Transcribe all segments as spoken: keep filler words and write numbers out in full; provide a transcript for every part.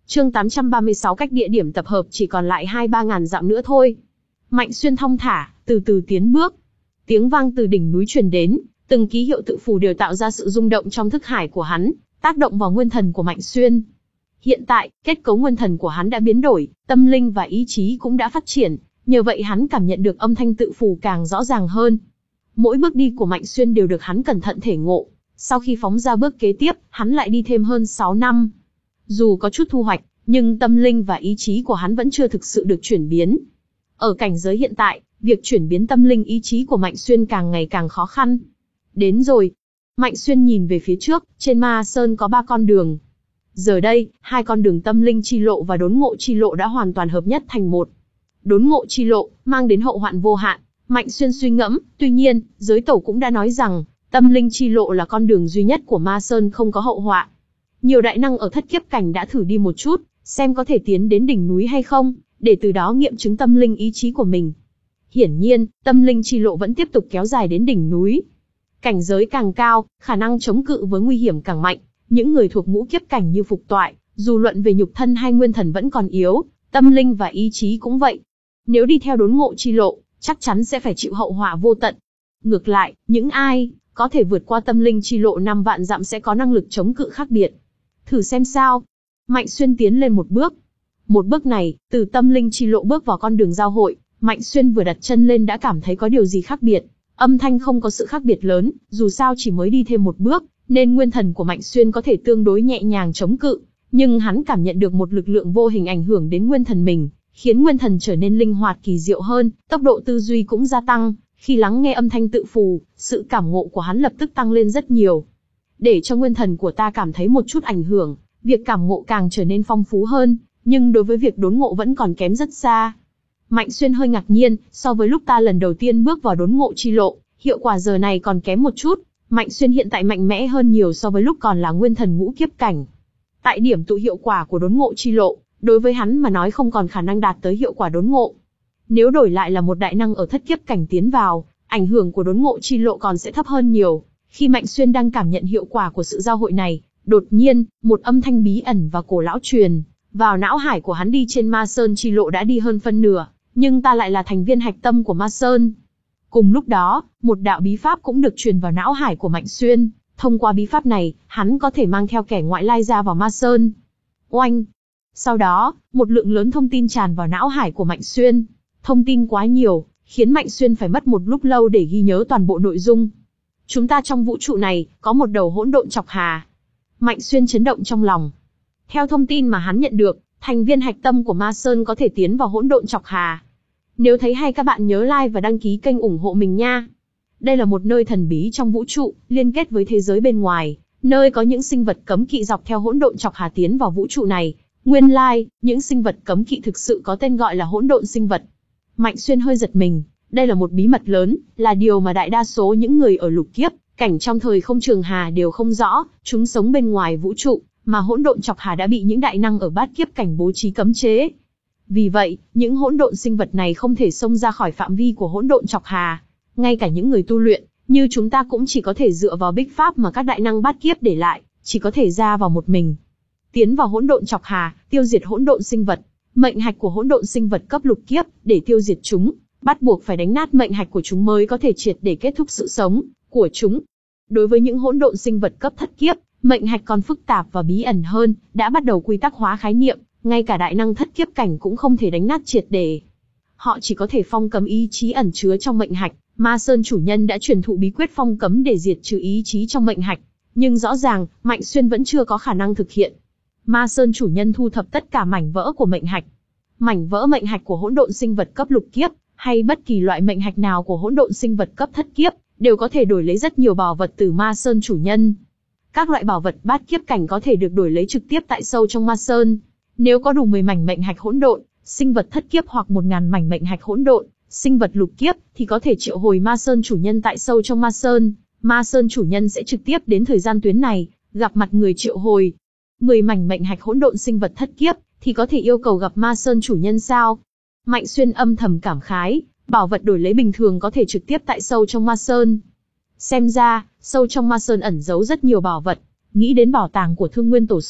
Chương tám trăm ba mươi sáu cách địa điểm tập hợp chỉ còn lại hai ba ngàn dặm nữa thôi. Mạnh Xuyên thong thả, từ từ tiến bước. Tiếng vang từ đỉnh núi truyền đến, từng ký hiệu tự phù đều tạo ra sự rung động trong thức hải của hắn, tác động vào nguyên thần của Mạnh Xuyên. Hiện tại, kết cấu nguyên thần của hắn đã biến đổi, tâm linh và ý chí cũng đã phát triển, nhờ vậy hắn cảm nhận được âm thanh tự phù càng rõ ràng hơn. Mỗi bước đi của Mạnh Xuyên đều được hắn cẩn thận thể ngộ, sau khi phóng ra bước kế tiếp, hắn lại đi thêm hơn sáu năm. Dù có chút thu hoạch, nhưng tâm linh và ý chí của hắn vẫn chưa thực sự được chuyển biến. Ở cảnh giới hiện tại, việc chuyển biến tâm linh ý chí của Mạnh Xuyên càng ngày càng khó khăn. Đến rồi. Mạnh Xuyên nhìn về phía trước, trên Ma Sơn có ba con đường. Giờ đây, hai con đường tâm linh chi lộ và đốn ngộ chi lộ đã hoàn toàn hợp nhất thành một. Đốn ngộ chi lộ, mang đến hậu hoạn vô hạn. Mạnh Xuyên suy ngẫm, tuy nhiên, giới tổ cũng đã nói rằng, tâm linh chi lộ là con đường duy nhất của Ma Sơn không có hậu họa. Nhiều đại năng ở thất kiếp cảnh đã thử đi một chút, xem có thể tiến đến đỉnh núi hay không, để từ đó nghiệm chứng tâm linh ý chí của mình. Hiển nhiên, tâm linh chi lộ vẫn tiếp tục kéo dài đến đỉnh núi. Cảnh giới càng cao, khả năng chống cự với nguy hiểm càng mạnh. Những người thuộc ngũ kiếp cảnh như Phục Toại, dù luận về nhục thân hay nguyên thần vẫn còn yếu, tâm linh và ý chí cũng vậy. Nếu đi theo đốn ngộ chi lộ, chắc chắn sẽ phải chịu hậu họa vô tận. Ngược lại, những ai có thể vượt qua tâm linh chi lộ năm vạn dặm sẽ có năng lực chống cự khác biệt. Thử xem sao. Mạnh Xuyên tiến lên một bước. Một bước này, từ tâm linh chi lộ bước vào con đường giao hội, Mạnh Xuyên vừa đặt chân lên đã cảm thấy có điều gì khác biệt. Âm thanh không có sự khác biệt lớn, dù sao chỉ mới đi thêm một bước, nên nguyên thần của Mạnh Xuyên có thể tương đối nhẹ nhàng chống cự. Nhưng hắn cảm nhận được một lực lượng vô hình ảnh hưởng đến nguyên thần mình, khiến nguyên thần trở nên linh hoạt kỳ diệu hơn, tốc độ tư duy cũng gia tăng. Khi lắng nghe âm thanh tự phù, sự cảm ngộ của hắn lập tức tăng lên rất nhiều. Để cho nguyên thần của ta cảm thấy một chút ảnh hưởng, việc cảm ngộ càng trở nên phong phú hơn, nhưng đối với việc đốn ngộ vẫn còn kém rất xa. Mạnh Xuyên hơi ngạc nhiên, so với lúc ta lần đầu tiên bước vào đốn ngộ chi lộ, hiệu quả giờ này còn kém một chút. Mạnh Xuyên hiện tại mạnh mẽ hơn nhiều so với lúc còn là nguyên thần ngũ kiếp cảnh. Tại điểm tụ hiệu quả của đốn ngộ chi lộ, đối với hắn mà nói không còn khả năng đạt tới hiệu quả đốn ngộ. Nếu đổi lại là một đại năng ở thất kiếp cảnh tiến vào, ảnh hưởng của đốn ngộ chi lộ còn sẽ thấp hơn nhiều. Khi Mạnh Xuyên đang cảm nhận hiệu quả của sự giao hội này, đột nhiên, một âm thanh bí ẩn và cổ lão truyền vào não hải của hắn. Đi trên Ma Sơn chi lộ đã đi hơn phân nửa, nhưng ta lại là thành viên hạch tâm của Ma Sơn. Cùng lúc đó, một đạo bí pháp cũng được truyền vào não hải của Mạnh Xuyên. Thông qua bí pháp này, hắn có thể mang theo kẻ ngoại lai ra vào Ma Sơn. Oanh! Sau đó, một lượng lớn thông tin tràn vào não hải của Mạnh Xuyên. Thông tin quá nhiều, khiến Mạnh Xuyên phải mất một lúc lâu để ghi nhớ toàn bộ nội dung. Chúng ta trong vũ trụ này, có một đầu hỗn độn chọc hà. Mạnh Xuyên chấn động trong lòng. Theo thông tin mà hắn nhận được, thành viên hạch tâm của Ma Sơn có thể tiến vào hỗn độn chọc hà. Nếu thấy hay các bạn nhớ like và đăng ký kênh ủng hộ mình nha. Đây là một nơi thần bí trong vũ trụ, liên kết với thế giới bên ngoài, nơi có những sinh vật cấm kỵ dọc theo hỗn độn chọc hà tiến vào vũ trụ này. Nguyên lai, những sinh vật cấm kỵ thực sự có tên gọi là hỗn độn sinh vật. Mạnh Xuyên hơi giật mình, đây là một bí mật lớn, là điều mà đại đa số những người ở lục kiếp cảnh trong thời không trường hà đều không rõ. Chúng sống bên ngoài vũ trụ, mà hỗn độn chọc hà đã bị những đại năng ở bát kiếp cảnh bố trí cấm chế. Vì vậy, những hỗn độn sinh vật này không thể xông ra khỏi phạm vi của hỗn độn chọc hà. Ngay cả những người tu luyện như chúng ta cũng chỉ có thể dựa vào bích pháp mà các đại năng bát kiếp để lại, chỉ có thể ra vào một mình. Tiến vào hỗn độn chọc hà, tiêu diệt hỗn độn sinh vật. Mệnh hạch của hỗn độn sinh vật cấp lục kiếp, để tiêu diệt chúng, bắt buộc phải đánh nát mệnh hạch của chúng mới có thể triệt để kết thúc sự sống của chúng. Đối với những hỗn độn sinh vật cấp thất kiếp, mệnh hạch còn phức tạp và bí ẩn hơn, đã bắt đầu quy tắc hóa khái niệm, ngay cả đại năng thất kiếp cảnh cũng không thể đánh nát triệt để. Họ chỉ có thể phong cấm ý chí ẩn chứa trong mệnh hạch. Ma Sơn chủ nhân đã truyền thụ bí quyết phong cấm để diệt trừ ý chí trong mệnh hạch, nhưng rõ ràng, Mạnh Xuyên vẫn chưa có khả năng thực hiện. Ma Sơn chủ nhân thu thập tất cả mảnh vỡ của mệnh hạch. Mảnh vỡ mệnh hạch của hỗn độn sinh vật cấp lục kiếp, hay bất kỳ loại mệnh hạch nào của hỗn độn sinh vật cấp thất kiếp, đều có thể đổi lấy rất nhiều bảo vật từ Ma Sơn chủ nhân. Các loại bảo vật bát kiếp cảnh có thể được đổi lấy trực tiếp tại sâu trong Ma Sơn. Nếu có đủ mười mảnh mệnh hạch hỗn độn, sinh vật thất kiếp hoặc một nghìn mảnh mệnh hạch hỗn độn, sinh vật lục kiếp, thì có thể triệu hồi Ma Sơn chủ nhân tại sâu trong Ma Sơn. Ma Sơn chủ nhân sẽ trực tiếp đến thời gian tuyến này, gặp mặt người triệu hồi. mười mảnh mệnh hạch hỗn độn sinh vật thất kiếp, thì có thể yêu cầu gặp Ma Sơn chủ nhân sao? Mạnh Xuyên âm thầm cảm khái, bảo vật đổi lấy bình thường có thể trực tiếp tại sâu trong Ma Sơn. Xem ra, sâu trong Ma Sơn ẩn giấu rất nhiều bảo vật. Nghĩ đến bảo tàng của Thương Nguyên Tổ Sư,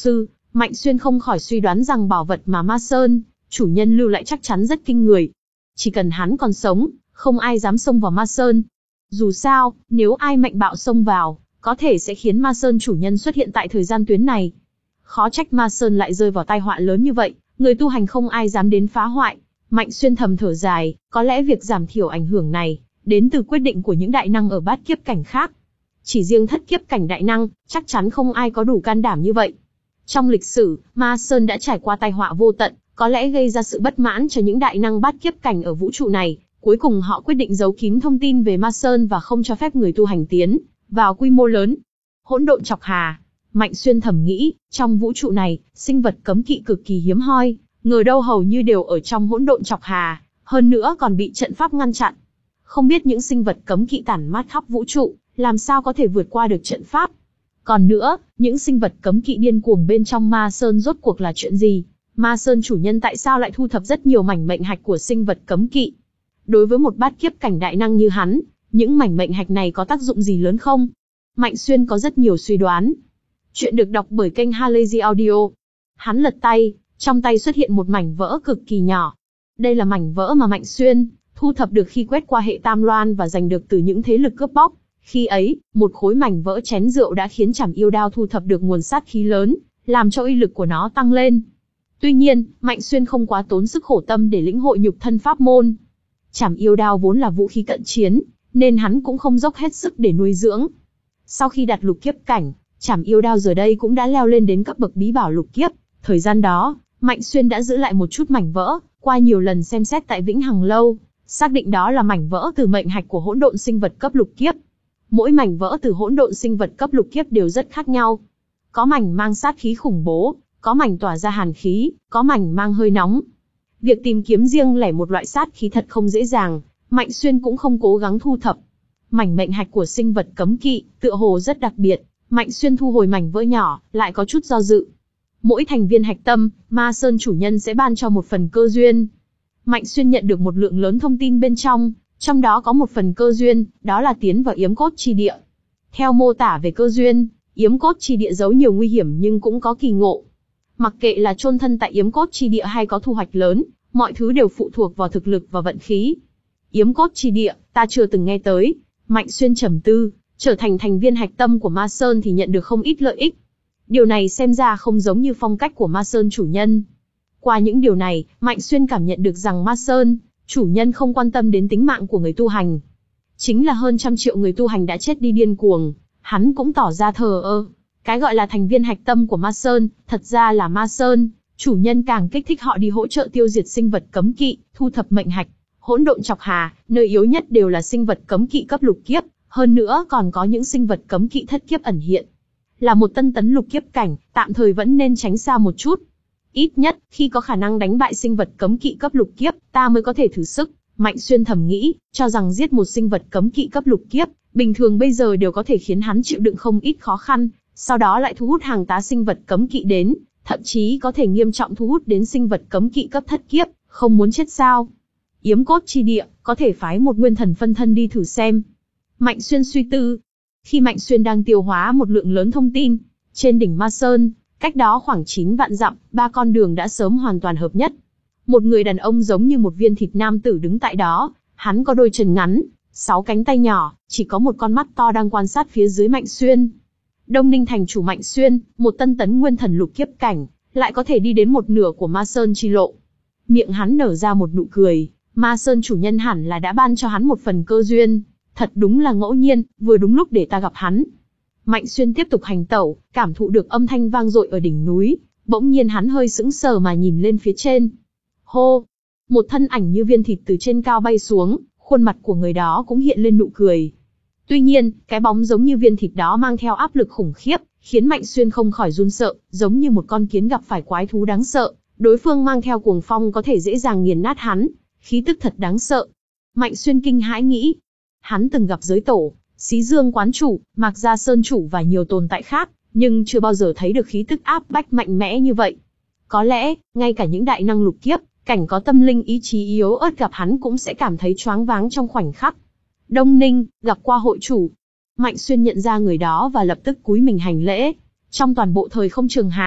Mạnh Xuyên không khỏi suy đoán rằng bảo vật mà Ma Sơn, chủ nhân lưu lại chắc chắn rất kinh người. Chỉ cần hắn còn sống, không ai dám xông vào Ma Sơn. Dù sao, nếu ai mạnh bạo xông vào, có thể sẽ khiến Ma Sơn chủ nhân xuất hiện tại thời gian tuyến này. Khó trách Ma Sơn lại rơi vào tai họa lớn như vậy, người tu hành không ai dám đến phá hoại. Mạnh Xuyên thầm thở dài, có lẽ việc giảm thiểu ảnh hưởng này, đến từ quyết định của những đại năng ở bát kiếp cảnh khác. Chỉ riêng thất kiếp cảnh đại năng, chắc chắn không ai có đủ can đảm như vậy. Trong lịch sử, Ma Sơn đã trải qua tai họa vô tận, có lẽ gây ra sự bất mãn cho những đại năng bát kiếp cảnh ở vũ trụ này. Cuối cùng họ quyết định giấu kín thông tin về Ma Sơn và không cho phép người tu hành tiến vào quy mô lớn. Hỗn độn chọc hà. Mạnh Xuyên thầm nghĩ, trong vũ trụ này, sinh vật cấm kỵ cực kỳ hiếm hoi, ngờ đâu hầu như đều ở trong hỗn độn chọc hà, hơn nữa còn bị trận pháp ngăn chặn. Không biết những sinh vật cấm kỵ tản mát khắp vũ trụ, làm sao có thể vượt qua được trận pháp. Còn nữa, những sinh vật cấm kỵ điên cuồng bên trong Ma Sơn rốt cuộc là chuyện gì? Ma Sơn chủ nhân tại sao lại thu thập rất nhiều mảnh mệnh hạch của sinh vật cấm kỵ? Đối với một bát kiếp cảnh đại năng như hắn, những mảnh mệnh hạch này có tác dụng gì lớn không? Mạnh Xuyên có rất nhiều suy đoán. Chuyện được đọc bởi kênh Halazy Audio. Hắn lật tay, trong tay xuất hiện một mảnh vỡ cực kỳ nhỏ. Đây là mảnh vỡ mà Mạnh Xuyên thu thập được khi quét qua hệ Tam Loan và giành được từ những thế lực cướp bóc. Khi ấy, một khối mảnh vỡ chén rượu đã khiến Trảm Yêu Đao thu thập được nguồn sát khí lớn, làm cho uy lực của nó tăng lên. Tuy nhiên, Mạnh Xuyên không quá tốn sức khổ tâm để lĩnh hội nhục thân pháp môn. Trảm Yêu Đao vốn là vũ khí cận chiến, nên hắn cũng không dốc hết sức để nuôi dưỡng. Sau khi đạt lục kiếp cảnh, Trảm Yêu Đao giờ đây cũng đã leo lên đến cấp bậc bí bảo lục kiếp. Thời gian đó, Mạnh Xuyên đã giữ lại một chút mảnh vỡ, qua nhiều lần xem xét tại Vĩnh Hằng Lâu, xác định đó là mảnh vỡ từ mệnh hạch của hỗn độn sinh vật cấp lục kiếp. Mỗi mảnh vỡ từ hỗn độn sinh vật cấp lục kiếp đều rất khác nhau. Có mảnh mang sát khí khủng bố, có mảnh tỏa ra hàn khí, có mảnh mang hơi nóng. Việc tìm kiếm riêng lẻ một loại sát khí thật không dễ dàng, Mạnh Xuyên cũng không cố gắng thu thập. Mảnh mệnh hạch của sinh vật cấm kỵ, tựa hồ rất đặc biệt, Mạnh Xuyên thu hồi mảnh vỡ nhỏ, lại có chút do dự. Mỗi thành viên hạch tâm, Ma Sơn chủ nhân sẽ ban cho một phần cơ duyên. Mạnh Xuyên nhận được một lượng lớn thông tin bên trong, trong đó có một phần cơ duyên, đó là tiến vào Yếm Cốt Chi Địa. Theo mô tả về cơ duyên, Yếm Cốt Chi Địa giấu nhiều nguy hiểm nhưng cũng có kỳ ngộ. Mặc kệ là chôn thân tại Yếm Cốt Chi Địa hay có thu hoạch lớn, mọi thứ đều phụ thuộc vào thực lực và vận khí. Yếm Cốt Chi Địa, ta chưa từng nghe tới. Mạnh Xuyên trầm tư, trở thành thành viên hạch tâm của Ma Sơn thì nhận được không ít lợi ích. Điều này xem ra không giống như phong cách của Ma Sơn chủ nhân. Qua những điều này, Mạnh Xuyên cảm nhận được rằng Ma Sơn chủ nhân không quan tâm đến tính mạng của người tu hành. Chính là hơn trăm triệu người tu hành đã chết đi điên cuồng, hắn cũng tỏ ra thờ ơ. Cái gọi là thành viên hạch tâm của Ma Sơn, thật ra là Ma Sơn chủ nhân càng kích thích họ đi hỗ trợ tiêu diệt sinh vật cấm kỵ, thu thập mệnh hạch. Hỗn độn chọc hà, nơi yếu nhất đều là sinh vật cấm kỵ cấp lục kiếp, hơn nữa còn có những sinh vật cấm kỵ thất kiếp ẩn hiện. Là một tân tấn lục kiếp cảnh, tạm thời vẫn nên tránh xa một chút. Ít nhất, khi có khả năng đánh bại sinh vật cấm kỵ cấp lục kiếp, ta mới có thể thử sức. Mạnh Xuyên thầm nghĩ, cho rằng giết một sinh vật cấm kỵ cấp lục kiếp, bình thường bây giờ đều có thể khiến hắn chịu đựng không ít khó khăn, sau đó lại thu hút hàng tá sinh vật cấm kỵ đến, thậm chí có thể nghiêm trọng thu hút đến sinh vật cấm kỵ cấp thất kiếp, không muốn chết sao? Yếm Cốt Chi Địa, có thể phái một nguyên thần phân thân đi thử xem. Mạnh Xuyên suy tư. Khi Mạnh Xuyên đang tiêu hóa một lượng lớn thông tin, trên đỉnh Ma Sơn, cách đó khoảng chín vạn dặm, ba con đường đã sớm hoàn toàn hợp nhất. Một người đàn ông giống như một viên thịt nam tử đứng tại đó, hắn có đôi chân ngắn, sáu cánh tay nhỏ, chỉ có một con mắt to đang quan sát phía dưới Mạnh Xuyên. Đông Ninh thành chủ Mạnh Xuyên, một tân tấn nguyên thần lục kiếp cảnh, lại có thể đi đến một nửa của Ma Sơn chi lộ. Miệng hắn nở ra một nụ cười, Ma Sơn chủ nhân hẳn là đã ban cho hắn một phần cơ duyên. Thật đúng là ngẫu nhiên, vừa đúng lúc để ta gặp hắn. Mạnh Xuyên tiếp tục hành tẩu, cảm thụ được âm thanh vang dội ở đỉnh núi, bỗng nhiên hắn hơi sững sờ mà nhìn lên phía trên. Hô! Một thân ảnh như viên thịt từ trên cao bay xuống, khuôn mặt của người đó cũng hiện lên nụ cười. Tuy nhiên, cái bóng giống như viên thịt đó mang theo áp lực khủng khiếp, khiến Mạnh Xuyên không khỏi run sợ, giống như một con kiến gặp phải quái thú đáng sợ. Đối phương mang theo cuồng phong có thể dễ dàng nghiền nát hắn, khí tức thật đáng sợ. Mạnh Xuyên kinh hãi nghĩ. Hắn từng gặp giới tổ, Xí Dương quán chủ, Mạc Gia Sơn chủ và nhiều tồn tại khác, nhưng chưa bao giờ thấy được khí tức áp bách mạnh mẽ như vậy. Có lẽ, ngay cả những đại năng lục kiếp, cảnh có tâm linh ý chí yếu ớt gặp hắn cũng sẽ cảm thấy choáng váng trong khoảnh khắc. Đông Ninh, gặp qua hội chủ. Mạnh Xuyên nhận ra người đó và lập tức cúi mình hành lễ. Trong toàn bộ thời không trường hà,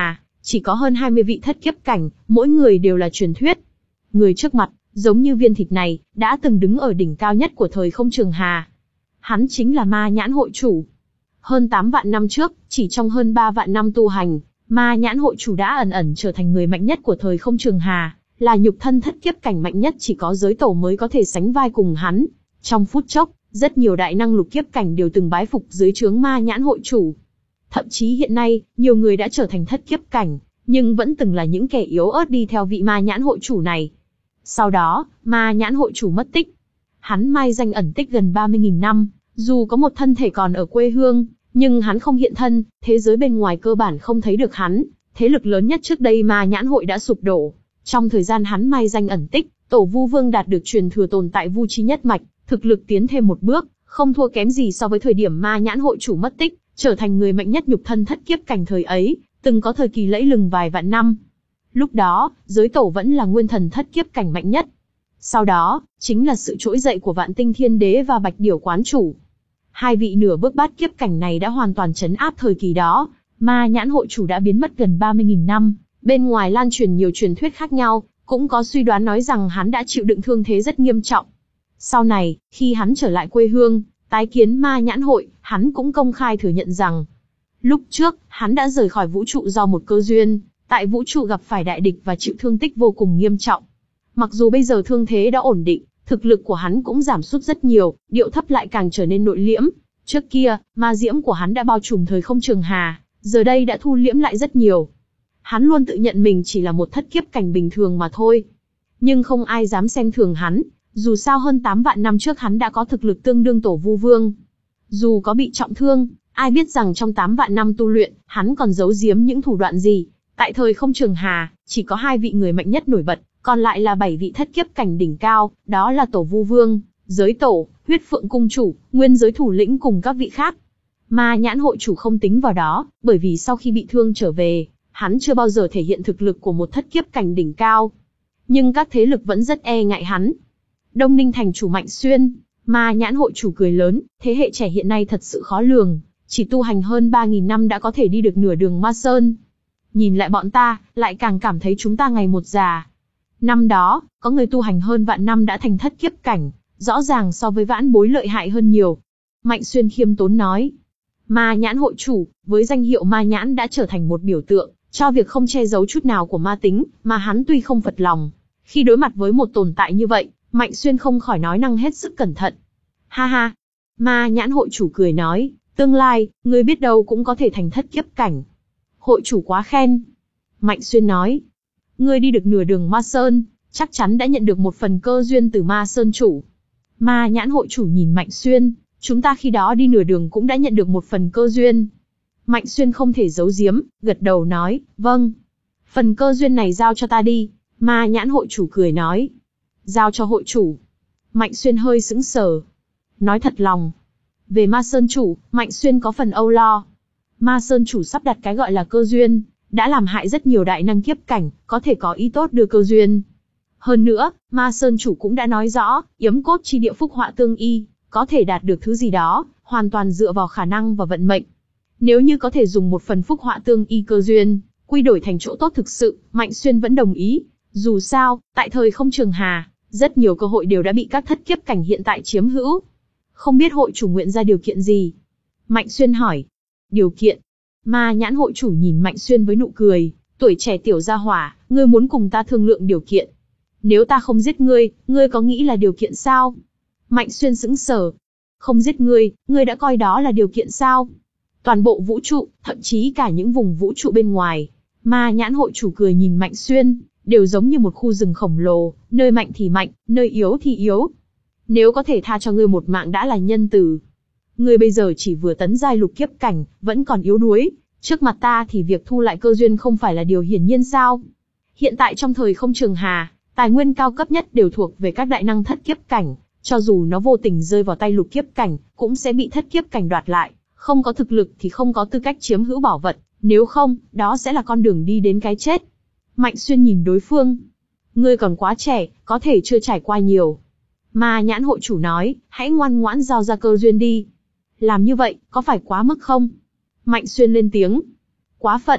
Chỉ có hơn hai mươi vị thất kiếp cảnh, mỗi người đều là truyền thuyết. Người trước mặt, giống như viên thịt này, đã từng đứng ở đỉnh cao nhất của thời không trường hà. Hắn chính là Ma Nhãn hội chủ. Hơn tám vạn năm trước, chỉ trong hơn ba vạn năm tu hành, Ma Nhãn hội chủ đã ẩn ẩn trở thành người mạnh nhất của thời không trường hà, là nhục thân thất kiếp cảnh mạnh nhất, chỉ có giới tổ mới có thể sánh vai cùng hắn. Trong phút chốc, rất nhiều đại năng lục kiếp cảnh đều từng bái phục dưới trướng Ma Nhãn hội chủ. Thậm chí hiện nay, nhiều người đã trở thành thất kiếp cảnh, nhưng vẫn từng là những kẻ yếu ớt đi theo vị Ma Nhãn hội chủ này. Sau đó, Ma Nhãn hội chủ mất tích. Hắn mai danh ẩn tích gần ba mươi nghìn năm, dù có một thân thể còn ở quê hương, nhưng hắn không hiện thân, thế giới bên ngoài cơ bản không thấy được hắn. Thế lực lớn nhất trước đây Ma Nhãn hội đã sụp đổ. Trong thời gian hắn mai danh ẩn tích, Tổ Vu Vương đạt được truyền thừa tồn tại Vu Chi nhất mạch, thực lực tiến thêm một bước, không thua kém gì so với thời điểm Ma Nhãn hội chủ mất tích, trở thành người mạnh nhất nhục thân thất kiếp cảnh thời ấy, từng có thời kỳ lẫy lừng vài vạn năm. Lúc đó, giới tổ vẫn là nguyên thần thất kiếp cảnh mạnh nhất. Sau đó, chính là sự trỗi dậy của Vạn Tinh Thiên Đế và Bạch Điểu Quán Chủ. Hai vị nửa bước bát kiếp cảnh này đã hoàn toàn trấn áp thời kỳ đó. Ma Nhãn hội chủ đã biến mất gần ba mươi nghìn năm, bên ngoài lan truyền nhiều truyền thuyết khác nhau, cũng có suy đoán nói rằng hắn đã chịu đựng thương thế rất nghiêm trọng. Sau này, khi hắn trở lại quê hương, tái kiến Ma Nhãn hội, hắn cũng công khai thừa nhận rằng, lúc trước, hắn đã rời khỏi vũ trụ do một cơ duyên, tại vũ trụ gặp phải đại địch và chịu thương tích vô cùng nghiêm trọng. Mặc dù bây giờ thương thế đã ổn định, thực lực của hắn cũng giảm sút rất nhiều, điệu thấp lại càng trở nên nội liễm. Trước kia, ma diễm của hắn đã bao trùm thời không trường hà, giờ đây đã thu liễm lại rất nhiều. Hắn luôn tự nhận mình chỉ là một thất kiếp cảnh bình thường mà thôi. Nhưng không ai dám xem thường hắn, dù sao hơn tám vạn năm trước hắn đã có thực lực tương đương Tổ Vu Vương. Dù có bị trọng thương, ai biết rằng trong tám vạn năm tu luyện, hắn còn giấu giếm những thủ đoạn gì. Tại thời không trường hà, chỉ có hai vị người mạnh nhất nổi bật, còn lại là bảy vị thất kiếp cảnh đỉnh cao, đó là Tổ Vu Vương, Giới Tổ, Huyết Phượng Cung Chủ, Nguyên Giới Thủ Lĩnh cùng các vị khác. Ma Nhãn hội chủ không tính vào đó, bởi vì sau khi bị thương trở về, hắn chưa bao giờ thể hiện thực lực của một thất kiếp cảnh đỉnh cao. Nhưng các thế lực vẫn rất e ngại hắn. Đông Ninh thành chủ Mạnh Xuyên, Ma Nhãn hội chủ cười lớn, thế hệ trẻ hiện nay thật sự khó lường, chỉ tu hành hơn ba nghìn năm đã có thể đi được nửa đường Ma Sơn. Nhìn lại bọn ta, lại càng cảm thấy chúng ta ngày một già. Năm đó, có người tu hành hơn vạn năm đã thành thất kiếp cảnh, rõ ràng so với vãn bối lợi hại hơn nhiều. Mạnh Xuyên khiêm tốn nói. Ma Nhãn hội chủ, với danh hiệu Ma Nhãn đã trở thành một biểu tượng, cho việc không che giấu chút nào của ma tính, mà hắn tuy không phật lòng. Khi đối mặt với một tồn tại như vậy, Mạnh Xuyên không khỏi nói năng hết sức cẩn thận. Ha ha! Ma Nhãn hội chủ cười nói, tương lai, ngươi biết đâu cũng có thể thành thất kiếp cảnh. Hội chủ quá khen. Mạnh Xuyên nói, ngươi đi được nửa đường Ma Sơn, chắc chắn đã nhận được một phần cơ duyên từ Ma Sơn chủ. Ma Nhãn hội chủ nhìn Mạnh Xuyên, chúng ta khi đó đi nửa đường cũng đã nhận được một phần cơ duyên. Mạnh Xuyên không thể giấu giếm, gật đầu nói, vâng. Phần cơ duyên này giao cho ta đi. Ma Nhãn hội chủ cười nói. Giao cho hội chủ. Mạnh Xuyên hơi sững sờ. Nói thật lòng. Về Ma Sơn chủ, Mạnh Xuyên có phần âu lo. Ma Sơn chủ sắp đặt cái gọi là cơ duyên, đã làm hại rất nhiều đại năng kiếp cảnh, có thể có ý tốt đưa cơ duyên. Hơn nữa, Ma Sơn chủ cũng đã nói rõ, yếm cốt chi địa phúc họa tương y, có thể đạt được thứ gì đó, hoàn toàn dựa vào khả năng và vận mệnh. Nếu như có thể dùng một phần phúc họa tương y cơ duyên, quy đổi thành chỗ tốt thực sự, Mạnh Xuyên vẫn đồng ý. Dù sao, tại thời không trường hà, rất nhiều cơ hội đều đã bị các thất kiếp cảnh hiện tại chiếm hữu. Không biết hội chủ nguyện ra điều kiện gì? Mạnh Xuyên hỏi. Điều kiện? Ma Nhãn hội chủ nhìn Mạnh Xuyên với nụ cười, tuổi trẻ tiểu gia hỏa, ngươi muốn cùng ta thương lượng điều kiện. Nếu ta không giết ngươi, ngươi có nghĩ là điều kiện sao? Mạnh Xuyên sững sờ. Không giết ngươi, ngươi đã coi đó là điều kiện sao? Toàn bộ vũ trụ, thậm chí cả những vùng vũ trụ bên ngoài. Ma Nhãn hội chủ cười nhìn Mạnh Xuyên, đều giống như một khu rừng khổng lồ, nơi mạnh thì mạnh, nơi yếu thì yếu. Nếu có thể tha cho ngươi một mạng đã là nhân từ. Ngươi bây giờ chỉ vừa tấn giai lục kiếp cảnh, vẫn còn yếu đuối. Trước mặt ta thì việc thu lại cơ duyên không phải là điều hiển nhiên sao? Hiện tại trong thời không trường hà, tài nguyên cao cấp nhất đều thuộc về các đại năng thất kiếp cảnh. Cho dù nó vô tình rơi vào tay lục kiếp cảnh, cũng sẽ bị thất kiếp cảnh đoạt lại. Không có thực lực thì không có tư cách chiếm hữu bảo vật. Nếu không, đó sẽ là con đường đi đến cái chết. Mạnh Xuyên nhìn đối phương. Ngươi còn quá trẻ, có thể chưa trải qua nhiều. Ma Nhãn hội chủ nói, hãy ngoan ngoãn giao ra cơ duyên đi. Làm như vậy, có phải quá mức không? Mạnh Xuyên lên tiếng. Quá phận.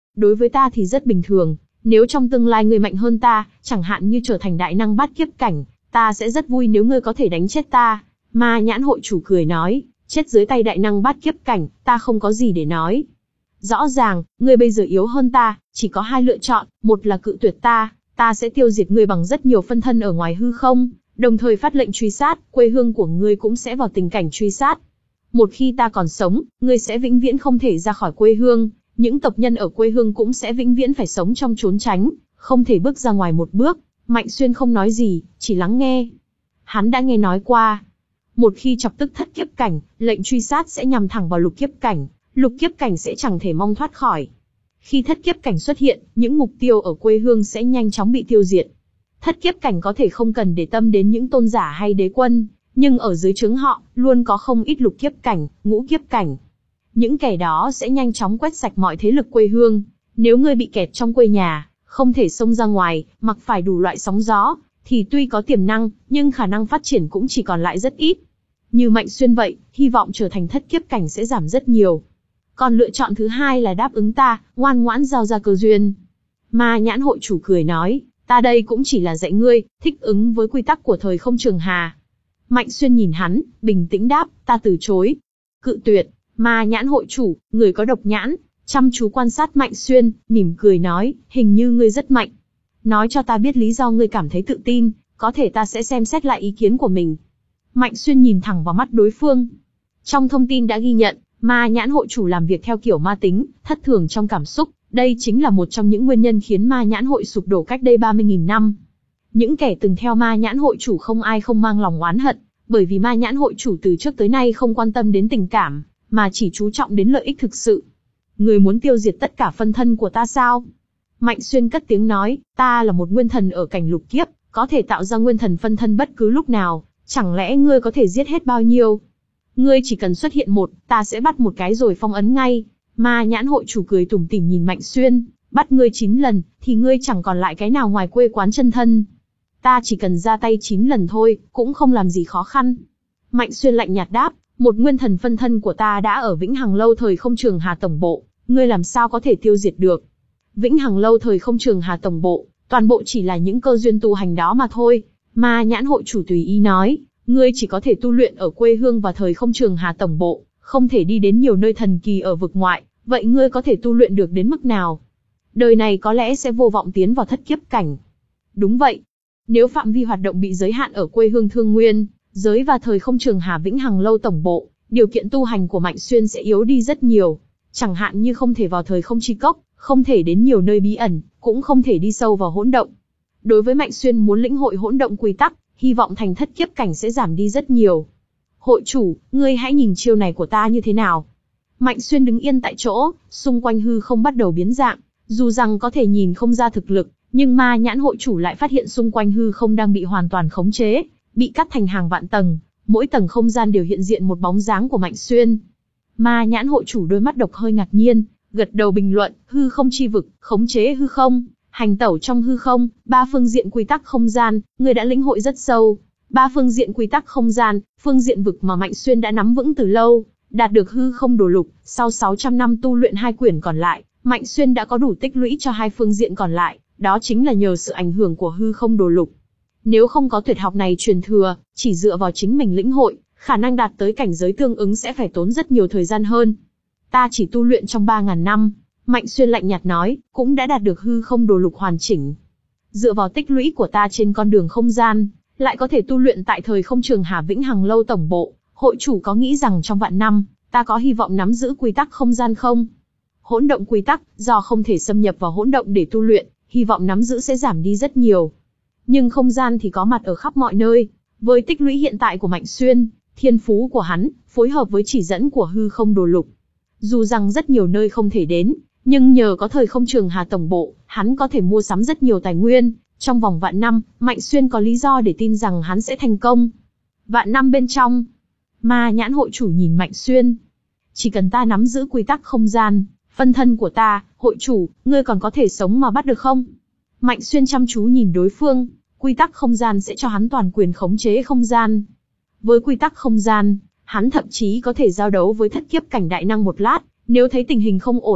đối với ta thì rất bình thường. Nếu trong tương lai ngươi mạnh hơn ta, chẳng hạn như trở thành đại năng bát kiếp cảnh, ta sẽ rất vui nếu ngươi có thể đánh chết ta. Ma nhãn hội chủ cười nói, chết dưới tay đại năng bát kiếp cảnh, ta không có gì để nói. Rõ ràng, ngươi bây giờ yếu hơn ta, chỉ có hai lựa chọn, một là cự tuyệt ta, ta sẽ tiêu diệt ngươi bằng rất nhiều phân thân ở ngoài hư không, đồng thời phát lệnh truy sát, quê hương của ngươi cũng sẽ vào tình cảnh truy sát. Một khi ta còn sống, ngươi sẽ vĩnh viễn không thể ra khỏi quê hương, những tộc nhân ở quê hương cũng sẽ vĩnh viễn phải sống trong trốn tránh, không thể bước ra ngoài một bước. Mạnh Xuyên không nói gì, chỉ lắng nghe. Hắn đã nghe nói qua, một khi chọc tức thất kiếp cảnh, lệnh truy sát sẽ nhằm thẳng vào lục kiếp cảnh, lục kiếp cảnh sẽ chẳng thể mong thoát khỏi. Khi thất kiếp cảnh xuất hiện, những mục tiêu ở quê hương sẽ nhanh chóng bị tiêu diệt. Thất kiếp cảnh có thể không cần để tâm đến những tôn giả hay đế quân, nhưng ở dưới trướng họ, luôn có không ít lục kiếp cảnh, ngũ kiếp cảnh. Những kẻ đó sẽ nhanh chóng quét sạch mọi thế lực quê hương. Nếu ngươi bị kẹt trong quê nhà, không thể xông ra ngoài, mặc phải đủ loại sóng gió, thì tuy có tiềm năng, nhưng khả năng phát triển cũng chỉ còn lại rất ít. Như Mạnh Xuyên vậy, hy vọng trở thành thất kiếp cảnh sẽ giảm rất nhiều. Còn lựa chọn thứ hai là đáp ứng ta, ngoan ngoãn giao ra cơ duyên. Ma nhãn hội chủ cười nói, ta đây cũng chỉ là dạy ngươi, thích ứng với quy tắc của thời không trường hà. Mạnh Xuyên nhìn hắn, bình tĩnh đáp, ta từ chối. Cự tuyệt. Ma nhãn hội chủ, người có độc nhãn, chăm chú quan sát Mạnh Xuyên, mỉm cười nói, hình như ngươi rất mạnh. Nói cho ta biết lý do ngươi cảm thấy tự tin, có thể ta sẽ xem xét lại ý kiến của mình. Mạnh Xuyên nhìn thẳng vào mắt đối phương. Trong thông tin đã ghi nhận, ma nhãn hội chủ làm việc theo kiểu ma tính, thất thường trong cảm xúc, đây chính là một trong những nguyên nhân khiến ma nhãn hội sụp đổ cách đây ba mươi nghìn năm. Những kẻ từng theo ma nhãn hội chủ không ai không mang lòng oán hận, bởi vì ma nhãn hội chủ từ trước tới nay không quan tâm đến tình cảm, mà chỉ chú trọng đến lợi ích thực sự. Người muốn tiêu diệt tất cả phân thân của ta sao? Mạnh Xuyên cất tiếng nói, ta là một nguyên thần ở cảnh lục kiếp, có thể tạo ra nguyên thần phân thân bất cứ lúc nào, chẳng lẽ ngươi có thể giết hết bao nhiêu? Ngươi chỉ cần xuất hiện một, ta sẽ bắt một cái rồi phong ấn ngay. Ma nhãn hội chủ cười tủm tỉm nhìn Mạnh Xuyên, bắt ngươi chín lần, thì ngươi chẳng còn lại cái nào ngoài quê quán chân thân. Ta chỉ cần ra tay chín lần thôi, cũng không làm gì khó khăn. Mạnh Xuyên lạnh nhạt đáp, một nguyên thần phân thân của ta đã ở Vĩnh Hằng Lâu thời không trường hà tổng bộ, ngươi làm sao có thể tiêu diệt được? Vĩnh Hằng Lâu thời không trường hà tổng bộ, toàn bộ chỉ là những cơ duyên tu hành đó mà thôi. Ma nhãn hội chủ tùy ý nói, ngươi chỉ có thể tu luyện ở quê hương và thời không trường hà tổng bộ, không thể đi đến nhiều nơi thần kỳ ở vực ngoại, vậy ngươi có thể tu luyện được đến mức nào? Đời này có lẽ sẽ vô vọng tiến vào thất kiếp cảnh. Đúng vậy. Nếu phạm vi hoạt động bị giới hạn ở quê hương Thương Nguyên, giới và thời không trường hà Vĩnh Hằng Lâu tổng bộ, điều kiện tu hành của Mạnh Xuyên sẽ yếu đi rất nhiều. Chẳng hạn như không thể vào thời không chi cốc, không thể đến nhiều nơi bí ẩn, cũng không thể đi sâu vào hỗn động. Đối với Mạnh Xuyên muốn lĩnh hội hỗn động quy tắc, hy vọng thành thất kiếp cảnh sẽ giảm đi rất nhiều. Hội chủ, ngươi hãy nhìn chiêu này của ta như thế nào? Mạnh Xuyên đứng yên tại chỗ, xung quanh hư không bắt đầu biến dạng, dù rằng có thể nhìn không ra thực lực, nhưng ma nhãn hội chủ lại phát hiện xung quanh hư không đang bị hoàn toàn khống chế, bị cắt thành hàng vạn tầng, mỗi tầng không gian đều hiện diện một bóng dáng của Mạnh Xuyên. Ma nhãn hội chủ đôi mắt độc hơi ngạc nhiên, gật đầu bình luận, hư không chi vực, khống chế hư không, hành tẩu trong hư không, ba phương diện quy tắc không gian, người đã lĩnh hội rất sâu. Ba phương diện quy tắc không gian, phương diện vực mà Mạnh Xuyên đã nắm vững từ lâu, đạt được hư không đồ lục, sau sáu trăm năm tu luyện hai quyển còn lại, Mạnh Xuyên đã có đủ tích lũy cho hai phương diện còn lại, đó chính là nhờ sự ảnh hưởng của hư không đồ lục. Nếu không có tuyệt học này truyền thừa, chỉ dựa vào chính mình lĩnh hội, khả năng đạt tới cảnh giới tương ứng sẽ phải tốn rất nhiều thời gian hơn. Ta chỉ tu luyện trong ba ngàn năm, Mạnh Xuyên lạnh nhạt nói, cũng đã đạt được hư không đồ lục hoàn chỉnh. Dựa vào tích lũy của ta trên con đường không gian, lại có thể tu luyện tại thời không trường hà Vĩnh Hằng Lâu tổng bộ, hội chủ có nghĩ rằng trong vạn năm, ta có hy vọng nắm giữ quy tắc không gian không? Hỗn động quy tắc, do không thể xâm nhập vào hỗn động để tu luyện, hy vọng nắm giữ sẽ giảm đi rất nhiều. Nhưng không gian thì có mặt ở khắp mọi nơi, với tích lũy hiện tại của Mạnh Xuyên, thiên phú của hắn, phối hợp với chỉ dẫn của hư không đồ lục. Dù rằng rất nhiều nơi không thể đến, nhưng nhờ có thời không trường hà tổng bộ, hắn có thể mua sắm rất nhiều tài nguyên. Trong vòng vạn năm, Mạnh Xuyên có lý do để tin rằng hắn sẽ thành công. Vạn năm bên trong, ma nhãn hội chủ nhìn Mạnh Xuyên. Chỉ cần ta nắm giữ quy tắc không gian, phân thân của ta, hội chủ, ngươi còn có thể sống mà bắt được không? Mạnh Xuyên chăm chú nhìn đối phương, quy tắc không gian sẽ cho hắn toàn quyền khống chế không gian. Với quy tắc không gian, hắn thậm chí có thể giao đấu với thất kiếp cảnh đại năng một lát, nếu thấy tình hình không ổn,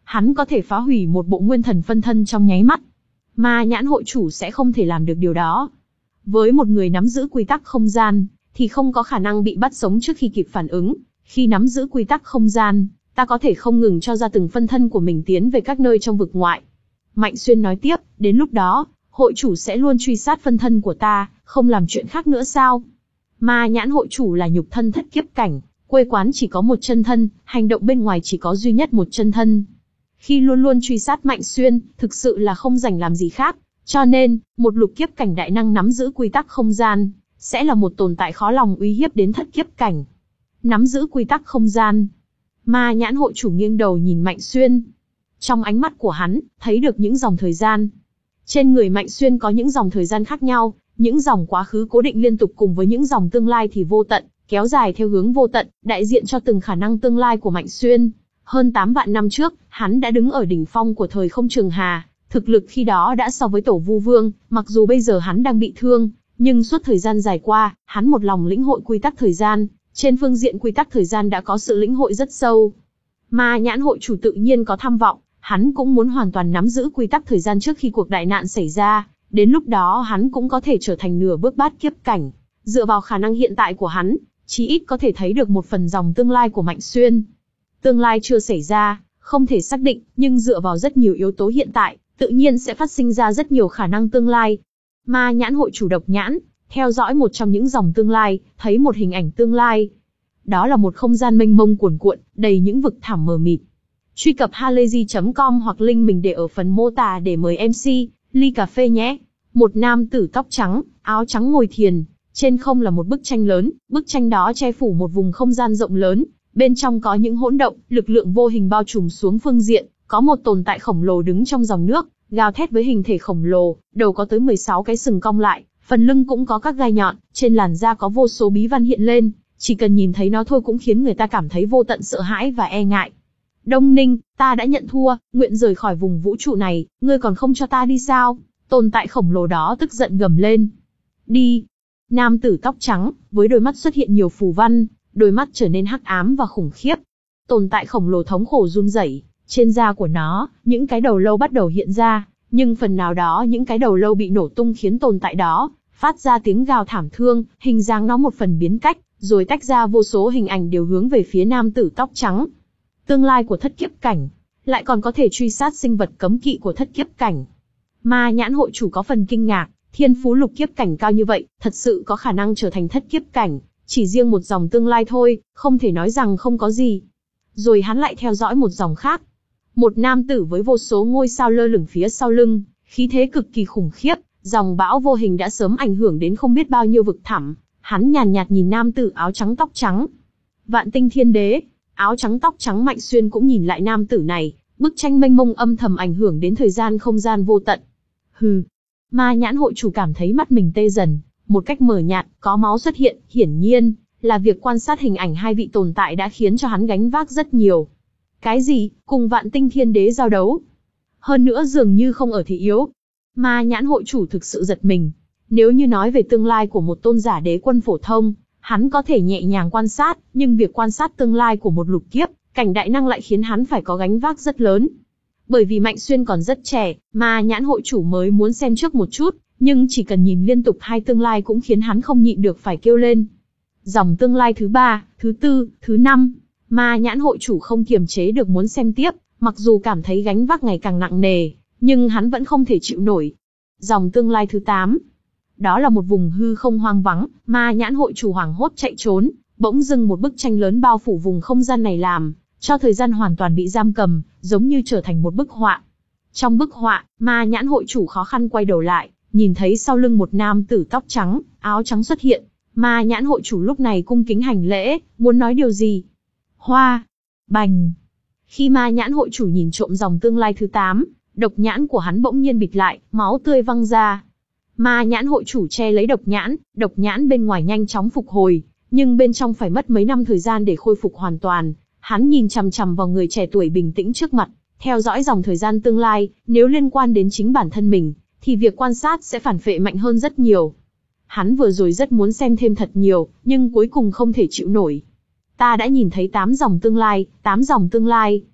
hắn có thể phá hủy một bộ nguyên thần phân thân trong nháy mắt. Ma nhãn hội chủ sẽ không thể làm được điều đó. Với một người nắm giữ quy tắc không gian, thì không có khả năng bị bắt sống trước khi kịp phản ứng. Khi nắm giữ quy tắc không gian, ta có thể không ngừng cho ra từng phân thân của mình tiến về các nơi trong vực ngoại. Mạnh Xuyên nói tiếp, đến lúc đó, hội chủ sẽ luôn truy sát phân thân của ta, không làm chuyện khác nữa sao? Ma nhãn hội chủ là nhục thân thất kiếp cảnh, quê quán chỉ có một chân thân, hành động bên ngoài chỉ có duy nhất một chân thân. Khi luôn luôn truy sát Mạnh Xuyên, thực sự là không rảnh làm gì khác, cho nên, một lục kiếp cảnh đại năng nắm giữ quy tắc không gian, sẽ là một tồn tại khó lòng uy hiếp đến thất kiếp cảnh. Nắm giữ quy tắc không gian. Ma nhãn hội chủ nghiêng đầu nhìn Mạnh Xuyên. Trong ánh mắt của hắn, thấy được những dòng thời gian. Trên người Mạnh Xuyên có những dòng thời gian khác nhau, những dòng quá khứ cố định liên tục cùng với những dòng tương lai thì vô tận, kéo dài theo hướng vô tận, đại diện cho từng khả năng tương lai của Mạnh Xuyên. Hơn tám vạn năm trước, hắn đã đứng ở đỉnh phong của thời không trường hà, thực lực khi đó đã so với Tổ Vu Vương, mặc dù bây giờ hắn đang bị thương, nhưng suốt thời gian dài qua, hắn một lòng lĩnh hội quy tắc thời gian, trên phương diện quy tắc thời gian đã có sự lĩnh hội rất sâu. Ma nhãn hội chủ tự nhiên có tham vọng, hắn cũng muốn hoàn toàn nắm giữ quy tắc thời gian trước khi cuộc đại nạn xảy ra, đến lúc đó hắn cũng có thể trở thành nửa bước bát kiếp cảnh. Dựa vào khả năng hiện tại của hắn, chí ít có thể thấy được một phần dòng tương lai của Mạnh Xuyên. Tương lai chưa xảy ra, không thể xác định, nhưng dựa vào rất nhiều yếu tố hiện tại, tự nhiên sẽ phát sinh ra rất nhiều khả năng tương lai. Ma nhãn hội chủ độc nhãn, theo dõi một trong những dòng tương lai, thấy một hình ảnh tương lai. Đó là một không gian mênh mông cuồn cuộn, đầy những vực thẳm mờ mịt. Truy cập halayzi chấm com hoặc link mình để ở phần mô tả để mời em xê, ly cà phê nhé. Một nam tử tóc trắng, áo trắng ngồi thiền, trên không là một bức tranh lớn, bức tranh đó che phủ một vùng không gian rộng lớn, bên trong có những hỗn động, lực lượng vô hình bao trùm xuống phương diện, có một tồn tại khổng lồ đứng trong dòng nước, gào thét với hình thể khổng lồ, đầu có tới mười sáu cái sừng cong lại, phần lưng cũng có các gai nhọn, trên làn da có vô số bí văn hiện lên, chỉ cần nhìn thấy nó thôi cũng khiến người ta cảm thấy vô tận sợ hãi và e ngại. Đông Ninh, ta đã nhận thua, nguyện rời khỏi vùng vũ trụ này, ngươi còn không cho ta đi sao? Tồn tại khổng lồ đó tức giận gầm lên. Đi. Nam tử tóc trắng, với đôi mắt xuất hiện nhiều phù văn, đôi mắt trở nên hắc ám và khủng khiếp. Tồn tại khổng lồ thống khổ run rẩy, trên da của nó, những cái đầu lâu bắt đầu hiện ra, nhưng phần nào đó những cái đầu lâu bị nổ tung khiến tồn tại đó phát ra tiếng gào thảm thương, hình dáng nó một phần biến cách, rồi tách ra vô số hình ảnh đều hướng về phía nam tử tóc trắng. Tương lai của thất kiếp cảnh, lại còn có thể truy sát sinh vật cấm kỵ của thất kiếp cảnh. Ma nhãn hội chủ có phần kinh ngạc, thiên phú lục kiếp cảnh cao như vậy, thật sự có khả năng trở thành thất kiếp cảnh, chỉ riêng một dòng tương lai thôi, không thể nói rằng không có gì. Rồi hắn lại theo dõi một dòng khác. Một nam tử với vô số ngôi sao lơ lửng phía sau lưng, khí thế cực kỳ khủng khiếp, dòng bão vô hình đã sớm ảnh hưởng đến không biết bao nhiêu vực thẳm. Hắn nhàn nhạt nhìn nam tử áo trắng tóc trắng. Vạn tinh thiên đế, áo trắng tóc trắng Mạnh Xuyên cũng nhìn lại nam tử này, bức tranh mênh mông âm thầm ảnh hưởng đến thời gian không gian vô tận. Hừ. Ma nhãn hội chủ cảm thấy mắt mình tê dần, một cách mờ nhạt, có máu xuất hiện, hiển nhiên là việc quan sát hình ảnh hai vị tồn tại đã khiến cho hắn gánh vác rất nhiều. Cái gì, cùng vạn tinh thiên đế giao đấu? Hơn nữa dường như không ở thế yếu. Ma nhãn hội chủ thực sự giật mình. Nếu như nói về tương lai của một tôn giả đế quân phổ thông, hắn có thể nhẹ nhàng quan sát, nhưng việc quan sát tương lai của một lục kiếp cảnh đại năng lại khiến hắn phải có gánh vác rất lớn. Bởi vì Mạnh Xuyên còn rất trẻ, Ma nhãn hội chủ mới muốn xem trước một chút, nhưng chỉ cần nhìn liên tục hai tương lai cũng khiến hắn không nhịn được phải kêu lên. Dòng tương lai thứ ba, thứ tư, thứ năm, Ma nhãn hội chủ không kiềm chế được muốn xem tiếp, mặc dù cảm thấy gánh vác ngày càng nặng nề, nhưng hắn vẫn không thể chịu nổi. Dòng tương lai thứ tám, đó là một vùng hư không hoang vắng, Ma nhãn hội chủ hoảng hốt chạy trốn, bỗng dưng một bức tranh lớn bao phủ vùng không gian này làm cho thời gian hoàn toàn bị giam cầm, giống như trở thành một bức họa. Trong bức họa, Ma nhãn hội chủ khó khăn quay đầu lại, nhìn thấy sau lưng một nam tử tóc trắng, áo trắng xuất hiện. Ma nhãn hội chủ lúc này cung kính hành lễ, muốn nói điều gì? Hoa! Bành! Khi Ma nhãn hội chủ nhìn trộm dòng tương lai thứ tám, độc nhãn của hắn bỗng nhiên bịt lại, máu tươi văng ra. Ma nhãn hội chủ che lấy độc nhãn, độc nhãn bên ngoài nhanh chóng phục hồi, nhưng bên trong phải mất mấy năm thời gian để khôi phục hoàn toàn. Hắn nhìn chằm chằm vào người trẻ tuổi bình tĩnh trước mặt, theo dõi dòng thời gian tương lai, nếu liên quan đến chính bản thân mình, thì việc quan sát sẽ phản phệ mạnh hơn rất nhiều. Hắn vừa rồi rất muốn xem thêm thật nhiều, nhưng cuối cùng không thể chịu nổi. Ta đã nhìn thấy tám dòng tương lai, tám dòng tương lai.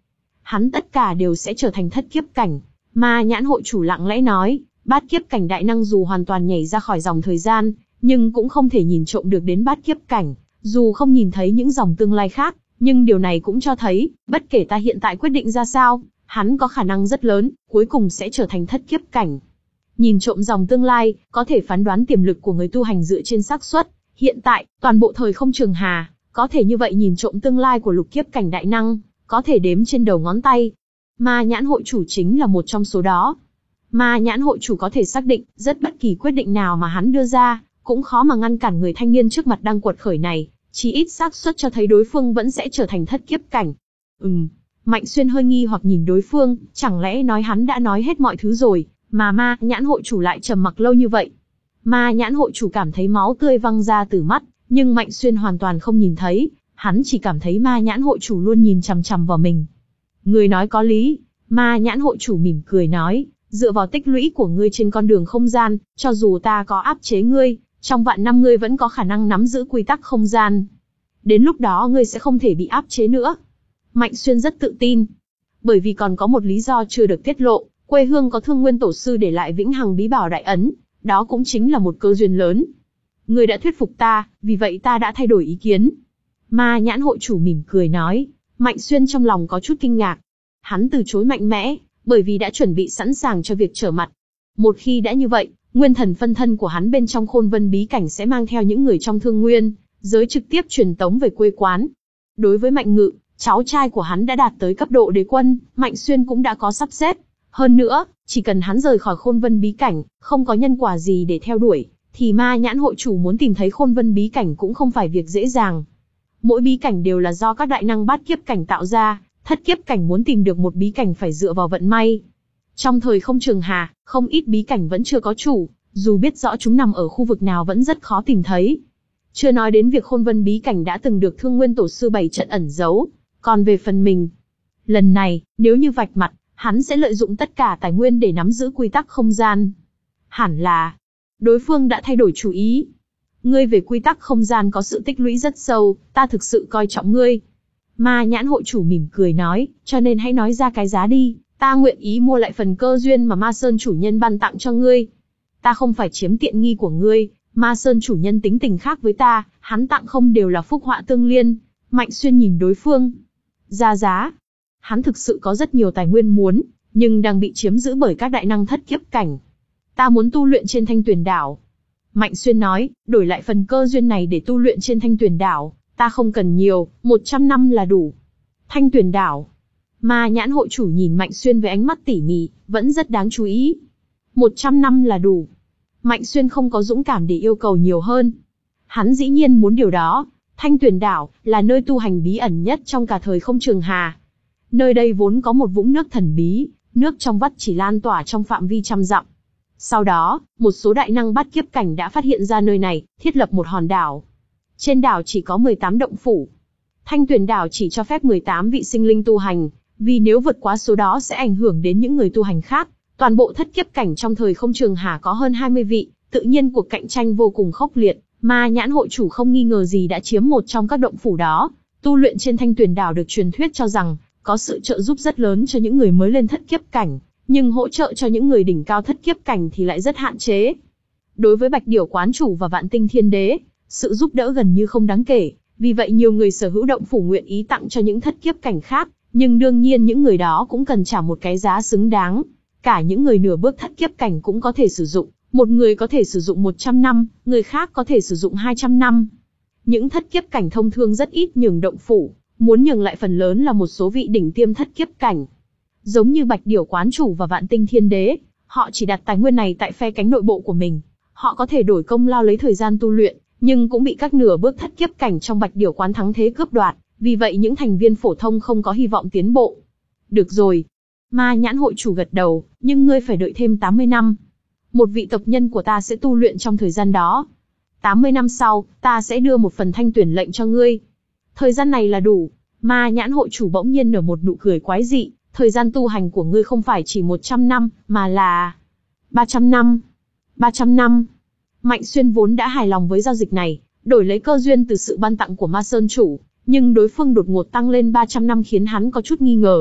hắn tất cả đều sẽ trở thành thất kiếp cảnh. Ma nhãn hội chủ lặng lẽ nói, bát kiếp cảnh đại năng dù hoàn toàn nhảy ra khỏi dòng thời gian, nhưng cũng không thể nhìn trộm được đến bát kiếp cảnh, dù không nhìn thấy những dòng tương lai khác, nhưng điều này cũng cho thấy, bất kể ta hiện tại quyết định ra sao, hắn có khả năng rất lớn, cuối cùng sẽ trở thành thất kiếp cảnh. Nhìn trộm dòng tương lai, có thể phán đoán tiềm lực của người tu hành dựa trên xác suất. Hiện tại, toàn bộ thời không trường hà, có thể như vậy nhìn trộm tương lai của lục kiếp cảnh đại năng, có thể đếm trên đầu ngón tay. Ma nhãn hội chủ chính là một trong số đó. Ma nhãn hội chủ có thể xác định, rất bất kỳ quyết định nào mà hắn đưa ra, cũng khó mà ngăn cản người thanh niên trước mặt đang quật khởi này, chỉ ít xác suất cho thấy đối phương vẫn sẽ trở thành thất kiếp cảnh. Ừm, Mạnh Xuyên hơi nghi hoặc nhìn đối phương, chẳng lẽ nói hắn đã nói hết mọi thứ rồi, mà ma nhãn hội chủ lại trầm mặc lâu như vậy. Ma nhãn hội chủ cảm thấy máu tươi văng ra từ mắt, nhưng Mạnh Xuyên hoàn toàn không nhìn thấy, hắn chỉ cảm thấy ma nhãn hội chủ luôn nhìn chằm chằm vào mình. Người nói có lý, ma nhãn hội chủ mỉm cười nói, dựa vào tích lũy của ngươi trên con đường không gian, cho dù ta có áp chế ngươi, trong vạn năm ngươi vẫn có khả năng nắm giữ quy tắc không gian. Đến lúc đó ngươi sẽ không thể bị áp chế nữa. Mạnh Xuyên rất tự tin, bởi vì còn có một lý do chưa được tiết lộ, quê hương có Thương Nguyên Tổ sư để lại vĩnh hằng bí bảo đại ấn, đó cũng chính là một cơ duyên lớn. Ngươi đã thuyết phục ta, vì vậy ta đã thay đổi ý kiến. Ma nhãn hội chủ mỉm cười nói. Mạnh Xuyên trong lòng có chút kinh ngạc. Hắn từ chối mạnh mẽ, bởi vì đã chuẩn bị sẵn sàng cho việc trở mặt. Một khi đã như vậy, nguyên thần phân thân của hắn bên trong Khôn Vân bí cảnh sẽ mang theo những người trong Thương Nguyên giới trực tiếp truyền tống về quê quán. Đối với Mạnh Ngự, cháu trai của hắn đã đạt tới cấp độ đế quân, Mạnh Xuyên cũng đã có sắp xếp. Hơn nữa, chỉ cần hắn rời khỏi Khôn Vân bí cảnh, không có nhân quả gì để theo đuổi, thì ma nhãn hội chủ muốn tìm thấy Khôn Vân bí cảnh cũng không phải việc dễ dàng. Mỗi bí cảnh đều là do các đại năng bát kiếp cảnh tạo ra, thất kiếp cảnh muốn tìm được một bí cảnh phải dựa vào vận may. Trong thời không trường hà, không ít bí cảnh vẫn chưa có chủ, dù biết rõ chúng nằm ở khu vực nào vẫn rất khó tìm thấy. Chưa nói đến việc Khôn Vân bí cảnh đã từng được Thương Nguyên Tổ sư bày trận ẩn giấu, còn về phần mình, lần này, nếu như vạch mặt, hắn sẽ lợi dụng tất cả tài nguyên để nắm giữ quy tắc không gian. Hẳn là, đối phương đã thay đổi chủ ý. Ngươi về quy tắc không gian có sự tích lũy rất sâu, ta thực sự coi trọng ngươi. Ma nhãn hội chủ mỉm cười nói, cho nên hãy nói ra cái giá đi, ta nguyện ý mua lại phần cơ duyên mà Ma Sơn chủ nhân ban tặng cho ngươi. Ta không phải chiếm tiện nghi của ngươi, Ma Sơn chủ nhân tính tình khác với ta, hắn tặng không đều là phúc họa tương liên. Mạnh Xuyên nhìn đối phương. Ra giá. Hắn thực sự có rất nhiều tài nguyên muốn, nhưng đang bị chiếm giữ bởi các đại năng thất kiếp cảnh. Ta muốn tu luyện trên Thanh Tuyền đảo. Mạnh Xuyên nói, đổi lại phần cơ duyên này để tu luyện trên Thanh Tuyền đảo, ta không cần nhiều, một trăm năm là đủ. Thanh Tuyền đảo. Ma nhãn hội chủ nhìn Mạnh Xuyên với ánh mắt tỉ mỉ, vẫn rất đáng chú ý. một trăm năm là đủ. Mạnh Xuyên không có dũng cảm để yêu cầu nhiều hơn. Hắn dĩ nhiên muốn điều đó. Thanh Tuyền đảo là nơi tu hành bí ẩn nhất trong cả thời không trường hà. Nơi đây vốn có một vũng nước thần bí, nước trong vắt chỉ lan tỏa trong phạm vi trăm dặm. Sau đó, một số đại năng bát kiếp cảnh đã phát hiện ra nơi này, thiết lập một hòn đảo. Trên đảo chỉ có mười tám động phủ. Thanh Tuyền đảo chỉ cho phép mười tám vị sinh linh tu hành, vì nếu vượt quá số đó sẽ ảnh hưởng đến những người tu hành khác. Toàn bộ thất kiếp cảnh trong thời không trường hà có hơn hai mươi vị, tự nhiên cuộc cạnh tranh vô cùng khốc liệt. Ma nhãn hội chủ không nghi ngờ gì đã chiếm một trong các động phủ đó. Tu luyện trên Thanh Tuyền đảo được truyền thuyết cho rằng có sự trợ giúp rất lớn cho những người mới lên thất kiếp cảnh, nhưng hỗ trợ cho những người đỉnh cao thất kiếp cảnh thì lại rất hạn chế. Đối với Bạch Điểu quán chủ và Vạn Tinh Thiên Đế, sự giúp đỡ gần như không đáng kể, vì vậy nhiều người sở hữu động phủ nguyện ý tặng cho những thất kiếp cảnh khác, nhưng đương nhiên những người đó cũng cần trả một cái giá xứng đáng. Cả những người nửa bước thất kiếp cảnh cũng có thể sử dụng, một người có thể sử dụng một trăm năm, người khác có thể sử dụng hai trăm năm. Những thất kiếp cảnh thông thường rất ít nhường động phủ, muốn nhường lại phần lớn là một số vị đỉnh tiêm thất kiếp cảnh. Giống như Bạch Điểu quán chủ và Vạn Tinh Thiên Đế, họ chỉ đặt tài nguyên này tại phe cánh nội bộ của mình. Họ có thể đổi công lao lấy thời gian tu luyện, nhưng cũng bị các nửa bước thất kiếp cảnh trong Bạch Điểu quán thắng thế cướp đoạt, vì vậy những thành viên phổ thông không có hy vọng tiến bộ. Được rồi. Ma nhãn hội chủ gật đầu, nhưng ngươi phải đợi thêm tám mươi năm. Một vị tộc nhân của ta sẽ tu luyện trong thời gian đó. tám mươi năm sau, ta sẽ đưa một phần thanh tuyển lệnh cho ngươi. Thời gian này là đủ. Ma nhãn hội chủ bỗng nhiên nở một nụ cười quái dị. Thời gian tu hành của ngươi không phải chỉ một trăm năm, mà là ba trăm năm. ba trăm năm. Mạnh Xuyên vốn đã hài lòng với giao dịch này, đổi lấy cơ duyên từ sự ban tặng của Ma Sơn chủ, nhưng đối phương đột ngột tăng lên ba trăm năm khiến hắn có chút nghi ngờ.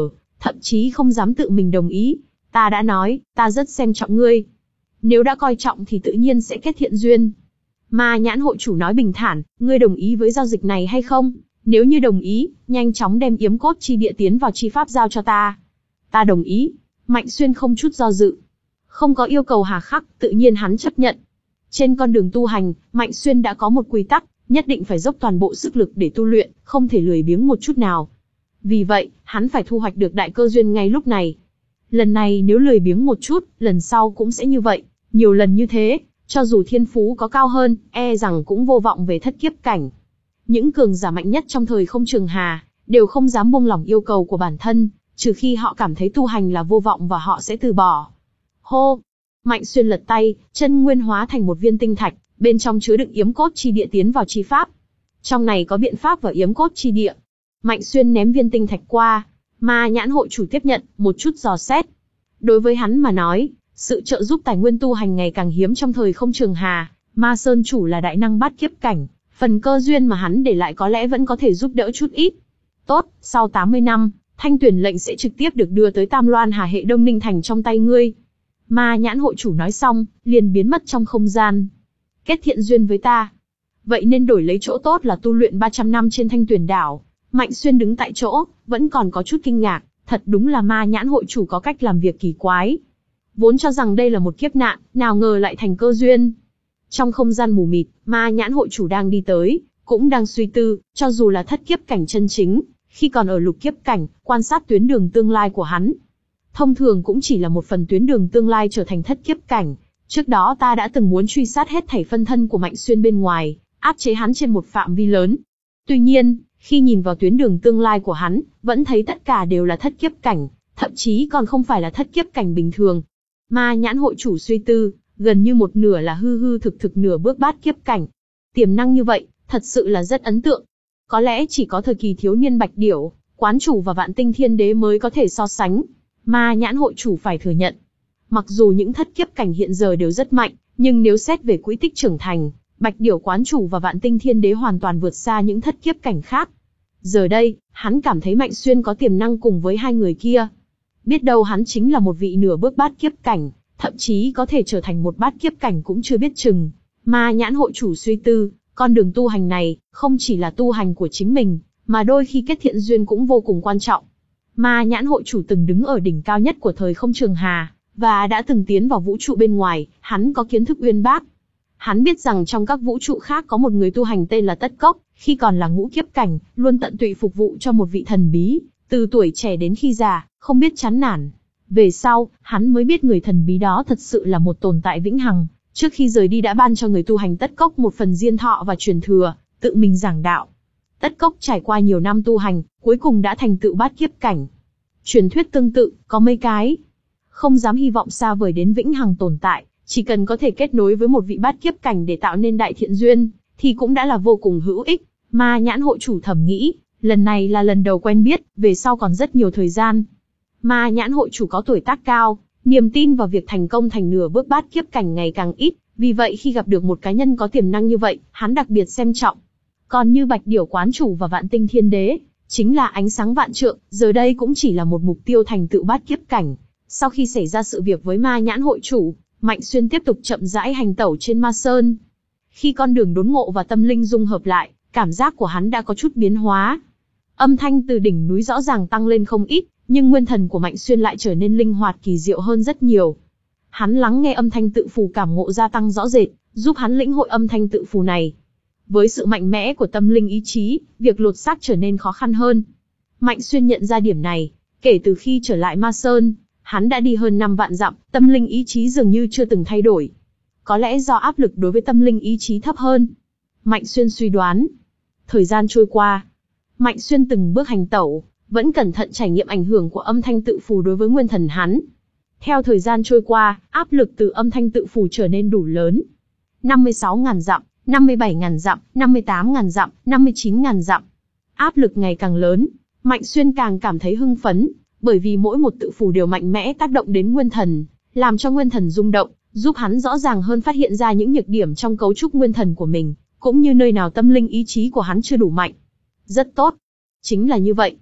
thậm chí không dám tự mình đồng ý. Ta đã nói, ta rất xem trọng ngươi. Nếu đã coi trọng thì tự nhiên sẽ kết thiện duyên. Ma nhãn hội chủ nói bình thản, ngươi đồng ý với giao dịch này hay không? Nếu như đồng ý, nhanh chóng đem yếm cốt chi địa tiến vào chi pháp giao cho ta. Ta đồng ý. Mạnh Xuyên không chút do dự. Không có yêu cầu hà khắc, tự nhiên hắn chấp nhận. Trên con đường tu hành, Mạnh Xuyên đã có một quy tắc, nhất định phải dốc toàn bộ sức lực để tu luyện, không thể lười biếng một chút nào. Vì vậy, hắn phải thu hoạch được đại cơ duyên ngay lúc này. Lần này nếu lười biếng một chút, lần sau cũng sẽ như vậy. Nhiều lần như thế, cho dù thiên phú có cao hơn, e rằng cũng vô vọng về thất kiếp cảnh. Những cường giả mạnh nhất trong thời không trường hà, đều không dám buông lỏng yêu cầu của bản thân, trừ khi họ cảm thấy tu hành là vô vọng và họ sẽ từ bỏ. Hô! Mạnh Xuyên lật tay, chân nguyên hóa thành một viên tinh thạch, bên trong chứa đựng yếm cốt chi địa tiến vào chi pháp. Trong này có biện pháp và yếm cốt chi địa. Mạnh Xuyên ném viên tinh thạch qua, Ma nhãn hội chủ tiếp nhận, một chút dò xét. Đối với hắn mà nói, sự trợ giúp tài nguyên tu hành ngày càng hiếm trong thời không trường hà, Ma Sơn chủ là đại năng bát kiếp cảnh, phần cơ duyên mà hắn để lại có lẽ vẫn có thể giúp đỡ chút ít. Tốt, sau tám mươi năm, thanh tuyển lệnh sẽ trực tiếp được đưa tới Tam Loan Hà hệ Đông Ninh Thành trong tay ngươi. Ma nhãn hội chủ nói xong, liền biến mất trong không gian. Kết thiện duyên với ta. Vậy nên đổi lấy chỗ tốt là tu luyện ba trăm năm trên thanh tuyển đảo. Mạnh Xuyên đứng tại chỗ, vẫn còn có chút kinh ngạc, thật đúng là ma nhãn hội chủ có cách làm việc kỳ quái. Vốn cho rằng đây là một kiếp nạn, nào ngờ lại thành cơ duyên. Trong không gian mù mịt, ma nhãn hội chủ đang đi tới, cũng đang suy tư, cho dù là thất kiếp cảnh chân chính, khi còn ở lục kiếp cảnh, quan sát tuyến đường tương lai của hắn. Thông thường cũng chỉ là một phần tuyến đường tương lai trở thành thất kiếp cảnh. Trước đó ta đã từng muốn truy sát hết thảy phân thân của Mạnh Xuyên bên ngoài, áp chế hắn trên một phạm vi lớn. Tuy nhiên, khi nhìn vào tuyến đường tương lai của hắn, vẫn thấy tất cả đều là thất kiếp cảnh, thậm chí còn không phải là thất kiếp cảnh bình thường. Ma nhãn hội chủ suy tư, gần như một nửa là hư hư thực thực nửa bước bát kiếp cảnh. Tiềm năng như vậy, thật sự là rất ấn tượng. Có lẽ chỉ có thời kỳ thiếu niên Bạch Điểu, Quán Chủ và Vạn Tinh Thiên Đế mới có thể so sánh. Ma nhãn hội chủ phải thừa nhận. Mặc dù những thất kiếp cảnh hiện giờ đều rất mạnh, nhưng nếu xét về quỹ tích trưởng thành, Bạch Điểu Quán Chủ và Vạn Tinh Thiên Đế hoàn toàn vượt xa những thất kiếp cảnh khác. Giờ đây, hắn cảm thấy Mạnh Xuyên có tiềm năng cùng với hai người kia. Biết đâu hắn chính là một vị nửa bước bát kiếp cảnh, thậm chí có thể trở thành một bát kiếp cảnh cũng chưa biết chừng. Ma nhãn hội chủ suy tư, con đường tu hành này, không chỉ là tu hành của chính mình, mà đôi khi kết thiện duyên cũng vô cùng quan trọng. Ma nhãn hội chủ từng đứng ở đỉnh cao nhất của thời không trường hà, và đã từng tiến vào vũ trụ bên ngoài, hắn có kiến thức uyên bác. Hắn biết rằng trong các vũ trụ khác có một người tu hành tên là Tất Cốc, khi còn là ngũ kiếp cảnh, luôn tận tụy phục vụ cho một vị thần bí, từ tuổi trẻ đến khi già, không biết chán nản. Về sau, hắn mới biết người thần bí đó thật sự là một tồn tại vĩnh hằng, trước khi rời đi đã ban cho người tu hành Tất Cốc một phần diên thọ và truyền thừa, tự mình giảng đạo. Tất Cốc trải qua nhiều năm tu hành, cuối cùng đã thành tựu bát kiếp cảnh. Truyền thuyết tương tự, có mấy cái. Không dám hy vọng xa vời đến vĩnh hằng tồn tại, chỉ cần có thể kết nối với một vị bát kiếp cảnh để tạo nên đại thiện duyên, thì cũng đã là vô cùng hữu ích. Ma nhãn hội chủ thầm nghĩ, lần này là lần đầu quen biết, về sau còn rất nhiều thời gian. Ma nhãn hội chủ có tuổi tác cao, niềm tin vào việc thành công thành nửa bước bát kiếp cảnh ngày càng ít, vì vậy khi gặp được một cá nhân có tiềm năng như vậy, hắn đặc biệt xem trọng. Còn như Bạch Điểu Quán Chủ và Vạn Tinh Thiên Đế, chính là ánh sáng vạn trượng, giờ đây cũng chỉ là một mục tiêu thành tựu bát kiếp cảnh. Sau khi xảy ra sự việc với ma nhãn hội chủ, Mạnh Xuyên tiếp tục chậm rãi hành tẩu trên Ma Sơn. Khi con đường đốn ngộ và tâm linh dung hợp lại, cảm giác của hắn đã có chút biến hóa. Âm thanh từ đỉnh núi rõ ràng tăng lên không ít, nhưng nguyên thần của Mạnh Xuyên lại trở nên linh hoạt kỳ diệu hơn rất nhiều. Hắn lắng nghe âm thanh tự phù cảm ngộ gia tăng rõ rệt, giúp hắn lĩnh hội âm thanh tự phù này. Với sự mạnh mẽ của tâm linh ý chí, việc lột xác trở nên khó khăn hơn. Mạnh Xuyên nhận ra điểm này, kể từ khi trở lại Ma Sơn, hắn đã đi hơn năm vạn dặm, tâm linh ý chí dường như chưa từng thay đổi. Có lẽ do áp lực đối với tâm linh ý chí thấp hơn. Mạnh Xuyên suy đoán. Thời gian trôi qua, Mạnh Xuyên từng bước hành tẩu, vẫn cẩn thận trải nghiệm ảnh hưởng của âm thanh tự phù đối với nguyên thần hắn. Theo thời gian trôi qua, áp lực từ âm thanh tự phù trở nên đủ lớn. năm mươi sáu nghìn dặm, năm mươi bảy nghìn dặm, năm mươi tám nghìn dặm, năm mươi chín nghìn dặm. Áp lực ngày càng lớn, Mạnh Xuyên càng cảm thấy hưng phấn, bởi vì mỗi một tự phù đều mạnh mẽ tác động đến nguyên thần, làm cho nguyên thần rung động, giúp hắn rõ ràng hơn phát hiện ra những nhược điểm trong cấu trúc nguyên thần của mình, cũng như nơi nào tâm linh ý chí của hắn chưa đủ mạnh. Rất tốt. Chính là như vậy.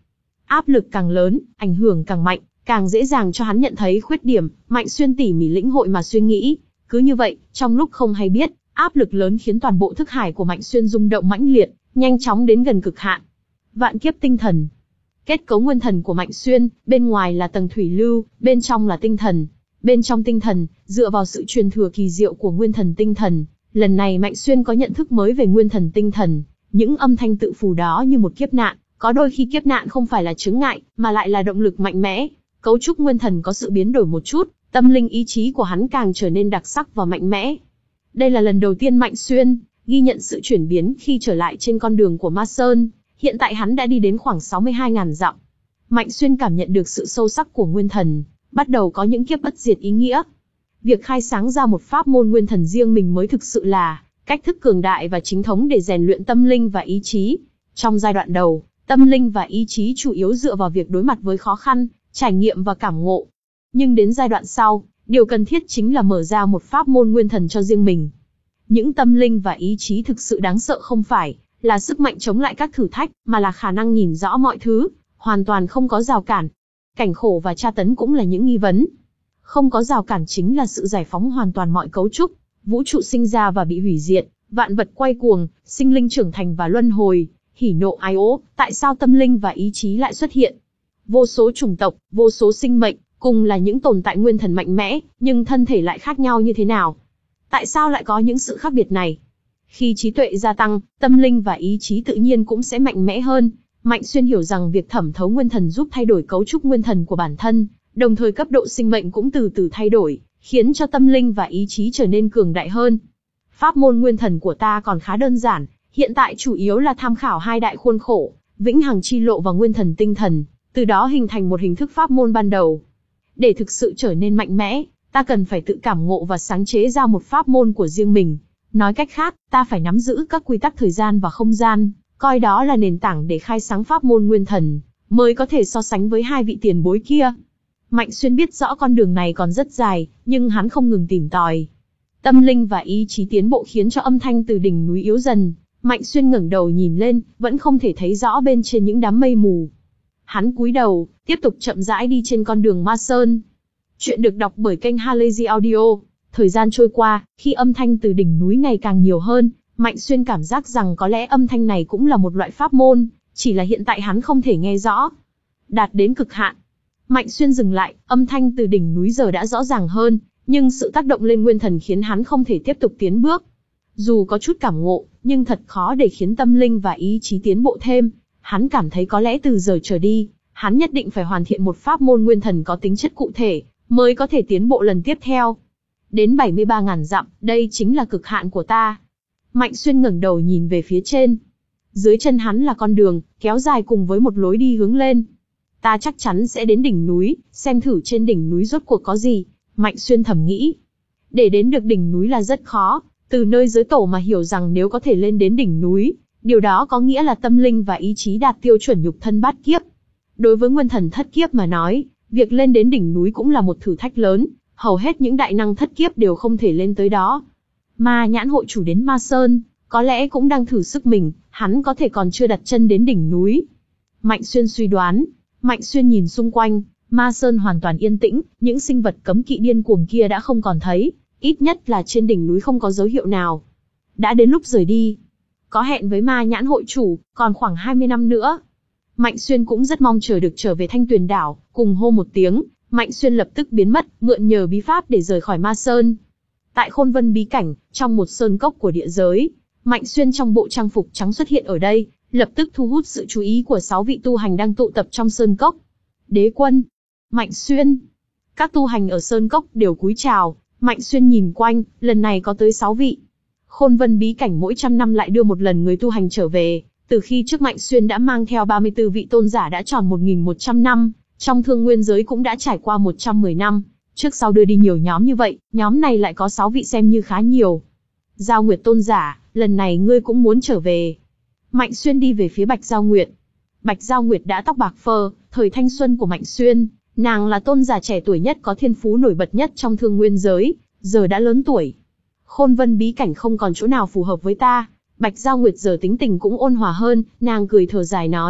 Áp lực càng lớn, ảnh hưởng càng mạnh, càng dễ dàng cho hắn nhận thấy khuyết điểm. Mạnh Xuyên tỉ mỉ lĩnh hội mà suy nghĩ. Cứ như vậy, trong lúc không hay biết, áp lực lớn khiến toàn bộ thức hải của Mạnh Xuyên rung động mãnh liệt, nhanh chóng đến gần cực hạn. Vạn kiếp tinh thần. Kết cấu nguyên thần của Mạnh Xuyên, bên ngoài là tầng thủy lưu, bên trong là tinh thần. Bên trong tinh thần, dựa vào sự truyền thừa kỳ diệu của nguyên thần tinh thần, lần này Mạnh Xuyên có nhận thức mới về nguyên thần tinh thần. Những âm thanh tự phù đó như một kiếp nạn, có đôi khi kiếp nạn không phải là chướng ngại, mà lại là động lực mạnh mẽ. Cấu trúc nguyên thần có sự biến đổi một chút, tâm linh ý chí của hắn càng trở nên đặc sắc và mạnh mẽ. Đây là lần đầu tiên Mạnh Xuyên ghi nhận sự chuyển biến khi trở lại trên con đường của Ma Sơn. Hiện tại hắn đã đi đến khoảng sáu mươi hai nghìn dặm. Mạnh Xuyên cảm nhận được sự sâu sắc của nguyên thần, bắt đầu có những kiếp bất diệt ý nghĩa. Việc khai sáng ra một pháp môn nguyên thần riêng mình mới thực sự là cách thức cường đại và chính thống để rèn luyện tâm linh và ý chí. Trong giai đoạn đầu, tâm linh và ý chí chủ yếu dựa vào việc đối mặt với khó khăn, trải nghiệm và cảm ngộ. Nhưng đến giai đoạn sau, điều cần thiết chính là mở ra một pháp môn nguyên thần cho riêng mình. Những tâm linh và ý chí thực sự đáng sợ không phải là sức mạnh chống lại các thử thách, mà là khả năng nhìn rõ mọi thứ, hoàn toàn không có rào cản. Cảnh khổ và tra tấn cũng là những nghi vấn. Không có rào cản chính là sự giải phóng hoàn toàn mọi cấu trúc. Vũ trụ sinh ra và bị hủy diệt, vạn vật quay cuồng, sinh linh trưởng thành và luân hồi, hỉ nộ ái ố, tại sao tâm linh và ý chí lại xuất hiện? Vô số chủng tộc, vô số sinh mệnh, cùng là những tồn tại nguyên thần mạnh mẽ, nhưng thân thể lại khác nhau như thế nào? Tại sao lại có những sự khác biệt này? Khi trí tuệ gia tăng, tâm linh và ý chí tự nhiên cũng sẽ mạnh mẽ hơn. Mạnh Xuyên hiểu rằng việc thẩm thấu nguyên thần giúp thay đổi cấu trúc nguyên thần của bản thân, đồng thời cấp độ sinh mệnh cũng từ từ thay đổi, khiến cho tâm linh và ý chí trở nên cường đại hơn. Pháp môn nguyên thần của ta còn khá đơn giản, hiện tại chủ yếu là tham khảo hai đại khuôn khổ, Vĩnh Hằng Chi Lộ và Nguyên Thần Tinh Thần, từ đó hình thành một hình thức pháp môn ban đầu. Để thực sự trở nên mạnh mẽ, ta cần phải tự cảm ngộ và sáng chế ra một pháp môn của riêng mình. Nói cách khác, ta phải nắm giữ các quy tắc thời gian và không gian, coi đó là nền tảng để khai sáng pháp môn nguyên thần, mới có thể so sánh với hai vị tiền bối kia. Mạnh Xuyên biết rõ con đường này còn rất dài, nhưng hắn không ngừng tìm tòi. Tâm linh và ý chí tiến bộ khiến cho âm thanh từ đỉnh núi yếu dần. Mạnh Xuyên ngẩng đầu nhìn lên, vẫn không thể thấy rõ bên trên những đám mây mù. Hắn cúi đầu, tiếp tục chậm rãi đi trên con đường Ma Sơn. Chuyện được đọc bởi kênh Halazy Audio. Thời gian trôi qua, khi âm thanh từ đỉnh núi ngày càng nhiều hơn, Mạnh Xuyên cảm giác rằng có lẽ âm thanh này cũng là một loại pháp môn, chỉ là hiện tại hắn không thể nghe rõ. Đạt đến cực hạn, Mạnh Xuyên dừng lại, âm thanh từ đỉnh núi giờ đã rõ ràng hơn, nhưng sự tác động lên nguyên thần khiến hắn không thể tiếp tục tiến bước. Dù có chút cảm ngộ, nhưng thật khó để khiến tâm linh và ý chí tiến bộ thêm. Hắn cảm thấy có lẽ từ giờ trở đi, hắn nhất định phải hoàn thiện một pháp môn nguyên thần có tính chất cụ thể, mới có thể tiến bộ lần tiếp theo. Đến bảy mươi ba nghìn dặm, đây chính là cực hạn của ta. Mạnh Xuyên ngẩng đầu nhìn về phía trên. Dưới chân hắn là con đường, kéo dài cùng với một lối đi hướng lên. Ta chắc chắn sẽ đến đỉnh núi, xem thử trên đỉnh núi rốt cuộc có gì. Mạnh Xuyên thầm nghĩ. Để đến được đỉnh núi là rất khó, từ nơi giới tổ mà hiểu rằng nếu có thể lên đến đỉnh núi, điều đó có nghĩa là tâm linh và ý chí đạt tiêu chuẩn nhục thân bát kiếp. Đối với nguyên thần thất kiếp mà nói, việc lên đến đỉnh núi cũng là một thử thách lớn, hầu hết những đại năng thất kiếp đều không thể lên tới đó. Ma Nhãn hội chủ đến Ma Sơn, có lẽ cũng đang thử sức mình, hắn có thể còn chưa đặt chân đến đỉnh núi. Mạnh Xuyên suy đoán. Mạnh Xuyên nhìn xung quanh, Ma Sơn hoàn toàn yên tĩnh, những sinh vật cấm kỵ điên cuồng kia đã không còn thấy, ít nhất là trên đỉnh núi không có dấu hiệu nào. Đã đến lúc rời đi. Có hẹn với Ma Nhãn hội chủ, còn khoảng hai mươi năm nữa. Mạnh Xuyên cũng rất mong chờ được trở về Thanh Tuyền đảo, cùng hô một tiếng, Mạnh Xuyên lập tức biến mất, mượn nhờ bí pháp để rời khỏi Ma Sơn. Tại Khôn Vân bí cảnh, trong một sơn cốc của địa giới, Mạnh Xuyên trong bộ trang phục trắng xuất hiện ở đây, lập tức thu hút sự chú ý của sáu vị tu hành đang tụ tập trong sơn cốc. Đế quân, Mạnh Xuyên. Các tu hành ở sơn cốc đều cúi chào, Mạnh Xuyên nhìn quanh, lần này có tới sáu vị. Khôn Vân bí cảnh mỗi trăm năm lại đưa một lần người tu hành trở về, từ khi trước Mạnh Xuyên đã mang theo ba mươi tư vị tôn giả đã tròn một nghìn một trăm năm, trong thương nguyên giới cũng đã trải qua một trăm mười năm, trước sau đưa đi nhiều nhóm như vậy, nhóm này lại có sáu vị xem như khá nhiều. Giao Nguyệt tôn giả, lần này ngươi cũng muốn trở về. Mạnh Xuyên đi về phía Bạch Giao Nguyệt. Bạch Giao Nguyệt đã tóc bạc phơ, thời thanh xuân của Mạnh Xuyên, nàng là tôn giả trẻ tuổi nhất có thiên phú nổi bật nhất trong thương nguyên giới, giờ đã lớn tuổi. Khôn Vân bí cảnh không còn chỗ nào phù hợp với ta. Bạch Giao Nguyệt giờ tính tình cũng ôn hòa hơn, nàng cười thở dài nói,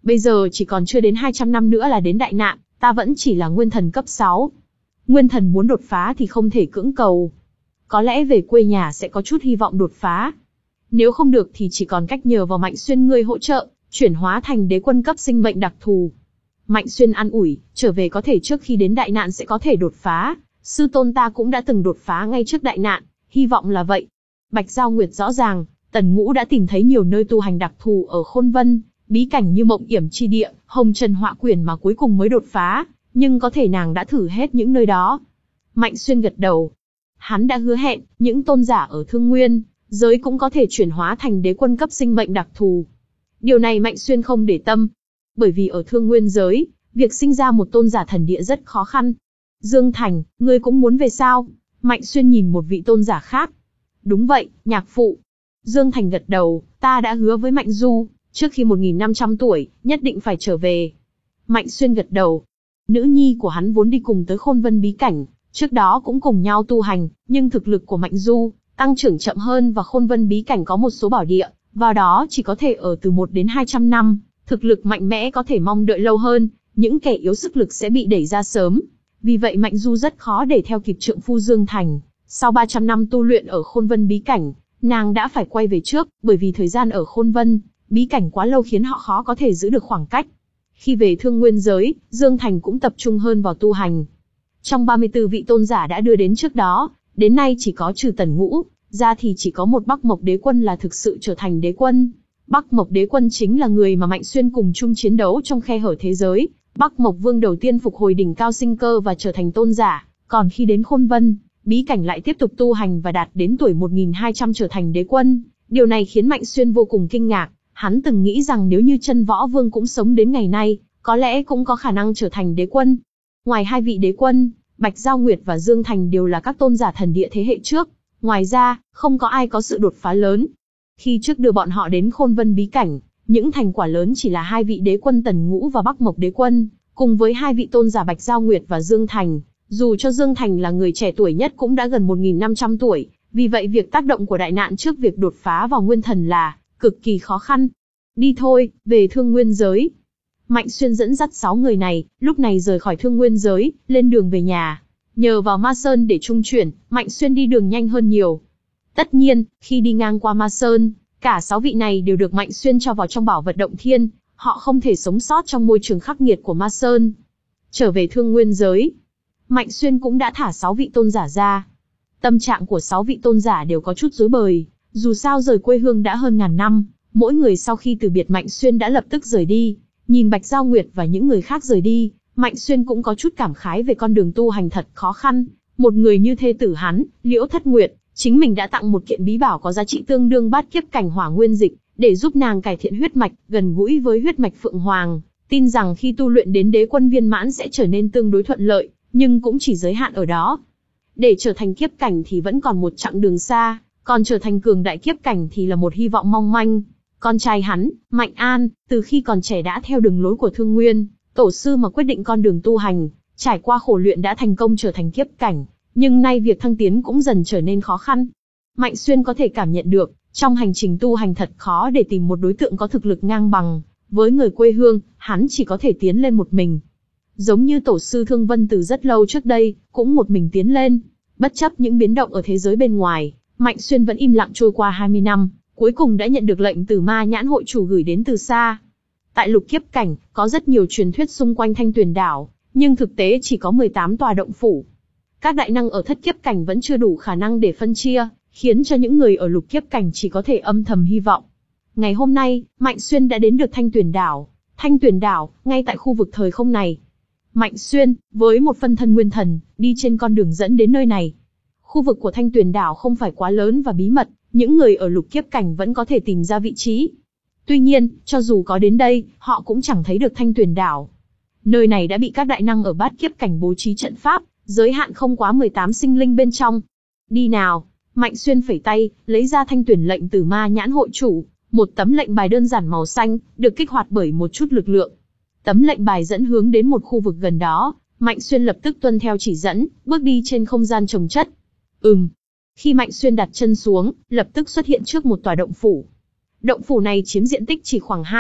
Bây giờ chỉ còn chưa đến hai trăm năm nữa là đến đại nạn, ta vẫn chỉ là nguyên thần cấp sáu. Nguyên thần muốn đột phá thì không thể cưỡng cầu. Có lẽ về quê nhà sẽ có chút hy vọng đột phá. Nếu không được thì chỉ còn cách nhờ vào Mạnh Xuyên ngươi hỗ trợ, chuyển hóa thành đế quân cấp sinh mệnh đặc thù. Mạnh Xuyên an ủi, trở về có thể trước khi đến đại nạn sẽ có thể đột phá. Sư tôn ta cũng đã từng đột phá ngay trước đại nạn, hy vọng là vậy. Bạch Giao Nguyệt rõ ràng, Tần Ngũ đã tìm thấy nhiều nơi tu hành đặc thù ở Khôn Vân, bí cảnh như Mộng Yểm Chi Địa, Hồng Trần Họa Quyển mà cuối cùng mới đột phá, nhưng có thể nàng đã thử hết những nơi đó. Mạnh Xuyên gật đầu. Hắn đã hứa hẹn, những tôn giả ở Thương Nguyên giới cũng có thể chuyển hóa thành đế quân cấp sinh mệnh đặc thù. Điều này Mạnh Xuyên không để tâm, bởi vì ở Thương Nguyên giới, việc sinh ra một tôn giả thần địa rất khó khăn. Dương Thành, ngươi cũng muốn về sao? Mạnh Xuyên nhìn một vị tôn giả khác. Đúng vậy, nhạc phụ. Dương Thành gật đầu, ta đã hứa với Mạnh Du, trước khi một nghìn năm trăm tuổi, nhất định phải trở về. Mạnh Xuyên gật đầu. Nữ nhi của hắn vốn đi cùng tới Khôn Vân bí cảnh, trước đó cũng cùng nhau tu hành, nhưng thực lực của Mạnh Du tăng trưởng chậm hơn và Khôn Vân bí cảnh có một số bảo địa, vào đó chỉ có thể ở từ một đến hai trăm năm, thực lực mạnh mẽ có thể mong đợi lâu hơn, những kẻ yếu sức lực sẽ bị đẩy ra sớm. Vì vậy Mạnh Du rất khó để theo kịp trượng phu Dương Thành. Sau ba trăm năm tu luyện ở Khôn Vân bí cảnh, nàng đã phải quay về trước, bởi vì thời gian ở Khôn Vân bí cảnh quá lâu khiến họ khó có thể giữ được khoảng cách. Khi về Thương Nguyên giới, Dương Thành cũng tập trung hơn vào tu hành. Trong ba mươi tư vị tôn giả đã đưa đến trước đó, đến nay chỉ có trừ Tần Ngũ ra thì chỉ có một Bắc Mộc Đế Quân là thực sự trở thành đế quân. Bắc Mộc Đế Quân chính là người mà Mạnh Xuyên cùng chung chiến đấu trong khe hở thế giới. Bắc Mộc Vương đầu tiên phục hồi đỉnh cao sinh cơ và trở thành tôn giả, còn khi đến Khôn Vân bí cảnh lại tiếp tục tu hành và đạt đến tuổi một nghìn hai trăm trở thành đế quân. Điều này khiến Mạnh Xuyên vô cùng kinh ngạc, hắn từng nghĩ rằng nếu như Chân Võ Vương cũng sống đến ngày nay, có lẽ cũng có khả năng trở thành đế quân. Ngoài hai vị đế quân, Bạch Giao Nguyệt và Dương Thành đều là các tôn giả thần địa thế hệ trước. Ngoài ra, không có ai có sự đột phá lớn. Khi trước đưa bọn họ đến Khôn Vân bí cảnh, những thành quả lớn chỉ là hai vị đế quân Tần Ngũ và Bắc Mộc Đế Quân, cùng với hai vị tôn giả Bạch Giao Nguyệt và Dương Thành. Dù cho Dương Thành là người trẻ tuổi nhất cũng đã gần một nghìn năm trăm tuổi, vì vậy việc tác động của đại nạn trước việc đột phá vào nguyên thần là cực kỳ khó khăn. Đi thôi, về Thương Nguyên giới. Mạnh Xuyên dẫn dắt sáu người này, lúc này rời khỏi Thương Nguyên giới, lên đường về nhà. Nhờ vào Ma Sơn để trung chuyển, Mạnh Xuyên đi đường nhanh hơn nhiều. Tất nhiên, khi đi ngang qua Ma Sơn, cả sáu vị này đều được Mạnh Xuyên cho vào trong bảo vật động thiên, họ không thể sống sót trong môi trường khắc nghiệt của Ma Sơn. Trở về Thương Nguyên giới, Mạnh Xuyên cũng đã thả sáu vị tôn giả ra. Tâm trạng của sáu vị tôn giả đều có chút rối bời, dù sao rời quê hương đã hơn ngàn năm, mỗi người sau khi từ biệt Mạnh Xuyên đã lập tức rời đi. Nhìn Bạch Giao Nguyệt và những người khác rời đi, Mạnh Xuyên cũng có chút cảm khái về con đường tu hành thật khó khăn. Một người như thê tử hắn, Liễu Thất Nguyệt, chính mình đã tặng một kiện bí bảo có giá trị tương đương bát kiếp cảnh hỏa nguyên dịch, để giúp nàng cải thiện huyết mạch, gần gũi với huyết mạch Phượng Hoàng. Tin rằng khi tu luyện đến đế quân viên mãn sẽ trở nên tương đối thuận lợi, nhưng cũng chỉ giới hạn ở đó. Để trở thành kiếp cảnh thì vẫn còn một chặng đường xa, còn trở thành cường đại kiếp cảnh thì là một hy vọng mong manh. Con trai hắn, Mạnh An, từ khi còn trẻ đã theo đường lối của Thương Nguyên tổ sư mà quyết định con đường tu hành, trải qua khổ luyện đã thành công trở thành kiếp cảnh, nhưng nay việc thăng tiến cũng dần trở nên khó khăn. Mạnh Xuyên có thể cảm nhận được, trong hành trình tu hành thật khó để tìm một đối tượng có thực lực ngang bằng với người quê hương, hắn chỉ có thể tiến lên một mình. Giống như tổ sư Thương Vân từ rất lâu trước đây, cũng một mình tiến lên. Bất chấp những biến động ở thế giới bên ngoài, Mạnh Xuyên vẫn im lặng trôi qua hai mươi năm, cuối cùng đã nhận được lệnh từ Ma Nhãn hội chủ gửi đến từ xa. Tại lục kiếp cảnh, có rất nhiều truyền thuyết xung quanh Thanh Tuyền đảo, nhưng thực tế chỉ có mười tám tòa động phủ. Các đại năng ở thất kiếp cảnh vẫn chưa đủ khả năng để phân chia, khiến cho những người ở lục kiếp cảnh chỉ có thể âm thầm hy vọng. Ngày hôm nay, Mạnh Xuyên đã đến được Thanh Tuyền đảo. Thanh Tuyền đảo, ngay tại khu vực thời không này. Mạnh Xuyên, với một phân thân nguyên thần, đi trên con đường dẫn đến nơi này. Khu vực của Thanh Tuyền đảo không phải quá lớn và bí mật, những người ở lục kiếp cảnh vẫn có thể tìm ra vị trí. Tuy nhiên, cho dù có đến đây, họ cũng chẳng thấy được Thanh Tuyền đảo. Nơi này đã bị các đại năng ở bát kiếp cảnh bố trí trận pháp, giới hạn không quá mười tám sinh linh bên trong. Đi nào, Mạnh Xuyên phẩy tay, lấy ra thanh tuyển lệnh từ Ma Nhãn hội chủ, một tấm lệnh bài đơn giản màu xanh, được kích hoạt bởi một chút lực lượng. Tấm lệnh bài dẫn hướng đến một khu vực gần đó, Mạnh Xuyên lập tức tuân theo chỉ dẫn, bước đi trên không gian chồng chất. Ừm. Khi Mạnh Xuyên đặt chân xuống, lập tức xuất hiện trước một tòa động phủ. Động phủ này chiếm diện tích chỉ khoảng hai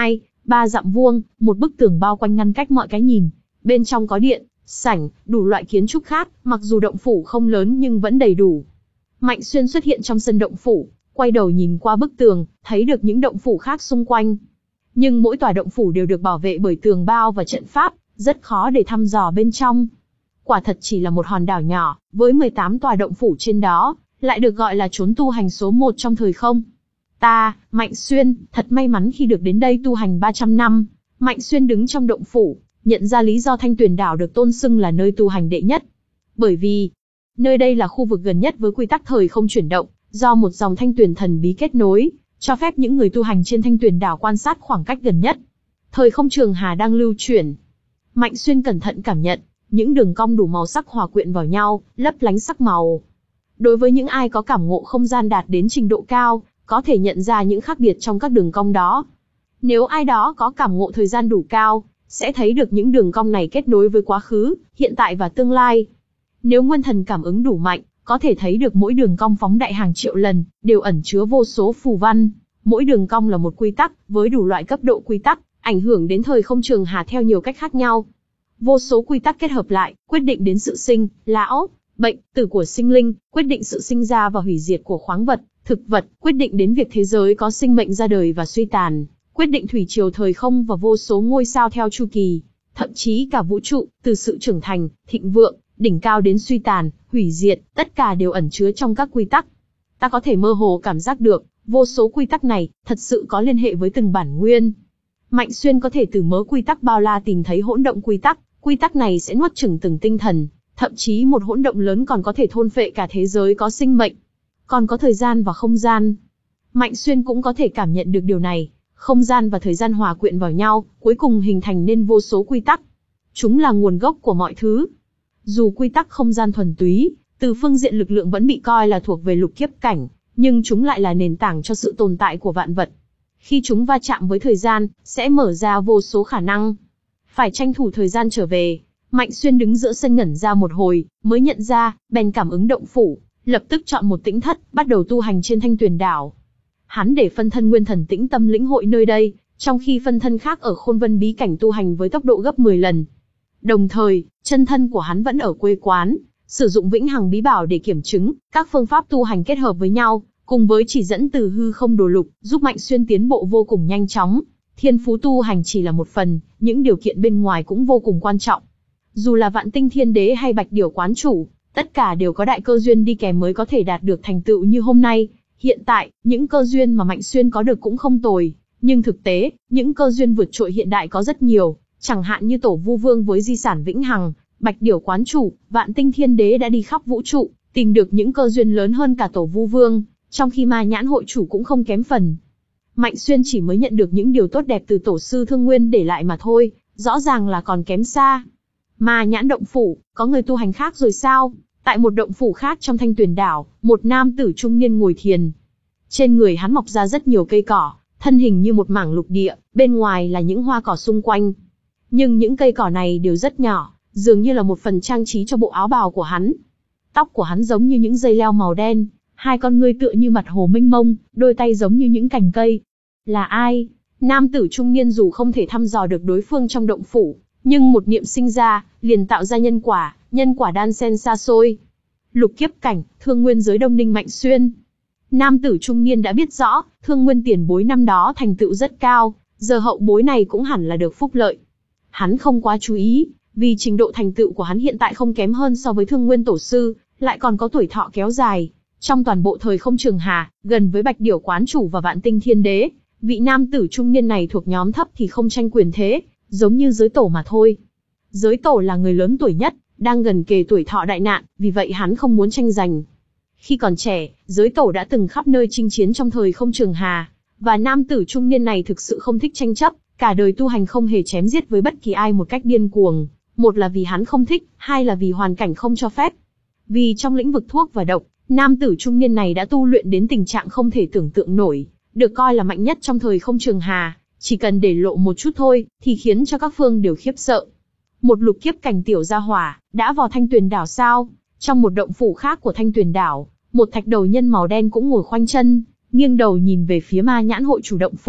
ba dặm vuông, một bức tường bao quanh ngăn cách mọi cái nhìn. Bên trong có điện, sảnh, đủ loại kiến trúc khác, mặc dù động phủ không lớn nhưng vẫn đầy đủ. Mạnh Xuyên xuất hiện trong sân động phủ, quay đầu nhìn qua bức tường, thấy được những động phủ khác xung quanh. Nhưng mỗi tòa động phủ đều được bảo vệ bởi tường bao và trận pháp, rất khó để thăm dò bên trong. Quả thật chỉ là một hòn đảo nhỏ, với mười tám tòa động phủ trên đó, lại được gọi là chốn tu hành số một trong thời không. Ta, Mạnh Xuyên, thật may mắn khi được đến đây tu hành ba trăm năm. Mạnh Xuyên đứng trong động phủ, nhận ra lý do Thanh Tuyền đảo được tôn xưng là nơi tu hành đệ nhất. Bởi vì, nơi đây là khu vực gần nhất với quy tắc thời không chuyển động, do một dòng thanh tuyền thần bí kết nối, cho phép những người tu hành trên Thanh Tuyền đảo quan sát khoảng cách gần nhất. Thời không trường hà đang lưu chuyển. Mạnh Xuyên cẩn thận cảm nhận, những đường cong đủ màu sắc hòa quyện vào nhau, lấp lánh sắc màu. Đối với những ai có cảm ngộ không gian đạt đến trình độ cao, có thể nhận ra những khác biệt trong các đường cong đó. Nếu ai đó có cảm ngộ thời gian đủ cao, sẽ thấy được những đường cong này kết nối với quá khứ, hiện tại và tương lai. Nếu nguyên thần cảm ứng đủ mạnh, có thể thấy được mỗi đường cong phóng đại hàng triệu lần, đều ẩn chứa vô số phù văn. Mỗi đường cong là một quy tắc, với đủ loại cấp độ quy tắc, ảnh hưởng đến thời không trường hà theo nhiều cách khác nhau. Vô số quy tắc kết hợp lại, quyết định đến sự sinh, lão, bệnh, tử của sinh linh, quyết định sự sinh ra và hủy diệt của khoáng vật, thực vật, quyết định đến việc thế giới có sinh mệnh ra đời và suy tàn, quyết định thủy triều thời không và vô số ngôi sao theo chu kỳ, thậm chí cả vũ trụ, từ sự trưởng thành, thịnh vượng, đỉnh cao đến suy tàn, hủy diệt, tất cả đều ẩn chứa trong các quy tắc. Ta có thể mơ hồ cảm giác được, vô số quy tắc này, thật sự có liên hệ với từng bản nguyên. Mạnh Xuyên có thể từ mớ quy tắc bao la tìm thấy hỗn động quy tắc, quy tắc này sẽ nuốt chửng từng tinh thần, thậm chí một hỗn động lớn còn có thể thôn phệ cả thế giới có sinh mệnh. Còn có thời gian và không gian. Mạnh Xuyên cũng có thể cảm nhận được điều này, không gian và thời gian hòa quyện vào nhau, cuối cùng hình thành nên vô số quy tắc. Chúng là nguồn gốc của mọi thứ. Dù quy tắc không gian thuần túy, từ phương diện lực lượng vẫn bị coi là thuộc về lục kiếp cảnh, nhưng chúng lại là nền tảng cho sự tồn tại của vạn vật. Khi chúng va chạm với thời gian, sẽ mở ra vô số khả năng. Phải tranh thủ thời gian trở về. Mạnh Xuyên đứng giữa sân ngẩn ra một hồi, mới nhận ra, bèn cảm ứng động phủ, lập tức chọn một tĩnh thất, bắt đầu tu hành trên Thanh Tuyền đảo. Hắn để phân thân nguyên thần tĩnh tâm lĩnh hội nơi đây, trong khi phân thân khác ở Khôn Vân bí cảnh tu hành với tốc độ gấp mười lần. Đồng thời, chân thân của hắn vẫn ở quê quán, sử dụng vĩnh hằng bí bảo để kiểm chứng, các phương pháp tu hành kết hợp với nhau, cùng với chỉ dẫn từ hư không đồ lục, giúp Mạnh Xuyên tiến bộ vô cùng nhanh chóng. Thiên phú tu hành chỉ là một phần, những điều kiện bên ngoài cũng vô cùng quan trọng. Dù là Vạn Tinh Thiên Đế hay Bạch Điểu Quán Chủ, tất cả đều có đại cơ duyên đi kèm mới có thể đạt được thành tựu như hôm nay. Hiện tại, những cơ duyên mà Mạnh Xuyên có được cũng không tồi, nhưng thực tế, những cơ duyên vượt trội hiện đại có rất nhiều, chẳng hạn như Tổ Vu Vương với di sản vĩnh hằng, Bạch Điểu Quán Chủ, Vạn Tinh Thiên Đế đã đi khắp vũ trụ, tìm được những cơ duyên lớn hơn cả Tổ Vu Vương, trong khi Ma Nhãn Hội Chủ cũng không kém phần. Mạnh Xuyên chỉ mới nhận được những điều tốt đẹp từ Tổ sư Thương Nguyên để lại mà thôi, rõ ràng là còn kém xa. Ma Nhãn động phủ, có người tu hành khác rồi sao? Tại một động phủ khác trong Thanh Tuyền đảo, một nam tử trung niên ngồi thiền. Trên người hắn mọc ra rất nhiều cây cỏ, thân hình như một mảng lục địa, bên ngoài là những hoa cỏ xung quanh. Nhưng những cây cỏ này đều rất nhỏ, dường như là một phần trang trí cho bộ áo bào của hắn. Tóc của hắn giống như những dây leo màu đen, hai con ngươi tựa như mặt hồ mênh mông, đôi tay giống như những cành cây. Là ai? Nam tử trung niên dù không thể thăm dò được đối phương trong động phủ, nhưng một niệm sinh ra, liền tạo ra nhân quả, nhân quả đan xen xa xôi. Lục kiếp cảnh, Thương Nguyên giới Đông Ninh Mạnh Xuyên. Nam tử trung niên đã biết rõ, Thương Nguyên tiền bối năm đó thành tựu rất cao, giờ hậu bối này cũng hẳn là được phúc lợi. Hắn không quá chú ý, vì trình độ thành tựu của hắn hiện tại không kém hơn so với Thương Nguyên tổ sư, lại còn có tuổi thọ kéo dài. Trong toàn bộ thời không trường hà, gần với Bạch Điểu Quán Chủ và Vạn Tinh Thiên Đế, vị nam tử trung niên này thuộc nhóm thấp thì không tranh quyền thế, giống như giới tổ mà thôi. Giới tổ là người lớn tuổi nhất, đang gần kề tuổi thọ đại nạn, vì vậy hắn không muốn tranh giành. Khi còn trẻ, giới tổ đã từng khắp nơi chinh chiến trong thời không trường hà, và nam tử trung niên này thực sự không thích tranh chấp, cả đời tu hành không hề chém giết với bất kỳ ai một cách điên cuồng, một là vì hắn không thích, hai là vì hoàn cảnh không cho phép. Vì trong lĩnh vực thuốc và độc, nam tử trung niên này đã tu luyện đến tình trạng không thể tưởng tượng nổi, được coi là mạnh nhất trong thời không trường hà, chỉ cần để lộ một chút thôi, thì khiến cho các phương đều khiếp sợ. Một lục kiếp cảnh tiểu gia hỏa, đã vào Thanh Tuyền đảo sao? Trong một động phủ khác của Thanh Tuyền đảo, một thạch đầu nhân màu đen cũng ngồi khoanh chân, nghiêng đầu nhìn về phía Ma Nhãn Hội Chủ động phủ,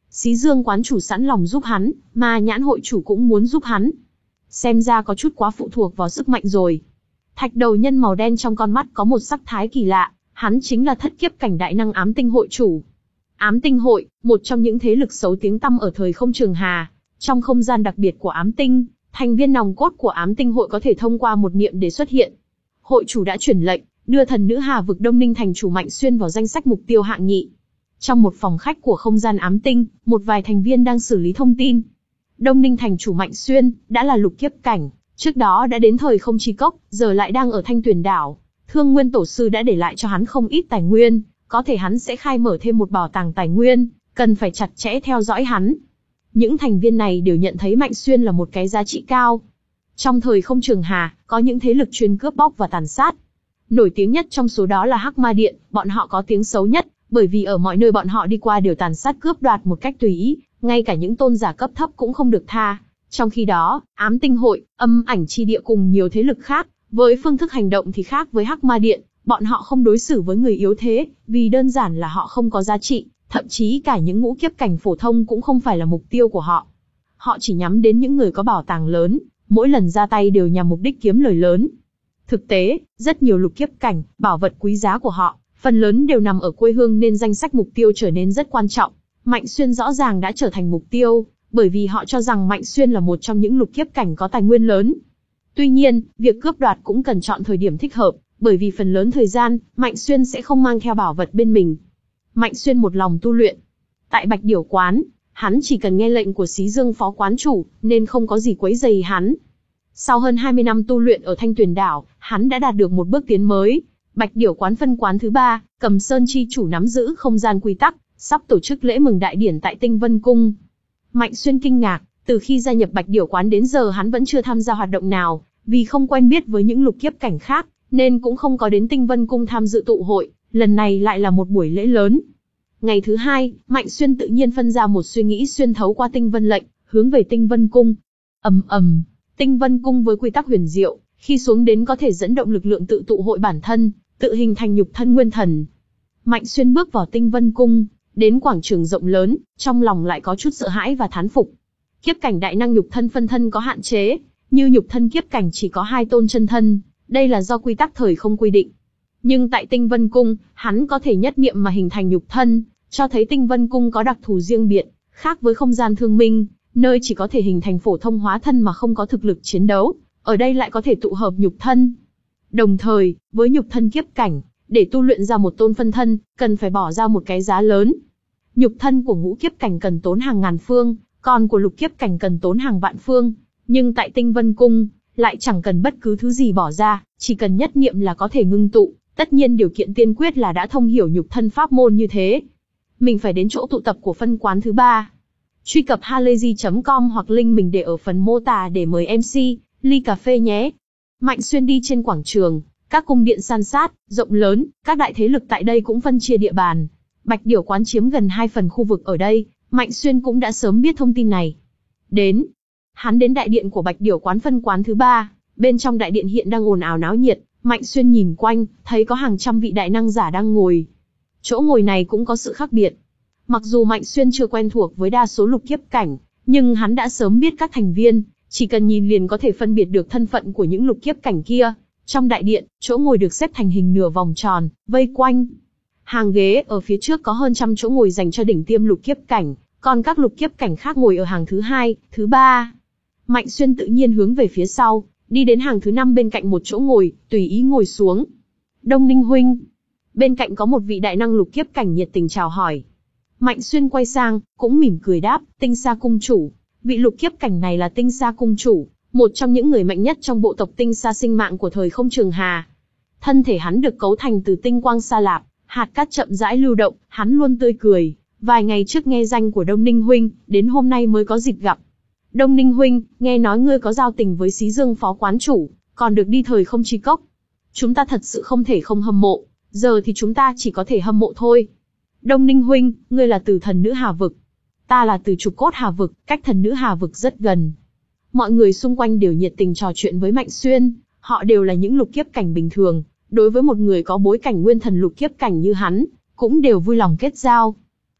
Xí Dương quán chủ sẵn lòng giúp hắn, Ma Nhãn hội chủ cũng muốn giúp hắn. Xem ra có chút quá phụ thuộc vào sức mạnh rồi. Thạch đầu nhân màu đen trong con mắt có một sắc thái kỳ lạ, hắn chính là thất kiếp cảnh đại năng Ám Tinh hội chủ. Ám Tinh hội, một trong những thế lực xấu tiếng tăm ở thời không Trường Hà. Trong không gian đặc biệt của Ám Tinh, thành viên nòng cốt của Ám Tinh hội có thể thông qua một niệm để xuất hiện. Hội chủ đã truyền lệnh, đưa thần nữ Hà vực Đông Ninh thành chủ Mạnh Xuyên vào danh sách mục tiêu hạng nhị. Trong một phòng khách của không gian Ám Tinh, một vài thành viên đang xử lý thông tin. Đông Ninh thành chủ Mạnh Xuyên, đã là lục kiếp cảnh, trước đó đã đến thời không chi cốc, giờ lại đang ở Thanh Tuyền đảo. Thương Nguyên tổ sư đã để lại cho hắn không ít tài nguyên, có thể hắn sẽ khai mở thêm một bảo tàng tài nguyên, cần phải chặt chẽ theo dõi hắn. Những thành viên này đều nhận thấy Mạnh Xuyên là một cái giá trị cao. Trong thời không Trường Hà, có những thế lực chuyên cướp bóc và tàn sát. Nổi tiếng nhất trong số đó là Hắc Ma Điện, bọn họ có tiếng xấu nhất, bởi vì ở mọi nơi bọn họ đi qua đều tàn sát cướp đoạt một cách tùy ý, ngay cả những tôn giả cấp thấp cũng không được tha. Trong khi đó, Ám Tinh hội, Âm Ảnh Chi Địa cùng nhiều thế lực khác, với phương thức hành động thì khác với Hắc Ma Điện, bọn họ không đối xử với người yếu thế, vì đơn giản là họ không có giá trị, thậm chí cả những ngũ kiếp cảnh phổ thông cũng không phải là mục tiêu của họ. Họ chỉ nhắm đến những người có bảo tàng lớn, mỗi lần ra tay đều nhằm mục đích kiếm lời lớn. Thực tế, rất nhiều lục kiếp cảnh, bảo vật quý giá của họ, phần lớn đều nằm ở quê hương nên danh sách mục tiêu trở nên rất quan trọng. Mạnh Xuyên rõ ràng đã trở thành mục tiêu, bởi vì họ cho rằng Mạnh Xuyên là một trong những lục kiếp cảnh có tài nguyên lớn. Tuy nhiên, việc cướp đoạt cũng cần chọn thời điểm thích hợp, bởi vì phần lớn thời gian, Mạnh Xuyên sẽ không mang theo bảo vật bên mình. Mạnh Xuyên một lòng tu luyện. Tại Bạch Điểu quán, hắn chỉ cần nghe lệnh của Xí Dương phó quán chủ, nên không có gì quấy rầy hắn. Sau hơn hai mươi năm tu luyện ở Thanh Tuyền đảo, hắn đã đạt được một bước tiến mới. Bạch Điểu quán phân quán thứ ba, Cầm Sơn chi chủ nắm giữ không gian quy tắc, sắp tổ chức lễ mừng đại điển tại Tinh Vân Cung. Mạnh Xuyên kinh ngạc, từ khi gia nhập Bạch Điểu quán đến giờ hắn vẫn chưa tham gia hoạt động nào, vì không quen biết với những lục kiếp cảnh khác, nên cũng không có đến Tinh Vân Cung tham dự tụ hội, lần này lại là một buổi lễ lớn. Ngày thứ hai, Mạnh Xuyên tự nhiên phân ra một suy nghĩ xuyên thấu qua Tinh Vân lệnh, hướng về Tinh Vân Cung. Ầm ầm, Tinh Vân Cung với quy tắc huyền diệu, khi xuống đến có thể dẫn động lực lượng tự tụ hội bản thân, tự hình thành nhục thân nguyên thần. Mạnh Xuyên bước vào Tinh Vân Cung, đến quảng trường rộng lớn, trong lòng lại có chút sợ hãi và thán phục. Kiếp cảnh đại năng nhục thân phân thân có hạn chế, như nhục thân kiếp cảnh chỉ có hai tôn chân thân, đây là do quy tắc thời không quy định. Nhưng tại Tinh Vân Cung, hắn có thể nhất niệm mà hình thành nhục thân, cho thấy Tinh Vân Cung có đặc thù riêng biệt, khác với không gian thương minh, nơi chỉ có thể hình thành phổ thông hóa thân mà không có thực lực chiến đấu, ở đây lại có thể tụ hợp nhục thân. Đồng thời, với nhục thân kiếp cảnh, để tu luyện ra một tôn phân thân, cần phải bỏ ra một cái giá lớn. Nhục thân của ngũ kiếp cảnh cần tốn hàng ngàn phương, còn của lục kiếp cảnh cần tốn hàng vạn phương. Nhưng tại Tinh Vân Cung, lại chẳng cần bất cứ thứ gì bỏ ra, chỉ cần nhất niệm là có thể ngưng tụ. Tất nhiên điều kiện tiên quyết là đã thông hiểu nhục thân pháp môn như thế. Mình phải đến chỗ tụ tập của phân quán thứ ba. Truy cập halayzi chấm com hoặc link mình để ở phần mô tả để mời em xê, ly cà phê nhé. Mạnh Xuyên đi trên quảng trường, các cung điện san sát, rộng lớn, các đại thế lực tại đây cũng phân chia địa bàn. Bạch Điểu quán chiếm gần hai phần khu vực ở đây, Mạnh Xuyên cũng đã sớm biết thông tin này. Đến, hắn đến đại điện của Bạch Điểu quán phân quán thứ ba, bên trong đại điện hiện đang ồn ào náo nhiệt. Mạnh Xuyên nhìn quanh, thấy có hàng trăm vị đại năng giả đang ngồi. Chỗ ngồi này cũng có sự khác biệt. Mặc dù Mạnh Xuyên chưa quen thuộc với đa số lục kiếp cảnh, nhưng hắn đã sớm biết các thành viên, chỉ cần nhìn liền có thể phân biệt được thân phận của những lục kiếp cảnh kia. Trong đại điện, chỗ ngồi được xếp thành hình nửa vòng tròn, vây quanh. Hàng ghế ở phía trước có hơn trăm chỗ ngồi dành cho đỉnh tiêm lục kiếp cảnh, còn các lục kiếp cảnh khác ngồi ở hàng thứ hai, thứ ba. Mạnh Xuyên tự nhiên hướng về phía sau, đi đến hàng thứ năm bên cạnh một chỗ ngồi, tùy ý ngồi xuống. Đông Ninh huynh. Bên cạnh có một vị đại năng lục kiếp cảnh nhiệt tình chào hỏi. Mạnh Xuyên quay sang, cũng mỉm cười đáp, Tinh Sa cung chủ. Vị lục kiếp cảnh này là Tinh Sa cung chủ, một trong những người mạnh nhất trong bộ tộc Tinh Sa sinh mạng của thời không Trường Hà. Thân thể hắn được cấu thành từ tinh quang sa lạp, hạt cát chậm rãi lưu động, hắn luôn tươi cười. Vài ngày trước nghe danh của Đông Ninh huynh, đến hôm nay mới có dịp gặp. Đông Ninh huynh, nghe nói ngươi có giao tình với Xí Dương phó quán chủ, còn được đi thời không chi cốc. Chúng ta thật sự không thể không hâm mộ, giờ thì chúng ta chỉ có thể hâm mộ thôi. Đông Ninh huynh, ngươi là từ thần nữ Hà vực. Ta là từ trục cốt Hà vực, cách thần nữ Hà vực rất gần. Mọi người xung quanh đều nhiệt tình trò chuyện với Mạnh Xuyên, họ đều là những lục kiếp cảnh bình thường, đối với một người có bối cảnh nguyên thần lục kiếp cảnh như hắn, cũng đều vui lòng kết giao.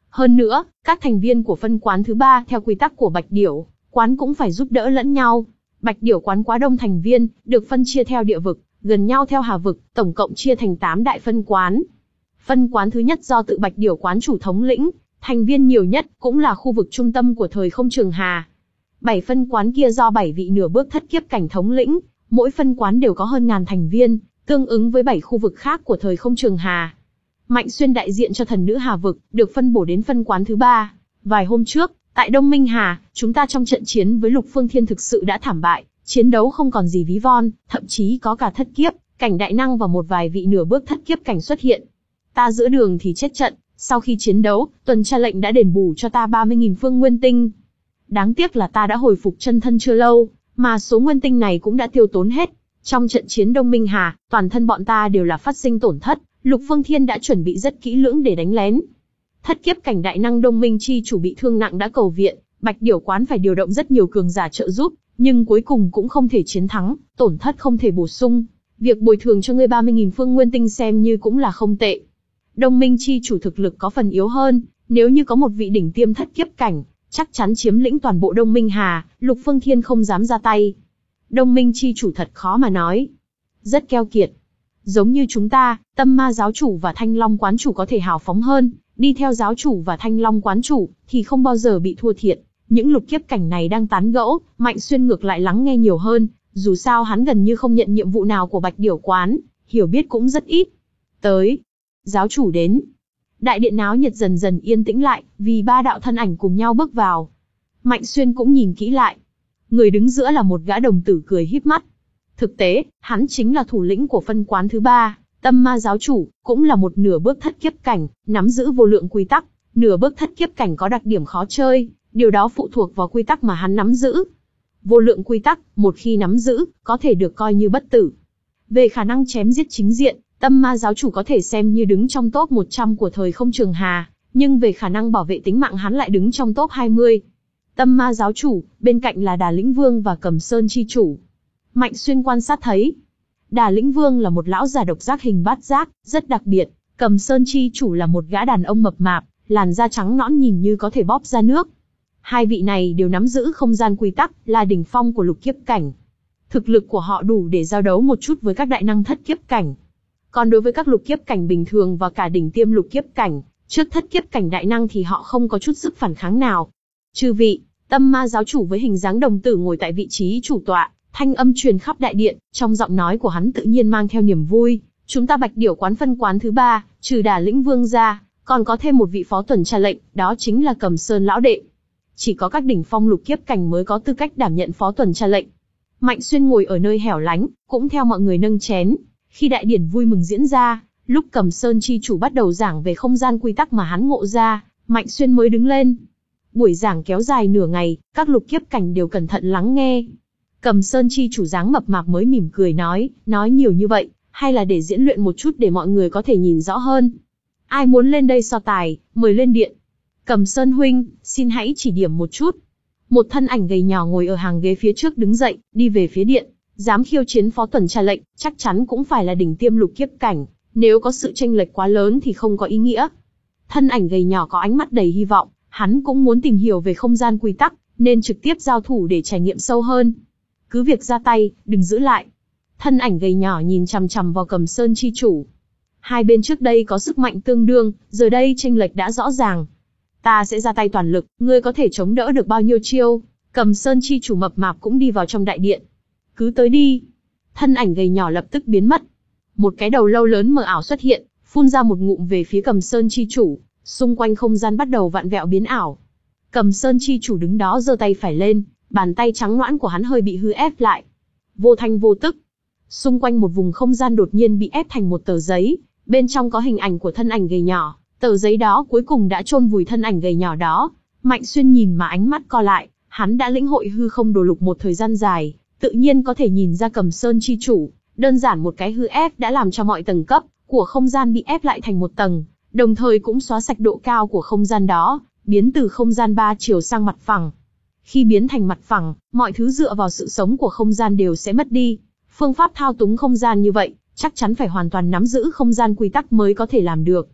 Hơn nữa, các thành viên của phân quán thứ ba theo quy tắc của Bạch Điểu quán cũng phải giúp đỡ lẫn nhau. Bạch Điểu quán quá đông thành viên, được phân chia theo địa vực, gần nhau theo hà vực, tổng cộng chia thành tám đại phân quán. Phân quán thứ nhất do tự Bạch Điểu quán chủ thống lĩnh, thành viên nhiều nhất, cũng là khu vực trung tâm của thời không trường hà. Bảy phân quán kia do bảy vị nửa bước thất kiếp cảnh thống lĩnh, mỗi phân quán đều có hơn ngàn thành viên, tương ứng với bảy khu vực khác của thời không trường hà. Mạnh Xuyên đại diện cho thần nữ hà vực, được phân bổ đến phân quán thứ ba. Vài hôm trước, tại Đông Minh Hà, chúng ta trong trận chiến với Lục Phương Thiên thực sự đã thảm bại, chiến đấu không còn gì ví von, thậm chí có cả thất kiếp cảnh đại năng và một vài vị nửa bước thất kiếp cảnh xuất hiện. Ta giữa đường thì chết trận, sau khi chiến đấu, tuần tra lệnh đã đền bù cho ta ba mươi nghìn phương nguyên tinh. Đáng tiếc là ta đã hồi phục chân thân chưa lâu, mà số nguyên tinh này cũng đã tiêu tốn hết. Trong trận chiến Đông Minh Hà, toàn thân bọn ta đều là phát sinh tổn thất, Lục Phương Thiên đã chuẩn bị rất kỹ lưỡng để đánh lén. Thất kiếp cảnh đại năng Đông Minh chi chủ bị thương nặng đã cầu viện, Bạch Điểu quán phải điều động rất nhiều cường giả trợ giúp, nhưng cuối cùng cũng không thể chiến thắng, tổn thất không thể bổ sung. Việc bồi thường cho ngươi ba mươi nghìn phương nguyên tinh xem như cũng là không tệ. Đông Minh chi chủ thực lực có phần yếu hơn, nếu như có một vị đỉnh tiêm thất kiếp cảnh, chắc chắn chiếm lĩnh toàn bộ Đông Minh Hà, Lục Phương Thiên không dám ra tay. Đông Minh chi chủ thật khó mà nói. Rất keo kiệt. Giống như chúng ta, Tâm Ma giáo chủ và Thanh Long quán chủ có thể hào phóng hơn, đi theo giáo chủ và Thanh Long quán chủ, thì không bao giờ bị thua thiệt. Những lục kiếp cảnh này đang tán gẫu, Mạnh Xuyên ngược lại lắng nghe nhiều hơn, dù sao hắn gần như không nhận nhiệm vụ nào của Bạch Điểu quán, hiểu biết cũng rất ít. Tới. Giáo chủ đến. Đại điện náo nhiệt dần dần yên tĩnh lại, vì ba đạo thân ảnh cùng nhau bước vào. Mạnh Xuyên cũng nhìn kỹ lại. Người đứng giữa là một gã đồng tử cười híp mắt. Thực tế, hắn chính là thủ lĩnh của phân quán thứ ba, Tâm Ma giáo chủ, cũng là một nửa bước thất kiếp cảnh, nắm giữ vô lượng quy tắc. Nửa bước thất kiếp cảnh có đặc điểm khó chơi, điều đó phụ thuộc vào quy tắc mà hắn nắm giữ. Vô lượng quy tắc, một khi nắm giữ, có thể được coi như bất tử. Về khả năng chém giết chính diện, Tâm Ma giáo chủ có thể xem như đứng trong top một trăm của thời không trường hà, nhưng về khả năng bảo vệ tính mạng hắn lại đứng trong top hai mươi. Tâm Ma giáo chủ, bên cạnh là Đà Lĩnh Vương và Cầm Sơn chi chủ. Mạnh Xuyên quan sát thấy, Đà Lĩnh Vương là một lão già độc giác hình bát giác, rất đặc biệt. Cầm Sơn chi chủ là một gã đàn ông mập mạp, làn da trắng nõn nhìn như có thể bóp ra nước. Hai vị này đều nắm giữ không gian quy tắc, là đỉnh phong của lục kiếp cảnh. Thực lực của họ đủ để giao đấu một chút với các đại năng thất kiếp cảnh. Còn đối với các lục kiếp cảnh bình thường và cả đỉnh tiêm lục kiếp cảnh, trước thất kiếp cảnh đại năng thì họ không có chút sức phản kháng nào. Chư vị, Tâm Ma giáo chủ với hình dáng đồng tử ngồi tại vị trí chủ tọa, thanh âm truyền khắp đại điện, trong giọng nói của hắn tự nhiên mang theo niềm vui. Chúng ta Bạch Điểu quán phân quán thứ ba, trừ Đà Lĩnh Vương ra, còn có thêm một vị phó tuần tra lệnh, đó chính là Cầm Sơn lão đệ. Chỉ có các đỉnh phong lục kiếp cảnh mới có tư cách đảm nhận phó tuần tra lệnh. Mạnh Xuyên ngồi ở nơi hẻo lánh, cũng theo mọi người nâng chén. Khi đại điển vui mừng diễn ra, lúc Cầm Sơn chi chủ bắt đầu giảng về không gian quy tắc mà hắn ngộ ra, Mạnh Xuyên mới đứng lên. Buổi giảng kéo dài nửa ngày, các lục kiếp cảnh đều cẩn thận lắng nghe. Cầm Sơn chi chủ dáng mập mạp mới mỉm cười nói, nói nhiều như vậy, hay là để diễn luyện một chút để mọi người có thể nhìn rõ hơn. Ai muốn lên đây so tài, mời lên điện. Cầm Sơn huynh, xin hãy chỉ điểm một chút. Một thân ảnh gầy nhỏ ngồi ở hàng ghế phía trước đứng dậy, đi về phía điện. Dám khiêu chiến phó tuần tra lệnh, chắc chắn cũng phải là đỉnh tiêm lục kiếp cảnh. Nếu có sự chênh lệch quá lớn thì không có ý nghĩa. Thân ảnh gầy nhỏ có ánh mắt đầy hy vọng, hắn cũng muốn tìm hiểu về không gian quy tắc, nên trực tiếp giao thủ để trải nghiệm sâu hơn. Cứ việc ra tay, đừng giữ lại. Thân ảnh gầy nhỏ nhìn chằm chằm vào Cầm Sơn chi chủ. Hai bên trước đây có sức mạnh tương đương, giờ đây chênh lệch đã rõ ràng. Ta sẽ ra tay toàn lực, ngươi có thể chống đỡ được bao nhiêu chiêu? Cầm Sơn chi chủ mập mạp cũng đi vào trong đại điện. Cứ tới đi. Thân ảnh gầy nhỏ lập tức biến mất. Một cái đầu lâu lớn mờ ảo xuất hiện, phun ra một ngụm về phía Cầm Sơn chi chủ. Xung quanh không gian bắt đầu vặn vẹo biến ảo. Cầm Sơn chi chủ đứng đó giơ tay phải lên, bàn tay trắng nõn của hắn hơi bị hư ép lại. Vô thanh vô tức, xung quanh một vùng không gian đột nhiên bị ép thành một tờ giấy, bên trong có hình ảnh của thân ảnh gầy nhỏ. Tờ giấy đó cuối cùng đã chôn vùi thân ảnh gầy nhỏ đó. Mạnh Xuyên nhìn mà ánh mắt co lại, hắn đã lĩnh hội hư không đồ lục một thời gian dài, tự nhiên có thể nhìn ra Cầm Sơn chi chủ, đơn giản một cái hư ép đã làm cho mọi tầng cấp của không gian bị ép lại thành một tầng, đồng thời cũng xóa sạch độ cao của không gian đó, biến từ không gian ba chiều sang mặt phẳng. Khi biến thành mặt phẳng, mọi thứ dựa vào sự sống của không gian đều sẽ mất đi. Phương pháp thao túng không gian như vậy, chắc chắn phải hoàn toàn nắm giữ không gian quy tắc mới có thể làm được.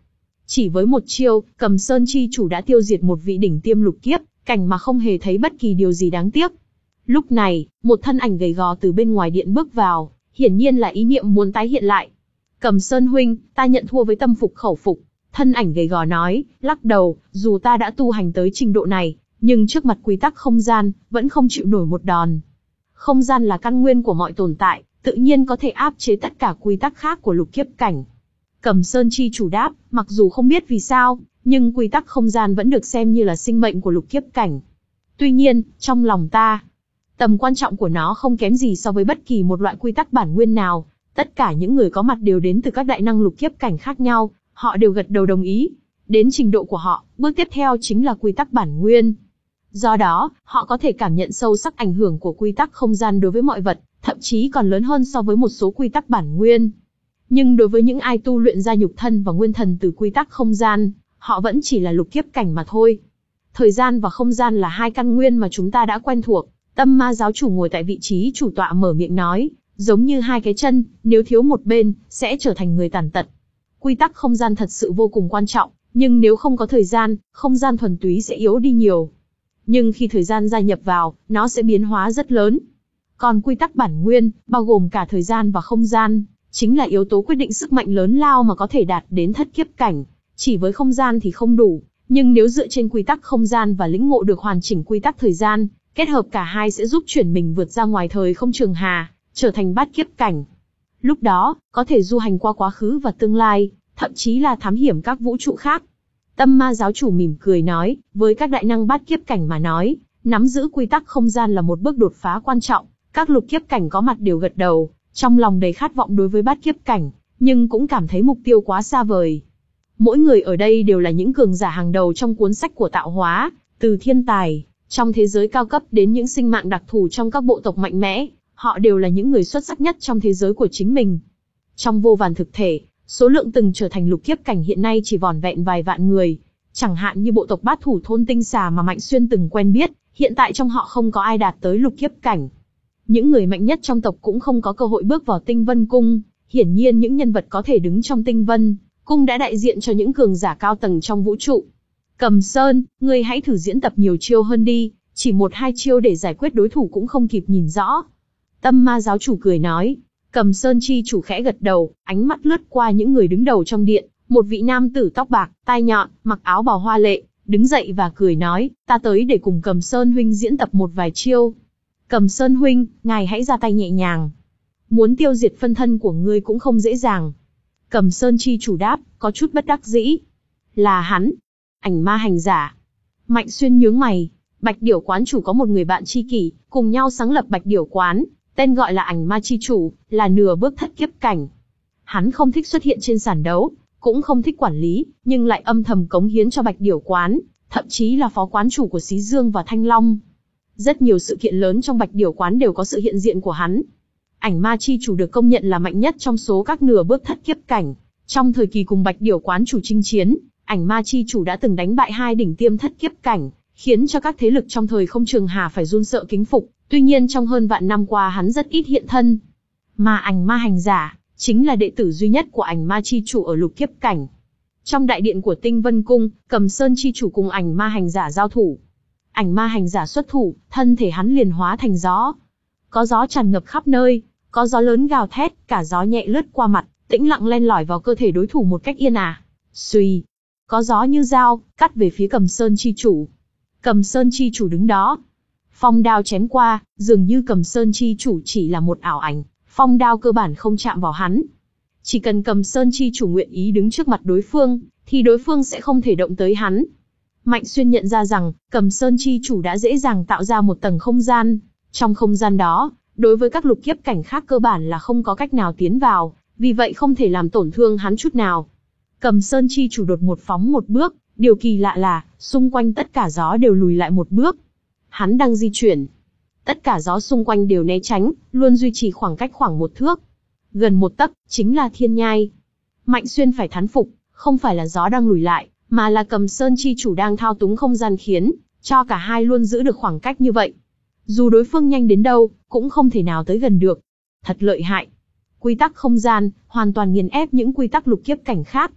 Chỉ với một chiêu, Cầm Sơn chi chủ đã tiêu diệt một vị đỉnh tiêm lục kiếp cảnh mà không hề thấy bất kỳ điều gì đáng tiếc. Lúc này, một thân ảnh gầy gò từ bên ngoài điện bước vào, hiển nhiên là ý niệm muốn tái hiện lại. Cầm Sơn huynh, ta nhận thua với tâm phục khẩu phục. Thân ảnh gầy gò nói, lắc đầu, dù ta đã tu hành tới trình độ này, nhưng trước mặt quy tắc không gian, vẫn không chịu nổi một đòn. Không gian là căn nguyên của mọi tồn tại, tự nhiên có thể áp chế tất cả quy tắc khác của lục kiếp cảnh. Cầm Sơn chi chủ đáp, mặc dù không biết vì sao, nhưng quy tắc không gian vẫn được xem như là sinh mệnh của lục kiếp cảnh. Tuy nhiên, trong lòng ta, tầm quan trọng của nó không kém gì so với bất kỳ một loại quy tắc bản nguyên nào. Tất cả những người có mặt đều đến từ các đại năng lục kiếp cảnh khác nhau, họ đều gật đầu đồng ý. Đến trình độ của họ, bước tiếp theo chính là quy tắc bản nguyên. Do đó, họ có thể cảm nhận sâu sắc ảnh hưởng của quy tắc không gian đối với mọi vật, thậm chí còn lớn hơn so với một số quy tắc bản nguyên. Nhưng đối với những ai tu luyện ra nhục thân và nguyên thần từ quy tắc không gian, họ vẫn chỉ là lục kiếp cảnh mà thôi. Thời gian và không gian là hai căn nguyên mà chúng ta đã quen thuộc. Tâm Ma giáo chủ ngồi tại vị trí chủ tọa mở miệng nói, giống như hai cái chân, nếu thiếu một bên, sẽ trở thành người tàn tật. Quy tắc không gian thật sự vô cùng quan trọng, nhưng nếu không có thời gian, không gian thuần túy sẽ yếu đi nhiều. Nhưng khi thời gian gia nhập vào, nó sẽ biến hóa rất lớn. Còn quy tắc bản nguyên, bao gồm cả thời gian và không gian, chính là yếu tố quyết định sức mạnh lớn lao mà có thể đạt đến thất kiếp cảnh. Chỉ với không gian thì không đủ, nhưng nếu dựa trên quy tắc không gian và lĩnh ngộ được hoàn chỉnh quy tắc thời gian, kết hợp cả hai sẽ giúp chuyển mình vượt ra ngoài thời không trường hà, trở thành bát kiếp cảnh. Lúc đó, có thể du hành qua quá khứ và tương lai, thậm chí là thám hiểm các vũ trụ khác. Tâm Ma giáo chủ mỉm cười nói, với các đại năng bát kiếp cảnh mà nói, nắm giữ quy tắc không gian là một bước đột phá quan trọng. Các lục kiếp cảnh có mặt đều gật đầu, trong lòng đầy khát vọng đối với bát kiếp cảnh, nhưng cũng cảm thấy mục tiêu quá xa vời. Mỗi người ở đây đều là những cường giả hàng đầu trong cuốn sách của tạo hóa, từ thiên tài, trong thế giới cao cấp đến những sinh mạng đặc thù trong các bộ tộc mạnh mẽ, họ đều là những người xuất sắc nhất trong thế giới của chính mình. Trong vô vàn thực thể, số lượng từng trở thành lục kiếp cảnh hiện nay chỉ vỏn vẹn vài vạn người. Chẳng hạn như bộ tộc bát thủ thôn tinh xà mà Mạnh Xuyên từng quen biết, hiện tại trong họ không có ai đạt tới lục kiếp cảnh. Những người mạnh nhất trong tộc cũng không có cơ hội bước vào Tinh Vân Cung. Hiển nhiên những nhân vật có thể đứng trong Tinh Vân Cung đã đại diện cho những cường giả cao tầng trong vũ trụ. Cầm Sơn, ngươi hãy thử diễn tập nhiều chiêu hơn đi, chỉ một hai chiêu để giải quyết đối thủ cũng không kịp nhìn rõ. Tâm Ma giáo chủ cười nói. Cầm Sơn chi chủ khẽ gật đầu, ánh mắt lướt qua những người đứng đầu trong điện, một vị nam tử tóc bạc, tai nhọn, mặc áo bào hoa lệ, đứng dậy và cười nói, ta tới để cùng Cầm Sơn huynh diễn tập một vài chiêu. Cầm Sơn huynh, ngài hãy ra tay nhẹ nhàng. Muốn tiêu diệt phân thân của ngươi cũng không dễ dàng. Cầm Sơn chi chủ đáp, có chút bất đắc dĩ. Là hắn. Ảnh ma hành giả. Mạnh Xuyên nhướng mày. Bạch Điểu quán chủ có một người bạn tri kỷ, cùng nhau sáng lập Bạch Điểu quán, tên gọi là Ảnh ma chi chủ, là nửa bước thất kiếp cảnh. Hắn không thích xuất hiện trên sàn đấu, cũng không thích quản lý, nhưng lại âm thầm cống hiến cho Bạch Điểu quán, thậm chí là phó quán chủ của Xí Dương và Thanh Long. Rất nhiều sự kiện lớn trong Bạch Điểu quán đều có sự hiện diện của hắn. Ảnh ma chi chủ được công nhận là mạnh nhất trong số các nửa bước thất kiếp cảnh. Trong thời kỳ cùng Bạch Điểu quán chủ chinh chiến, Ảnh ma chi chủ đã từng đánh bại hai đỉnh tiêm thất kiếp cảnh, khiến cho các thế lực trong thời không trường hà phải run sợ kính phục. Tuy nhiên trong hơn vạn năm qua hắn rất ít hiện thân. Mà Ảnh ma hành giả chính là đệ tử duy nhất của Ảnh ma chi chủ ở lục kiếp cảnh. Trong đại điện của Tinh Vân Cung, Cầm Sơn chi chủ cùng Ảnh ma hành giả giao thủ. Ảnh ma hành giả xuất thủ, thân thể hắn liền hóa thành gió. Có gió tràn ngập khắp nơi, có gió lớn gào thét, cả gió nhẹ lướt qua mặt, tĩnh lặng len lỏi vào cơ thể đối thủ một cách yên ả. Xuy, có gió như dao, cắt về phía Cầm Sơn chi chủ. Cầm Sơn chi chủ đứng đó. Phong đao chém qua, dường như Cầm Sơn chi chủ chỉ là một ảo ảnh, phong đao cơ bản không chạm vào hắn. Chỉ cần Cầm Sơn chi chủ nguyện ý đứng trước mặt đối phương, thì đối phương sẽ không thể động tới hắn. Mạnh Xuyên nhận ra rằng, Cầm Sơn chi chủ đã dễ dàng tạo ra một tầng không gian. Trong không gian đó, đối với các lục kiếp cảnh khác cơ bản là không có cách nào tiến vào, vì vậy không thể làm tổn thương hắn chút nào. Cầm Sơn chi chủ đột một phóng một bước, điều kỳ lạ là, xung quanh tất cả gió đều lùi lại một bước. Hắn đang di chuyển. Tất cả gió xung quanh đều né tránh, luôn duy trì khoảng cách khoảng một thước. Gần một tấc, chính là thiên nhai. Mạnh Xuyên phải thán phục, không phải là gió đang lùi lại, mà là Cầm Sơn chi chủ đang thao túng không gian khiến cho cả hai luôn giữ được khoảng cách như vậy. Dù đối phương nhanh đến đâu, cũng không thể nào tới gần được. Thật lợi hại. Quy tắc không gian, hoàn toàn nghiền ép những quy tắc lục kiếp cảnh khác.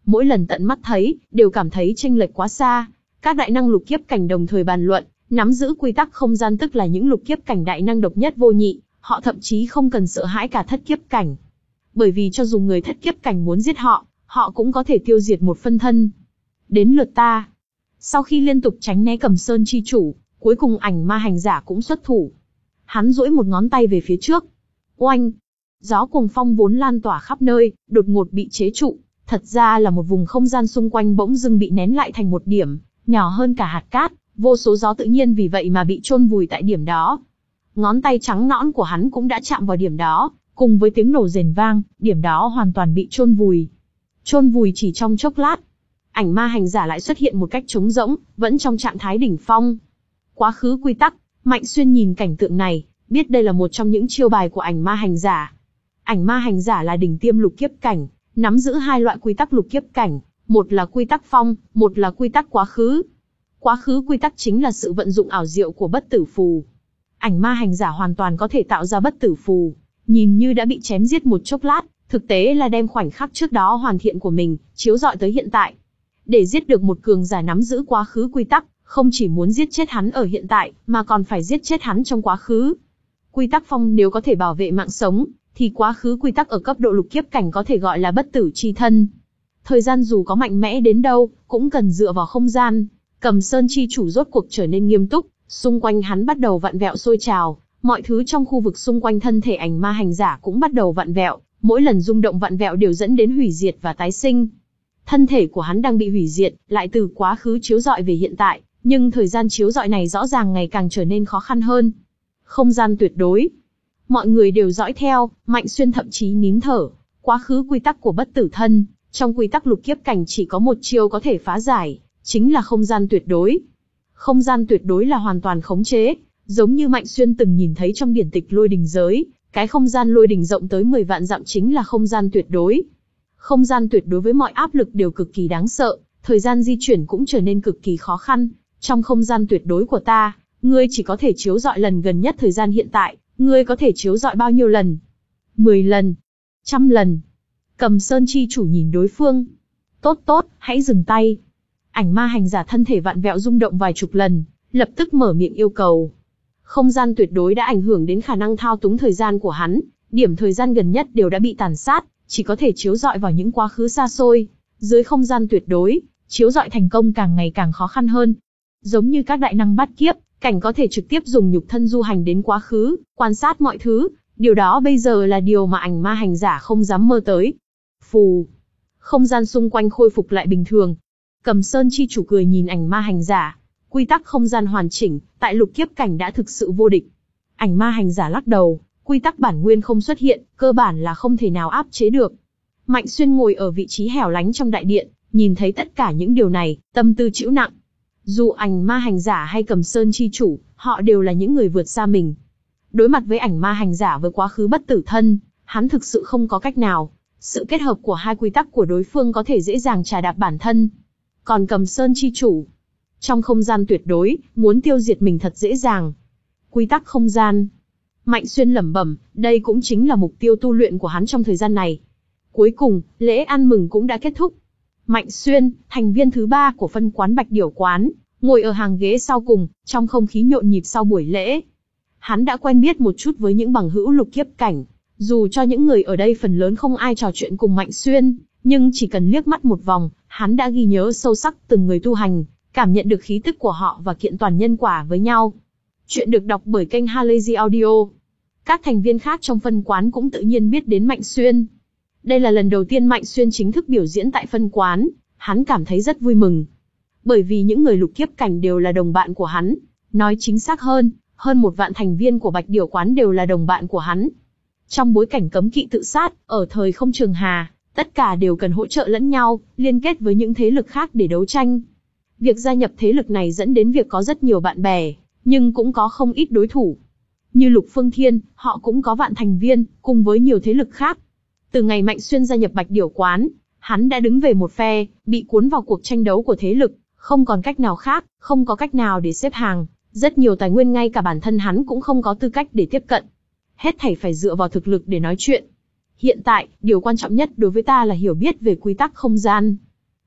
mỗi lần tận mắt thấy, đều cảm thấy chênh lệch quá xa. Các đại năng lục kiếp cảnh đồng thời bàn luận, nắm giữ quy tắc không gian, tức là những lục kiếp cảnh đại năng độc nhất vô nhị, họ thậm chí không cần sợ hãi cả thất kiếp cảnh. Bởi vì cho dù người thất kiếp cảnh muốn giết họ, họ cũng có thể tiêu diệt một phân thân. Đến lượt ta. Sau khi liên tục tránh né Cầm Sơn chi chủ, cuối cùng Ảnh Ma hành giả cũng xuất thủ. Hắn duỗi một ngón tay về phía trước. Oanh! Gió cuồng phong vốn lan tỏa khắp nơi, đột ngột bị chế trụ. Thật ra là một vùng không gian xung quanh bỗng dưng bị nén lại thành một điểm, nhỏ hơn cả hạt cát, vô số gió tự nhiên vì vậy mà bị chôn vùi tại điểm đó. Ngón tay trắng nõn của hắn cũng đã chạm vào điểm đó, cùng với tiếng nổ rền vang, điểm đó hoàn toàn bị chôn vùi. Chôn vùi chỉ trong chốc lát, Ảnh Ma hành giả lại xuất hiện một cách trống rỗng, vẫn trong trạng thái đỉnh phong. Quá khứ quy tắc, Mạnh Xuyên nhìn cảnh tượng này, biết đây là một trong những chiêu bài của Ảnh Ma hành giả. Ảnh Ma hành giả là đỉnh tiêm lục kiếp cảnh, nắm giữ hai loại quy tắc lục kiếp cảnh, một là quy tắc phong, một là quy tắc quá khứ. Quá khứ quy tắc chính là sự vận dụng ảo diệu của bất tử phù. Ảnh Ma hành giả hoàn toàn có thể tạo ra bất tử phù, nhìn như đã bị chém giết một chốc lát, thực tế là đem khoảnh khắc trước đó hoàn thiện của mình, chiếu rọi tới hiện tại. Để giết được một cường giả nắm giữ quá khứ quy tắc, không chỉ muốn giết chết hắn ở hiện tại, mà còn phải giết chết hắn trong quá khứ. Quy tắc phong nếu có thể bảo vệ mạng sống, thì quá khứ quy tắc ở cấp độ lục kiếp cảnh có thể gọi là bất tử chi thân. Thời gian dù có mạnh mẽ đến đâu, cũng cần dựa vào không gian. Cầm Sơn chi chủ rốt cuộc trở nên nghiêm túc, xung quanh hắn bắt đầu vặn vẹo sôi trào, mọi thứ trong khu vực xung quanh thân thể Ảnh Ma hành giả cũng bắt đầu vặn vẹo, mỗi lần rung động vặn vẹo đều dẫn đến hủy diệt và tái sinh. Thân thể của hắn đang bị hủy diệt, lại từ quá khứ chiếu rọi về hiện tại, nhưng thời gian chiếu rọi này rõ ràng ngày càng trở nên khó khăn hơn. Không gian tuyệt đối. Mọi người đều dõi theo, Mạnh Xuyên thậm chí nín thở. Quá khứ quy tắc của bất tử thân, trong quy tắc lục kiếp cảnh chỉ có một chiêu có thể phá giải, chính là không gian tuyệt đối. Không gian tuyệt đối là hoàn toàn khống chế, giống như Mạnh Xuyên từng nhìn thấy trong điển tịch lôi đình giới, cái không gian lôi đình rộng tới mười vạn dặm chính là không gian tuyệt đối. Không gian tuyệt đối với mọi áp lực đều cực kỳ đáng sợ, thời gian di chuyển cũng trở nên cực kỳ khó khăn. Trong không gian tuyệt đối của ta, ngươi chỉ có thể chiếu rọi lần gần nhất thời gian hiện tại, ngươi có thể chiếu rọi bao nhiêu lần? Mười lần? Trăm lần? Cầm Sơn chi chủ nhìn đối phương. Tốt tốt, hãy dừng tay. Ảnh Ma hành giả thân thể vặn vẹo rung động vài chục lần, lập tức mở miệng yêu cầu. Không gian tuyệt đối đã ảnh hưởng đến khả năng thao túng thời gian của hắn, điểm thời gian gần nhất đều đã bị tàn sát, chỉ có thể chiếu rọi vào những quá khứ xa xôi. Dưới không gian tuyệt đối, chiếu rọi thành công càng ngày càng khó khăn hơn. Giống như các đại năng bát kiếp, cảnh có thể trực tiếp dùng nhục thân du hành đến quá khứ, quan sát mọi thứ, điều đó bây giờ là điều mà Ảnh Ma hành giả không dám mơ tới. Phù, không gian xung quanh khôi phục lại bình thường. Cầm Sơn chi chủ cười nhìn Ảnh Ma hành giả, quy tắc không gian hoàn chỉnh, tại lục kiếp cảnh đã thực sự vô địch. Ảnh Ma hành giả lắc đầu, quy tắc bản nguyên không xuất hiện, cơ bản là không thể nào áp chế được. Mạnh Xuyên ngồi ở vị trí hẻo lánh trong đại điện, nhìn thấy tất cả những điều này, tâm tư trĩu nặng. Dù Ảnh Ma hành giả hay Cầm Sơn chi chủ, họ đều là những người vượt xa mình. Đối mặt với Ảnh Ma hành giả với quá khứ bất tử thân, hắn thực sự không có cách nào. Sự kết hợp của hai quy tắc của đối phương có thể dễ dàng trà đạp bản thân. Còn Cầm Sơn chi chủ, trong không gian tuyệt đối, muốn tiêu diệt mình thật dễ dàng. Quy tắc không gian. Mạnh Xuyên lẩm bẩm, đây cũng chính là mục tiêu tu luyện của hắn trong thời gian này. Cuối cùng, lễ ăn mừng cũng đã kết thúc. Mạnh Xuyên, thành viên thứ ba của phân quán Bạch Điểu Quán, ngồi ở hàng ghế sau cùng, trong không khí nhộn nhịp sau buổi lễ. Hắn đã quen biết một chút với những bằng hữu lục kiếp cảnh, dù cho những người ở đây phần lớn không ai trò chuyện cùng Mạnh Xuyên, nhưng chỉ cần liếc mắt một vòng, hắn đã ghi nhớ sâu sắc từng người tu hành, cảm nhận được khí tức của họ và kiện toàn nhân quả với nhau. Chuyện được đọc bởi kênh Halazy Audio. Các thành viên khác trong phân quán cũng tự nhiên biết đến Mạnh Xuyên. Đây là lần đầu tiên Mạnh Xuyên chính thức biểu diễn tại phân quán, hắn cảm thấy rất vui mừng. Bởi vì những người lục kiếp cảnh đều là đồng bạn của hắn, nói chính xác hơn, hơn một vạn thành viên của Bạch Điểu Quán đều là đồng bạn của hắn. Trong bối cảnh cấm kỵ tự sát, ở thời không trường hà, tất cả đều cần hỗ trợ lẫn nhau, liên kết với những thế lực khác để đấu tranh. Việc gia nhập thế lực này dẫn đến việc có rất nhiều bạn bè, nhưng cũng có không ít đối thủ. Như Lục Phương Thiên, họ cũng có vạn thành viên, cùng với nhiều thế lực khác. Từ ngày Mạnh Xuyên gia nhập Bạch Điểu Quán, hắn đã đứng về một phe, bị cuốn vào cuộc tranh đấu của thế lực, không còn cách nào khác, không có cách nào để xếp hàng. Rất nhiều tài nguyên ngay cả bản thân hắn cũng không có tư cách để tiếp cận. Hết thảy phải dựa vào thực lực để nói chuyện. Hiện tại, điều quan trọng nhất đối với ta là hiểu biết về quy tắc không gian.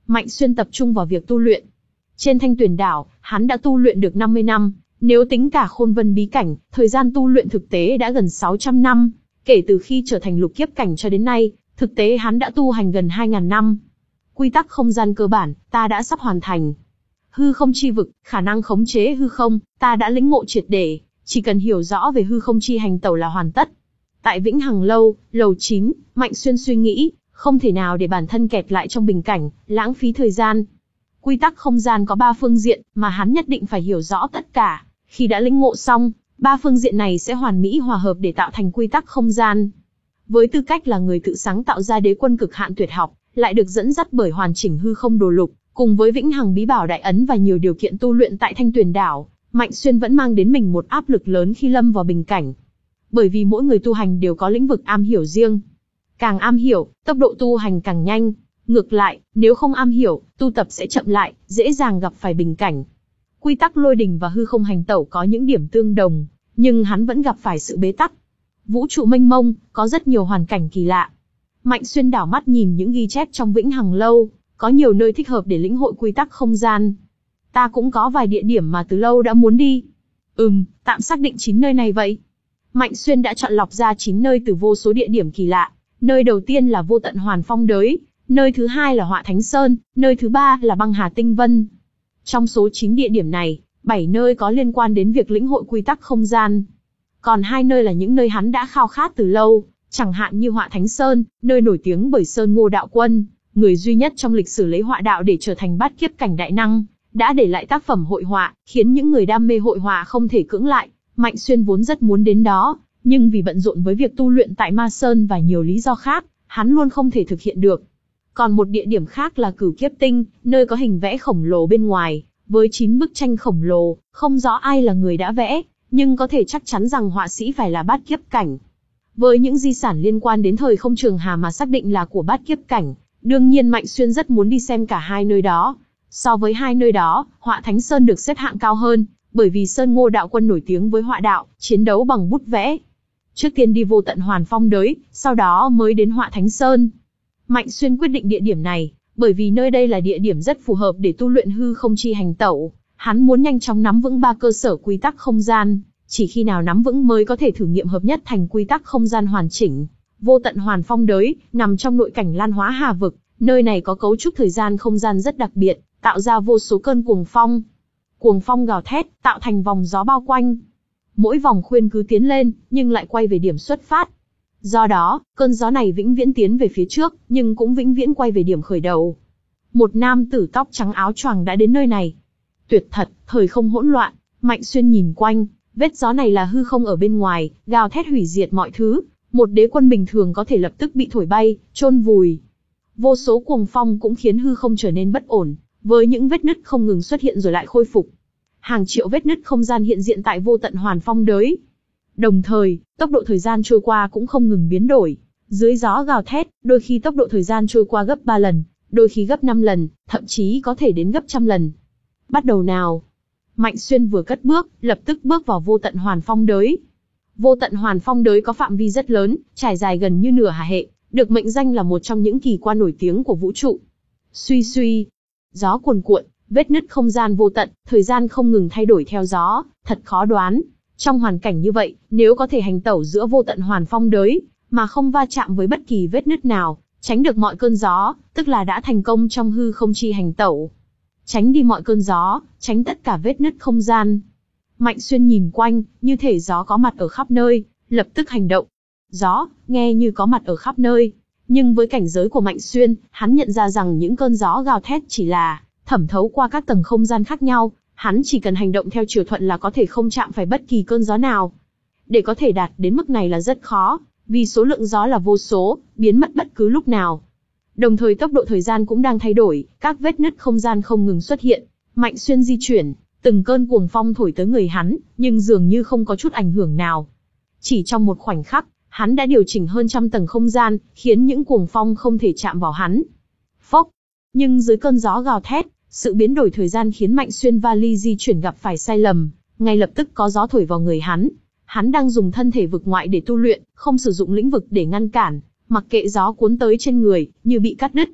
Mạnh Xuyên tập trung vào việc tu luyện. Trên Thanh Tuyền đảo, hắn đã tu luyện được năm mươi năm, nếu tính cả Khôn Vân bí cảnh, thời gian tu luyện thực tế đã gần sáu trăm năm. Kể từ khi trở thành lục kiếp cảnh cho đến nay, thực tế hắn đã tu hành gần hai nghìn năm. Quy tắc không gian cơ bản, ta đã sắp hoàn thành. Hư không chi vực, khả năng khống chế hư không, ta đã lĩnh ngộ triệt để, chỉ cần hiểu rõ về hư không chi hành tẩu là hoàn tất. Tại Vĩnh Hằng lâu, lầu chín, Mạnh Xuyên suy nghĩ, không thể nào để bản thân kẹt lại trong bình cảnh, lãng phí thời gian. Quy tắc không gian có ba phương diện, mà hắn nhất định phải hiểu rõ tất cả. Khi đã lĩnh ngộ xong, ba phương diện này sẽ hoàn mỹ hòa hợp để tạo thành quy tắc không gian. Với tư cách là người tự sáng tạo ra đế quân cực hạn tuyệt học, lại được dẫn dắt bởi hoàn chỉnh hư không đồ lục, cùng với Vĩnh Hằng bí bảo đại ấn và nhiều điều kiện tu luyện tại Thanh Tuyền đảo, Mạnh Xuyên vẫn mang đến mình một áp lực lớn khi lâm vào bình cảnh. Bởi vì mỗi người tu hành đều có lĩnh vực am hiểu riêng. Càng am hiểu, tốc độ tu hành càng nhanh. Ngược lại, nếu không am hiểu, tu tập sẽ chậm lại, dễ dàng gặp phải bình cảnh. Quy tắc lôi đình và hư không hành tẩu có những điểm tương đồng, nhưng hắn vẫn gặp phải sự bế tắc. Vũ trụ mênh mông, có rất nhiều hoàn cảnh kỳ lạ. Mạnh Xuyên đảo mắt nhìn những ghi chép trong Vĩnh Hằng lâu, có nhiều nơi thích hợp để lĩnh hội quy tắc không gian. Ta cũng có vài địa điểm mà từ lâu đã muốn đi. Ừm, tạm xác định chín nơi này vậy. Mạnh Xuyên đã chọn lọc ra chín nơi từ vô số địa điểm kỳ lạ. Nơi đầu tiên là Vô Tận Hoàn Phong Đới, nơi thứ hai là Họa Thánh Sơn, nơi thứ ba là Băng Hà Tinh Vân. Trong số chín địa điểm này, bảy nơi có liên quan đến việc lĩnh hội quy tắc không gian. Còn hai nơi là những nơi hắn đã khao khát từ lâu, chẳng hạn như Họa Thánh Sơn, nơi nổi tiếng bởi Sơn Ngô Đạo Quân, người duy nhất trong lịch sử lấy họa đạo để trở thành bát kiếp cảnh đại năng, đã để lại tác phẩm hội họa, khiến những người đam mê hội họa không thể cưỡng lại. Mạnh Xuyên vốn rất muốn đến đó, nhưng vì bận rộn với việc tu luyện tại Ma Sơn và nhiều lý do khác, hắn luôn không thể thực hiện được. Còn một địa điểm khác là Cửu Kiếp Tinh, nơi có hình vẽ khổng lồ bên ngoài, với chín bức tranh khổng lồ, không rõ ai là người đã vẽ, nhưng có thể chắc chắn rằng họa sĩ phải là bát kiếp cảnh. Với những di sản liên quan đến thời không trường hà mà xác định là của bát kiếp cảnh, đương nhiên Mạnh Xuyên rất muốn đi xem cả hai nơi đó. So với hai nơi đó, Họa Thánh Sơn được xếp hạng cao hơn, bởi vì Sơn Ngô Đạo Quân nổi tiếng với họa đạo, chiến đấu bằng bút vẽ. Trước tiên đi Vô Tận Hoàn Phong Đới, sau đó mới đến Họa Thánh Sơn. Mạnh Xuyên quyết định địa điểm này, bởi vì nơi đây là địa điểm rất phù hợp để tu luyện hư không chi hành tẩu. Hắn muốn nhanh chóng nắm vững ba cơ sở quy tắc không gian, chỉ khi nào nắm vững mới có thể thử nghiệm hợp nhất thành quy tắc không gian hoàn chỉnh. Vô Tận Hoàn Phong Đới, nằm trong nội cảnh Lan Hóa Hà Vực, nơi này có cấu trúc thời gian không gian rất đặc biệt, tạo ra vô số cơn cuồng phong. Cuồng phong gào thét, tạo thành vòng gió bao quanh. Mỗi vòng khuyên cứ tiến lên, nhưng lại quay về điểm xuất phát. Do đó, cơn gió này vĩnh viễn tiến về phía trước, nhưng cũng vĩnh viễn quay về điểm khởi đầu. Một nam tử tóc trắng áo choàng đã đến nơi này. Tuyệt thật, thời không hỗn loạn, Mạnh Xuyên nhìn quanh, vết gió này là hư không ở bên ngoài, gào thét hủy diệt mọi thứ. Một đế quân bình thường có thể lập tức bị thổi bay, chôn vùi. Vô số cuồng phong cũng khiến hư không trở nên bất ổn, với những vết nứt không ngừng xuất hiện rồi lại khôi phục. Hàng triệu vết nứt không gian hiện diện tại Vô Tận Hoàn Phong Đới. Đồng thời, tốc độ thời gian trôi qua cũng không ngừng biến đổi. Dưới gió gào thét, đôi khi tốc độ thời gian trôi qua gấp ba lần, đôi khi gấp năm lần, thậm chí có thể đến gấp trăm lần. Bắt đầu nào. Mạnh Xuyên vừa cất bước, lập tức bước vào Vô Tận Hoàn Phong Đới. Vô Tận Hoàn Phong Đới có phạm vi rất lớn, trải dài gần như nửa hà hệ, được mệnh danh là một trong những kỳ quan nổi tiếng của vũ trụ. Suy suy, gió cuồn cuộn, vết nứt không gian vô tận, thời gian không ngừng thay đổi theo gió, thật khó đoán. Trong hoàn cảnh như vậy, nếu có thể hành tẩu giữa Vô Tận Hoàn Phong Đới, mà không va chạm với bất kỳ vết nứt nào, tránh được mọi cơn gió, tức là đã thành công trong hư không chi hành tẩu. Tránh đi mọi cơn gió, tránh tất cả vết nứt không gian. Mạnh Xuyên nhìn quanh, như thể gió có mặt ở khắp nơi, lập tức hành động. Gió, nghe như có mặt ở khắp nơi. Nhưng với cảnh giới của Mạnh Xuyên, hắn nhận ra rằng những cơn gió gào thét chỉ là thẩm thấu qua các tầng không gian khác nhau. Hắn chỉ cần hành động theo chiều thuận là có thể không chạm phải bất kỳ cơn gió nào. Để có thể đạt đến mức này là rất khó, vì số lượng gió là vô số, biến mất bất cứ lúc nào. Đồng thời tốc độ thời gian cũng đang thay đổi, các vết nứt không gian không ngừng xuất hiện. Mạnh Xuyên di chuyển, từng cơn cuồng phong thổi tới người hắn, nhưng dường như không có chút ảnh hưởng nào. Chỉ trong một khoảnh khắc, hắn đã điều chỉnh hơn trăm tầng không gian, khiến những cuồng phong không thể chạm vào hắn. Phốc! Nhưng dưới cơn gió gào thét, sự biến đổi thời gian khiến Mạnh Xuyên vali di chuyển gặp phải sai lầm, ngay lập tức có gió thổi vào người hắn. Hắn đang dùng thân thể vực ngoại để tu luyện, không sử dụng lĩnh vực để ngăn cản, mặc kệ gió cuốn tới trên người, như bị cắt đứt.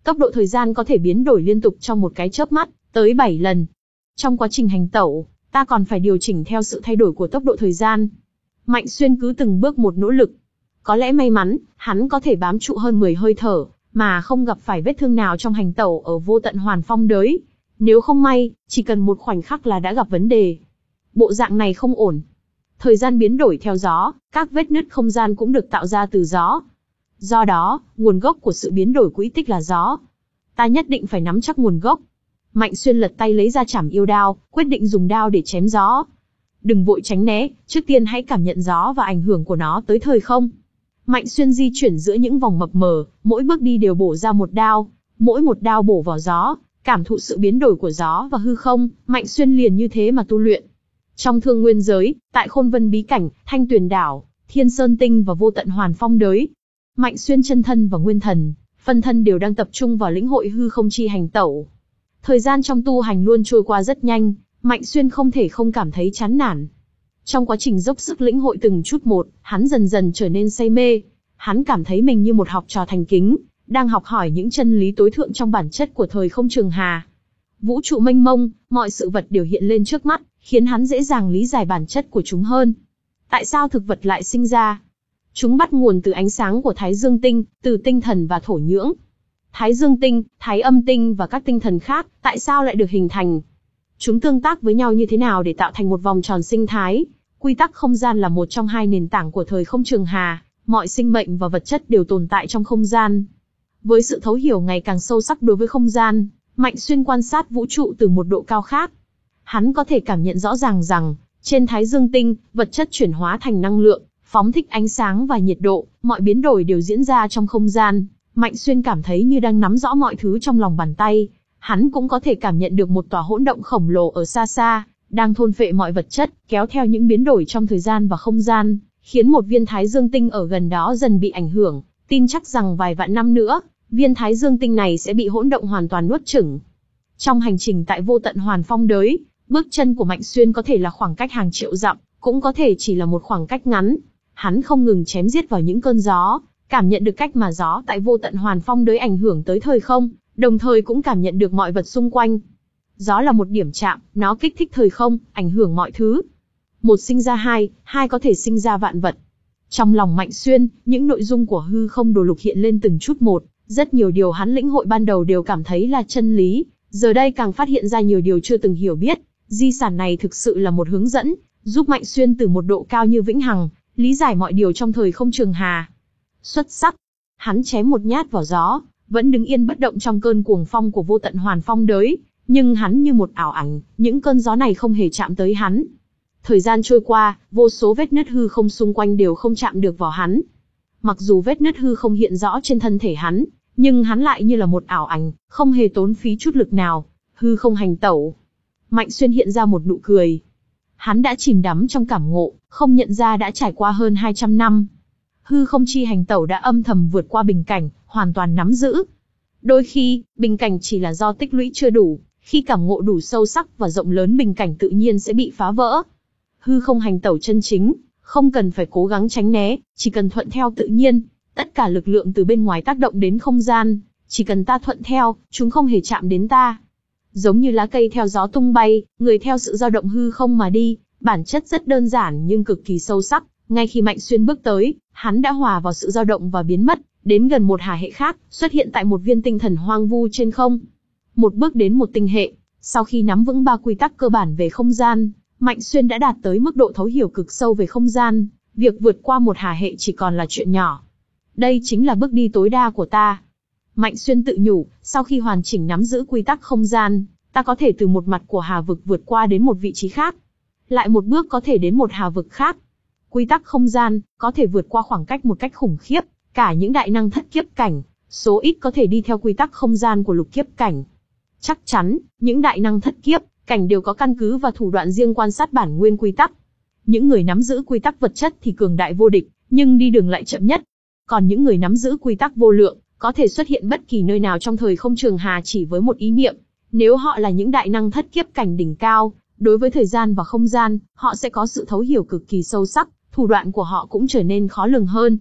Tốc độ thời gian có thể biến đổi liên tục trong một cái chớp mắt, tới bảy lần. Trong quá trình hành tẩu, ta còn phải điều chỉnh theo sự thay đổi của tốc độ thời gian. Mạnh Xuyên cứ từng bước một nỗ lực. Có lẽ may mắn, hắn có thể bám trụ hơn mười hơi thở, mà không gặp phải vết thương nào trong hành tẩu ở Vô Tận Hoàn Phong Đới. Nếu không may, chỉ cần một khoảnh khắc là đã gặp vấn đề. Bộ dạng này không ổn. Thời gian biến đổi theo gió, các vết nứt không gian cũng được tạo ra từ gió. Do đó, nguồn gốc của sự biến đổi quỹ tích là gió. Ta nhất định phải nắm chắc nguồn gốc. Mạnh Xuyên lật tay lấy ra chảm yêu đao, quyết định dùng đao để chém gió. Đừng vội tránh né, trước tiên hãy cảm nhận gió và ảnh hưởng của nó tới thời không. Mạnh Xuyên di chuyển giữa những vòng mập mờ, mỗi bước đi đều bổ ra một đao, mỗi một đao bổ vào gió, cảm thụ sự biến đổi của gió và hư không, Mạnh Xuyên liền như thế mà tu luyện. Trong Thương Nguyên giới, tại Khôn Vân bí cảnh, Thanh Tuyền đảo, Thiên Sơn tinh và Vô Tận Hoàn Phong đới, Mạnh Xuyên chân thân và nguyên thần, phân thân đều đang tập trung vào lĩnh hội hư không chi hành tẩu. Thời gian trong tu hành luôn trôi qua rất nhanh, Mạnh Xuyên không thể không cảm thấy chán nản. Trong quá trình dốc sức lĩnh hội từng chút một, hắn dần dần trở nên say mê. Hắn cảm thấy mình như một học trò thành kính, đang học hỏi những chân lý tối thượng trong bản chất của thời không trường hà. Vũ trụ mênh mông, mọi sự vật đều hiện lên trước mắt, khiến hắn dễ dàng lý giải bản chất của chúng hơn. Tại sao thực vật lại sinh ra? Chúng bắt nguồn từ ánh sáng của Thái Dương tinh, từ tinh thần và thổ nhưỡng. Thái Dương tinh, Thái Âm tinh và các tinh thần khác, tại sao lại được hình thành? Chúng tương tác với nhau như thế nào để tạo thành một vòng tròn sinh thái? Quy tắc không gian là một trong hai nền tảng của thời không trường hà, mọi sinh mệnh và vật chất đều tồn tại trong không gian. Với sự thấu hiểu ngày càng sâu sắc đối với không gian, Mạnh Xuyên quan sát vũ trụ từ một độ cao khác. Hắn có thể cảm nhận rõ ràng rằng, trên Thái Dương tinh, vật chất chuyển hóa thành năng lượng, phóng thích ánh sáng và nhiệt độ, mọi biến đổi đều diễn ra trong không gian. Mạnh Xuyên cảm thấy như đang nắm rõ mọi thứ trong lòng bàn tay. Hắn cũng có thể cảm nhận được một tòa hỗn động khổng lồ ở xa xa, đang thôn phệ mọi vật chất, kéo theo những biến đổi trong thời gian và không gian, khiến một viên Thái Dương tinh ở gần đó dần bị ảnh hưởng, tin chắc rằng vài vạn năm nữa, viên Thái Dương tinh này sẽ bị hỗn động hoàn toàn nuốt chửng. Trong hành trình tại Vô Tận Hoàn Phong đới, bước chân của Mạnh Xuyên có thể là khoảng cách hàng triệu dặm, cũng có thể chỉ là một khoảng cách ngắn. Hắn không ngừng chém giết vào những cơn gió, cảm nhận được cách mà gió tại Vô Tận Hoàn Phong đới ảnh hưởng tới thời không, đồng thời cũng cảm nhận được mọi vật xung quanh. Gió là một điểm chạm, nó kích thích thời không, ảnh hưởng mọi thứ. Một sinh ra hai, hai có thể sinh ra vạn vật. Trong lòng Mạnh Xuyên, những nội dung của hư không đồ lục hiện lên từng chút một, rất nhiều điều hắn lĩnh hội ban đầu đều cảm thấy là chân lý, giờ đây càng phát hiện ra nhiều điều chưa từng hiểu biết. Di sản này thực sự là một hướng dẫn, giúp Mạnh Xuyên từ một độ cao như vĩnh hằng, lý giải mọi điều trong thời không trường hà. Xuất sắc! Hắn chém một nhát vào gió, vẫn đứng yên bất động trong cơn cuồng phong của Vô Tận Hoàn Phong đới, nhưng hắn như một ảo ảnh, những cơn gió này không hề chạm tới hắn. Thời gian trôi qua, vô số vết nứt hư không xung quanh đều không chạm được vào hắn. Mặc dù vết nứt hư không hiện rõ trên thân thể hắn, nhưng hắn lại như là một ảo ảnh, không hề tốn phí chút lực nào. Hư không hành tẩu. Mạnh Xuyên hiện ra một nụ cười. Hắn đã chìm đắm trong cảm ngộ, không nhận ra đã trải qua hơn hai trăm năm. Hư không chi hành tẩu đã âm thầm vượt qua bình cảnh, hoàn toàn nắm giữ. Đôi khi, bình cảnh chỉ là do tích lũy chưa đủ, khi cảm ngộ đủ sâu sắc và rộng lớn bình cảnh tự nhiên sẽ bị phá vỡ. Hư không hành tẩu chân chính, không cần phải cố gắng tránh né, chỉ cần thuận theo tự nhiên. Tất cả lực lượng từ bên ngoài tác động đến không gian, chỉ cần ta thuận theo, chúng không hề chạm đến ta. Giống như lá cây theo gió tung bay, người theo sự dao động hư không mà đi, bản chất rất đơn giản nhưng cực kỳ sâu sắc. Ngay khi Mạnh Xuyên bước tới, hắn đã hòa vào sự dao động và biến mất, đến gần một hà hệ khác, xuất hiện tại một viên tinh thần hoang vu trên không. Một bước đến một tinh hệ, sau khi nắm vững ba quy tắc cơ bản về không gian, Mạnh Xuyên đã đạt tới mức độ thấu hiểu cực sâu về không gian, việc vượt qua một hà hệ chỉ còn là chuyện nhỏ. Đây chính là bước đi tối đa của ta. Mạnh Xuyên tự nhủ, sau khi hoàn chỉnh nắm giữ quy tắc không gian, ta có thể từ một mặt của hà vực vượt qua đến một vị trí khác. Lại một bước có thể đến một hà vực khác. Quy tắc không gian, có thể vượt qua khoảng cách một cách khủng khiếp, cả những đại năng thất kiếp cảnh, số ít có thể đi theo quy tắc không gian của lục kiếp cảnh. Chắc chắn, những đại năng thất kiếp cảnh đều có căn cứ và thủ đoạn riêng quan sát bản nguyên quy tắc. Những người nắm giữ quy tắc vật chất thì cường đại vô địch, nhưng đi đường lại chậm nhất. Còn những người nắm giữ quy tắc vô lượng, có thể xuất hiện bất kỳ nơi nào trong thời không trường hà chỉ với một ý niệm. Nếu họ là những đại năng thất kiếp cảnh đỉnh cao, đối với thời gian và không gian, họ sẽ có sự thấu hiểu cực kỳ sâu sắc, thủ đoạn của họ cũng trở nên khó lường hơn.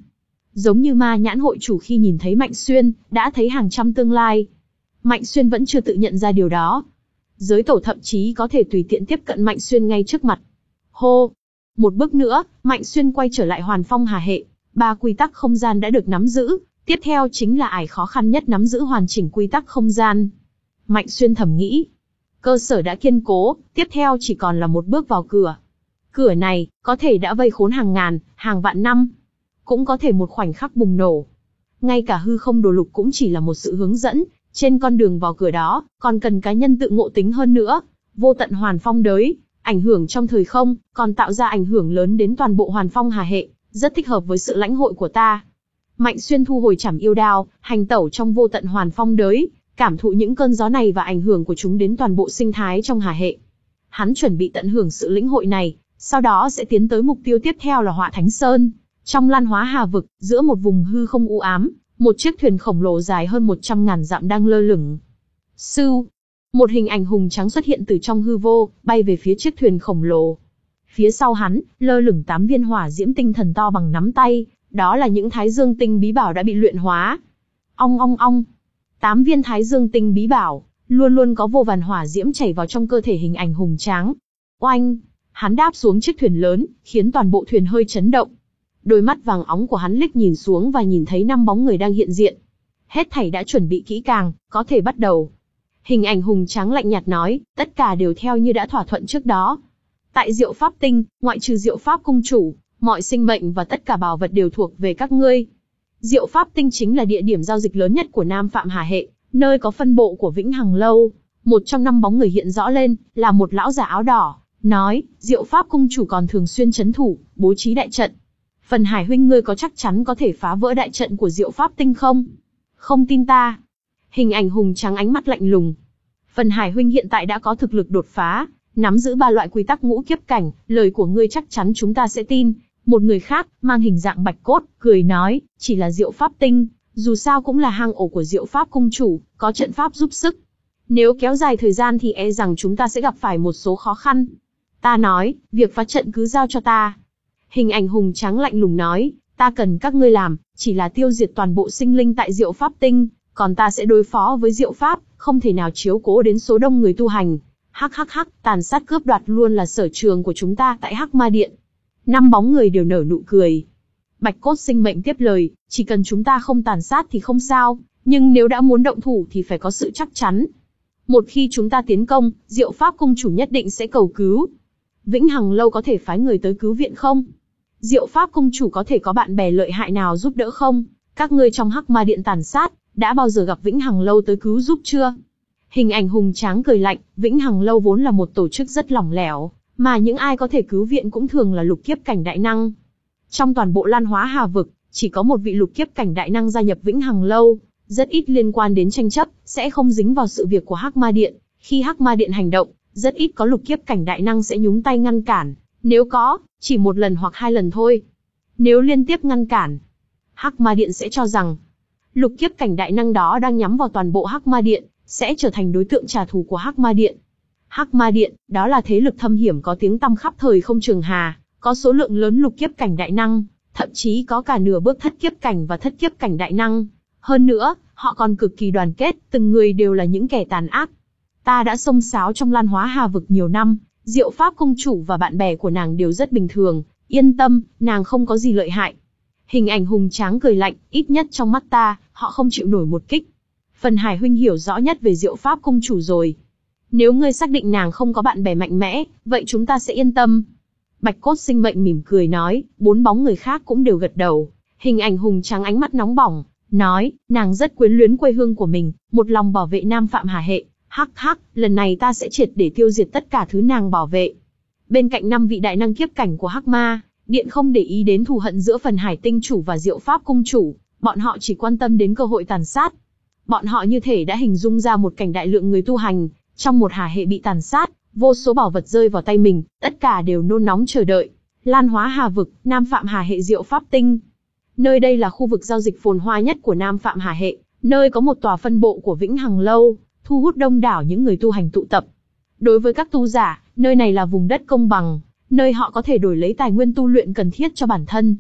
Giống như ma nhãn hội chủ khi nhìn thấy Mạnh Xuyên, đã thấy hàng trăm tương lai. Mạnh Xuyên vẫn chưa tự nhận ra điều đó. Giới tổ thậm chí có thể tùy tiện tiếp cận Mạnh Xuyên ngay trước mặt. Hô! Một bước nữa, Mạnh Xuyên quay trở lại Hoàn Phong Hà Hệ. Ba quy tắc không gian đã được nắm giữ. Tiếp theo chính là ải khó khăn nhất nắm giữ hoàn chỉnh quy tắc không gian. Mạnh Xuyên thầm nghĩ. Cơ sở đã kiên cố, tiếp theo chỉ còn là một bước vào cửa. Cửa này, có thể đã vây khốn hàng ngàn, hàng vạn năm. Cũng có thể một khoảnh khắc bùng nổ. Ngay cả hư không đồ lục cũng chỉ là một sự hướng dẫn. Trên con đường vào cửa đó, còn cần cá nhân tự ngộ tính hơn nữa. Vô tận Hoàn Phong đới, ảnh hưởng trong thời không, còn tạo ra ảnh hưởng lớn đến toàn bộ Hoàn Phong Hà Hệ, rất thích hợp với sự lãnh hội của ta. Mạnh Xuyên thu hồi chảm yêu đao, hành tẩu trong vô tận Hoàn Phong đới, cảm thụ những cơn gió này và ảnh hưởng của chúng đến toàn bộ sinh thái trong Hà Hệ. Hắn chuẩn bị tận hưởng sự lĩnh hội này, sau đó sẽ tiến tới mục tiêu tiếp theo là Họa Thánh Sơn. Trong Lan Hóa Hà Vực, giữa một vùng hư không u ám, một chiếc thuyền khổng lồ dài hơn một trăm ngàn dặm đang lơ lửng. Sưu, một hình ảnh hùng trắng xuất hiện từ trong hư vô, bay về phía chiếc thuyền khổng lồ. Phía sau hắn, lơ lửng tám viên hỏa diễm tinh thần to bằng nắm tay, đó là những Thái Dương tinh bí bảo đã bị luyện hóa. Ong ong ong. Tám viên Thái Dương tinh bí bảo, luôn luôn có vô vàn hỏa diễm chảy vào trong cơ thể hình ảnh hùng tráng. Oanh, hắn đáp xuống chiếc thuyền lớn, khiến toàn bộ thuyền hơi chấn động. Đôi mắt vàng óng của hắn liếc nhìn xuống và nhìn thấy năm bóng người đang hiện diện. Hết thảy đã chuẩn bị kỹ càng, có thể bắt đầu. Hình ảnh hùng tráng lạnh nhạt nói, tất cả đều theo như đã thỏa thuận trước đó. Tại Diệu Pháp Tinh, ngoại trừ Diệu Pháp Cung Chủ, mọi sinh mệnh và tất cả bảo vật đều thuộc về các ngươi. Diệu Pháp Tinh chính là địa điểm giao dịch lớn nhất của Nam Phạm Hà Hệ, nơi có phân bộ của Vĩnh Hằng Lâu. Một trong năm bóng người hiện rõ lên, là một lão già áo đỏ, nói, Diệu Pháp Cung Chủ còn thường xuyên trấn thủ, bố trí đại trận. Phần Hải huynh ngươi có chắc chắn có thể phá vỡ đại trận của Diệu Pháp Tinh không? Không tin ta. Hình ảnh hùng trắng ánh mắt lạnh lùng. Phần Hải huynh hiện tại đã có thực lực đột phá, nắm giữ ba loại quy tắc ngũ kiếp cảnh, lời của ngươi chắc chắn chúng ta sẽ tin. Một người khác, mang hình dạng bạch cốt, cười nói, chỉ là Diệu Pháp Tinh, dù sao cũng là hang ổ của Diệu Pháp Cung Chủ, có trận pháp giúp sức. Nếu kéo dài thời gian thì e rằng chúng ta sẽ gặp phải một số khó khăn. Ta nói, việc phá trận cứ giao cho ta. Hình ảnh hùng trắng lạnh lùng nói, ta cần các ngươi làm, chỉ là tiêu diệt toàn bộ sinh linh tại Diệu Pháp Tinh, còn ta sẽ đối phó với Diệu Pháp, không thể nào chiếu cố đến số đông người tu hành. Hắc hắc hắc, tàn sát cướp đoạt luôn là sở trường của chúng ta tại Hắc Ma Điện. Năm bóng người đều nở nụ cười. Bạch cốt sinh mệnh tiếp lời, chỉ cần chúng ta không tàn sát thì không sao, nhưng nếu đã muốn động thủ thì phải có sự chắc chắn. Một khi chúng ta tiến công, Diệu Pháp Cung Chủ nhất định sẽ cầu cứu. Vĩnh Hằng Lâu có thể phái người tới cứu viện không? Diệu Pháp Cung Chủ có thể có bạn bè lợi hại nào giúp đỡ không? Các ngươi trong Hắc Ma Điện tàn sát, đã bao giờ gặp Vĩnh Hằng Lâu tới cứu giúp chưa? Hình ảnh hùng tráng cười lạnh, Vĩnh Hằng Lâu vốn là một tổ chức rất lỏng lẻo, mà những ai có thể cứu viện cũng thường là lục kiếp cảnh đại năng. Trong toàn bộ Lan Hóa Hà Vực, chỉ có một vị lục kiếp cảnh đại năng gia nhập Vĩnh Hằng Lâu, rất ít liên quan đến tranh chấp, sẽ không dính vào sự việc của Hắc Ma Điện. Khi Hắc Ma Điện hành động, rất ít có lục kiếp cảnh đại năng sẽ nhúng tay ngăn cản, nếu có, chỉ một lần hoặc hai lần thôi. Nếu liên tiếp ngăn cản, Hắc Ma Điện sẽ cho rằng lục kiếp cảnh đại năng đó đang nhắm vào toàn bộ Hắc Ma Điện, sẽ trở thành đối tượng trả thù của Hắc Ma Điện. Hắc Ma Điện, đó là thế lực thâm hiểm có tiếng tăm khắp thời không trường hà, có số lượng lớn lục kiếp cảnh đại năng, thậm chí có cả nửa bước thất kiếp cảnh và thất kiếp cảnh đại năng. Hơn nữa, họ còn cực kỳ đoàn kết, từng người đều là những kẻ tàn ác. Ta đã xông xáo trong Lan Hóa Hà Vực nhiều năm, Diệu Pháp Cung Chủ và bạn bè của nàng đều rất bình thường, yên tâm, nàng không có gì lợi hại. Hình ảnh hùng tráng cười lạnh, ít nhất trong mắt ta, họ không chịu nổi một kích. Phần Hải huynh hiểu rõ nhất về Diệu Pháp Cung Chủ rồi. Nếu ngươi xác định nàng không có bạn bè mạnh mẽ, vậy chúng ta sẽ yên tâm. Bạch cốt sinh mệnh mỉm cười nói, bốn bóng người khác cũng đều gật đầu. Hình ảnh hùng tráng ánh mắt nóng bỏng, nói, nàng rất quyến luyến quê hương của mình, một lòng bảo vệ Nam Phạm Hà Hệ. Hắc hắc, lần này ta sẽ triệt để tiêu diệt tất cả thứ nàng bảo vệ. Bên cạnh năm vị đại năng kiếp cảnh của Hắc Ma Điện không để ý đến thù hận giữa Phần Hải Tinh Chủ và Diệu Pháp Cung Chủ, bọn họ chỉ quan tâm đến cơ hội tàn sát. Bọn họ như thể đã hình dung ra một cảnh đại lượng người tu hành, trong một Hà Hệ bị tàn sát, vô số bảo vật rơi vào tay mình, tất cả đều nôn nóng chờ đợi. Lan Hóa Hà Vực, Nam Phạm Hà Hệ Diệu Pháp Tinh. Nơi đây là khu vực giao dịch phồn hoa nhất của Nam Phạm Hà Hệ, nơi có một tòa phân bộ của Vĩnh Hằng Lâu, thu hút đông đảo những người tu hành tụ tập. Đối với các tu giả, nơi này là vùng đất công bằng, nơi họ có thể đổi lấy tài nguyên tu luyện cần thiết cho bản thân.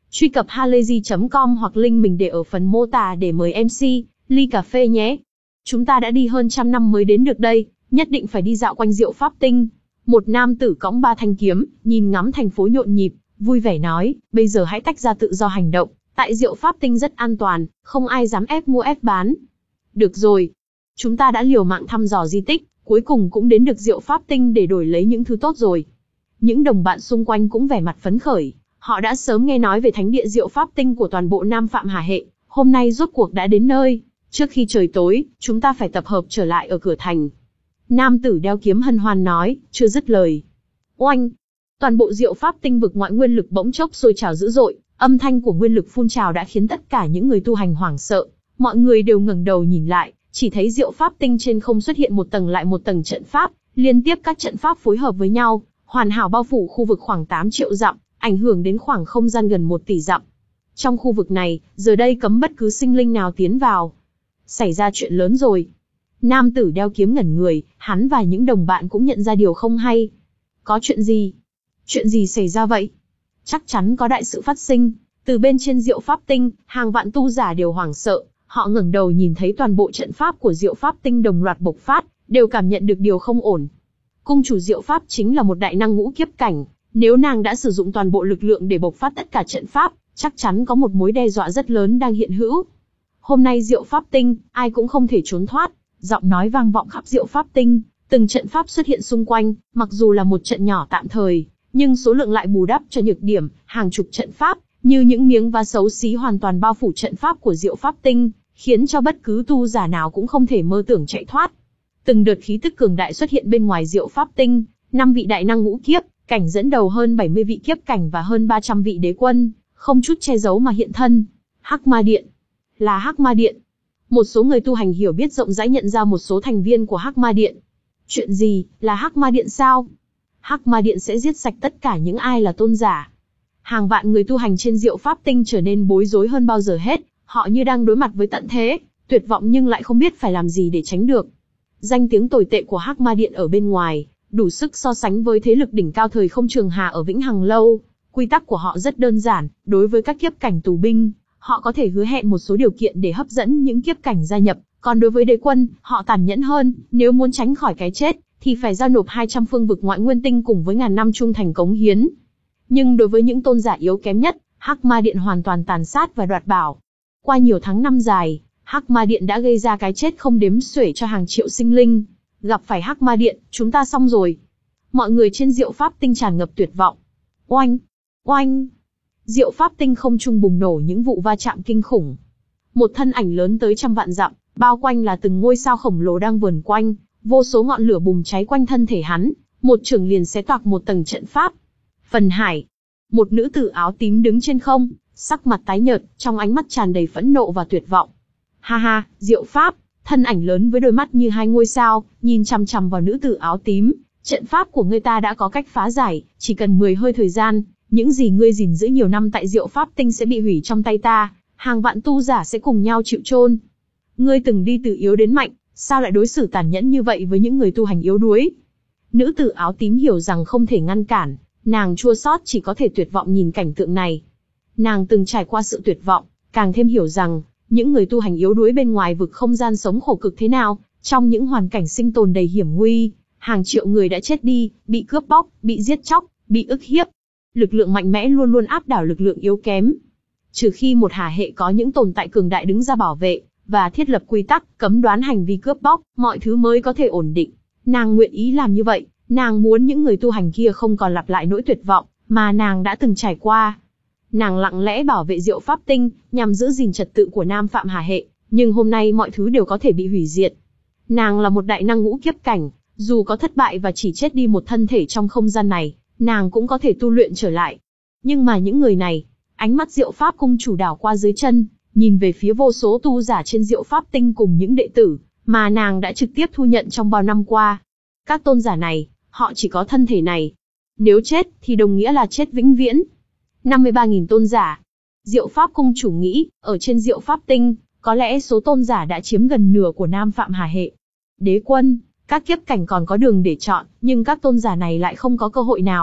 Truy cập halayzi chấm com hoặc link mình để ở phần mô tả để mời em xê, ly cà phê nhé. Chúng ta đã đi hơn trăm năm mới đến được đây, nhất định phải đi dạo quanh Diệu Pháp Tinh. Một nam tử cõng ba thanh kiếm, nhìn ngắm thành phố nhộn nhịp, vui vẻ nói, bây giờ hãy tách ra tự do hành động, tại Diệu Pháp Tinh rất an toàn, không ai dám ép mua ép bán. Được rồi, chúng ta đã liều mạng thăm dò di tích, cuối cùng cũng đến được Diệu Pháp Tinh để đổi lấy những thứ tốt rồi. Những đồng bạn xung quanh cũng vẻ mặt phấn khởi, họ đã sớm nghe nói về thánh địa Diệu Pháp Tinh của toàn bộ Nam Phạm Hà Hệ, hôm nay rốt cuộc đã đến nơi. Trước khi trời tối, chúng ta phải tập hợp trở lại ở cửa thành. Nam tử đeo kiếm hân hoan nói, chưa dứt lời. Oanh! Toàn bộ Diệu Pháp Tinh vực ngoại nguyên lực bỗng chốc sôi trào dữ dội, âm thanh của nguyên lực phun trào đã khiến tất cả những người tu hành hoảng sợ. Mọi người đều ngẩng đầu nhìn lại, chỉ thấy Diệu Pháp Tinh trên không xuất hiện một tầng lại một tầng trận pháp, liên tiếp các trận pháp phối hợp với nhau, hoàn hảo bao phủ khu vực khoảng tám triệu dặm, ảnh hưởng đến khoảng không gian gần một tỷ dặm. Trong khu vực này, giờ đây cấm bất cứ sinh linh nào tiến vào. Xảy ra chuyện lớn rồi. Nam tử đeo kiếm ngẩn người, hắn và những đồng bạn cũng nhận ra điều không hay. Có chuyện gì? Chuyện gì xảy ra vậy? Chắc chắn có đại sự phát sinh. Từ bên trên Diệu Pháp Tinh, hàng vạn tu giả đều hoảng sợ. Họ ngẩng đầu nhìn thấy toàn bộ trận pháp của Diệu Pháp Tinh đồng loạt bộc phát, đều cảm nhận được điều không ổn. Cung chủ Diệu Pháp chính là một đại năng ngũ kiếp cảnh. Nếu nàng đã sử dụng toàn bộ lực lượng để bộc phát tất cả trận pháp, chắc chắn có một mối đe dọa rất lớn đang hiện hữu. Hôm nay Diệu Pháp Tinh, ai cũng không thể trốn thoát. Giọng nói vang vọng khắp Diệu Pháp Tinh, từng trận pháp xuất hiện xung quanh, mặc dù là một trận nhỏ tạm thời, nhưng số lượng lại bù đắp cho nhược điểm, hàng chục trận pháp, như những miếng vá xấu xí hoàn toàn bao phủ trận pháp của Diệu Pháp Tinh, khiến cho bất cứ tu giả nào cũng không thể mơ tưởng chạy thoát. Từng đợt khí tức cường đại xuất hiện bên ngoài Diệu Pháp Tinh, năm vị đại năng ngũ kiếp cảnh dẫn đầu hơn bảy mươi vị kiếp cảnh và hơn ba trăm vị đế quân, không chút che giấu mà hiện thân. Hắc Ma Điện. Là Hắc Ma Điện. Một số người tu hành hiểu biết rộng rãi nhận ra một số thành viên của Hắc Ma Điện. Chuyện gì, là Hắc Ma Điện sao? Hắc Ma Điện sẽ giết sạch tất cả những ai là tôn giả. Hàng vạn người tu hành trên Diệu Pháp Tinh trở nên bối rối hơn bao giờ hết, họ như đang đối mặt với tận thế, tuyệt vọng nhưng lại không biết phải làm gì để tránh được. Danh tiếng tồi tệ của Hắc Ma Điện ở bên ngoài, đủ sức so sánh với thế lực đỉnh cao thời không Trường Hà ở Vĩnh Hằng Lâu. Quy tắc của họ rất đơn giản, đối với các kiếp cảnh tù binh, họ có thể hứa hẹn một số điều kiện để hấp dẫn những kiếp cảnh gia nhập, còn đối với đế quân, họ tàn nhẫn hơn, nếu muốn tránh khỏi cái chết, thì phải giao nộp hai trăm phương vực ngoại nguyên tinh cùng với ngàn năm trung thành cống hiến. Nhưng đối với những tôn giả yếu kém nhất, Hắc Ma Điện hoàn toàn tàn sát và đoạt bảo. Qua nhiều tháng năm dài, Hắc Ma Điện đã gây ra cái chết không đếm xuể cho hàng triệu sinh linh. Gặp phải Hắc Ma Điện, chúng ta xong rồi. Mọi người trên Diệu Pháp Tinh tràn ngập tuyệt vọng. Oanh! Oanh! Diệu Pháp Tinh không trung bùng nổ những vụ va chạm kinh khủng. Một thân ảnh lớn tới trăm vạn dặm, bao quanh là từng ngôi sao khổng lồ đang vờn quanh, vô số ngọn lửa bùng cháy quanh thân thể hắn, một chưởng liền xé toạc một tầng trận pháp. Phần Hải. Một nữ tử áo tím đứng trên không, sắc mặt tái nhợt, trong ánh mắt tràn đầy phẫn nộ và tuyệt vọng. Ha ha, Diệu Pháp, thân ảnh lớn với đôi mắt như hai ngôi sao, nhìn chằm chằm vào nữ tử áo tím, trận pháp của ngươi ta đã có cách phá giải, chỉ cần mười hơi thời gian, những gì ngươi gìn giữ nhiều năm tại Diệu Pháp Tinh sẽ bị hủy trong tay ta, hàng vạn tu giả sẽ cùng nhau chịu chôn. Ngươi từng đi từ yếu đến mạnh, sao lại đối xử tàn nhẫn như vậy với những người tu hành yếu đuối? Nữ tử áo tím hiểu rằng không thể ngăn cản, nàng chua xót chỉ có thể tuyệt vọng nhìn cảnh tượng này. Nàng từng trải qua sự tuyệt vọng, càng thêm hiểu rằng, những người tu hành yếu đuối bên ngoài vực không gian sống khổ cực thế nào, trong những hoàn cảnh sinh tồn đầy hiểm nguy, hàng triệu người đã chết đi, bị cướp bóc, bị giết chóc, bị ức hiếp. Lực lượng mạnh mẽ luôn luôn áp đảo lực lượng yếu kém. Trừ khi một hà hệ có những tồn tại cường đại đứng ra bảo vệ, và thiết lập quy tắc, cấm đoán hành vi cướp bóc, mọi thứ mới có thể ổn định. Nàng nguyện ý làm như vậy, nàng muốn những người tu hành kia không còn lặp lại nỗi tuyệt vọng, mà nàng đã từng trải qua. Nàng lặng lẽ bảo vệ Diệu Pháp Tinh, nhằm giữ gìn trật tự của Nam Phạm Hà Hệ, nhưng hôm nay mọi thứ đều có thể bị hủy diệt. Nàng là một đại năng ngũ kiếp cảnh, dù có thất bại và chỉ chết đi một thân thể trong không gian này, nàng cũng có thể tu luyện trở lại. Nhưng mà những người này, ánh mắt Diệu Pháp cung chủ đảo qua dưới chân, nhìn về phía vô số tu giả trên Diệu Pháp Tinh cùng những đệ tử, mà nàng đã trực tiếp thu nhận trong bao năm qua. Các tôn giả này, họ chỉ có thân thể này. Nếu chết, thì đồng nghĩa là chết vĩnh viễn. năm mươi ba nghìn tôn giả. Diệu Pháp cung chủ nghĩ, ở trên Diệu Pháp Tinh, có lẽ số tôn giả đã chiếm gần nửa của Nam Phạm Hà Hệ. Đế quân, các kiếp cảnh còn có đường để chọn, nhưng các tôn giả này lại không có cơ hội nào.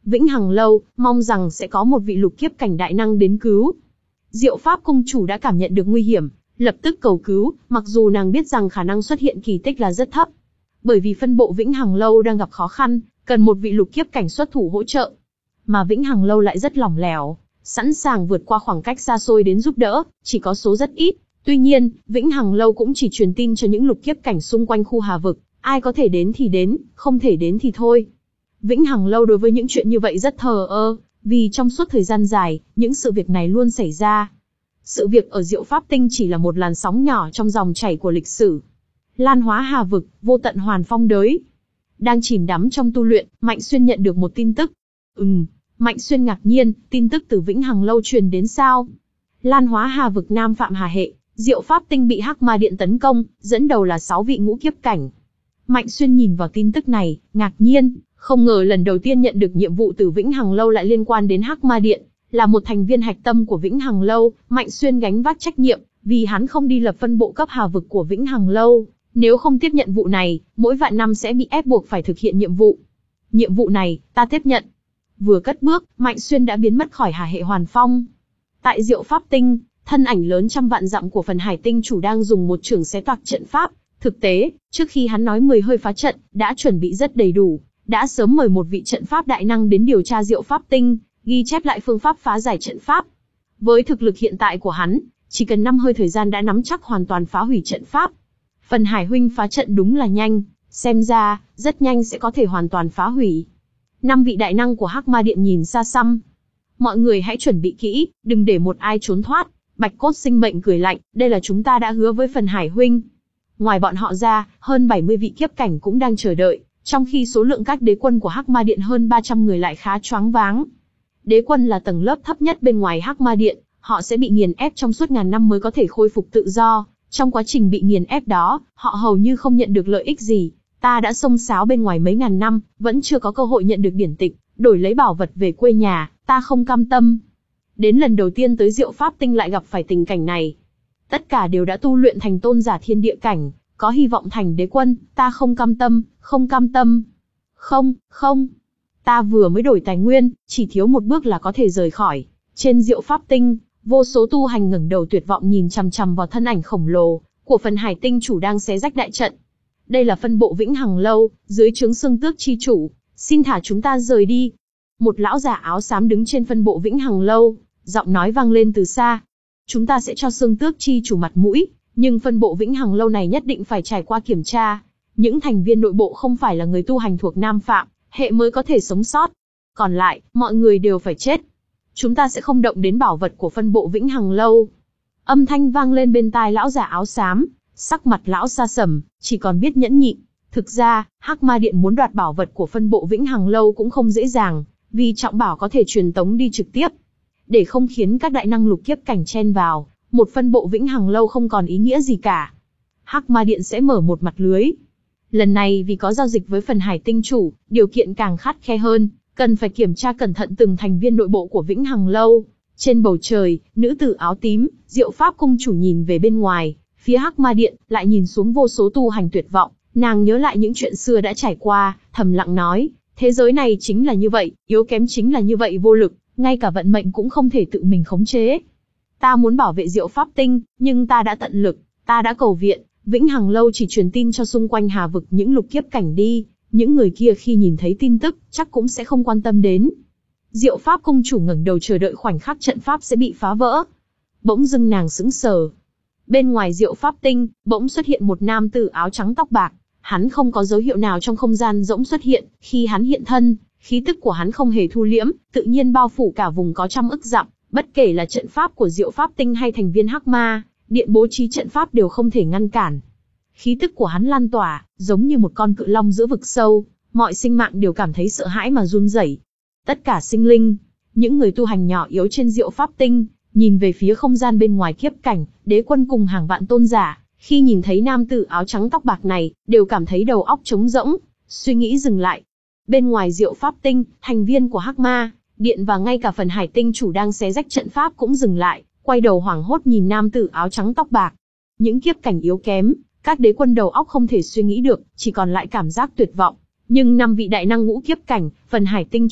Vĩnh Hằng Lâu, mong rằng sẽ có một vị lục kiếp cảnh đại năng đến cứu. Diệu Pháp Cung chủ đã cảm nhận được nguy hiểm, lập tức cầu cứu, mặc dù nàng biết rằng khả năng xuất hiện kỳ tích là rất thấp. Bởi vì phân bộ Vĩnh Hằng Lâu đang gặp khó khăn, cần một vị lục kiếp cảnh xuất thủ hỗ trợ. Mà Vĩnh Hằng Lâu lại rất lỏng lẻo, sẵn sàng vượt qua khoảng cách xa xôi đến giúp đỡ, chỉ có số rất ít. Tuy nhiên, Vĩnh Hằng Lâu cũng chỉ truyền tin cho những lục kiếp cảnh xung quanh khu Hà Vực, ai có thể đến thì đến, không thể đến thì thôi. Vĩnh Hằng Lâu đối với những chuyện như vậy rất thờ ơ, vì trong suốt thời gian dài, những sự việc này luôn xảy ra. Sự việc ở Diệu Pháp Tinh chỉ là một làn sóng nhỏ trong dòng chảy của lịch sử. Lan hóa Hà Vực, vô tận hoàn phong đới. Đang chìm đắm trong tu luyện, Mạnh Xuyên nhận được một tin tức. Ừm, Mạnh Xuyên ngạc nhiên, tin tức từ Vĩnh Hằng Lâu truyền đến sao? Lan hóa Hà Vực Nam Phạm Hà Hệ, Diệu Pháp Tinh bị Hắc Ma Điện tấn công, dẫn đầu là sáu vị ngũ kiếp cảnh. Mạnh Xuyên nhìn vào tin tức này, ngạc nhiên, không ngờ lần đầu tiên nhận được nhiệm vụ từ Vĩnh Hằng Lâu lại liên quan đến Hắc Ma Điện. Là một thành viên hạch tâm của Vĩnh Hằng Lâu, Mạnh Xuyên gánh vác trách nhiệm, vì hắn không đi lập phân bộ cấp Hà Vực của Vĩnh Hằng Lâu. Nếu không tiếp nhận vụ này, mỗi vạn năm sẽ bị ép buộc phải thực hiện nhiệm vụ. Nhiệm vụ này, ta tiếp nhận. Vừa cất bước, Mạnh Xuyên đã biến mất khỏi Hà Hệ Hoàn Phong. Tại Diệu Pháp Tinh, thân ảnh lớn trăm vạn dặm của Phần Hải Tinh chủ đang dùng một chưởng xé toạc trận pháp. Thực tế, trước khi hắn nói mười hơi phá trận, đã chuẩn bị rất đầy đủ, đã sớm mời một vị trận pháp đại năng đến điều tra Diệu Pháp Tinh, ghi chép lại phương pháp phá giải trận pháp. Với thực lực hiện tại của hắn, chỉ cần năm hơi thời gian đã nắm chắc hoàn toàn phá hủy trận pháp. Phần Hải huynh phá trận đúng là nhanh, xem ra, rất nhanh sẽ có thể hoàn toàn phá hủy. Năm vị đại năng của Hắc Ma Điện nhìn xa xăm. Mọi người hãy chuẩn bị kỹ, đừng để một ai trốn thoát. Bạch Cốt Sinh Mệnh cười lạnh, đây là chúng ta đã hứa với Phần Hải huynh. Ngoài bọn họ ra, hơn bảy mươi vị kiếp cảnh cũng đang chờ đợi, trong khi số lượng các đế quân của Hắc Ma Điện hơn ba trăm người lại khá choáng váng. Đế quân là tầng lớp thấp nhất bên ngoài Hắc Ma Điện, họ sẽ bị nghiền ép trong suốt ngàn năm mới có thể khôi phục tự do. Trong quá trình bị nghiền ép đó, họ hầu như không nhận được lợi ích gì. Ta đã xông xáo bên ngoài mấy ngàn năm, vẫn chưa có cơ hội nhận được điển tịch, đổi lấy bảo vật về quê nhà, ta không cam tâm. Đến lần đầu tiên tới Diệu Pháp Tinh lại gặp phải tình cảnh này. Tất cả đều đã tu luyện thành tôn giả thiên địa cảnh, có hy vọng thành đế quân, ta không cam tâm, không cam tâm. Không, không. Ta vừa mới đổi tài nguyên, chỉ thiếu một bước là có thể rời khỏi. Trên Diệu Pháp Tinh, vô số tu hành ngẩng đầu tuyệt vọng nhìn chằm chằm vào thân ảnh khổng lồ của Phần Hải Tinh chủ đang xé rách đại trận. Đây là phân bộ Vĩnh Hằng Lâu, dưới trướng Xương Tước chi chủ, xin thả chúng ta rời đi. Một lão già áo xám đứng trên phân bộ Vĩnh Hằng Lâu, giọng nói vang lên từ xa. Chúng ta sẽ cho Xương Tước chi chủ mặt mũi, nhưng phân bộ Vĩnh Hằng Lâu này nhất định phải trải qua kiểm tra. Những thành viên nội bộ không phải là người tu hành thuộc Nam Phạm Hệ mới có thể sống sót. Còn lại, mọi người đều phải chết. Chúng ta sẽ không động đến bảo vật của phân bộ Vĩnh Hằng Lâu. Âm thanh vang lên bên tai lão già áo xám, sắc mặt lão sa sầm, chỉ còn biết nhẫn nhịn. Thực ra, Hắc Ma Điện muốn đoạt bảo vật của phân bộ Vĩnh Hằng Lâu cũng không dễ dàng, vì trọng bảo có thể truyền tống đi trực tiếp. Để không khiến các đại năng lục kiếp cảnh chen vào, một phân bộ Vĩnh Hằng Lâu không còn ý nghĩa gì cả. Hắc Ma Điện sẽ mở một mặt lưới. Lần này vì có giao dịch với Phần Hải Tinh chủ, điều kiện càng khắt khe hơn, cần phải kiểm tra cẩn thận từng thành viên nội bộ của Vĩnh Hằng Lâu. Trên bầu trời, nữ tử áo tím, Diệu Pháp Cung chủ nhìn về bên ngoài, phía Hắc Ma Điện, lại nhìn xuống vô số tu hành tuyệt vọng, nàng nhớ lại những chuyện xưa đã trải qua, thầm lặng nói, thế giới này chính là như vậy, yếu kém chính là như vậy vô lực, ngay cả vận mệnh cũng không thể tự mình khống chế. Ta muốn bảo vệ Diệu Pháp Tinh, nhưng ta đã tận lực, ta đã cầu viện, Vĩnh Hằng Lâu chỉ truyền tin cho xung quanh Hà Vực những lục kiếp cảnh đi, những người kia khi nhìn thấy tin tức, chắc cũng sẽ không quan tâm đến. Diệu Pháp Cung chủ ngẩng đầu chờ đợi khoảnh khắc trận pháp sẽ bị phá vỡ. Bỗng dưng nàng sững sờ. Bên ngoài Diệu Pháp Tinh, bỗng xuất hiện một nam tử áo trắng tóc bạc. Hắn không có dấu hiệu nào trong không gian rỗng xuất hiện, khi hắn hiện thân, khí tức của hắn không hề thu liễm, tự nhiên bao phủ cả vùng có trăm ức dặm, bất kể là trận pháp của Diệu Pháp Tinh hay thành viên Hắc Ma Điện bố trí trận pháp đều không thể ngăn cản. Khí tức của hắn lan tỏa, giống như một con cự long giữa vực sâu, mọi sinh mạng đều cảm thấy sợ hãi mà run rẩy. Tất cả sinh linh, những người tu hành nhỏ yếu trên Diệu Pháp Tinh, nhìn về phía không gian bên ngoài kiếp cảnh, đế quân cùng hàng vạn tôn giả, khi nhìn thấy nam tử áo trắng tóc bạc này, đều cảm thấy đầu óc trống rỗng, suy nghĩ dừng lại. Bên ngoài Diệu Pháp Tinh, thành viên của Hắc Ma Điện và ngay cả Phần Hải Tinh chủ đang xé rách trận pháp cũng dừng lại, quay đầu hoảng hốt nhìn nam tử áo trắng tóc bạc. Những kiếp cảnh yếu kém, các đế quân đầu óc không thể suy nghĩ được, chỉ còn lại cảm giác tuyệt vọng. Nhưng năm vị đại năng ngũ kiếp cảnh, Phần Hải Tinh chủ,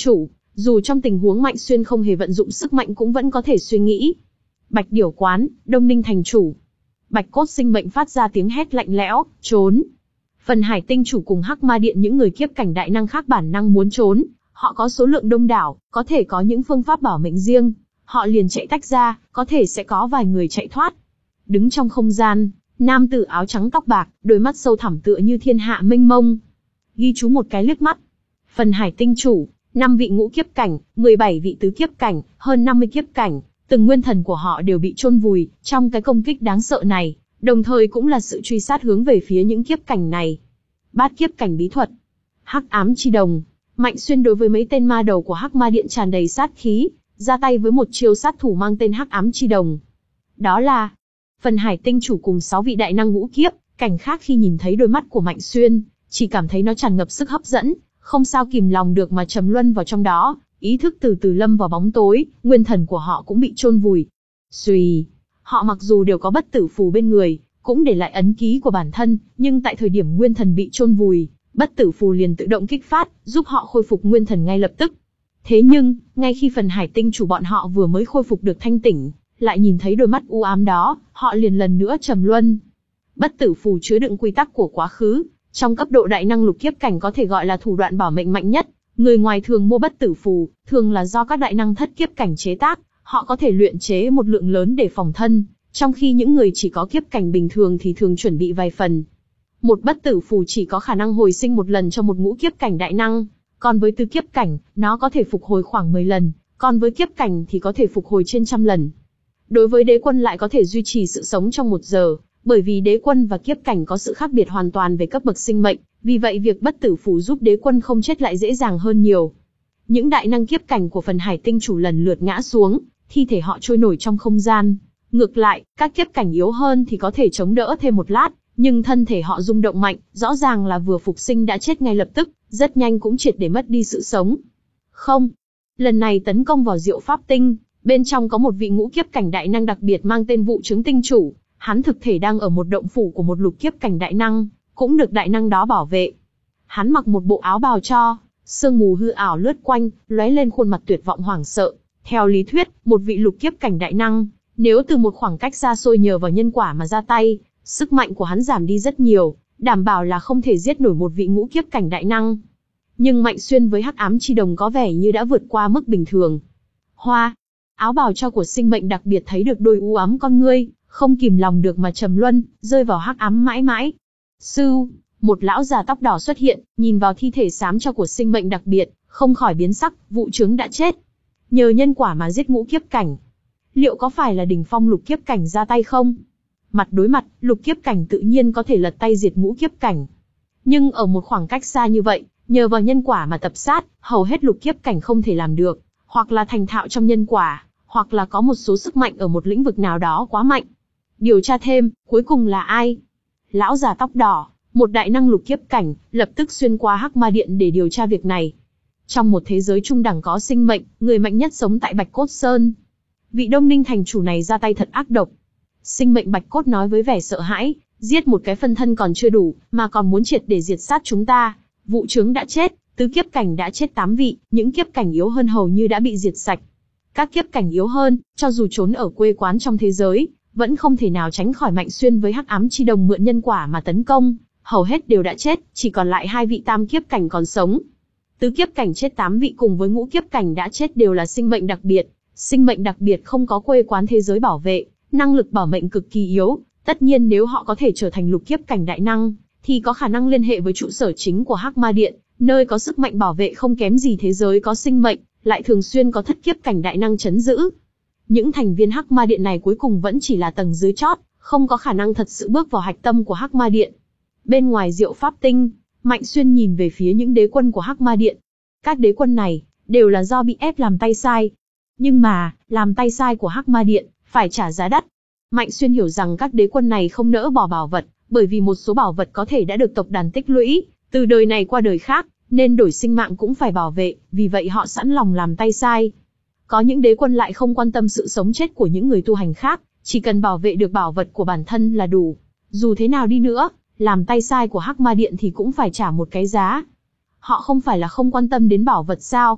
Dù trong tình huống Mạnh Xuyên không hề vận dụng sức mạnh cũng vẫn có thể suy nghĩ. Bạch Điểu Quán, Đông Ninh thành chủ. Bạch Cốt sinh mệnh phát ra tiếng hét lạnh lẽo, trốn. Phần Hải tinh chủ cùng Hắc Ma Điện những người kiếp cảnh đại năng khác bản năng muốn trốn, họ có số lượng đông đảo, có thể có những phương pháp bảo mệnh riêng, họ liền chạy tách ra, có thể sẽ có vài người chạy thoát. Đứng trong không gian, nam tử áo trắng tóc bạc, đôi mắt sâu thẳm tựa như thiên hạ mênh mông. Ghi chú một cái liếc mắt. Phần Hải tinh chủ, năm vị ngũ kiếp cảnh, mười bảy vị tứ kiếp cảnh, hơn năm mươi kiếp cảnh, từng nguyên thần của họ đều bị chôn vùi trong cái công kích đáng sợ này, đồng thời cũng là sự truy sát hướng về phía những kiếp cảnh này. Bát kiếp cảnh bí thuật, Hắc ám chi đồng. Mạnh Xuyên đối với mấy tên ma đầu của Hắc Ma Điện tràn đầy sát khí, ra tay với một chiêu sát thủ mang tên Hắc ám chi đồng. Đó là Phần Hải tinh chủ cùng sáu vị đại năng ngũ kiếp cảnh khác khi nhìn thấy đôi mắt của Mạnh Xuyên, chỉ cảm thấy nó tràn ngập sức hấp dẫn, không sao kìm lòng được mà trầm luân vào trong đó, ý thức từ từ lâm vào bóng tối, nguyên thần của họ cũng bị chôn vùi. Xuy, họ mặc dù đều có bất tử phù bên người, cũng để lại ấn ký của bản thân, nhưng tại thời điểm nguyên thần bị chôn vùi, bất tử phù liền tự động kích phát, giúp họ khôi phục nguyên thần ngay lập tức. Thế nhưng, ngay khi Phần Hải tinh chủ bọn họ vừa mới khôi phục được thanh tỉnh, lại nhìn thấy đôi mắt u ám đó, họ liền lần nữa trầm luân. Bất tử phù chứa đựng quy tắc của quá khứ, trong cấp độ đại năng lục kiếp cảnh có thể gọi là thủ đoạn bảo mệnh mạnh nhất. Người ngoài thường mua bất tử phù, thường là do các đại năng thất kiếp cảnh chế tác, họ có thể luyện chế một lượng lớn để phòng thân, trong khi những người chỉ có kiếp cảnh bình thường thì thường chuẩn bị vài phần. Một bất tử phù chỉ có khả năng hồi sinh một lần cho một ngũ kiếp cảnh đại năng, còn với tứ kiếp cảnh, nó có thể phục hồi khoảng mười lần, còn với kiếp cảnh thì có thể phục hồi trên trăm lần. Đối với đế quân lại có thể duy trì sự sống trong một giờ, bởi vì đế quân và kiếp cảnh có sự khác biệt hoàn toàn về cấp bậc sinh mệnh, vì vậy việc bất tử phù giúp đế quân không chết lại dễ dàng hơn nhiều. Những đại năng kiếp cảnh của Phần Hải tinh chủ lần lượt ngã xuống, thi thể họ trôi nổi trong không gian. Ngược lại, các kiếp cảnh yếu hơn thì có thể chống đỡ thêm một lát, nhưng thân thể họ rung động mạnh, rõ ràng là vừa phục sinh đã chết ngay lập tức, rất nhanh cũng triệt để mất đi sự sống. Không, lần này tấn công vào Diệu Pháp Tinh, bên trong có một vị ngũ kiếp cảnh đại năng đặc biệt mang tên Vụ Trứng tinh chủ, hắn thực thể đang ở một động phủ của một lục kiếp cảnh đại năng, cũng được đại năng đó bảo vệ. Hắn mặc một bộ áo bào cho, sương mù hư ảo lướt quanh, lóe lên khuôn mặt tuyệt vọng hoảng sợ. Theo lý thuyết, một vị lục kiếp cảnh đại năng, nếu từ một khoảng cách xa xôi nhờ vào nhân quả mà ra tay, sức mạnh của hắn giảm đi rất nhiều, đảm bảo là không thể giết nổi một vị ngũ kiếp cảnh đại năng. Nhưng Mạnh Xuyên với Hắc ám chi đồng có vẻ như đã vượt qua mức bình thường. Hoa, áo bào cho của sinh mệnh đặc biệt thấy được đôi u ám con ngươi, không kìm lòng được mà trầm luân, rơi vào hắc ám mãi mãi. Sư, một lão già tóc đỏ xuất hiện, nhìn vào thi thể xám cho của sinh mệnh đặc biệt, không khỏi biến sắc, Vụ Trứng đã chết. Nhờ nhân quả mà giết ngũ kiếp cảnh. Liệu có phải là đỉnh phong lục kiếp cảnh ra tay không? Mặt đối mặt, lục kiếp cảnh tự nhiên có thể lật tay diệt ngũ kiếp cảnh. Nhưng ở một khoảng cách xa như vậy, nhờ vào nhân quả mà tập sát, hầu hết lục kiếp cảnh không thể làm được, hoặc là thành thạo trong nhân quả, hoặc là có một số sức mạnh ở một lĩnh vực nào đó quá mạnh. Điều tra thêm, cuối cùng là ai? Lão già tóc đỏ, một đại năng lục kiếp cảnh, lập tức xuyên qua Hắc Ma Điện để điều tra việc này. Trong một thế giới trung đẳng có sinh mệnh, người mạnh nhất sống tại Bạch Cốt Sơn. Vị Đông Ninh thành chủ này ra tay thật ác độc. Sinh mệnh Bạch Cốt nói với vẻ sợ hãi, giết một cái phân thân còn chưa đủ, mà còn muốn triệt để diệt sát chúng ta. Vụ Trứng đã chết, tứ kiếp cảnh đã chết tám vị, những kiếp cảnh yếu hơn hầu như đã bị diệt sạch. Các kiếp cảnh yếu hơn, cho dù trốn ở quê quán trong thế giới, vẫn không thể nào tránh khỏi Mạnh Xuyên với Hắc ám chi đồng mượn nhân quả mà tấn công, hầu hết đều đã chết, chỉ còn lại hai vị tam kiếp cảnh còn sống. Tứ kiếp cảnh chết tám vị cùng với ngũ kiếp cảnh đã chết đều là sinh mệnh đặc biệt, sinh mệnh đặc biệt không có quê quán thế giới bảo vệ, năng lực bảo mệnh cực kỳ yếu, tất nhiên nếu họ có thể trở thành lục kiếp cảnh đại năng, thì có khả năng liên hệ với trụ sở chính của Hắc Ma Điện, nơi có sức mạnh bảo vệ không kém gì thế giới có sinh mệnh, lại thường xuyên có thất kiếp cảnh đại năng chấn giữ. Những thành viên Hắc Ma Điện này cuối cùng vẫn chỉ là tầng dưới chót, không có khả năng thật sự bước vào hạch tâm của Hắc Ma Điện. Bên ngoài Diệu Pháp Tinh, Mạnh Xuyên nhìn về phía những đế quân của Hắc Ma Điện. Các đế quân này đều là do bị ép làm tay sai. Nhưng mà, làm tay sai của Hắc Ma Điện phải trả giá đắt. Mạnh Xuyên hiểu rằng các đế quân này không nỡ bỏ bảo vật, bởi vì một số bảo vật có thể đã được tộc đàn tích lũy, từ đời này qua đời khác, nên đổi sinh mạng cũng phải bảo vệ, vì vậy họ sẵn lòng làm tay sai. Có những đế quân lại không quan tâm sự sống chết của những người tu hành khác, chỉ cần bảo vệ được bảo vật của bản thân là đủ. Dù thế nào đi nữa, làm tay sai của Hắc Ma Điện thì cũng phải trả một cái giá. Họ không phải là không quan tâm đến bảo vật sao?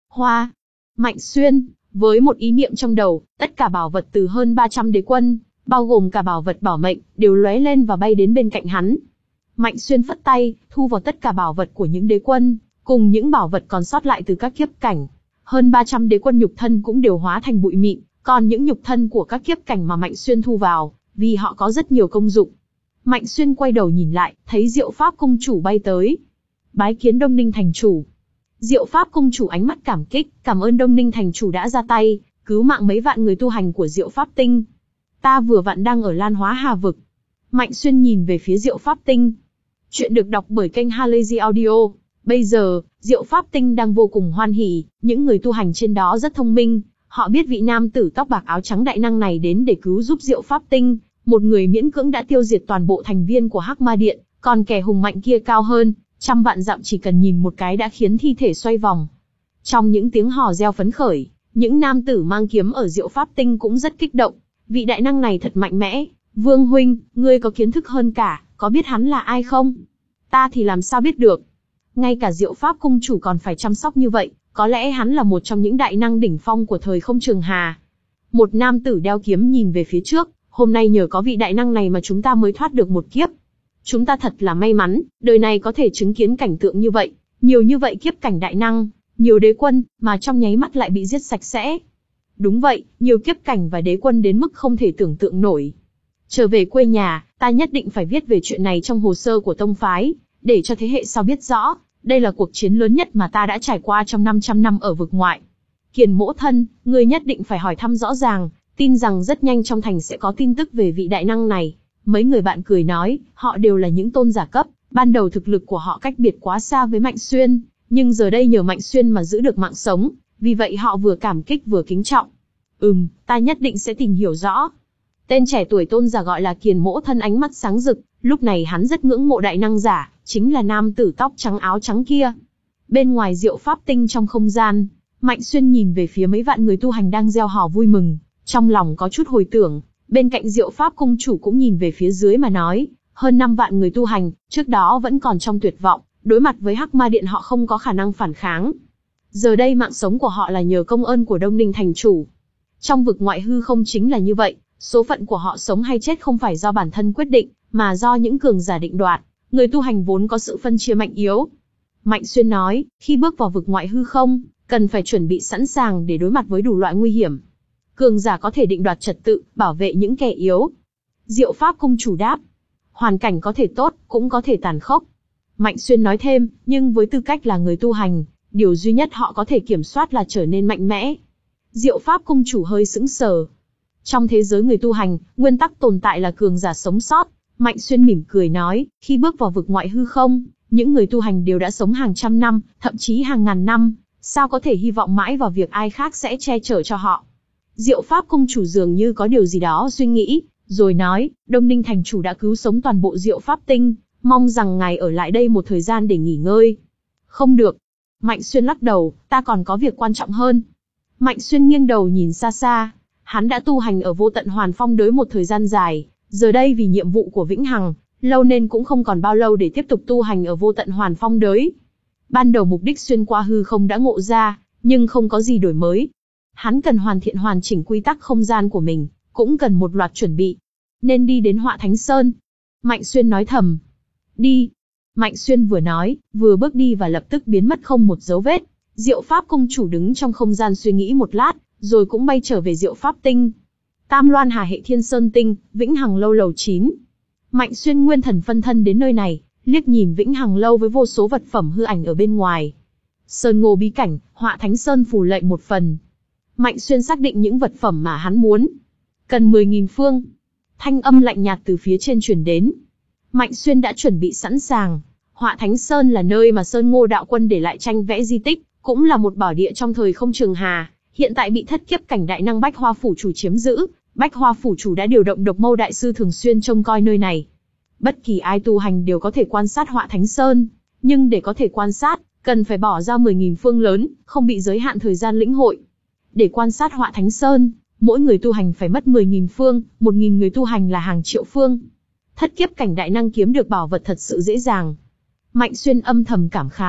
Hoa. Mạnh Xuyên, với một ý niệm trong đầu, tất cả bảo vật từ hơn ba trăm đế quân, bao gồm cả bảo vật bảo mệnh, đều lóe lên và bay đến bên cạnh hắn. Mạnh Xuyên phất tay, thu vào tất cả bảo vật của những đế quân, cùng những bảo vật còn sót lại từ các kiếp cảnh. Hơn ba trăm đế quân nhục thân cũng đều hóa thành bụi mịn, còn những nhục thân của các kiếp cảnh mà Mạnh Xuyên thu vào, vì họ có rất nhiều công dụng. Mạnh Xuyên quay đầu nhìn lại, thấy Diệu Pháp Cung Chủ bay tới. Bái kiến Đông Ninh Thành Chủ. Diệu Pháp Cung Chủ ánh mắt cảm kích, cảm ơn Đông Ninh Thành Chủ đã ra tay, cứu mạng mấy vạn người tu hành của Diệu Pháp Tinh. Ta vừa vặn đang ở Lan Hóa Hà Vực. Mạnh Xuyên nhìn về phía Diệu Pháp Tinh. Chuyện được đọc bởi kênh Halazy Audio. Bây giờ, Diệu Pháp Tinh đang vô cùng hoan hỉ, những người tu hành trên đó rất thông minh. Họ biết vị nam tử tóc bạc áo trắng đại năng này đến để cứu giúp Diệu Pháp Tinh, một người miễn cưỡng đã tiêu diệt toàn bộ thành viên của Hắc Ma Điện, còn kẻ hùng mạnh kia cao hơn, trăm vạn dặm chỉ cần nhìn một cái đã khiến thi thể xoay vòng. Trong những tiếng hò reo phấn khởi, những nam tử mang kiếm ở Diệu Pháp Tinh cũng rất kích động. Vị đại năng này thật mạnh mẽ, Vương huynh, ngươi có kiến thức hơn cả, có biết hắn là ai không? Ta thì làm sao biết được? Ngay cả Diệu Pháp Cung Chủ còn phải chăm sóc như vậy, có lẽ hắn là một trong những đại năng đỉnh phong của thời không Trường Hà. Một nam tử đeo kiếm nhìn về phía trước, hôm nay nhờ có vị đại năng này mà chúng ta mới thoát được một kiếp. Chúng ta thật là may mắn, đời này có thể chứng kiến cảnh tượng như vậy, nhiều như vậy kiếp cảnh đại năng, nhiều đế quân, mà trong nháy mắt lại bị giết sạch sẽ. Đúng vậy, nhiều kiếp cảnh và đế quân đến mức không thể tưởng tượng nổi. Trở về quê nhà, ta nhất định phải viết về chuyện này trong hồ sơ của tông phái, để cho thế hệ sau biết rõ, đây là cuộc chiến lớn nhất mà ta đã trải qua trong năm trăm năm ở vực ngoại. Kiền mỗ thân, ngươi nhất định phải hỏi thăm rõ ràng, tin rằng rất nhanh trong thành sẽ có tin tức về vị đại năng này. Mấy người bạn cười nói, họ đều là những tôn giả cấp, ban đầu thực lực của họ cách biệt quá xa với Mạnh Xuyên, nhưng giờ đây nhờ Mạnh Xuyên mà giữ được mạng sống, vì vậy họ vừa cảm kích vừa kính trọng. Ừm, ta nhất định sẽ tìm hiểu rõ. Tên trẻ tuổi tôn giả gọi là Kiền mỗ thân ánh mắt sáng rực, lúc này hắn rất ngưỡng mộ đại năng giả, chính là nam tử tóc trắng áo trắng kia. Bên ngoài Diệu Pháp Tinh trong không gian, Mạnh Xuyên nhìn về phía mấy vạn người tu hành đang reo hò vui mừng, trong lòng có chút hồi tưởng. Bên cạnh Diệu Pháp Cung Chủ cũng nhìn về phía dưới mà nói, hơn năm vạn người tu hành, trước đó vẫn còn trong tuyệt vọng, đối mặt với Hắc Ma Điện họ không có khả năng phản kháng. Giờ đây mạng sống của họ là nhờ công ơn của Đông Ninh Thành Chủ. Trong vực ngoại hư không chính là như vậy, số phận của họ sống hay chết không phải do bản thân quyết định, mà do những cường giả định đoạt. Người tu hành vốn có sự phân chia mạnh yếu. Mạnh Xuyên nói, khi bước vào vực ngoại hư không, cần phải chuẩn bị sẵn sàng để đối mặt với đủ loại nguy hiểm. Cường giả có thể định đoạt trật tự, bảo vệ những kẻ yếu. Diệu Pháp Cung Chủ đáp, hoàn cảnh có thể tốt, cũng có thể tàn khốc. Mạnh Xuyên nói thêm, nhưng với tư cách là người tu hành, điều duy nhất họ có thể kiểm soát là trở nên mạnh mẽ. Diệu Pháp Cung Chủ hơi sững sờ. Trong thế giới người tu hành, nguyên tắc tồn tại là cường giả sống sót. Mạnh Xuyên mỉm cười nói, khi bước vào vực ngoại hư không, những người tu hành đều đã sống hàng trăm năm, thậm chí hàng ngàn năm, sao có thể hy vọng mãi vào việc ai khác sẽ che chở cho họ. Diệu Pháp Cung Chủ dường như có điều gì đó suy nghĩ, rồi nói, Đông Ninh Thành Chủ đã cứu sống toàn bộ Diệu Pháp Tinh, mong rằng ngài ở lại đây một thời gian để nghỉ ngơi. Không được. Mạnh Xuyên lắc đầu, ta còn có việc quan trọng hơn. Mạnh Xuyên nghiêng đầu nhìn xa xa, hắn đã tu hành ở Vô Tận Hoàn Phong đới một thời gian dài, giờ đây vì nhiệm vụ của Vĩnh Hằng, lâu nên cũng không còn bao lâu để tiếp tục tu hành ở Vô Tận Hoàn Phong đới. Ban đầu mục đích xuyên qua hư không đã ngộ ra, nhưng không có gì đổi mới. Hắn cần hoàn thiện hoàn chỉnh quy tắc không gian của mình, cũng cần một loạt chuẩn bị. Nên đi đến Họa Thánh Sơn. Mạnh Xuyên nói thầm. Đi. Mạnh Xuyên vừa nói, vừa bước đi và lập tức biến mất không một dấu vết. Diệu Pháp Cung Chủ đứng trong không gian suy nghĩ một lát, rồi cũng bay trở về Diệu Pháp Tinh. Tam Loan Hà Hệ Thiên Sơn Tinh, Vĩnh Hằng Lâu lầu chín. Mạnh Xuyên nguyên thần phân thân đến nơi này, liếc nhìn Vĩnh Hằng Lâu với vô số vật phẩm hư ảnh ở bên ngoài. Sơn Ngô bí cảnh, Họa Thánh Sơn phù lệnh một phần. Mạnh Xuyên xác định những vật phẩm mà hắn muốn. Cần mười nghìn phương. Thanh âm lạnh nhạt từ phía trên truyền đến. Mạnh Xuyên đã chuẩn bị sẵn sàng. Họa Thánh Sơn là nơi mà Sơn Ngô đạo quân để lại tranh vẽ di tích, cũng là một bảo địa trong thời không Trường Hà, hiện tại bị thất kiếp cảnh đại năng Bách Hoa Phủ Chủ chiếm giữ. Bách Hoa Phủ Chủ đã điều động Độc Mâu Đại Sư thường xuyên trông coi nơi này. Bất kỳ ai tu hành đều có thể quan sát Họa Thánh Sơn, nhưng để có thể quan sát, cần phải bỏ ra mười nghìn phương lớn, không bị giới hạn thời gian lĩnh hội. Để quan sát Họa Thánh Sơn, mỗi người tu hành phải mất mười nghìn phương, một nghìn người tu hành là hàng triệu phương. Thất kiếp cảnh đại năng kiếm được bảo vật thật sự dễ dàng. Mạnh Xuyên âm thầm cảm khái,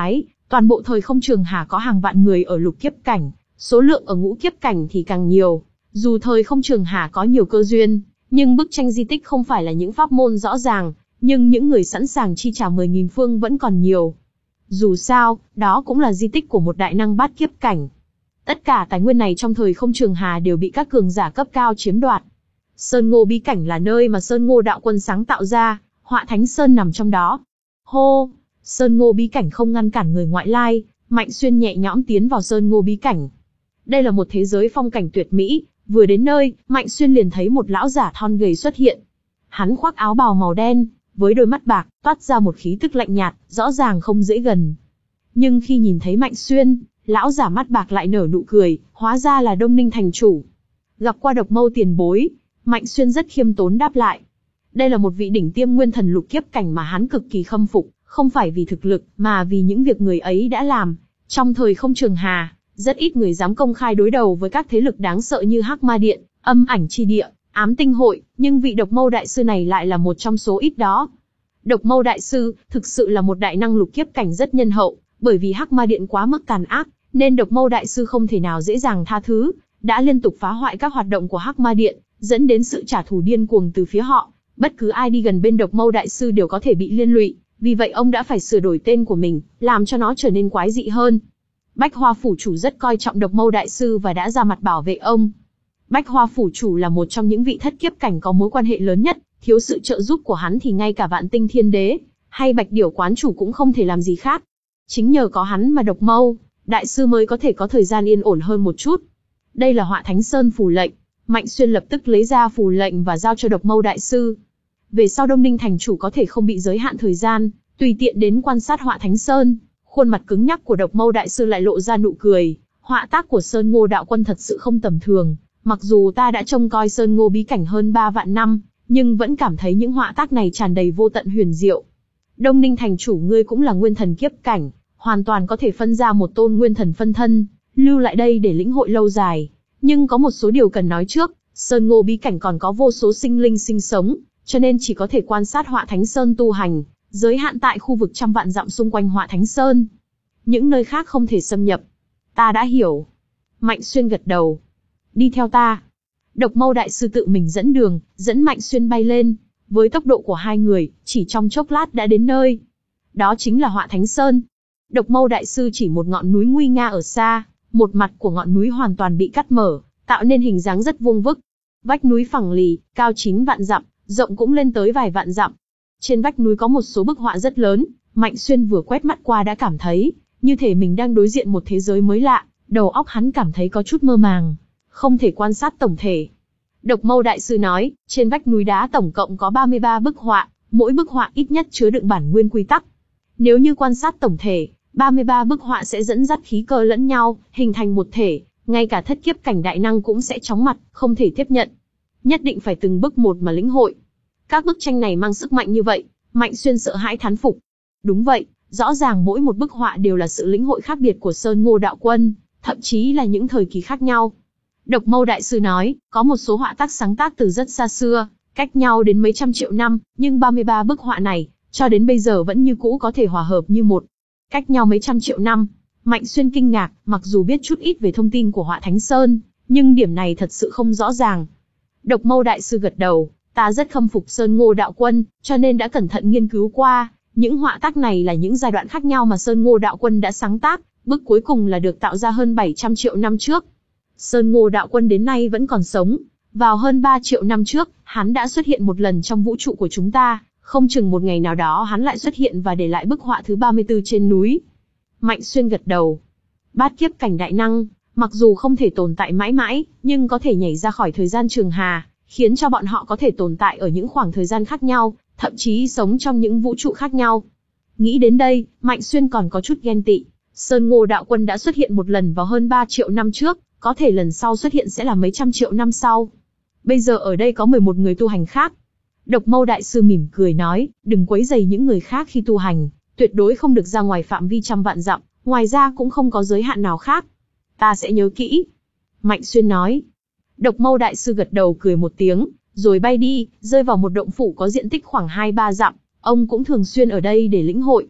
Toàn bộ thời không trường hà có hàng vạn người ở lục kiếp cảnh, số lượng ở ngũ kiếp cảnh thì càng nhiều. Dù thời không trường hà có nhiều cơ duyên, nhưng bức tranh di tích không phải là những pháp môn rõ ràng, nhưng những người sẵn sàng chi trả mười nghìn phương vẫn còn nhiều. Dù sao, đó cũng là di tích của một đại năng bát kiếp cảnh. Tất cả tài nguyên này trong thời không trường hà đều bị các cường giả cấp cao chiếm đoạt. Sơn Ngô bí cảnh là nơi mà Sơn Ngô đạo quân sáng tạo ra, Họa Thánh Sơn nằm trong đó. Hô! Sơn Ngô bí cảnh không ngăn cản người ngoại lai, Mạnh Xuyên nhẹ nhõm tiến vào Sơn Ngô bí cảnh. Đây là một thế giới phong cảnh tuyệt mỹ, vừa đến nơi, Mạnh Xuyên liền thấy một lão giả thon gầy xuất hiện. Hắn khoác áo bào màu đen, với đôi mắt bạc, toát ra một khí tức lạnh nhạt, rõ ràng không dễ gần. Nhưng khi nhìn thấy Mạnh Xuyên, lão giả mắt bạc lại nở nụ cười, hóa ra là Đông Ninh thành chủ. Gặp qua Độc Mâu tiền bối, Mạnh Xuyên rất khiêm tốn đáp lại. Đây là một vị đỉnh tiêm nguyên thần lục kiếp cảnh mà hắn cực kỳ khâm phục, không phải vì thực lực, mà vì những việc người ấy đã làm. Trong thời không trường hà, rất ít người dám công khai đối đầu với các thế lực đáng sợ như Hắc Ma Điện, Âm Ảnh Chi Địa, Ám Tinh Hội, nhưng vị Độc Mâu đại sư này lại là một trong số ít đó. Độc Mâu đại sư thực sự là một đại năng lục kiếp cảnh rất nhân hậu, bởi vì Hắc Ma Điện quá mức tàn ác, nên Độc Mâu đại sư không thể nào dễ dàng tha thứ, đã liên tục phá hoại các hoạt động của Hắc Ma Điện, dẫn đến sự trả thù điên cuồng từ phía họ. Bất cứ ai đi gần bên Độc Mâu đại sư đều có thể bị liên lụy, vì vậy ông đã phải sửa đổi tên của mình, làm cho nó trở nên quái dị hơn. Bách Hoa phủ chủ rất coi trọng Độc Mâu đại sư và đã ra mặt bảo vệ ông. Bách Hoa phủ chủ là một trong những vị thất kiếp cảnh có mối quan hệ lớn nhất, thiếu sự trợ giúp của hắn thì ngay cả Vạn Tinh Thiên Đế hay Bạch Điểu quán chủ cũng không thể làm gì khác. Chính nhờ có hắn mà Độc Mâu đại sư mới có thể có thời gian yên ổn hơn một chút. Đây là Họa Thánh Sơn phù lệnh. Mạnh Xuyên lập tức lấy ra phù lệnh và giao cho Độc Mâu đại sư. Về sau Đông Ninh thành chủ có thể không bị giới hạn thời gian, tùy tiện đến quan sát Họa Thánh Sơn. Khuôn mặt cứng nhắc của Độc Mâu đại sư lại lộ ra nụ cười. Họa tác của Sơn Ngô đạo quân thật sự không tầm thường. Mặc dù ta đã trông coi Sơn Ngô bí cảnh hơn ba vạn năm, nhưng vẫn cảm thấy những họa tác này tràn đầy vô tận huyền diệu. Đông Ninh thành chủ ngươi cũng là nguyên thần kiếp cảnh, hoàn toàn có thể phân ra một tôn nguyên thần phân thân, lưu lại đây để lĩnh hội lâu dài. Nhưng có một số điều cần nói trước, Sơn Ngô bí cảnh còn có vô số sinh linh sinh sống, cho nên chỉ có thể quan sát Họa Thánh Sơn tu hành, giới hạn tại khu vực trăm vạn dặm xung quanh Họa Thánh Sơn. Những nơi khác không thể xâm nhập. Ta đã hiểu. Mạnh Xuyên gật đầu. Đi theo ta. Độc Mâu đại sư tự mình dẫn đường, dẫn Mạnh Xuyên bay lên. Với tốc độ của hai người, chỉ trong chốc lát đã đến nơi. Đó chính là Họa Thánh Sơn. Độc Mâu đại sư chỉ một ngọn núi nguy nga ở xa, một mặt của ngọn núi hoàn toàn bị cắt mở, tạo nên hình dáng rất vuông vức. Vách núi phẳng lì, cao chín vạn dặm, rộng cũng lên tới vài vạn dặm. Trên vách núi có một số bức họa rất lớn, Mạnh Xuyên vừa quét mắt qua đã cảm thấy, như thể mình đang đối diện một thế giới mới lạ, đầu óc hắn cảm thấy có chút mơ màng, không thể quan sát tổng thể. Độc Mâu đại sư nói, trên vách núi đá tổng cộng có ba mươi ba bức họa, mỗi bức họa ít nhất chứa đựng bản nguyên quy tắc. Nếu như quan sát tổng thể, ba mươi ba bức họa sẽ dẫn dắt khí cơ lẫn nhau, hình thành một thể, ngay cả thất kiếp cảnh đại năng cũng sẽ chóng mặt, không thể tiếp nhận. Nhất định phải từng bức một mà lĩnh hội. Các bức tranh này mang sức mạnh như vậy, Mạnh Xuyên sợ hãi thán phục. Đúng vậy, rõ ràng mỗi một bức họa đều là sự lĩnh hội khác biệt của Sơn Ngô đạo quân, thậm chí là những thời kỳ khác nhau. Độc Mâu đại sư nói, có một số họa tác sáng tác từ rất xa xưa, cách nhau đến mấy trăm triệu năm, nhưng ba mươi ba bức họa này, cho đến bây giờ vẫn như cũ có thể hòa hợp như một. Cách nhau mấy trăm triệu năm, Mạnh Xuyên kinh ngạc, mặc dù biết chút ít về thông tin của Họa Thánh Sơn, nhưng điểm này thật sự không rõ ràng. Độc Mâu đại sư gật đầu, ta rất khâm phục Sơn Ngô đạo quân, cho nên đã cẩn thận nghiên cứu qua, những họa tác này là những giai đoạn khác nhau mà Sơn Ngô đạo quân đã sáng tác, bức cuối cùng là được tạo ra hơn bảy trăm triệu năm trước. Sơn Ngô đạo quân đến nay vẫn còn sống, vào hơn ba triệu năm trước, hắn đã xuất hiện một lần trong vũ trụ của chúng ta, không chừng một ngày nào đó hắn lại xuất hiện và để lại bức họa thứ ba mươi tư trên núi. Mạnh Xuyên gật đầu. Bát kiếp cảnh đại năng, mặc dù không thể tồn tại mãi mãi, nhưng có thể nhảy ra khỏi thời gian trường hà, khiến cho bọn họ có thể tồn tại ở những khoảng thời gian khác nhau, thậm chí sống trong những vũ trụ khác nhau. Nghĩ đến đây, Mạnh Xuyên còn có chút ghen tị. Sơn Ngô đạo quân đã xuất hiện một lần vào hơn ba triệu năm trước, có thể lần sau xuất hiện sẽ là mấy trăm triệu năm sau. Bây giờ ở đây có mười một người tu hành khác. Độc Mâu đại sư mỉm cười nói, đừng quấy rầy những người khác khi tu hành, tuyệt đối không được ra ngoài phạm vi trăm vạn dặm, ngoài ra cũng không có giới hạn nào khác. Ta sẽ nhớ kỹ. Mạnh Xuyên nói. Độc Mâu đại sư gật đầu cười một tiếng, rồi bay đi, rơi vào một động phủ có diện tích khoảng hai ba dặm, ông cũng thường xuyên ở đây để lĩnh hội.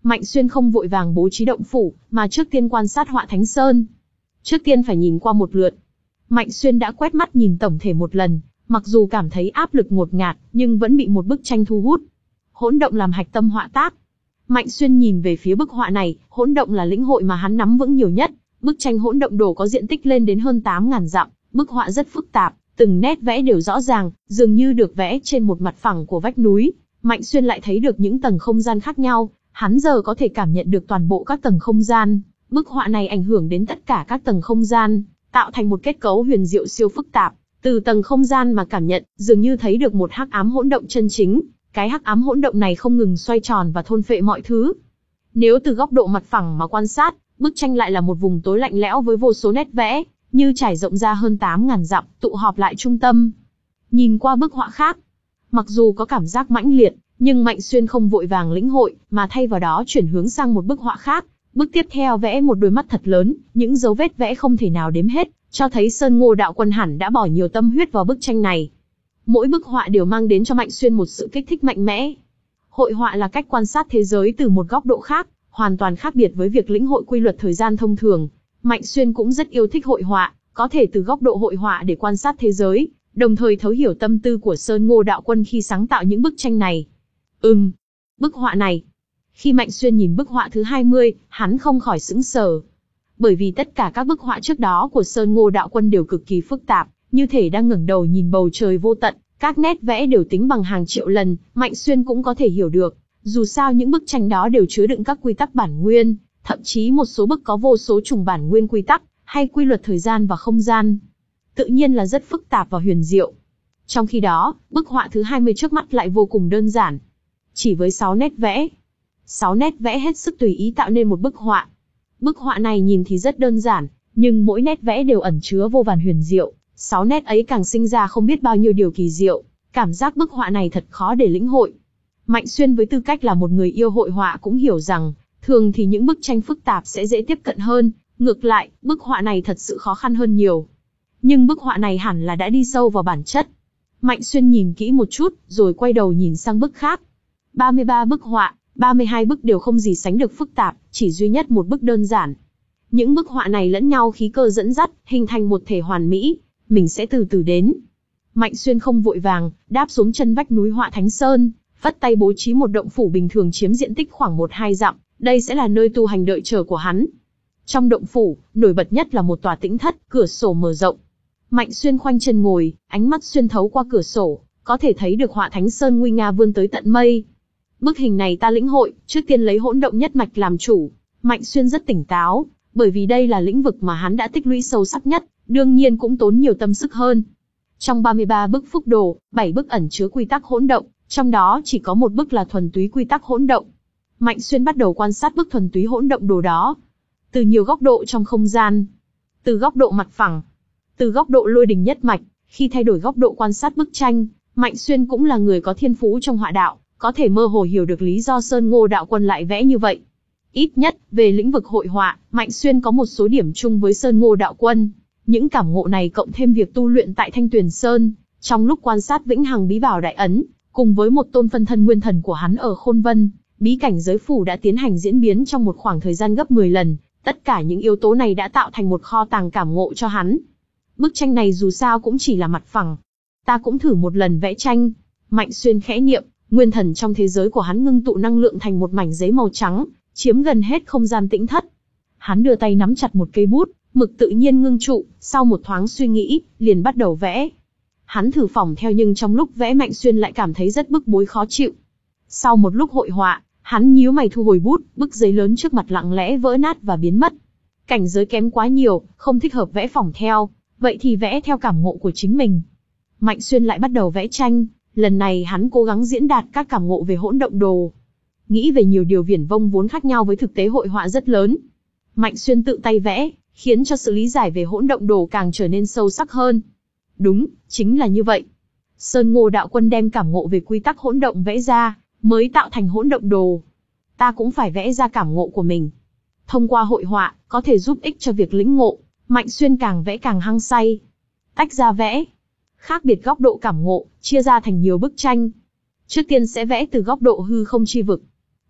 Mạnh Xuyên không vội vàng bố trí động phủ, mà trước tiên quan sát họa Thánh Sơn. Trước tiên phải nhìn qua một lượt. Mạnh Xuyên đã quét mắt nhìn tổng thể một lần, mặc dù cảm thấy áp lực ngột ngạt, nhưng vẫn bị một bức tranh thu hút. Hỗn động làm hạch tâm họa tác. Mạnh Xuyên nhìn về phía bức họa này, hỗn động là lĩnh hội mà hắn nắm vững nhiều nhất. Bức tranh hỗn động đồ có diện tích lên đến hơn tám nghìn dặm, bức họa rất phức tạp, từng nét vẽ đều rõ ràng, dường như được vẽ trên một mặt phẳng của vách núi. Mạnh Xuyên lại thấy được những tầng không gian khác nhau, hắn giờ có thể cảm nhận được toàn bộ các tầng không gian. Bức họa này ảnh hưởng đến tất cả các tầng không gian, tạo thành một kết cấu huyền diệu siêu phức tạp. Từ tầng không gian mà cảm nhận, dường như thấy được một hắc ám hỗn động chân chính. Cái hắc ám hỗn động này không ngừng xoay tròn và thôn phệ mọi thứ. Nếu từ góc độ mặt phẳng mà quan sát, bức tranh lại là một vùng tối lạnh lẽo với vô số nét vẽ, như trải rộng ra hơn tám nghìn dặm, tụ họp lại trung tâm. Nhìn qua bức họa khác, mặc dù có cảm giác mãnh liệt, nhưng Mạnh Xuyên không vội vàng lĩnh hội, mà thay vào đó chuyển hướng sang một bức họa khác. Bức tiếp theo vẽ một đôi mắt thật lớn, những dấu vết vẽ không thể nào đếm hết, cho thấy Sơn Ngô đạo quân hẳn đã bỏ nhiều tâm huyết vào bức tranh này. Mỗi bức họa đều mang đến cho Mạnh Xuyên một sự kích thích mạnh mẽ. Hội họa là cách quan sát thế giới từ một góc độ khác, hoàn toàn khác biệt với việc lĩnh hội quy luật thời gian thông thường. Mạnh Xuyên cũng rất yêu thích hội họa, có thể từ góc độ hội họa để quan sát thế giới, đồng thời thấu hiểu tâm tư của Sơn Ngô đạo quân khi sáng tạo những bức tranh này. Ừm, bức họa này. Khi Mạnh Xuyên nhìn bức họa thứ hai mươi, hắn không khỏi sững sờ. Bởi vì tất cả các bức họa trước đó của Sơn Ngô đạo quân đều cực kỳ phức tạp, như thể đang ngẩng đầu nhìn bầu trời vô tận, các nét vẽ đều tính bằng hàng triệu lần, Mạnh Xuyên cũng có thể hiểu được. Dù sao những bức tranh đó đều chứa đựng các quy tắc bản nguyên, thậm chí một số bức có vô số chủng bản nguyên quy tắc, hay quy luật thời gian và không gian. Tự nhiên là rất phức tạp và huyền diệu. Trong khi đó, bức họa thứ hai mươi trước mắt lại vô cùng đơn giản. Chỉ với sáu nét vẽ. sáu nét vẽ hết sức tùy ý tạo nên một bức họa. Bức họa này nhìn thì rất đơn giản, nhưng mỗi nét vẽ đều ẩn chứa vô vàn huyền diệu. Sáu nét ấy càng sinh ra không biết bao nhiêu điều kỳ diệu. Cảm giác bức họa này thật khó để lĩnh hội. Mạnh Xuyên với tư cách là một người yêu hội họa cũng hiểu rằng, thường thì những bức tranh phức tạp sẽ dễ tiếp cận hơn, ngược lại, bức họa này thật sự khó khăn hơn nhiều. Nhưng bức họa này hẳn là đã đi sâu vào bản chất. Mạnh Xuyên nhìn kỹ một chút, rồi quay đầu nhìn sang bức khác. ba mươi ba bức họa, ba mươi hai bức đều không gì sánh được phức tạp, chỉ duy nhất một bức đơn giản. Những bức họa này lẫn nhau khí cơ dẫn dắt, hình thành một thể hoàn mỹ, mình sẽ từ từ đến. Mạnh Xuyên không vội vàng, đáp xuống chân vách núi họa Thánh Sơn, vắt tay bố trí một động phủ bình thường chiếm diện tích khoảng một hai dặm, đây sẽ là nơi tu hành đợi chờ của hắn. Trong động phủ, nổi bật nhất là một tòa tĩnh thất, cửa sổ mở rộng. Mạnh Xuyên khoanh chân ngồi, ánh mắt xuyên thấu qua cửa sổ, có thể thấy được họa Thánh Sơn nguy nga vươn tới tận mây. Bức hình này ta lĩnh hội, trước tiên lấy hỗn động nhất mạch làm chủ. Mạnh Xuyên rất tỉnh táo, bởi vì đây là lĩnh vực mà hắn đã tích lũy sâu sắc nhất, đương nhiên cũng tốn nhiều tâm sức hơn. Trong ba mươi ba bức phúc đồ, bảy bức ẩn chứa quy tắc hỗn động, trong đó chỉ có một bức là thuần túy quy tắc hỗn động. Mạnh Xuyên bắt đầu quan sát bức thuần túy hỗn động đồ đó. Từ nhiều góc độ trong không gian. Từ góc độ mặt phẳng. Từ góc độ lôi đình nhất mạch, khi thay đổi góc độ quan sát bức tranh, Mạnh Xuyên cũng là người có thiên phú trong họa đạo, có thể mơ hồ hiểu được lý do Sơn Ngô đạo quân lại vẽ như vậy. Ít nhất, về lĩnh vực hội họa, Mạnh Xuyên có một số điểm chung với Sơn Ngô đạo quân. Những cảm ngộ này cộng thêm việc tu luyện tại Thanh Tuyền Sơn, trong lúc quan sát Vĩnh Hằng Bí Bảo Đại Ấn, cùng với một tôn phân thân nguyên thần của hắn ở Khôn Vân, bí cảnh giới phủ đã tiến hành diễn biến trong một khoảng thời gian gấp mười lần, tất cả những yếu tố này đã tạo thành một kho tàng cảm ngộ cho hắn. Bức tranh này dù sao cũng chỉ là mặt phẳng. Ta cũng thử một lần vẽ tranh. Mạnh Xuyên khẽ niệm, nguyên thần trong thế giới của hắn ngưng tụ năng lượng thành một mảnh giấy màu trắng, chiếm gần hết không gian tĩnh thất. Hắn đưa tay nắm chặt một cây bút, mực tự nhiên ngưng trụ, sau một thoáng suy nghĩ, liền bắt đầu vẽ. Hắn thử phỏng theo nhưng trong lúc vẽ Mạnh Xuyên lại cảm thấy rất bức bối khó chịu. Sau một lúc hội họa, hắn nhíu mày thu hồi bút, bức giấy lớn trước mặt lặng lẽ vỡ nát và biến mất. Cảnh giới kém quá nhiều, không thích hợp vẽ phỏng theo, vậy thì vẽ theo cảm ngộ của chính mình. Mạnh Xuyên lại bắt đầu vẽ tranh, lần này hắn cố gắng diễn đạt các cảm ngộ về hỗn động đồ. Nghĩ về nhiều điều viển vông vốn khác nhau với thực tế hội họa rất lớn. Mạnh Xuyên tự tay vẽ, khiến cho sự lý giải về hỗn động đồ càng trở nên sâu sắc hơn. Đúng, chính là như vậy. Sơn Ngô đạo quân đem cảm ngộ về quy tắc hỗn động vẽ ra, mới tạo thành hỗn động đồ. Ta cũng phải vẽ ra cảm ngộ của mình. Thông qua hội họa, có thể giúp ích cho việc lĩnh ngộ, Mạnh Xuyên càng vẽ càng hăng say. Tách ra vẽ. Khác biệt góc độ cảm ngộ, chia ra thành nhiều bức tranh. Trước tiên sẽ vẽ từ góc độ hư không chi vực.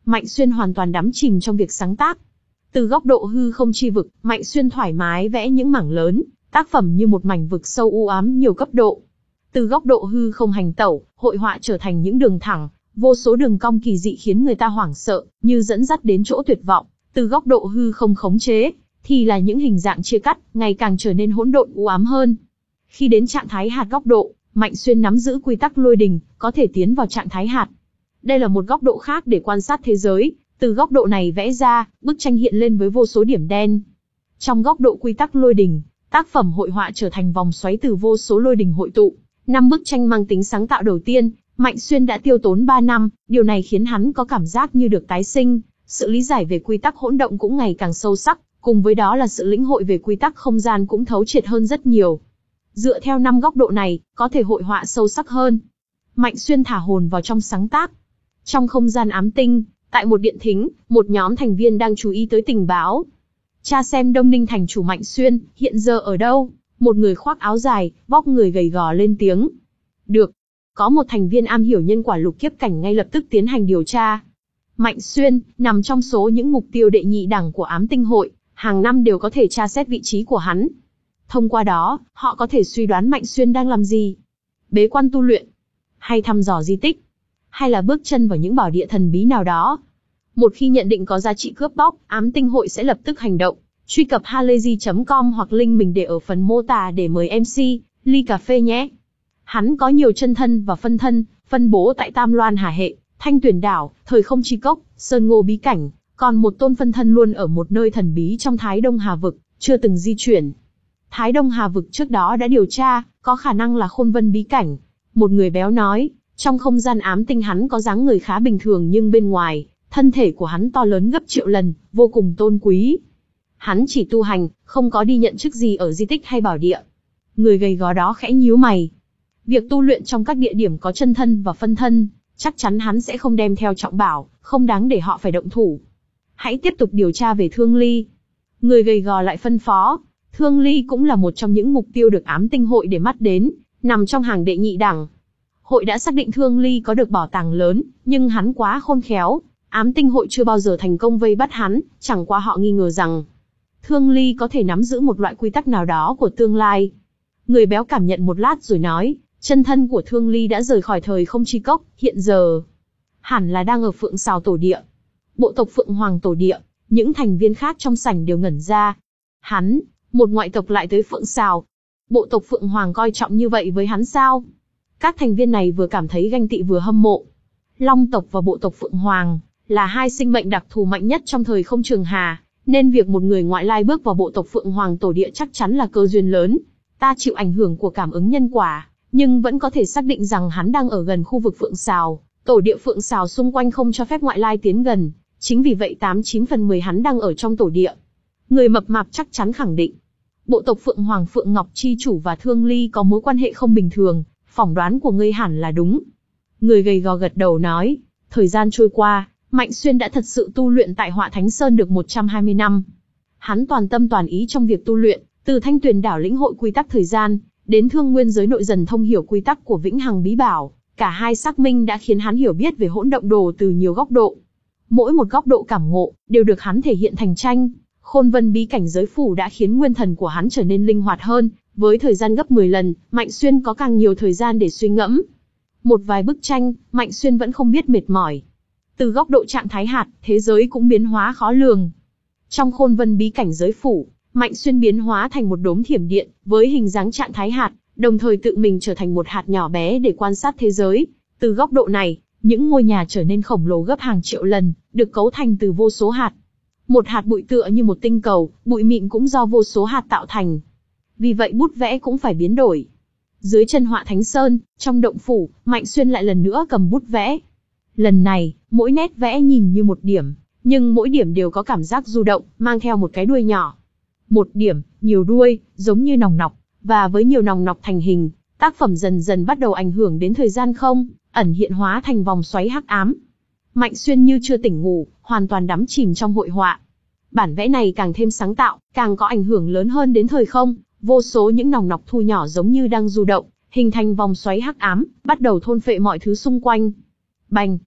Mạnh Xuyên hoàn toàn đắm chìm trong việc sáng tác. Từ góc độ hư không chi vực, Mạnh Xuyên thoải mái vẽ những mảng lớn, tác phẩm như một mảnh vực sâu u ám nhiều cấp độ. Từ góc độ hư không hành tẩu, hội họa trở thành những đường thẳng, vô số đường cong kỳ dị khiến người ta hoảng sợ, như dẫn dắt đến chỗ tuyệt vọng. Từ góc độ hư không khống chế, thì là những hình dạng chia cắt, ngày càng trở nên hỗn độn u ám hơn. Khi đến trạng thái hạt góc độ, Mạnh Xuyên nắm giữ quy tắc lôi đình, có thể tiến vào trạng thái hạt. Đây là một góc độ khác để quan sát thế giới, từ góc độ này vẽ ra, bức tranh hiện lên với vô số điểm đen. Trong góc độ quy tắc lôi đình, tác phẩm hội họa trở thành vòng xoáy từ vô số lôi đình hội tụ. Năm bức tranh mang tính sáng tạo đầu tiên, Mạnh Xuyên đã tiêu tốn ba năm, điều này khiến hắn có cảm giác như được tái sinh, sự lý giải về quy tắc hỗn động cũng ngày càng sâu sắc, cùng với đó là sự lĩnh hội về quy tắc không gian cũng thấu triệt hơn rất nhiều. Dựa theo năm góc độ này, có thể hội họa sâu sắc hơn. Mạnh Xuyên thả hồn vào trong sáng tác. Trong không gian ám tinh, tại một điện thính, một nhóm thành viên đang chú ý tới tình báo. Tra xem Đông Ninh thành chủ Mạnh Xuyên, hiện giờ ở đâu? Một người khoác áo dài, vóc người gầy gò lên tiếng. Được. Có một thành viên am hiểu nhân quả lục kiếp cảnh ngay lập tức tiến hành điều tra. Mạnh Xuyên, nằm trong số những mục tiêu đệ nhị đẳng của ám tinh hội, hàng năm đều có thể tra xét vị trí của hắn. Thông qua đó, họ có thể suy đoán Mạnh Xuyên đang làm gì. Bế quan tu luyện, hay thăm dò di tích, hay là bước chân vào những bảo địa thần bí nào đó. Một khi nhận định có giá trị cướp bóc, ám tinh hội sẽ lập tức hành động. Truy cập halayzi chấm com hoặc link mình để ở phần mô tả để mời em xê, ly cà phê nhé. Hắn có nhiều chân thân và phân thân, phân bố tại Tam Loan Hà Hệ, Thanh Tuyển Đảo, Thời Không Chi Cốc, Sơn Ngô Bí Cảnh, còn một tôn phân thân luôn ở một nơi thần bí trong Thái Đông Hà Vực, chưa từng di chuyển. Thái Đông Hà Vực trước đó đã điều tra, có khả năng là Khôn Vân Bí Cảnh. Một người béo nói, trong không gian ám tinh hắn có dáng người khá bình thường nhưng bên ngoài, thân thể của hắn to lớn gấp triệu lần, vô cùng tôn quý. Hắn chỉ tu hành, không có đi nhận chức gì ở di tích hay bảo địa. Người gầy gò đó khẽ nhíu mày. Việc tu luyện trong các địa điểm có chân thân và phân thân, chắc chắn hắn sẽ không đem theo trọng bảo, không đáng để họ phải động thủ. Hãy tiếp tục điều tra về Thương Ly. Người gầy gò lại phân phó. Thương Ly cũng là một trong những mục tiêu được ám tinh hội để mắt đến, nằm trong hàng đệ nhị đẳng. Hội đã xác định Thương Ly có được bảo tàng lớn, nhưng hắn quá khôn khéo. Ám tinh hội chưa bao giờ thành công vây bắt hắn, chẳng qua họ nghi ngờ rằng Thương Ly có thể nắm giữ một loại quy tắc nào đó của tương lai. Người béo cảm nhận một lát rồi nói, chân thân của Thương Ly đã rời khỏi Thời Không Chi Cốc, hiện giờ hẳn là đang ở Phượng Sào Tổ Địa. Bộ tộc Phượng Hoàng Tổ Địa, những thành viên khác trong sảnh đều ngẩn ra. Hắn, một ngoại tộc lại tới Phượng Sào. Bộ tộc Phượng Hoàng coi trọng như vậy với hắn sao? Các thành viên này vừa cảm thấy ganh tị vừa hâm mộ. Long tộc và bộ tộc Phượng Hoàng là hai sinh mệnh đặc thù mạnh nhất trong Thời Không Trường Hà, nên việc một người ngoại lai bước vào bộ tộc Phượng Hoàng Tổ Địa chắc chắn là cơ duyên lớn. Ta chịu ảnh hưởng của cảm ứng nhân quả, nhưng vẫn có thể xác định rằng hắn đang ở gần khu vực Phượng Sào. Tổ địa Phượng Sào xung quanh không cho phép ngoại lai tiến gần, chính vì vậy tám chín phần mười hắn đang ở trong tổ địa. Người mập mạp chắc chắn khẳng định, bộ tộc Phượng Hoàng Phượng Ngọc chi chủ và Thương Ly có mối quan hệ không bình thường, phỏng đoán của ngươi hẳn là đúng. Người gầy gò gật đầu nói, thời gian trôi qua, Mạnh Xuyên đã thật sự tu luyện tại Họa Thánh Sơn được một trăm hai mươi năm. Hắn toàn tâm toàn ý trong việc tu luyện, từ Thanh Tuyền Đảo lĩnh hội quy tắc thời gian, đến Thương Nguyên giới nội dần thông hiểu quy tắc của Vĩnh Hằng Bí Bảo, cả hai xác minh đã khiến hắn hiểu biết về hỗn động đồ từ nhiều góc độ. Mỗi một góc độ cảm ngộ đều được hắn thể hiện thành tranh. Khôn Vân Bí Cảnh giới phủ đã khiến nguyên thần của hắn trở nên linh hoạt hơn, với thời gian gấp mười lần, Mạnh Xuyên có càng nhiều thời gian để suy ngẫm. Một vài bức tranh, Mạnh Xuyên vẫn không biết mệt mỏi. Từ góc độ trạng thái hạt, thế giới cũng biến hóa khó lường. Trong Khôn Vân Bí Cảnh giới phủ, Mạnh Xuyên biến hóa thành một đốm thiểm điện, với hình dáng trạng thái hạt, đồng thời tự mình trở thành một hạt nhỏ bé để quan sát thế giới. Từ góc độ này, những ngôi nhà trở nên khổng lồ gấp hàng triệu lần, được cấu thành từ vô số hạt. Một hạt bụi tựa như một tinh cầu, bụi mịn cũng do vô số hạt tạo thành. Vì vậy bút vẽ cũng phải biến đổi. Dưới chân Họa Thánh Sơn, trong động phủ, Mạnh Xuyên lại lần nữa cầm bút vẽ. Lần này, mỗi nét vẽ nhìn như một điểm, nhưng mỗi điểm đều có cảm giác du động, mang theo một cái đuôi nhỏ. Một điểm, nhiều đuôi, giống như nòng nọc, và với nhiều nòng nọc thành hình, tác phẩm dần dần bắt đầu ảnh hưởng đến thời gian không, ẩn hiện hóa thành vòng xoáy hắc ám. Mạnh Xuyên như chưa tỉnh ngủ, hoàn toàn đắm chìm trong hội họa. Bản vẽ này càng thêm sáng tạo, càng có ảnh hưởng lớn hơn đến thời không, vô số những nòng nọc thu nhỏ giống như đang du động, hình thành vòng xoáy hắc ám, bắt đầu thôn phệ mọi thứ xung quanh. Bành!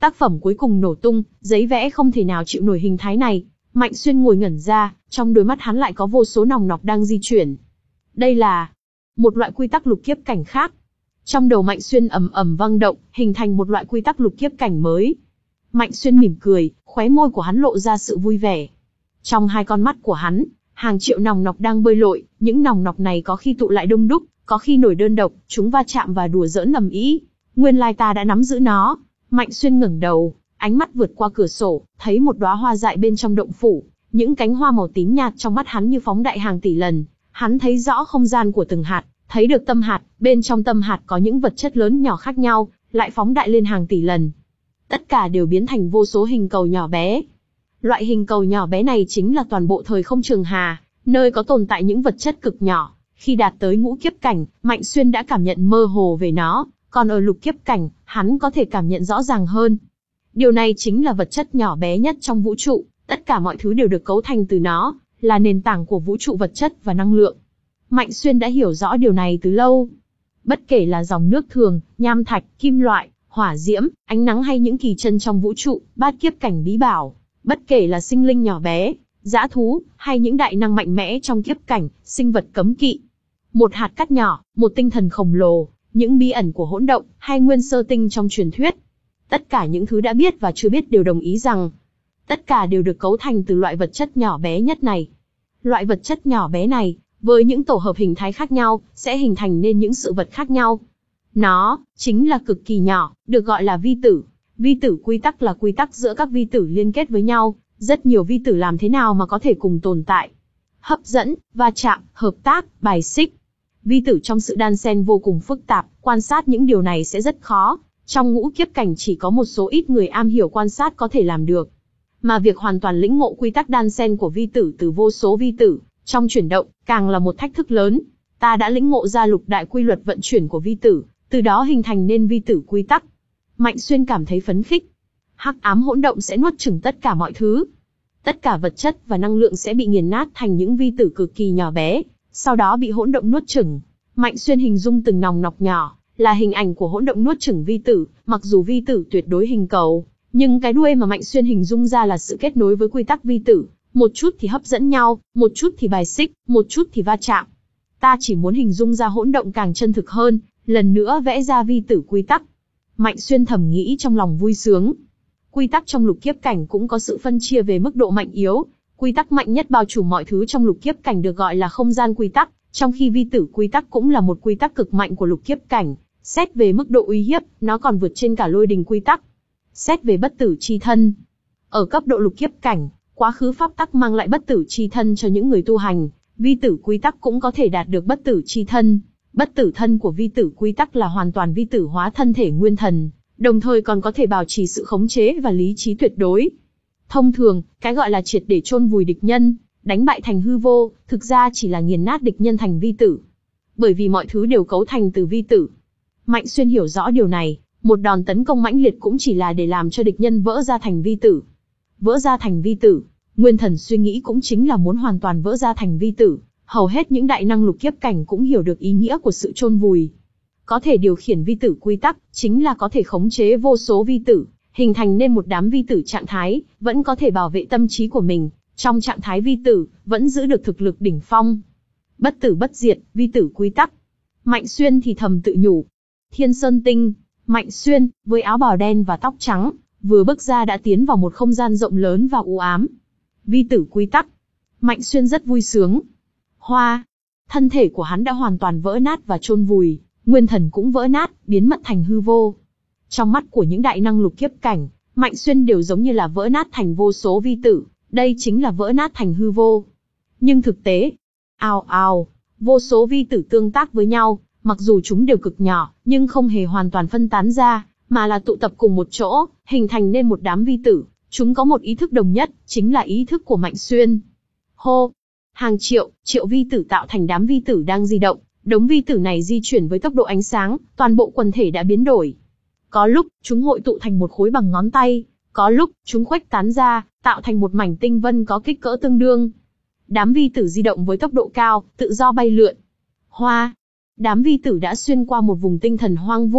Tác phẩm cuối cùng nổ tung, giấy vẽ không thể nào chịu nổi hình thái này. Mạnh Xuyên ngồi ngẩn ra, trong đôi mắt hắn lại có vô số nòng nọc đang di chuyển. Đây là một loại quy tắc lục kiếp cảnh khác. Trong đầu Mạnh Xuyên ầm ầm vang động, hình thành một loại quy tắc lục kiếp cảnh mới. Mạnh Xuyên mỉm cười, khóe môi của hắn lộ ra sự vui vẻ. Trong hai con mắt của hắn, hàng triệu nòng nọc đang bơi lội, những nòng nọc này có khi tụ lại đông đúc, có khi nổi đơn độc, chúng va chạm và đùa giỡn ầm ĩ. Nguyên lai ta đã nắm giữ nó. Mạnh Xuyên ngẩng đầu, ánh mắt vượt qua cửa sổ, thấy một đóa hoa dại bên trong động phủ, những cánh hoa màu tím nhạt trong mắt hắn như phóng đại hàng tỷ lần. Hắn thấy rõ không gian của từng hạt, thấy được tâm hạt, bên trong tâm hạt có những vật chất lớn nhỏ khác nhau, lại phóng đại lên hàng tỷ lần. Tất cả đều biến thành vô số hình cầu nhỏ bé. Loại hình cầu nhỏ bé này chính là toàn bộ thời không trường hà, nơi có tồn tại những vật chất cực nhỏ. Khi đạt tới ngũ kiếp cảnh, Mạnh Xuyên đã cảm nhận mơ hồ về nó, còn ở lục kiếp cảnh, hắn có thể cảm nhận rõ ràng hơn. Điều này chính là vật chất nhỏ bé nhất trong vũ trụ, tất cả mọi thứ đều được cấu thành từ nó, là nền tảng của vũ trụ vật chất và năng lượng. Mạnh Xuyên đã hiểu rõ điều này từ lâu. Bất kể là dòng nước thường, nham thạch, kim loại, hỏa diễm, ánh nắng hay những kỳ chân trong vũ trụ, bát kiếp cảnh bí bảo, bất kể là sinh linh nhỏ bé, dã thú, hay những đại năng mạnh mẽ trong kiếp cảnh, sinh vật cấm kỵ. Một hạt cát nhỏ, một tinh thần khổng lồ, những bí ẩn của hỗn động, hay nguyên sơ tinh trong truyền thuyết. Tất cả những thứ đã biết và chưa biết đều đồng ý rằng, tất cả đều được cấu thành từ loại vật chất nhỏ bé nhất này. Loại vật chất nhỏ bé này, với những tổ hợp hình thái khác nhau, sẽ hình thành nên những sự vật khác nhau. Nó, chính là cực kỳ nhỏ, được gọi là vi tử. Vi tử quy tắc là quy tắc giữa các vi tử liên kết với nhau, rất nhiều vi tử làm thế nào mà có thể cùng tồn tại. Hấp dẫn, va chạm, hợp tác, bài xích. Vi tử trong sự đan xen vô cùng phức tạp, quan sát những điều này sẽ rất khó. Trong ngũ kiếp cảnh chỉ có một số ít người am hiểu quan sát có thể làm được. Mà việc hoàn toàn lĩnh ngộ quy tắc đan xen của vi tử từ vô số vi tử, trong chuyển động, càng là một thách thức lớn. Ta đã lĩnh ngộ ra lục đại quy luật vận chuyển của vi tử, từ đó hình thành nên vi tử quy tắc. Mạnh Xuyên cảm thấy phấn khích. Hắc ám hỗn động sẽ nuốt chửng tất cả mọi thứ. Tất cả vật chất và năng lượng sẽ bị nghiền nát thành những vi tử cực kỳ nhỏ bé, sau đó bị hỗn động nuốt chửng. Mạnh Xuyên hình dung từng nòng nọc nhỏ, là hình ảnh của hỗn động nuốt chửng vi tử, mặc dù vi tử tuyệt đối hình cầu, nhưng cái đuôi mà Mạnh Xuyên hình dung ra là sự kết nối với quy tắc vi tử, một chút thì hấp dẫn nhau, một chút thì bài xích, một chút thì va chạm. Ta chỉ muốn hình dung ra hỗn động càng chân thực hơn, lần nữa vẽ ra vi tử quy tắc. Mạnh Xuyên thầm nghĩ trong lòng vui sướng. Quy tắc trong lục kiếp cảnh cũng có sự phân chia về mức độ mạnh yếu. Quy tắc mạnh nhất bao trùm mọi thứ trong lục kiếp cảnh được gọi là không gian quy tắc, trong khi vi tử quy tắc cũng là một quy tắc cực mạnh của lục kiếp cảnh. Xét về mức độ uy hiếp, nó còn vượt trên cả lôi đình quy tắc. Xét về bất tử chi thân, ở cấp độ lục kiếp cảnh, quá khứ pháp tắc mang lại bất tử chi thân cho những người tu hành, vi tử quy tắc cũng có thể đạt được bất tử chi thân. Bất tử thân của vi tử quy tắc là hoàn toàn vi tử hóa thân thể nguyên thần, đồng thời còn có thể bảo trì sự khống chế và lý trí tuyệt đối. Thông thường, cái gọi là triệt để chôn vùi địch nhân, đánh bại thành hư vô, thực ra chỉ là nghiền nát địch nhân thành vi tử. Bởi vì mọi thứ đều cấu thành từ vi tử. Mạnh Xuyên hiểu rõ điều này, một đòn tấn công mãnh liệt cũng chỉ là để làm cho địch nhân vỡ ra thành vi tử. Vỡ ra thành vi tử, nguyên thần suy nghĩ cũng chính là muốn hoàn toàn vỡ ra thành vi tử. Hầu hết những đại năng lục kiếp cảnh cũng hiểu được ý nghĩa của sự chôn vùi. Có thể điều khiển vi tử quy tắc, chính là có thể khống chế vô số vi tử, hình thành nên một đám vi tử trạng thái, vẫn có thể bảo vệ tâm trí của mình, trong trạng thái vi tử, vẫn giữ được thực lực đỉnh phong. Bất tử bất diệt, vi tử quy tắc. Mạnh Xuyên thì thầm tự nhủ. Thiên Sơn Tinh, Mạnh Xuyên, với áo bào đen và tóc trắng, vừa bước ra đã tiến vào một không gian rộng lớn và u ám. Vi tử quy tắc. Mạnh Xuyên rất vui sướng. Hoa. Thân thể của hắn đã hoàn toàn vỡ nát và chôn vùi, nguyên thần cũng vỡ nát, biến mất thành hư vô. Trong mắt của những đại năng lục kiếp cảnh, Mạnh Xuyên đều giống như là vỡ nát thành vô số vi tử, đây chính là vỡ nát thành hư vô. Nhưng thực tế, ào ào, vô số vi tử tương tác với nhau, mặc dù chúng đều cực nhỏ, nhưng không hề hoàn toàn phân tán ra, mà là tụ tập cùng một chỗ, hình thành nên một đám vi tử. Chúng có một ý thức đồng nhất, chính là ý thức của Mạnh Xuyên. Hô! Hàng triệu, triệu vi tử tạo thành đám vi tử đang di động, đống vi tử này di chuyển với tốc độ ánh sáng, toàn bộ quần thể đã biến đổi. Có lúc, chúng hội tụ thành một khối bằng ngón tay, có lúc, chúng khuếch tán ra, tạo thành một mảnh tinh vân có kích cỡ tương đương. Đám vi tử di động với tốc độ cao, tự do bay lượn. Hoa! Đám vi tử đã xuyên qua một vùng tinh thần hoang vu,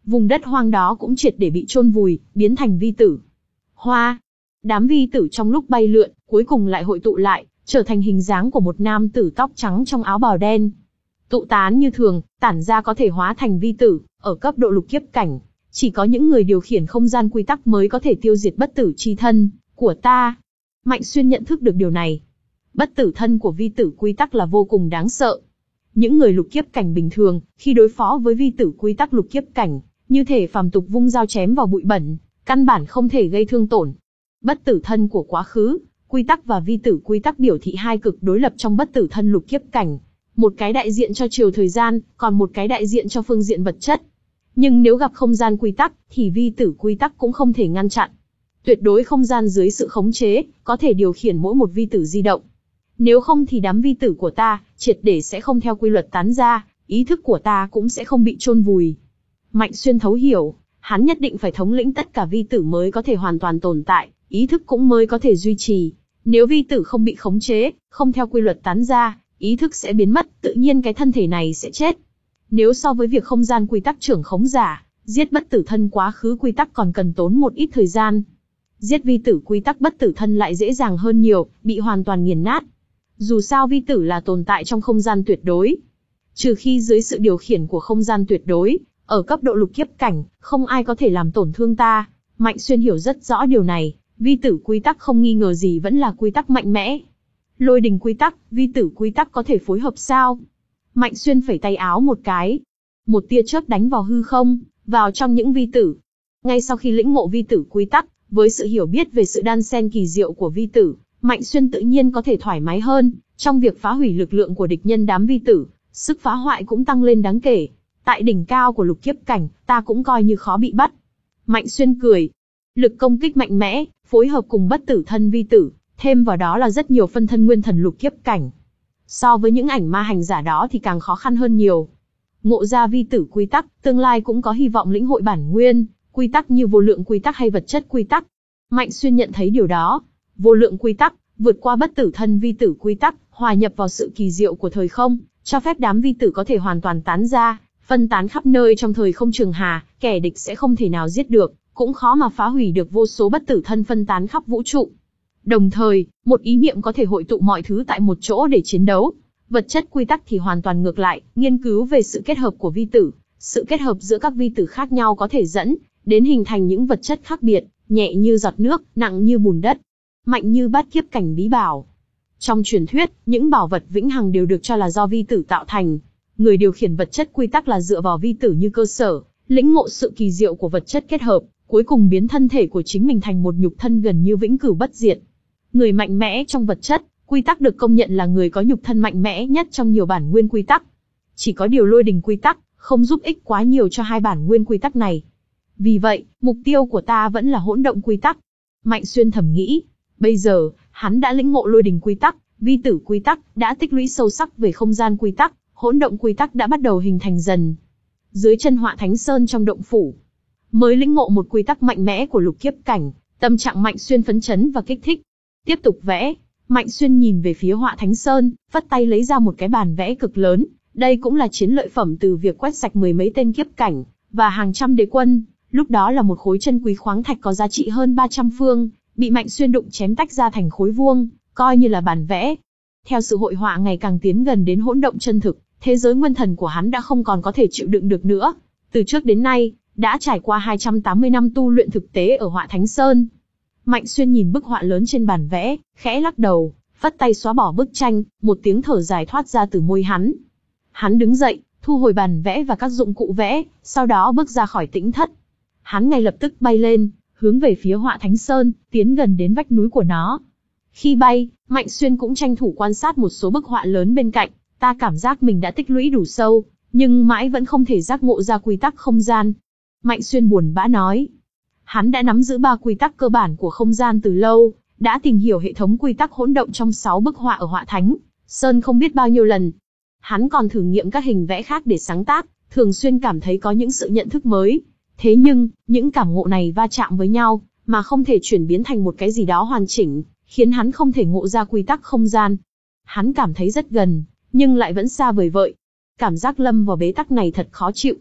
vùng đất hoang đó cũng triệt để bị chôn vùi, biến thành vi tử. Hoa. Đám vi tử trong lúc bay lượn, cuối cùng lại hội tụ lại, trở thành hình dáng của một nam tử tóc trắng trong áo bào đen. Tụ tán như thường, tản ra có thể hóa thành vi tử, ở cấp độ lục kiếp cảnh. Chỉ có những người điều khiển không gian quy tắc mới có thể tiêu diệt bất tử chi thân của ta. Mạnh Xuyên nhận thức được điều này. Bất tử thân của vi tử quy tắc là vô cùng đáng sợ. Những người lục kiếp cảnh bình thường, khi đối phó với vi tử quy tắc lục kiếp cảnh, như thể phàm tục vung dao chém vào bụi bẩn, căn bản không thể gây thương tổn. Bất tử thân của quá khứ, quy tắc và vi tử quy tắc biểu thị hai cực đối lập trong bất tử thân lục kiếp cảnh. Một cái đại diện cho chiều thời gian, còn một cái đại diện cho phương diện vật chất. Nhưng nếu gặp không gian quy tắc, thì vi tử quy tắc cũng không thể ngăn chặn. Tuyệt đối không gian dưới sự khống chế, có thể điều khiển mỗi một vi tử di động. Nếu không thì đám vi tử của ta, triệt để sẽ không theo quy luật tán ra, ý thức của ta cũng sẽ không bị chôn vùi. Mạnh Xuyên thấu hiểu, hắn nhất định phải thống lĩnh tất cả vi tử mới có thể hoàn toàn tồn tại, ý thức cũng mới có thể duy trì. Nếu vi tử không bị khống chế, không theo quy luật tán ra, ý thức sẽ biến mất, tự nhiên cái thân thể này sẽ chết. Nếu so với việc không gian quy tắc trưởng khống giả, giết bất tử thân quá khứ quy tắc còn cần tốn một ít thời gian. Giết vi tử quy tắc bất tử thân lại dễ dàng hơn nhiều, bị hoàn toàn nghiền nát. Dù sao vi tử là tồn tại trong không gian tuyệt đối. Trừ khi dưới sự điều khiển của không gian tuyệt đối, ở cấp độ lục kiếp cảnh, không ai có thể làm tổn thương ta. Mạnh Xuyên hiểu rất rõ điều này, vi tử quy tắc không nghi ngờ gì vẫn là quy tắc mạnh mẽ. Lôi đình quy tắc, vi tử quy tắc có thể phối hợp sao? Mạnh Xuyên phẩy tay áo một cái. Một tia chớp đánh vào hư không, vào trong những vi tử. Ngay sau khi lĩnh ngộ vi tử quy tắc, với sự hiểu biết về sự đan xen kỳ diệu của vi tử, Mạnh Xuyên tự nhiên có thể thoải mái hơn, trong việc phá hủy lực lượng của địch nhân đám vi tử, sức phá hoại cũng tăng lên đáng kể. Tại đỉnh cao của lục kiếp cảnh, ta cũng coi như khó bị bắt. Mạnh Xuyên cười. Lực công kích mạnh mẽ, phối hợp cùng bất tử thân vi tử, thêm vào đó là rất nhiều phân thân nguyên thần lục kiếp cảnh. So với những ảnh ma hành giả đó thì càng khó khăn hơn nhiều. Ngộ ra vi tử quy tắc, tương lai cũng có hy vọng lĩnh hội bản nguyên, quy tắc như vô lượng quy tắc hay vật chất quy tắc. Mạnh Xuyên nhận thấy điều đó. Vô lượng quy tắc, vượt qua bất tử thân vi tử quy tắc, hòa nhập vào sự kỳ diệu của thời không, cho phép đám vi tử có thể hoàn toàn tán ra, phân tán khắp nơi trong thời không trường hà, kẻ địch sẽ không thể nào giết được, cũng khó mà phá hủy được vô số bất tử thân phân tán khắp vũ trụ. Đồng thời, một ý niệm có thể hội tụ mọi thứ tại một chỗ để chiến đấu. Vật chất quy tắc thì hoàn toàn ngược lại, nghiên cứu về sự kết hợp của vi tử, sự kết hợp giữa các vi tử khác nhau có thể dẫn đến hình thành những vật chất khác biệt, nhẹ như giọt nước, nặng như bùn đất, mạnh như bát kiếp cảnh bí bảo. Trong truyền thuyết, những bảo vật vĩnh hằng đều được cho là do vi tử tạo thành. Người điều khiển vật chất quy tắc là dựa vào vi tử như cơ sở, lĩnh ngộ sự kỳ diệu của vật chất kết hợp, cuối cùng biến thân thể của chính mình thành một nhục thân gần như vĩnh cửu bất diệt. Người mạnh mẽ trong vật chất quy tắc được công nhận là người có nhục thân mạnh mẽ nhất trong nhiều bản nguyên quy tắc. Chỉ có điều lôi đình quy tắc không giúp ích quá nhiều cho hai bản nguyên quy tắc này. Vì vậy, mục tiêu của ta vẫn là hỗn động quy tắc. Mạnh Xuyên thầm nghĩ. Bây giờ, hắn đã lĩnh ngộ lôi đình quy tắc, vi tử quy tắc, đã tích lũy sâu sắc về không gian quy tắc, hỗn động quy tắc đã bắt đầu hình thành dần. Dưới chân Họa Thánh Sơn trong động phủ, mới lĩnh ngộ một quy tắc mạnh mẽ của lục kiếp cảnh, tâm trạng Mạnh Xuyên phấn chấn và kích thích. Tiếp tục vẽ, Mạnh Xuyên nhìn về phía Họa Thánh Sơn, vắt tay lấy ra một cái bàn vẽ cực lớn. Đây cũng là chiến lợi phẩm từ việc quét sạch mười mấy tên kiếp cảnh và hàng trăm đế quân. Lúc đó là một khối chân quý khoáng thạch có giá trị hơn ba trăm phương, bị Mạnh Xuyên đụng chém tách ra thành khối vuông, coi như là bản vẽ. Theo sự hội họa ngày càng tiến gần đến hỗn động chân thực, thế giới nguyên thần của hắn đã không còn có thể chịu đựng được nữa. Từ trước đến nay, đã trải qua hai trăm tám mươi năm tu luyện thực tế ở Họa Thánh Sơn. Mạnh Xuyên nhìn bức họa lớn trên bàn vẽ, khẽ lắc đầu, phất tay xóa bỏ bức tranh, một tiếng thở dài thoát ra từ môi hắn. Hắn đứng dậy, thu hồi bàn vẽ và các dụng cụ vẽ, sau đó bước ra khỏi tĩnh thất. Hắn ngay lập tức bay lên, hướng về phía Họa Thánh Sơn, tiến gần đến vách núi của nó. Khi bay, Mạnh Xuyên cũng tranh thủ quan sát một số bức họa lớn bên cạnh. Ta cảm giác mình đã tích lũy đủ sâu, nhưng mãi vẫn không thể giác ngộ ra quy tắc không gian. Mạnh Xuyên buồn bã nói. Hắn đã nắm giữ ba quy tắc cơ bản của không gian từ lâu, đã tìm hiểu hệ thống quy tắc hỗn động trong sáu bức họa ở Họa Thánh Sơn không biết bao nhiêu lần. Hắn còn thử nghiệm các hình vẽ khác để sáng tác, thường xuyên cảm thấy có những sự nhận thức mới. Thế nhưng, những cảm ngộ này va chạm với nhau, mà không thể chuyển biến thành một cái gì đó hoàn chỉnh, khiến hắn không thể ngộ ra quy tắc không gian. Hắn cảm thấy rất gần, nhưng lại vẫn xa vời vợi. Cảm giác lâm vào bế tắc này thật khó chịu.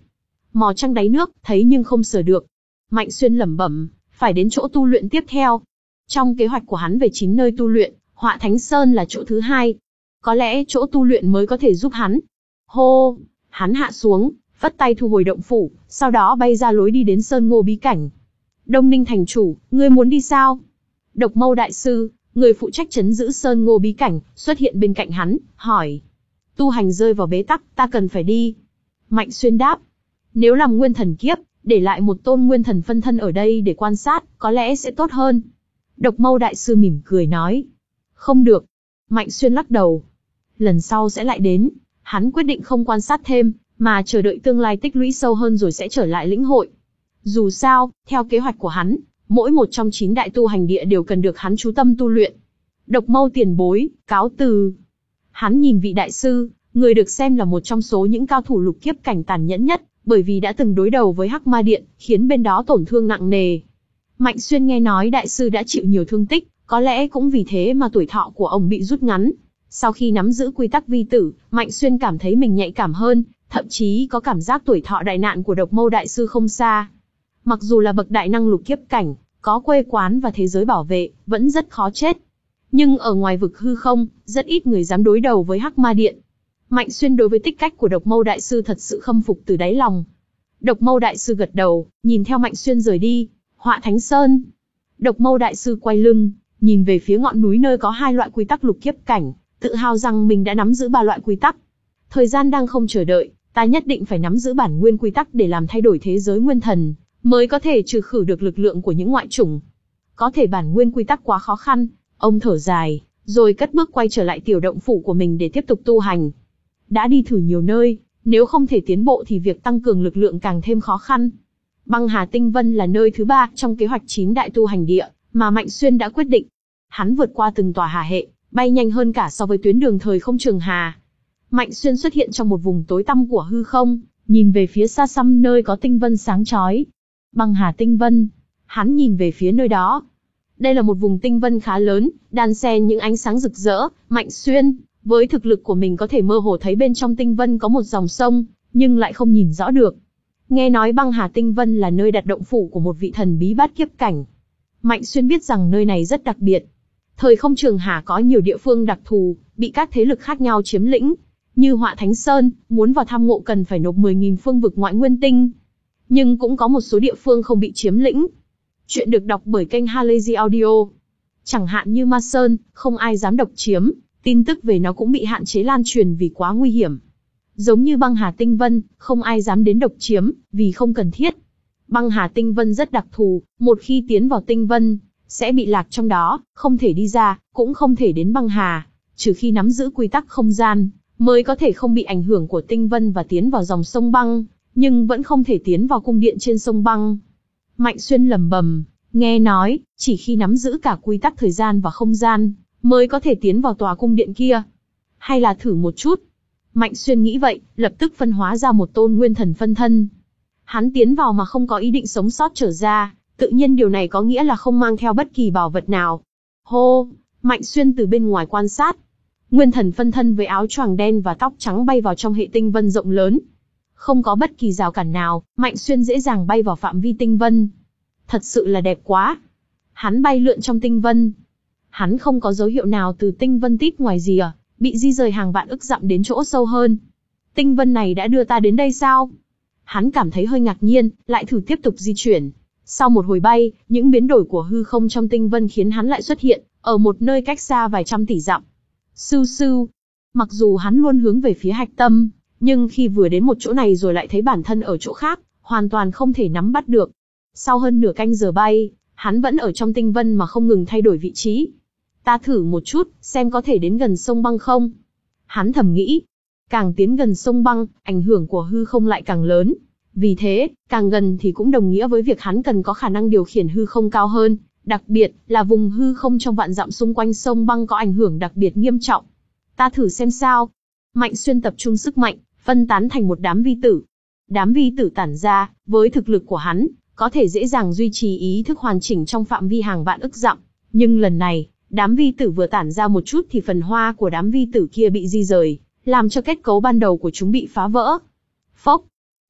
mò trăng đáy nước, thấy nhưng không sờ được. Mạnh Xuyên lẩm bẩm, phải đến chỗ tu luyện tiếp theo. Trong kế hoạch của hắn về chín nơi tu luyện, Họa Thánh Sơn là chỗ thứ hai. Có lẽ chỗ tu luyện mới có thể giúp hắn. Hô, hắn hạ xuống, vất tay thu hồi động phủ, sau đó bay ra lối đi đến Sơn Ngô bí cảnh. Đông Ninh thành chủ, ngươi muốn đi sao? Độc Mâu đại sư, người phụ trách trấn giữ Sơn Ngô bí cảnh, xuất hiện bên cạnh hắn, hỏi. Tu hành rơi vào bế tắc, ta cần phải đi. Mạnh Xuyên đáp. Nếu làm nguyên thần kiếp, để lại một tôn nguyên thần phân thân ở đây để quan sát, có lẽ sẽ tốt hơn. Độc Mâu đại sư mỉm cười nói. Không được. Mạnh Xuyên lắc đầu. Lần sau sẽ lại đến. Hắn quyết định không quan sát thêm, mà chờ đợi tương lai tích lũy sâu hơn rồi sẽ trở lại lĩnh hội. Dù sao, theo kế hoạch của hắn, mỗi một trong chín đại tu hành địa đều cần được hắn chú tâm tu luyện. Độc Mâu tiền bối, cáo từ. Hắn nhìn vị đại sư, người được xem là một trong số những cao thủ lục kiếp cảnh tàn nhẫn nhất, bởi vì đã từng đối đầu với Hắc Ma Điện, khiến bên đó tổn thương nặng nề. Mạnh Xuyên nghe nói đại sư đã chịu nhiều thương tích, có lẽ cũng vì thế mà tuổi thọ của ông bị rút ngắn. Sau khi nắm giữ quy tắc vi tử, Mạnh Xuyên cảm thấy mình nhạy cảm hơn, thậm chí có cảm giác tuổi thọ đại nạn của Độc Mâu đại sư không xa. Mặc dù là bậc đại năng lục kiếp cảnh, có quê quán và thế giới bảo vệ, vẫn rất khó chết. Nhưng ở ngoài vực hư không, rất ít người dám đối đầu với Hắc Ma Điện. Mạnh Xuyên đối với tích cách của Độc Mâu đại sư thật sự khâm phục từ đáy lòng. Độc Mâu đại sư gật đầu, nhìn theo Mạnh Xuyên rời đi. Họa Thánh Sơn. Độc Mâu đại sư quay lưng, nhìn về phía ngọn núi nơi có hai loại quy tắc lục kiếp cảnh, tự hào rằng mình đã nắm giữ ba loại quy tắc. Thời gian đang không chờ đợi, ta nhất định phải nắm giữ bản nguyên quy tắc để làm thay đổi thế giới nguyên thần, mới có thể trừ khử được lực lượng của những ngoại chủng. Có thể bản nguyên quy tắc quá khó khăn, ông thở dài, rồi cất bước quay trở lại tiểu động phủ của mình để tiếp tục tu hành. Đã đi thử nhiều nơi, nếu không thể tiến bộ thì việc tăng cường lực lượng càng thêm khó khăn. Băng Hà Tinh Vân là nơi thứ ba trong kế hoạch chín đại tu hành địa mà Mạnh Xuyên đã quyết định. Hắn vượt qua từng tòa hà hệ, bay nhanh hơn cả so với tuyến đường thời không Trường Hà. Mạnh Xuyên xuất hiện trong một vùng tối tăm của hư không, nhìn về phía xa xăm nơi có tinh vân sáng chói. Băng Hà Tinh Vân. Hắn nhìn về phía nơi đó. Đây là một vùng tinh vân khá lớn, đan xen những ánh sáng rực rỡ. Mạnh Xuyên, với thực lực của mình có thể mơ hồ thấy bên trong tinh vân có một dòng sông, nhưng lại không nhìn rõ được. Nghe nói Băng Hà Tinh Vân là nơi đặt động phủ của một vị thần bí bát kiếp cảnh. Mạnh Xuyên biết rằng nơi này rất đặc biệt. Thời không Trường Hà có nhiều địa phương đặc thù, bị các thế lực khác nhau chiếm lĩnh. Như Họa Thánh Sơn, muốn vào tham ngộ cần phải nộp mười nghìn phương vực ngoại nguyên tinh. Nhưng cũng có một số địa phương không bị chiếm lĩnh. Chuyện được đọc bởi kênh Halazy Audio. Chẳng hạn như Ma Sơn, không ai dám độc chiếm, tin tức về nó cũng bị hạn chế lan truyền vì quá nguy hiểm. Giống như Băng Hà Tinh Vân, không ai dám đến độc chiếm, vì không cần thiết. Băng Hà Tinh Vân rất đặc thù, một khi tiến vào Tinh Vân, sẽ bị lạc trong đó, không thể đi ra, cũng không thể đến Băng Hà, trừ khi nắm giữ quy tắc không gian, mới có thể không bị ảnh hưởng của Tinh Vân và tiến vào dòng sông băng, nhưng vẫn không thể tiến vào cung điện trên sông băng. Mạnh Xuyên lẩm bẩm, nghe nói, chỉ khi nắm giữ cả quy tắc thời gian và không gian, mới có thể tiến vào tòa cung điện kia. Hay là thử một chút. Mạnh Xuyên nghĩ vậy, lập tức phân hóa ra một tôn nguyên thần phân thân. Hắn tiến vào mà không có ý định sống sót trở ra, tự nhiên điều này có nghĩa là không mang theo bất kỳ bảo vật nào. Hô, Mạnh Xuyên từ bên ngoài quan sát. Nguyên thần phân thân với áo choàng đen và tóc trắng bay vào trong hệ tinh vân rộng lớn. Không có bất kỳ rào cản nào, Mạnh Xuyên dễ dàng bay vào phạm vi tinh vân. Thật sự là đẹp quá. Hắn bay lượn trong tinh vân. Hắn không có dấu hiệu nào từ tinh vân tít ngoài rìa, bị di rời hàng vạn ức dặm đến chỗ sâu hơn. Tinh vân này đã đưa ta đến đây sao? Hắn cảm thấy hơi ngạc nhiên, lại thử tiếp tục di chuyển. Sau một hồi bay, những biến đổi của hư không trong tinh vân khiến hắn lại xuất hiện, ở một nơi cách xa vài trăm tỷ dặm. Sưu sưu. Mặc dù hắn luôn hướng về phía hạch tâm, nhưng khi vừa đến một chỗ này rồi lại thấy bản thân ở chỗ khác, hoàn toàn không thể nắm bắt được. Sau hơn nửa canh giờ bay, hắn vẫn ở trong tinh vân mà không ngừng thay đổi vị trí. Ta thử một chút, xem có thể đến gần sông băng không? Hắn thầm nghĩ. Càng tiến gần sông băng, ảnh hưởng của hư không lại càng lớn. Vì thế, càng gần thì cũng đồng nghĩa với việc hắn cần có khả năng điều khiển hư không cao hơn. Đặc biệt là vùng hư không trong vạn dặm xung quanh sông băng có ảnh hưởng đặc biệt nghiêm trọng. Ta thử xem sao. Mạnh Xuyên tập trung sức mạnh, phân tán thành một đám vi tử. Đám vi tử tản ra, với thực lực của hắn, có thể dễ dàng duy trì ý thức hoàn chỉnh trong phạm vi hàng vạn ức dặm. Nhưng lần này, đám vi tử vừa tản ra một chút thì phần hoa của đám vi tử kia bị di rời, làm cho kết cấu ban đầu của chúng bị phá vỡ. Phốc,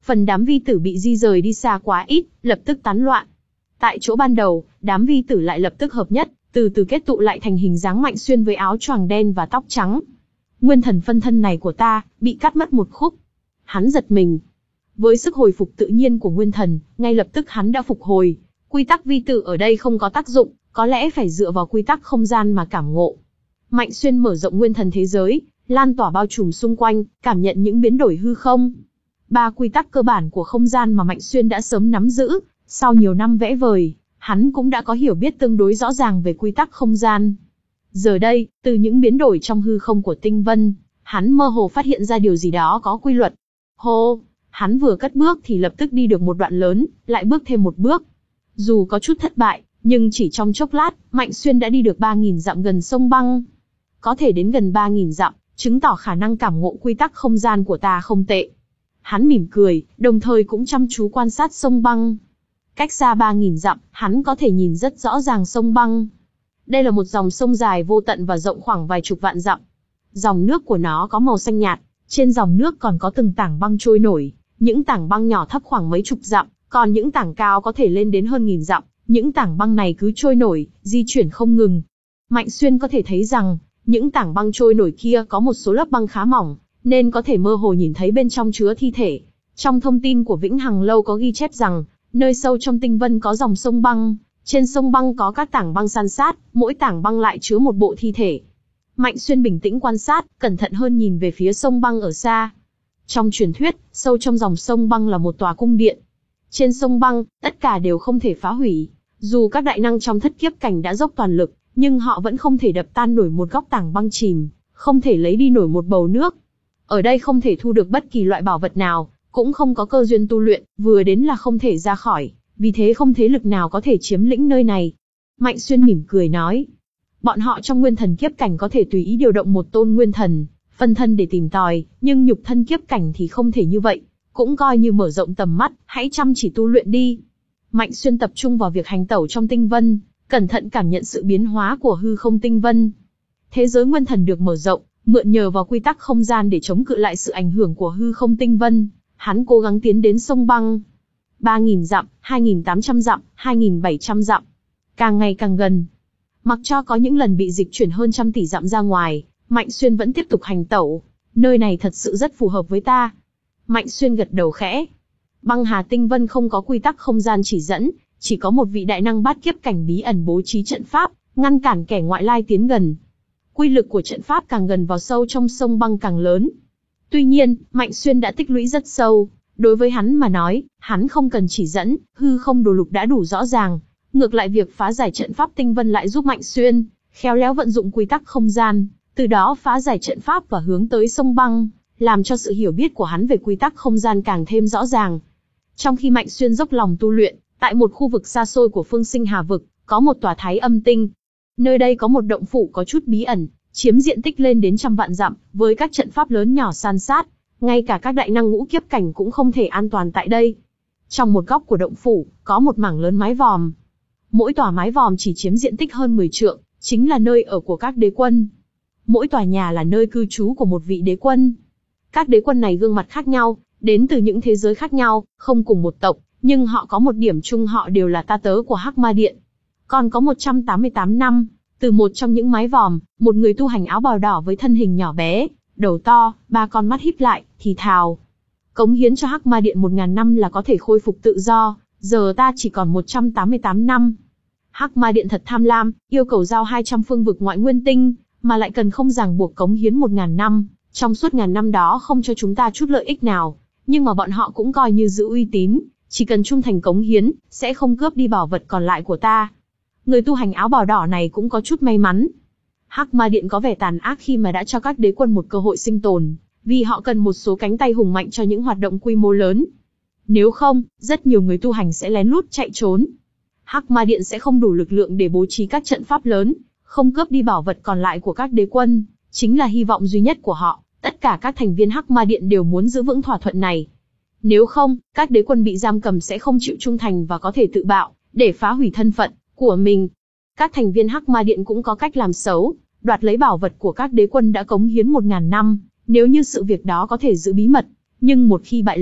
phần đám vi tử bị di rời đi xa quá ít, lập tức tán loạn. Tại chỗ ban đầu, đám vi tử lại lập tức hợp nhất, từ từ kết tụ lại thành hình dáng Mạnh Xuyên với áo choàng đen và tóc trắng. Nguyên thần phân thân này của ta, bị cắt mất một khúc. Hắn giật mình. Với sức hồi phục tự nhiên của nguyên thần, ngay lập tức hắn đã phục hồi. Quy tắc vi tử ở đây không có tác dụng, có lẽ phải dựa vào quy tắc không gian mà cảm ngộ. Mạnh Xuyên mở rộng nguyên thần thế giới, lan tỏa bao trùm xung quanh, cảm nhận những biến đổi hư không. Ba quy tắc cơ bản của không gian mà Mạnh Xuyên đã sớm nắm giữ, sau nhiều năm vẽ vời, hắn cũng đã có hiểu biết tương đối rõ ràng về quy tắc không gian. Giờ đây, từ những biến đổi trong hư không của tinh vân, hắn mơ hồ phát hiện ra điều gì đó có quy luật. Hô, hắn vừa cất bước thì lập tức đi được một đoạn lớn, lại bước thêm một bước. Dù có chút thất bại, nhưng chỉ trong chốc lát, Mạnh Xuyên đã đi được ba nghìn dặm gần sông băng. Có thể đến gần ba nghìn dặm, chứng tỏ khả năng cảm ngộ quy tắc không gian của ta không tệ. Hắn mỉm cười, đồng thời cũng chăm chú quan sát sông băng. Cách xa ba nghìn dặm, hắn có thể nhìn rất rõ ràng sông băng. Đây là một dòng sông dài vô tận và rộng khoảng vài chục vạn dặm. Dòng nước của nó có màu xanh nhạt, trên dòng nước còn có từng tảng băng trôi nổi. Những tảng băng nhỏ thấp khoảng mấy chục dặm, còn những tảng cao có thể lên đến hơn nghìn dặm. Những tảng băng này cứ trôi nổi, di chuyển không ngừng. Mạnh Xuyên có thể thấy rằng, những tảng băng trôi nổi kia có một số lớp băng khá mỏng, nên có thể mơ hồ nhìn thấy bên trong chứa thi thể. Trong thông tin của Vĩnh Hằng Lâu có ghi chép rằng, nơi sâu trong tinh vân có dòng sông băng, trên sông băng có các tảng băng san sát, mỗi tảng băng lại chứa một bộ thi thể. Mạnh Xuyên bình tĩnh quan sát, cẩn thận hơn nhìn về phía sông băng ở xa. Trong truyền thuyết, sâu trong dòng sông băng là một tòa cung điện. Trên sông băng, tất cả đều không thể phá hủy. Dù các đại năng trong thất kiếp cảnh đã dốc toàn lực, nhưng họ vẫn không thể đập tan nổi một góc tảng băng chìm, không thể lấy đi nổi một bầu nước. Ở đây không thể thu được bất kỳ loại bảo vật nào, cũng không có cơ duyên tu luyện, vừa đến là không thể ra khỏi, vì thế không thế lực nào có thể chiếm lĩnh nơi này. Mạnh Xuyên mỉm cười nói, bọn họ trong nguyên thần kiếp cảnh có thể tùy ý điều động một tôn nguyên thần, phân thân để tìm tòi, nhưng nhục thân kiếp cảnh thì không thể như vậy, cũng coi như mở rộng tầm mắt, hãy chăm chỉ tu luyện đi. Mạnh Xuyên tập trung vào việc hành tẩu trong tinh vân, cẩn thận cảm nhận sự biến hóa của hư không tinh vân. Thế giới nguyên thần được mở rộng, mượn nhờ vào quy tắc không gian để chống cự lại sự ảnh hưởng của hư không tinh vân, hắn cố gắng tiến đến sông băng. ba nghìn dặm, hai nghìn tám trăm dặm, hai nghìn bảy trăm dặm. Càng ngày càng gần. Mặc cho có những lần bị dịch chuyển hơn trăm tỷ dặm ra ngoài, Mạnh Xuyên vẫn tiếp tục hành tẩu. Nơi này thật sự rất phù hợp với ta. Mạnh Xuyên gật đầu khẽ. Băng Hà Tinh Vân không có quy tắc không gian chỉ dẫn, chỉ có một vị đại năng bát kiếp cảnh bí ẩn bố trí trận pháp, ngăn cản kẻ ngoại lai tiến gần. Quy lực của trận pháp càng gần vào sâu trong sông băng càng lớn. Tuy nhiên, Mạnh Xuyên đã tích lũy rất sâu. Đối với hắn mà nói, hắn không cần chỉ dẫn, hư không đồ lục đã đủ rõ ràng. Ngược lại việc phá giải trận pháp tinh vân lại giúp Mạnh Xuyên khéo léo vận dụng quy tắc không gian, từ đó phá giải trận pháp và hướng tới sông băng, làm cho sự hiểu biết của hắn về quy tắc không gian càng thêm rõ ràng. Trong khi Mạnh Xuyên dốc lòng tu luyện, tại một khu vực xa xôi của Phương Sinh Hà vực, có một tòa Thái Âm Tinh. Nơi đây có một động phủ có chút bí ẩn, chiếm diện tích lên đến trăm vạn dặm, với các trận pháp lớn nhỏ san sát, ngay cả các đại năng ngũ kiếp cảnh cũng không thể an toàn tại đây. Trong một góc của động phủ, có một mảng lớn mái vòm. Mỗi tòa mái vòm chỉ chiếm diện tích hơn mười trượng, chính là nơi ở của các đế quân. Mỗi tòa nhà là nơi cư trú của một vị đế quân. Các đế quân này gương mặt khác nhau, đến từ những thế giới khác nhau, không cùng một tộc, nhưng họ có một điểm chung, họ đều là ta tớ của Hắc Ma Điện. Còn có một trăm tám mươi tám năm, từ một trong những mái vòm, một người tu hành áo bào đỏ với thân hình nhỏ bé, đầu to, ba con mắt híp lại, thì thào. Cống hiến cho Hắc Ma Điện một ngàn năm là có thể khôi phục tự do, giờ ta chỉ còn một trăm tám mươi tám năm. Hắc Ma Điện thật tham lam, yêu cầu giao hai trăm phương vực ngoại nguyên tinh, mà lại cần không ràng buộc cống hiến một ngàn năm, trong suốt ngàn năm đó không cho chúng ta chút lợi ích nào, nhưng mà bọn họ cũng coi như giữ uy tín, chỉ cần trung thành cống hiến, sẽ không cướp đi bảo vật còn lại của ta. Người tu hành áo bào đỏ này cũng có chút may mắn. Hắc Ma Điện có vẻ tàn ác khi mà đã cho các đế quân một cơ hội sinh tồn, vì họ cần một số cánh tay hùng mạnh cho những hoạt động quy mô lớn. Nếu không, rất nhiều người tu hành sẽ lén lút chạy trốn. Hắc Ma Điện sẽ không đủ lực lượng để bố trí các trận pháp lớn, không cướp đi bảo vật còn lại của các đế quân, chính là hy vọng duy nhất của họ. Tất cả các thành viên Hắc Ma Điện đều muốn giữ vững thỏa thuận này. Nếu không, các đế quân bị giam cầm sẽ không chịu trung thành và có thể tự bạo, để phá hủy thân phận của mình. Các thành viên Hắc Ma Điện cũng có cách làm xấu, đoạt lấy bảo vật của các đế quân đã cống hiến một ngàn năm, nếu như sự việc đó có thể giữ bí mật. Nhưng một khi bại lộ,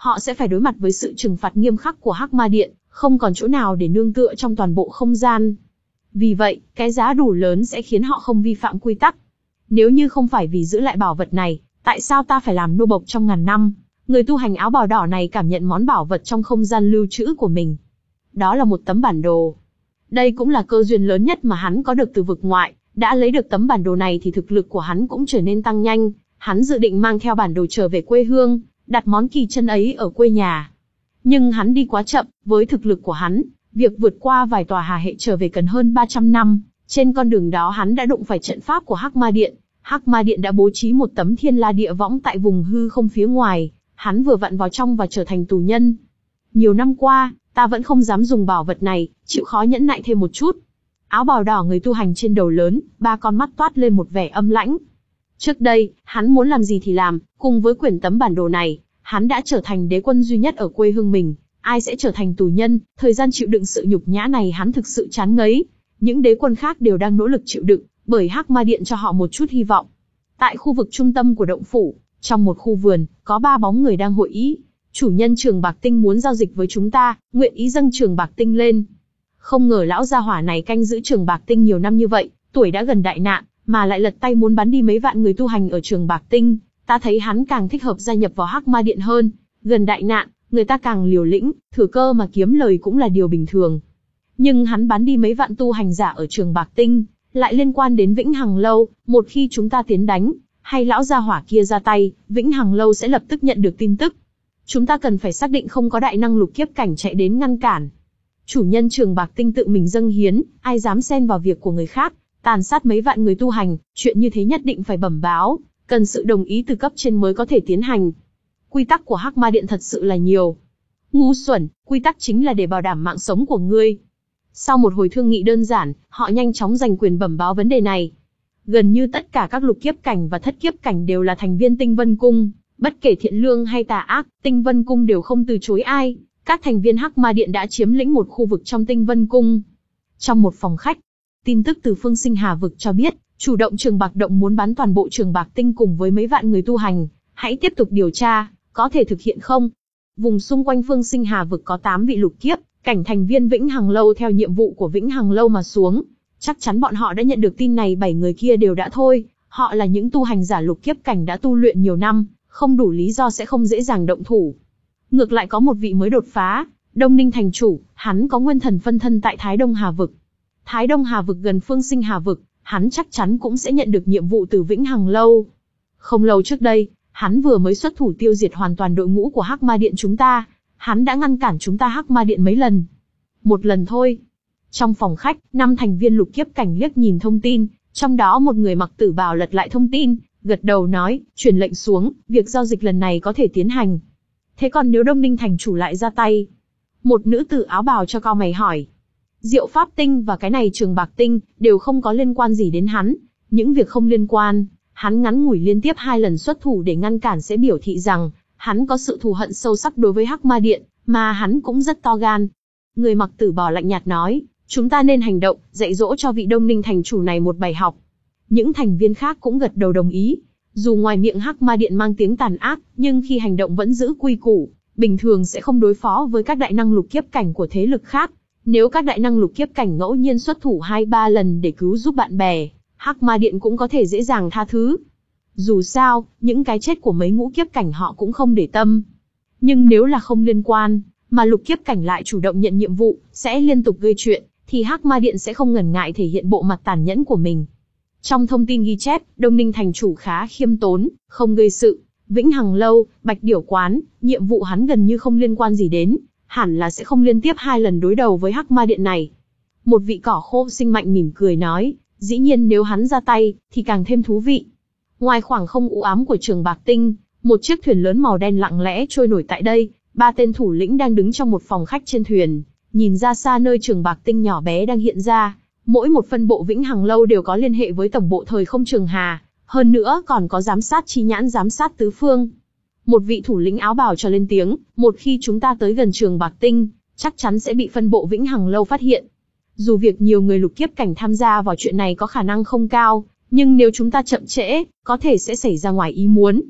họ sẽ phải đối mặt với sự trừng phạt nghiêm khắc của Hắc Ma Điện, không còn chỗ nào để nương tựa trong toàn bộ không gian. Vì vậy, cái giá đủ lớn sẽ khiến họ không vi phạm quy tắc. Nếu như không phải vì giữ lại bảo vật này, tại sao ta phải làm nô bộc trong ngàn năm? Người tu hành áo bào đỏ này cảm nhận món bảo vật trong không gian lưu trữ của mình. Đó là một tấm bản đồ. Đây cũng là cơ duyên lớn nhất mà hắn có được từ vực ngoại. Đã lấy được tấm bản đồ này thì thực lực của hắn cũng trở nên tăng nhanh. Hắn dự định mang theo bản đồ trở về quê hương, đặt món kỳ chân ấy ở quê nhà. Nhưng hắn đi quá chậm, với thực lực của hắn, việc vượt qua vài tòa hà hệ trở về cần hơn ba trăm năm. Trên con đường đó hắn đã đụng phải trận pháp của Hắc Ma Điện. Hắc Ma Điện đã bố trí một tấm thiên la địa võng tại vùng hư không phía ngoài. Hắn vừa vặn vào trong và trở thành tù nhân. Nhiều năm qua, ta vẫn không dám dùng bảo vật này, chịu khó nhẫn nại thêm một chút. Áo bào đỏ người tu hành trên đầu lớn, ba con mắt toát lên một vẻ âm lãnh. Trước đây, hắn muốn làm gì thì làm, cùng với quyển tấm bản đồ này, hắn đã trở thành đế quân duy nhất ở quê hương mình. Ai sẽ trở thành tù nhân, thời gian chịu đựng sự nhục nhã này hắn thực sự chán ngấy. Những đế quân khác đều đang nỗ lực chịu đựng, bởi Hắc Ma Điện cho họ một chút hy vọng. Tại khu vực trung tâm của động phủ, trong một khu vườn, có ba bóng người đang hội ý. Chủ nhân Trường Bạc Tinh muốn giao dịch với chúng ta, nguyện ý dâng Trường Bạc Tinh lên. Không ngờ lão gia hỏa này canh giữ Trường Bạc Tinh nhiều năm như vậy, tuổi đã gần đại nạn, mà lại lật tay muốn bắn đi mấy vạn người tu hành ở Trường Bạc Tinh. Ta thấy hắn càng thích hợp gia nhập vào Hắc Ma Điện hơn. Gần đại nạn, người ta càng liều lĩnh, thừa cơ mà kiếm lời cũng là điều bình thường. Nhưng hắn bắn đi mấy vạn tu hành giả ở Trường Bạc Tinh, lại liên quan đến Vĩnh Hằng Lâu. Một khi chúng ta tiến đánh, hay lão gia hỏa kia ra tay, Vĩnh Hằng Lâu sẽ lập tức nhận được tin tức. Chúng ta cần phải xác định không có đại năng lục kiếp cảnh chạy đến ngăn cản. Chủ nhân Trường Bạc Tinh tự mình dâng hiến, ai dám xen vào việc của người khác, tàn sát mấy vạn người tu hành, chuyện như thế nhất định phải bẩm báo, cần sự đồng ý từ cấp trên mới có thể tiến hành. Quy tắc của Hắc Ma Điện thật sự là nhiều. Ngu xuẩn, quy tắc chính là để bảo đảm mạng sống của ngươi. Sau một hồi thương nghị đơn giản, họ nhanh chóng giành quyền bẩm báo vấn đề này. Gần như tất cả các lục kiếp cảnh và thất kiếp cảnh đều là thành viên Tinh Vân Cung, bất kể thiện lương hay tà ác, Tinh Vân Cung đều không từ chối ai. Các thành viên Hắc Ma Điện đã chiếm lĩnh một khu vực trong Tinh Vân Cung. Trong một phòng khách, tin tức từ Phương Sinh Hà Vực cho biết, chủ động Trường Bạc Động muốn bán toàn bộ Trường Bạc Tinh cùng với mấy vạn người tu hành. Hãy tiếp tục điều tra, có thể thực hiện không? Vùng xung quanh Phương Sinh Hà Vực có tám vị lục kiếp cảnh thành viên Vĩnh Hằng Lâu theo nhiệm vụ của Vĩnh Hằng Lâu mà xuống. Chắc chắn bọn họ đã nhận được tin này, bảy người kia đều đã thôi. Họ là những tu hành giả lục kiếp cảnh đã tu luyện nhiều năm, không đủ lý do sẽ không dễ dàng động thủ. Ngược lại có một vị mới đột phá, Đông Ninh thành chủ, hắn có nguyên thần phân thân tại Thái Đông Hà Vực. Thái Đông Hà Vực gần Phương Sinh Hà Vực, hắn chắc chắn cũng sẽ nhận được nhiệm vụ từ Vĩnh Hằng Lâu. Không lâu trước đây, hắn vừa mới xuất thủ tiêu diệt hoàn toàn đội ngũ của Hắc Ma Điện chúng ta. Hắn đã ngăn cản chúng ta Hắc Ma Điện mấy lần. Một lần thôi. Trong phòng khách, năm thành viên lục kiếp cảnh liếc nhìn thông tin, trong đó một người mặc tử bào lật lại thông tin, gật đầu nói, truyền lệnh xuống, việc giao dịch lần này có thể tiến hành. Thế còn nếu Đông Ninh thành chủ lại ra tay? Một nữ tử áo bào cho cau mày hỏi. Diệu Pháp Tinh và cái này Trường Bạc Tinh đều không có liên quan gì đến hắn. Những việc không liên quan, hắn ngắn ngủi liên tiếp hai lần xuất thủ để ngăn cản sẽ biểu thị rằng hắn có sự thù hận sâu sắc đối với Hắc Ma Điện, mà hắn cũng rất to gan. Người mặc tử bào lạnh nhạt nói, chúng ta nên hành động, dạy dỗ cho vị Đông Ninh thành chủ này một bài học. Những thành viên khác cũng gật đầu đồng ý. Dù ngoài miệng Hắc Ma Điện mang tiếng tàn ác, nhưng khi hành động vẫn giữ quy củ, bình thường sẽ không đối phó với các đại năng lục kiếp cảnh của thế lực khác. Nếu các đại năng lục kiếp cảnh ngẫu nhiên xuất thủ hai ba lần để cứu giúp bạn bè, Hắc Ma Điện cũng có thể dễ dàng tha thứ. Dù sao, những cái chết của mấy ngũ kiếp cảnh họ cũng không để tâm. Nhưng nếu là không liên quan, mà lục kiếp cảnh lại chủ động nhận nhiệm vụ, sẽ liên tục gây chuyện, thì Hắc Ma Điện sẽ không ngần ngại thể hiện bộ mặt tàn nhẫn của mình. Trong thông tin ghi chép, Đông Ninh thành chủ khá khiêm tốn, không gây sự. Vĩnh Hằng Lâu, Bạch Điểu Quán, nhiệm vụ hắn gần như không liên quan gì đến, hẳn là sẽ không liên tiếp hai lần đối đầu với Hắc Ma Điện này. Một vị cỏ khô sinh mạnh mỉm cười nói, dĩ nhiên nếu hắn ra tay, thì càng thêm thú vị. Ngoài khoảng không u ám của Trường Bạc Tinh, một chiếc thuyền lớn màu đen lặng lẽ trôi nổi tại đây, ba tên thủ lĩnh đang đứng trong một phòng khách trên thuyền, nhìn ra xa nơi Trường Bạc Tinh nhỏ bé đang hiện ra. Mỗi một phân bộ Vĩnh Hằng Lâu đều có liên hệ với tổng bộ thời không Trường Hà, hơn nữa còn có giám sát chi nhãn giám sát tứ phương. Một vị thủ lĩnh áo bào cho lên tiếng, một khi chúng ta tới gần Trường Bạc Tinh, chắc chắn sẽ bị phân bộ Vĩnh Hằng Lâu phát hiện. Dù việc nhiều người lục kiếp cảnh tham gia vào chuyện này có khả năng không cao, nhưng nếu chúng ta chậm trễ, có thể sẽ xảy ra ngoài ý muốn.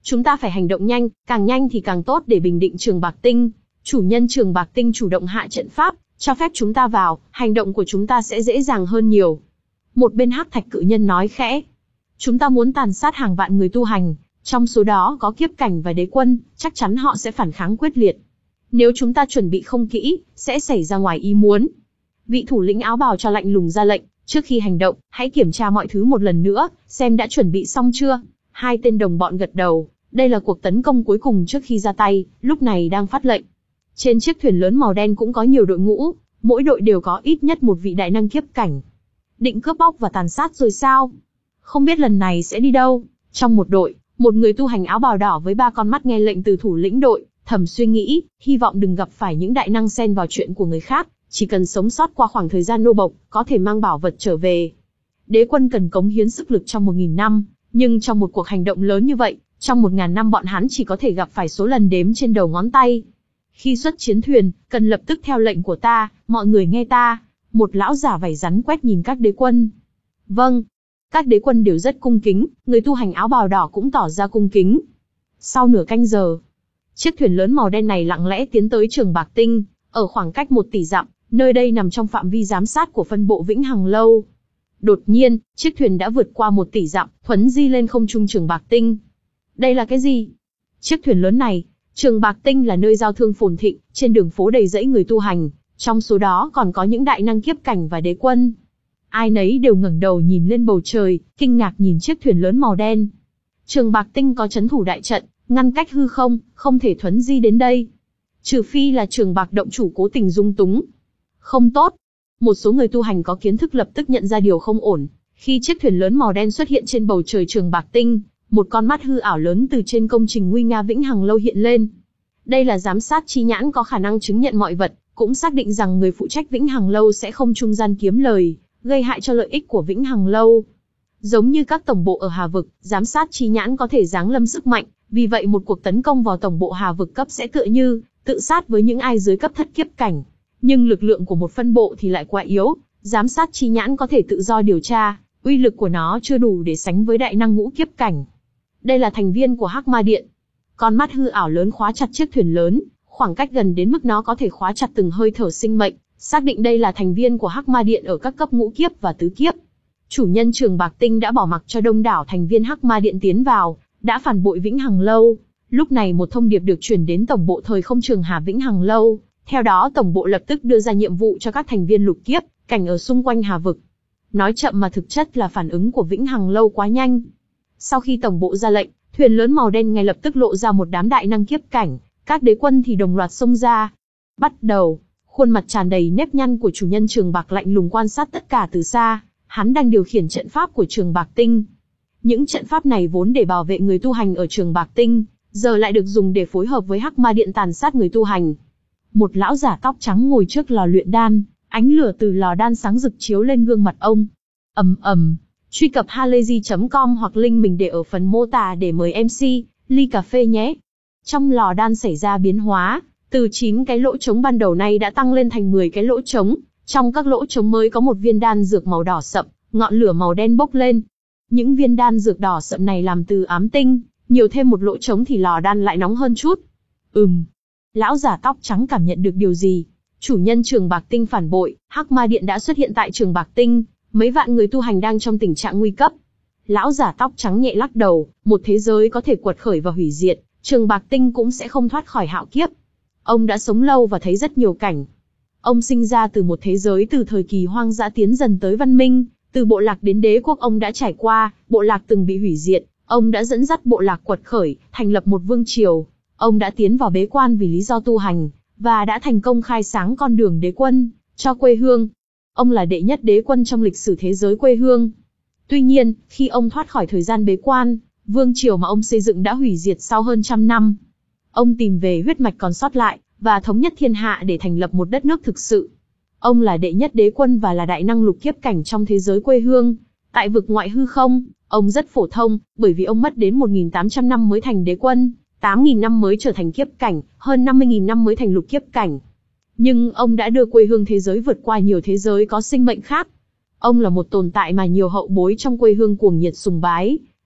Chúng ta phải hành động nhanh, càng nhanh thì càng tốt để bình định Trường Bạc Tinh. Chủ nhân Trường Bạc Tinh chủ động hạ trận pháp, cho phép chúng ta vào, hành động của chúng ta sẽ dễ dàng hơn nhiều. Một bên Hắc Thạch Cự Nhân nói khẽ. Chúng ta muốn tàn sát hàng vạn người tu hành, trong số đó có kiếp cảnh và đế quân, chắc chắn họ sẽ phản kháng quyết liệt. Nếu chúng ta chuẩn bị không kỹ, sẽ xảy ra ngoài ý muốn. Vị thủ lĩnh áo bào cho lạnh lùng ra lệnh, trước khi hành động, hãy kiểm tra mọi thứ một lần nữa, xem đã chuẩn bị xong chưa. Hai tên đồng bọn gật đầu, đây là cuộc tấn công cuối cùng trước khi ra tay, lúc này đang phát lệnh. Trên chiếc thuyền lớn màu đen cũng có nhiều đội ngũ, mỗi đội đều có ít nhất một vị đại năng kiếp cảnh. Định cướp bóc và tàn sát rồi sao? Không biết lần này sẽ đi đâu? Trong một đội, một người tu hành áo bào đỏ với ba con mắt nghe lệnh từ thủ lĩnh đội, thầm suy nghĩ, hy vọng đừng gặp phải những đại năng xen vào chuyện của người khác, chỉ cần sống sót qua khoảng thời gian nô bộc, có thể mang bảo vật trở về. Đế quân cần cống hiến sức lực trong một nghìn năm, nhưng trong một cuộc hành động lớn như vậy, trong một ngàn năm bọn hắn chỉ có thể gặp phải số lần đếm trên đầu ngón tay. Khi xuất chiến thuyền, cần lập tức theo lệnh của ta, mọi người nghe ta. Một lão giả vảy rắn quét nhìn các đế quân. Vâng. Các đế quân đều rất cung kính, người tu hành áo bào đỏ cũng tỏ ra cung kính. Sau nửa canh giờ, chiếc thuyền lớn màu đen này lặng lẽ tiến tới Trường Bạc Tinh, ở khoảng cách một tỷ dặm, nơi đây nằm trong phạm vi giám sát của phân bộ Vĩnh Hằng Lâu. Đột nhiên, chiếc thuyền đã vượt qua một tỷ dặm, thuấn di lên không trung Trường Bạc Tinh. Đây là cái gì? Chiếc thuyền lớn này, Trường Bạc Tinh là nơi giao thương phồn thịnh, trên đường phố đầy rẫy người tu hành, trong số đó còn có những đại năng kiếp cảnh và đế quân. Ai nấy đều ngẩng đầu nhìn lên bầu trời, kinh ngạc nhìn chiếc thuyền lớn màu đen. Trường Bạc Tinh có trấn thủ đại trận, ngăn cách hư không, không thể thuấn di đến đây. Trừ phi là Trường Bạc động chủ cố tình dung túng. Không tốt. Một số người tu hành có kiến thức lập tức nhận ra điều không ổn. Khi chiếc thuyền lớn màu đen xuất hiện trên bầu trời Trường Bạc Tinh, một con mắt hư ảo lớn từ trên công trình nguy nga Vĩnh Hằng Lâu hiện lên. Đây là giám sát chi nhãn có khả năng chứng nhận mọi vật, cũng xác định rằng người phụ trách Vĩnh Hằng Lâu sẽ không trung gian kiếm lời, gây hại cho lợi ích của Vĩnh Hằng Lâu. Giống như các tổng bộ ở Hà Vực, giám sát chi nhãn có thể giáng lâm sức mạnh, vì vậy một cuộc tấn công vào tổng bộ Hà Vực cấp sẽ tựa như tự sát với những ai dưới cấp thất kiếp cảnh. Nhưng lực lượng của một phân bộ thì lại quá yếu, giám sát chi nhãn có thể tự do điều tra, uy lực của nó chưa đủ để sánh với đại năng ngũ kiếp cảnh. Đây là thành viên của Hắc Ma Điện. Con mắt hư ảo lớn khóa chặt chiếc thuyền lớn, khoảng cách gần đến mức nó có thể khóa chặt từng hơi thở sinh mệnh, xác định đây là thành viên của Hắc Ma Điện ở các cấp ngũ kiếp và tứ kiếp. Chủ nhân Trường Bạc Tinh đã bỏ mặc cho đông đảo thành viên Hắc Ma Điện tiến vào, đã phản bội Vĩnh Hằng Lâu. Lúc này một thông điệp được chuyển đến tổng bộ thời không Trường Hà Vĩnh Hằng Lâu, theo đó tổng bộ lập tức đưa ra nhiệm vụ cho các thành viên lục kiếp, cảnh ở xung quanh Hà Vực. Nói chậm mà thực chất là phản ứng của Vĩnh Hằng Lâu quá nhanh. Sau khi tổng bộ ra lệnh, thuyền lớn màu đen ngay lập tức lộ ra một đám đại năng kiếp cảnh, các đế quân thì đồng loạt xông ra. Bắt đầu, khuôn mặt tràn đầy nếp nhăn của chủ nhân Trường Bạc lạnh lùng quan sát tất cả từ xa, hắn đang điều khiển trận pháp của Trường Bạc Tinh. Những trận pháp này vốn để bảo vệ người tu hành ở Trường Bạc Tinh, giờ lại được dùng để phối hợp với Hắc Ma Điện tàn sát người tu hành. Một lão giả tóc trắng ngồi trước lò luyện đan, ánh lửa từ lò đan sáng rực chiếu lên gương mặt ông. Ầm ầm, truy cập halayzi chấm com hoặc link mình để ở phần mô tả để mời em xê, ly cà phê nhé. Trong lò đan xảy ra biến hóa, từ chín cái lỗ trống ban đầu nay đã tăng lên thành mười cái lỗ trống, trong các lỗ trống mới có một viên đan dược màu đỏ sậm, ngọn lửa màu đen bốc lên. Những viên đan dược đỏ sậm này làm từ ám tinh, nhiều thêm một lỗ trống thì lò đan lại nóng hơn chút. Ừm. Lão giả tóc trắng cảm nhận được điều gì? Chủ nhân Trường Bạc Tinh phản bội, Hắc Ma Điện đã xuất hiện tại Trường Bạc Tinh, mấy vạn người tu hành đang trong tình trạng nguy cấp. Lão giả tóc trắng nhẹ lắc đầu, một thế giới có thể quật khởi và hủy diệt, Trường Bạc Tinh cũng sẽ không thoát khỏi hạo kiếp. Ông đã sống lâu và thấy rất nhiều cảnh. Ông sinh ra từ một thế giới từ thời kỳ hoang dã tiến dần tới văn minh, từ bộ lạc đến đế quốc ông đã trải qua, bộ lạc từng bị hủy diệt, ông đã dẫn dắt bộ lạc quật khởi, thành lập một vương triều. Ông đã tiến vào bế quan vì lý do tu hành, và đã thành công khai sáng con đường đế quân, cho quê hương. Ông là đệ nhất đế quân trong lịch sử thế giới quê hương. Tuy nhiên, khi ông thoát khỏi thời gian bế quan, vương triều mà ông xây dựng đã hủy diệt sau hơn trăm năm. Ông tìm về huyết mạch còn sót lại, và thống nhất thiên hạ để thành lập một đất nước thực sự. Ông là đệ nhất đế quân và là đại năng lục kiếp cảnh trong thế giới quê hương. Tại vực ngoại hư không, ông rất phổ thông, bởi vì ông mất đến một nghìn tám trăm năm mới thành đế quân, tám nghìn năm mới trở thành kiếp cảnh, hơn năm mươi nghìn năm mới thành lục kiếp cảnh. Nhưng ông đã đưa quê hương thế giới vượt qua nhiều thế giới có sinh mệnh khác. Ông là một tồn tại mà nhiều hậu bối trong quê hương cuồng nhiệt sùng bái,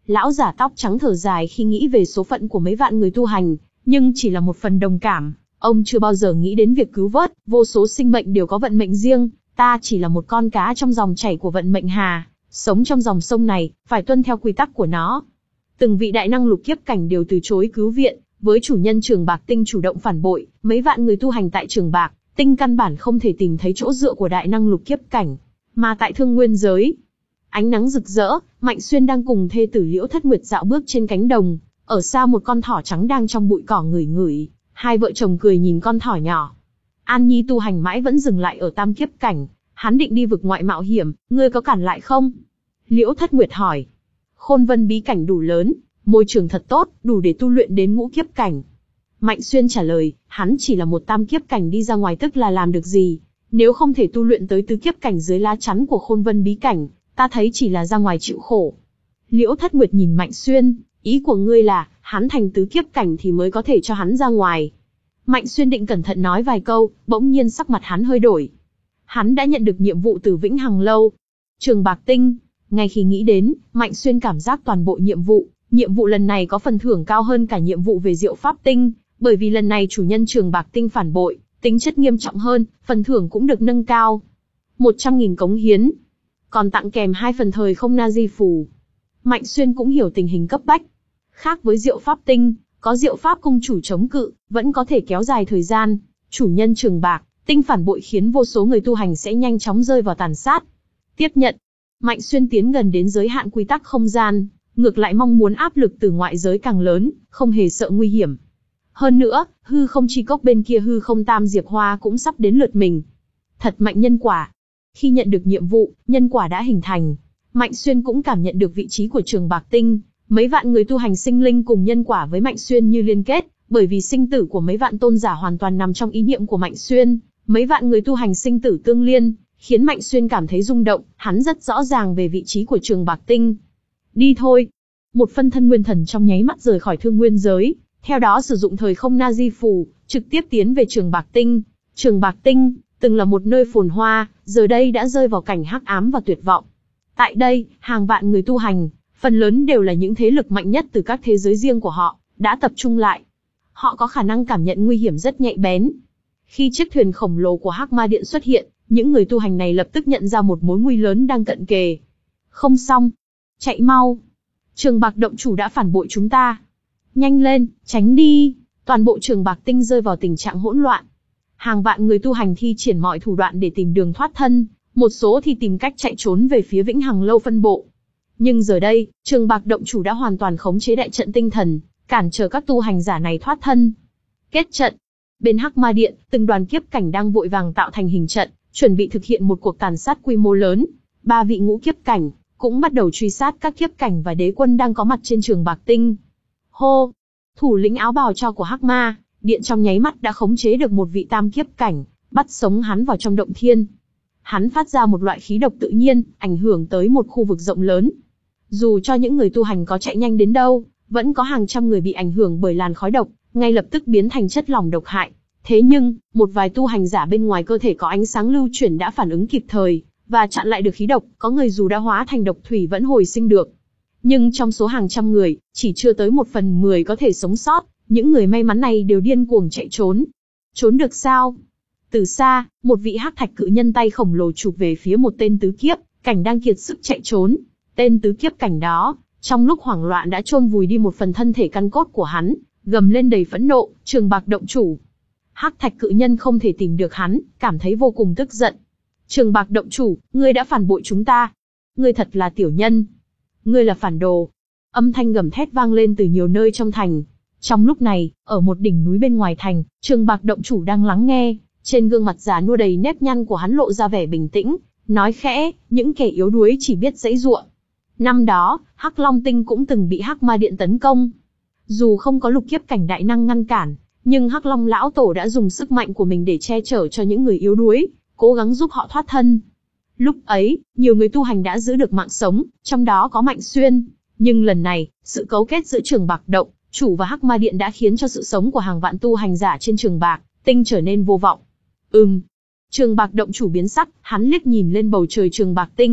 Lão giả tóc trắng thở dài khi nghĩ về số phận của mấy vạn người tu hành, nhưng chỉ là một phần đồng cảm. Ông chưa bao giờ nghĩ đến việc cứu vớt, vô số sinh mệnh đều có vận mệnh riêng, ta chỉ là một con cá trong dòng chảy của vận mệnh hà, sống trong dòng sông này, phải tuân theo quy tắc của nó. Từng vị đại năng lục kiếp cảnh đều từ chối cứu viện, với chủ nhân Trường Bạc Tinh chủ động phản bội, mấy vạn người tu hành tại Trường Bạc Tinh căn bản không thể tìm thấy chỗ dựa của đại năng lục kiếp cảnh, mà tại Thương Nguyên giới. Ánh nắng rực rỡ, Mạnh Xuyên đang cùng thê tử Liễu Thất Nguyệt dạo bước trên cánh đồng, ở xa một con thỏ trắng đang trong bụi cỏ ngửi ngửi, hai vợ chồng cười nhìn con thỏ nhỏ. An Nhi tu hành mãi vẫn dừng lại ở tam kiếp cảnh, hắn định đi vực ngoại mạo hiểm, ngươi có cản lại không? Liễu Thất Nguyệt hỏi. Khôn Vân bí cảnh đủ lớn, môi trường thật tốt, đủ để tu luyện đến ngũ kiếp cảnh. Mạnh Xuyên trả lời, hắn chỉ là một tam kiếp cảnh đi ra ngoài tức là làm được gì? Nếu không thể tu luyện tới tứ kiếp cảnh dưới lá chắn của Khôn Vân bí cảnh, ta thấy chỉ là ra ngoài chịu khổ. Liễu Thất Nguyệt nhìn Mạnh Xuyên, ý của ngươi là, hắn thành tứ kiếp cảnh thì mới có thể cho hắn ra ngoài. Mạnh Xuyên định cẩn thận nói vài câu, bỗng nhiên sắc mặt hắn hơi đổi. Hắn đã nhận được nhiệm vụ từ Vĩnh Hằng Lâu, Trường Bạc Tinh. Ngay khi nghĩ đến, Mạnh Xuyên cảm giác toàn bộ nhiệm vụ, nhiệm vụ lần này có phần thưởng cao hơn cả nhiệm vụ về Diệu Pháp Tinh, bởi vì lần này chủ nhân Trường Bạc Tinh phản bội, tính chất nghiêm trọng hơn, phần thưởng cũng được nâng cao. một trăm nghìn cống hiến, còn tặng kèm hai phần thời không na di phù. Mạnh Xuyên cũng hiểu tình hình cấp bách. Khác với Diệu Pháp Tinh, có Diệu Pháp cung chủ chống cự, vẫn có thể kéo dài thời gian. Chủ nhân Trường Bạc Tinh phản bội khiến vô số người tu hành sẽ nhanh chóng rơi vào tàn sát. Tiếp nhận. Mạnh Xuyên tiến gần đến giới hạn quy tắc không gian, ngược lại mong muốn áp lực từ ngoại giới càng lớn, không hề sợ nguy hiểm. Hơn nữa, hư không chi cốc bên kia hư không tam diệp hoa cũng sắp đến lượt mình. Thật mạnh nhân quả. Khi nhận được nhiệm vụ, nhân quả đã hình thành. Mạnh Xuyên cũng cảm nhận được vị trí của Trường Bạc Tinh. Mấy vạn người tu hành sinh linh cùng nhân quả với Mạnh Xuyên như liên kết, bởi vì sinh tử của mấy vạn tôn giả hoàn toàn nằm trong ý niệm của Mạnh Xuyên. Mấy vạn người tu hành sinh tử tương liên, khiến Mạnh Xuyên cảm thấy rung động, hắn rất rõ ràng về vị trí của Trường Bạc Tinh. Đi thôi. Một phân thân nguyên thần trong nháy mắt rời khỏi Thương Nguyên giới, theo đó sử dụng thời không na di phù, trực tiếp tiến về Trường Bạc Tinh. Trường Bạc Tinh, từng là một nơi phồn hoa, giờ đây đã rơi vào cảnh hắc ám và tuyệt vọng. Tại đây, hàng vạn người tu hành, phần lớn đều là những thế lực mạnh nhất từ các thế giới riêng của họ, đã tập trung lại. Họ có khả năng cảm nhận nguy hiểm rất nhạy bén. Khi chiếc thuyền khổng lồ của Hắc Ma Điện xuất hiện, những người tu hành này lập tức nhận ra một mối nguy lớn đang cận kề. Không xong. Chạy mau. Trường Bạc động chủ đã phản bội chúng ta. Nhanh lên, tránh đi. Toàn bộ Trường Bạc Tinh rơi vào tình trạng hỗn loạn. Hàng vạn người tu hành thi triển mọi thủ đoạn để tìm đường thoát thân, một số thì tìm cách chạy trốn về phía Vĩnh Hằng Lâu phân bộ. Nhưng giờ đây, Trường Bạc động chủ đã hoàn toàn khống chế đại trận tinh thần, cản trở các tu hành giả này thoát thân. Kết trận. Bên Hắc Ma Điện, từng đoàn kiếp cảnh đang vội vàng tạo thành hình trận, chuẩn bị thực hiện một cuộc tàn sát quy mô lớn. Ba vị ngũ kiếp cảnh cũng bắt đầu truy sát các kiếp cảnh và đế quân đang có mặt trên Trường Bạc Tinh. Hô! Thủ lĩnh áo bào cho của Hắc Ma Điện trong nháy mắt đã khống chế được một vị tam kiếp cảnh, bắt sống hắn vào trong động thiên. Hắn phát ra một loại khí độc tự nhiên, ảnh hưởng tới một khu vực rộng lớn. Dù cho những người tu hành có chạy nhanh đến đâu, vẫn có hàng trăm người bị ảnh hưởng bởi làn khói độc, ngay lập tức biến thành chất lỏng độc hại. Thế nhưng, một vài tu hành giả bên ngoài cơ thể có ánh sáng lưu chuyển đã phản ứng kịp thời, và chặn lại được khí độc, có người dù đã hóa thành độc thủy vẫn hồi sinh được. Nhưng trong số hàng trăm người, chỉ chưa tới một phần mười có thể sống sót, những người may mắn này đều điên cuồng chạy trốn. Trốn được sao? Từ xa, một vị hắc thạch cự nhân tay khổng lồ chụp về phía một tên tứ kiếp cảnh đang kiệt sức chạy trốn. Tên tứ kiếp cảnh đó, trong lúc hoảng loạn đã chôn vùi đi một phần thân thể căn cốt của hắn, gầm lên đầy phẫn nộ, Trường Bạc động chủ. Hắc thạch cự nhân không thể tìm được hắn, cảm thấy vô cùng tức giận. Trường Bạc động chủ, ngươi đã phản bội chúng ta. Ngươi thật là tiểu nhân. Ngươi là phản đồ. Âm thanh gầm thét vang lên từ nhiều nơi trong thành. Trong lúc này, ở một đỉnh núi bên ngoài thành, Trường Bạc động chủ đang lắng nghe. Trên gương mặt già nua đầy nếp nhăn của hắn lộ ra vẻ bình tĩnh, nói khẽ, những kẻ yếu đuối chỉ biết giãy giụa. Năm đó, Hắc Long Tinh cũng từng bị Hắc Ma Điện tấn công. Dù không có lục kiếp cảnh đại năng ngăn cản, nhưng Hắc Long lão tổ đã dùng sức mạnh của mình để che chở cho những người yếu đuối, cố gắng giúp họ thoát thân. Lúc ấy, nhiều người tu hành đã giữ được mạng sống, trong đó có Mạnh Xuyên. Nhưng lần này, sự cấu kết giữa Trường Bạc động chủ và Hắc Ma Điện đã khiến cho sự sống của hàng vạn tu hành giả trên Trường Bạc Tinh trở nên vô vọng. Ừm. Trường Bạc động chủ biến sắc, hắn liếc nhìn lên bầu trời Trường Bạc Tinh,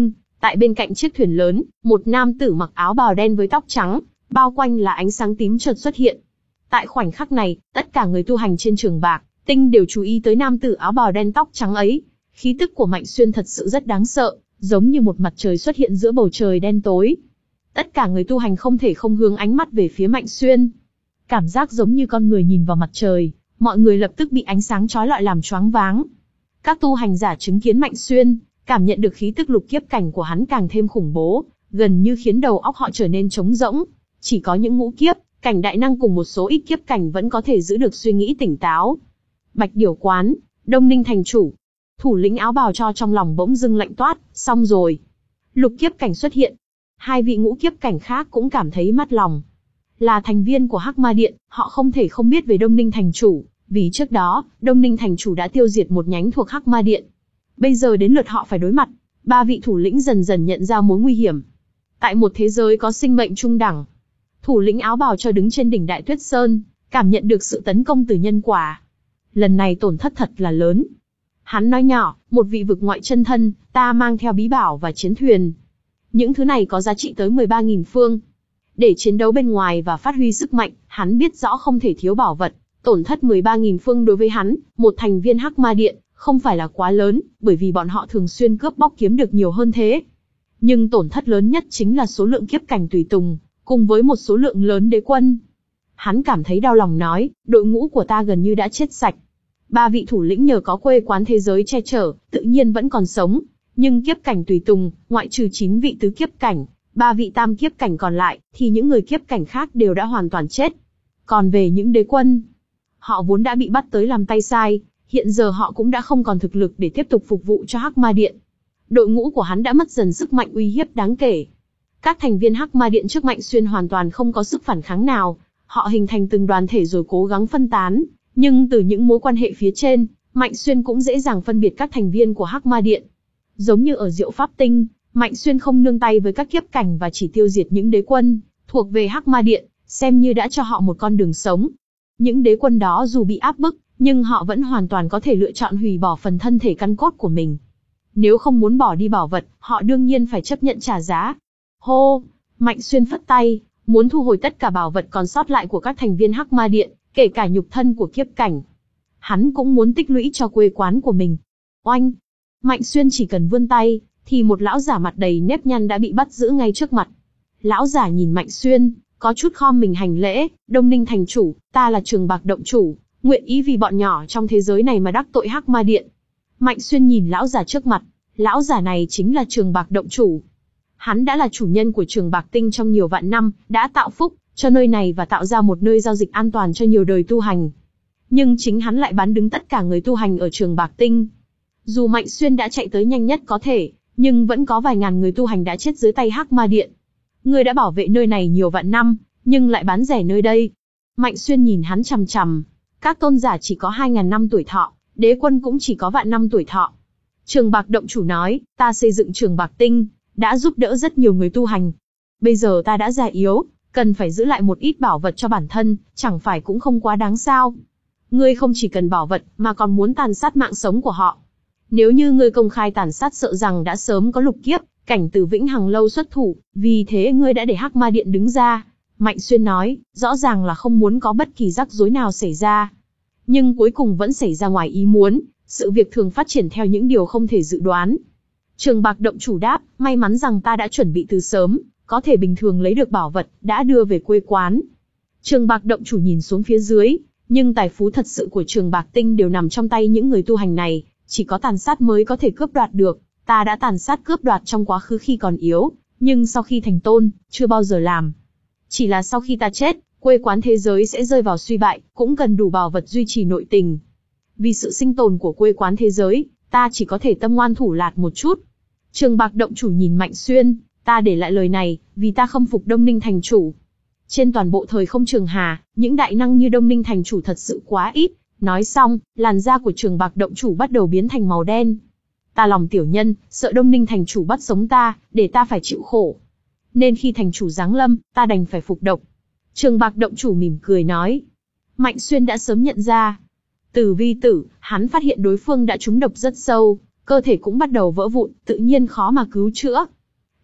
Tại bên cạnh chiếc thuyền lớn, một nam tử mặc áo bào đen với tóc trắng, bao quanh là ánh sáng tím chợt xuất hiện. Tại khoảnh khắc này, tất cả người tu hành trên Trường Bạc Tinh đều chú ý tới nam tử áo bào đen tóc trắng ấy. Khí tức của Mạnh Xuyên thật sự rất đáng sợ, giống như một mặt trời xuất hiện giữa bầu trời đen tối. Tất cả người tu hành không thể không hướng ánh mắt về phía Mạnh Xuyên. Cảm giác giống như con người nhìn vào mặt trời, mọi người lập tức bị ánh sáng chói lọi làm choáng váng. Các tu hành giả chứng kiến Mạnh Xuyên, cảm nhận được khí tức lục kiếp cảnh của hắn càng thêm khủng bố, gần như khiến đầu óc họ trở nên trống rỗng. Chỉ có những ngũ kiếp cảnh đại năng cùng một số ít kiếp cảnh vẫn có thể giữ được suy nghĩ tỉnh táo. Bạch Điểu Quán, Đông Ninh thành chủ. Thủ lĩnh áo bào cho trong lòng bỗng dưng lạnh toát, xong rồi. Lục kiếp cảnh xuất hiện. Hai vị ngũ kiếp cảnh khác cũng cảm thấy mát lòng. Là thành viên của Hắc Ma Điện, họ không thể không biết về Đông Ninh thành chủ, vì trước đó, Đông Ninh thành chủ đã tiêu diệt một nhánh thuộc Hắc Ma Điện. Bây giờ đến lượt họ phải đối mặt. Ba vị thủ lĩnh dần dần nhận ra mối nguy hiểm. Tại một thế giới có sinh mệnh trung đẳng, thủ lĩnh áo bào cho đứng trên đỉnh Đại Tuyết Sơn, cảm nhận được sự tấn công từ nhân quả. Lần này tổn thất thật là lớn. Hắn nói nhỏ, một vị vực ngoại chân thân, ta mang theo bí bảo và chiến thuyền. Những thứ này có giá trị tới mười ba nghìn phương. Để chiến đấu bên ngoài và phát huy sức mạnh, hắn biết rõ không thể thiếu bảo vật. Tổn thất mười ba nghìn phương đối với hắn, một thành viên Hắc Ma Điện, không phải là quá lớn, bởi vì bọn họ thường xuyên cướp bóc kiếm được nhiều hơn thế. Nhưng tổn thất lớn nhất chính là số lượng kiếp cảnh tùy tùng, cùng với một số lượng lớn đế quân. Hắn cảm thấy đau lòng nói, đội ngũ của ta gần như đã chết sạch. Ba vị thủ lĩnh nhờ có quê quán thế giới che chở, tự nhiên vẫn còn sống. Nhưng kiếp cảnh tùy tùng, ngoại trừ chín vị tứ kiếp cảnh, ba vị tam kiếp cảnh còn lại, thì những người kiếp cảnh khác đều đã hoàn toàn chết. Còn về những đế quân, họ vốn đã bị bắt tới làm tay sai, hiện giờ họ cũng đã không còn thực lực để tiếp tục phục vụ cho Hắc Ma Điện. Đội ngũ của hắn đã mất dần sức mạnh uy hiếp đáng kể. Các thành viên Hắc Ma Điện trước Mạnh Xuyên hoàn toàn không có sức phản kháng nào, họ hình thành từng đoàn thể rồi cố gắng phân tán, nhưng từ những mối quan hệ phía trên, Mạnh Xuyên cũng dễ dàng phân biệt các thành viên của Hắc Ma Điện. Giống như ở Diệu Pháp Tinh, Mạnh Xuyên không nương tay với các kiếp cảnh và chỉ tiêu diệt những đế quân thuộc về Hắc Ma Điện, xem như đã cho họ một con đường sống. Những đế quân đó dù bị áp bức, nhưng họ vẫn hoàn toàn có thể lựa chọn hủy bỏ phần thân thể căn cốt của mình. Nếu không muốn bỏ đi bảo vật, họ đương nhiên phải chấp nhận trả giá. Hô, Mạnh Xuyên phất tay, muốn thu hồi tất cả bảo vật còn sót lại của các thành viên Hắc Ma Điện, kể cả nhục thân của kiếp cảnh. Hắn cũng muốn tích lũy cho quê quán của mình. Oanh! Mạnh Xuyên chỉ cần vươn tay, thì một lão giả mặt đầy nếp nhăn đã bị bắt giữ ngay trước mặt. Lão giả nhìn Mạnh Xuyên, có chút khom mình hành lễ, Đông Ninh thành chủ, ta là Trường Bạc động chủ, nguyện ý vì bọn nhỏ trong thế giới này mà đắc tội Hắc Ma Điện. Mạnh Xuyên nhìn lão giả trước mặt, lão giả này chính là Trường Bạc động chủ. Hắn đã là chủ nhân của Trường Bạc Tinh trong nhiều vạn năm, đã tạo phúc cho nơi này và tạo ra một nơi giao dịch an toàn cho nhiều đời tu hành. Nhưng chính hắn lại bán đứng tất cả người tu hành ở Trường Bạc Tinh. Dù Mạnh Xuyên đã chạy tới nhanh nhất có thể, nhưng vẫn có vài ngàn người tu hành đã chết dưới tay Hắc Ma Điện. Người đã bảo vệ nơi này nhiều vạn năm, nhưng lại bán rẻ nơi đây. Mạnh Xuyên nhìn hắn chằm chằm. Các tôn giả chỉ có hai ngàn năm tuổi thọ, đế quân cũng chỉ có vạn năm tuổi thọ. Trường Bạc động chủ nói, ta xây dựng Trường Bạc Tinh, đã giúp đỡ rất nhiều người tu hành. Bây giờ ta đã già yếu, cần phải giữ lại một ít bảo vật cho bản thân, chẳng phải cũng không quá đáng sao. Ngươi không chỉ cần bảo vật, mà còn muốn tàn sát mạng sống của họ. Nếu như ngươi công khai tàn sát sợ rằng đã sớm có lục kiếp cảnh từ Vĩnh Hằng lâu xuất thủ, vì thế ngươi đã để Hắc Ma Điện đứng ra. Mạnh Xuyên nói, rõ ràng là không muốn có bất kỳ rắc rối nào xảy ra. Nhưng cuối cùng vẫn xảy ra ngoài ý muốn, sự việc thường phát triển theo những điều không thể dự đoán. Trường Bạc động chủ đáp, may mắn rằng ta đã chuẩn bị từ sớm, có thể bình thường lấy được bảo vật, đã đưa về quê quán. Trường Bạc động chủ nhìn xuống phía dưới, nhưng tài phú thật sự của Trường Bạc Tinh đều nằm trong tay những người tu hành này, chỉ có tàn sát mới có thể cướp đoạt được. Ta đã tàn sát cướp đoạt trong quá khứ khi còn yếu, nhưng sau khi thành tôn, chưa bao giờ làm. Chỉ là sau khi ta chết, quê quán thế giới sẽ rơi vào suy bại, cũng cần đủ bảo vật duy trì nội tình. Vì sự sinh tồn của quê quán thế giới, ta chỉ có thể tâm ngoan thủ lạt một chút. Trường Bạc động chủ nhìn Mạnh Xuyên, ta để lại lời này, vì ta khâm phục Đông Ninh thành chủ. Trên toàn bộ thời không Trường Hà, những đại năng như Đông Ninh thành chủ thật sự quá ít. Nói xong, làn da của Trường Bạc động chủ bắt đầu biến thành màu đen. Ta lòng tiểu nhân, sợ Đông Ninh thành chủ bắt sống ta, để ta phải chịu khổ. Nên khi thành chủ giáng lâm, ta đành phải phục độc. Trường Bạc động chủ mỉm cười nói. Mạnh Xuyên đã sớm nhận ra. Từ vi tử, hắn phát hiện đối phương đã trúng độc rất sâu, cơ thể cũng bắt đầu vỡ vụn, tự nhiên khó mà cứu chữa.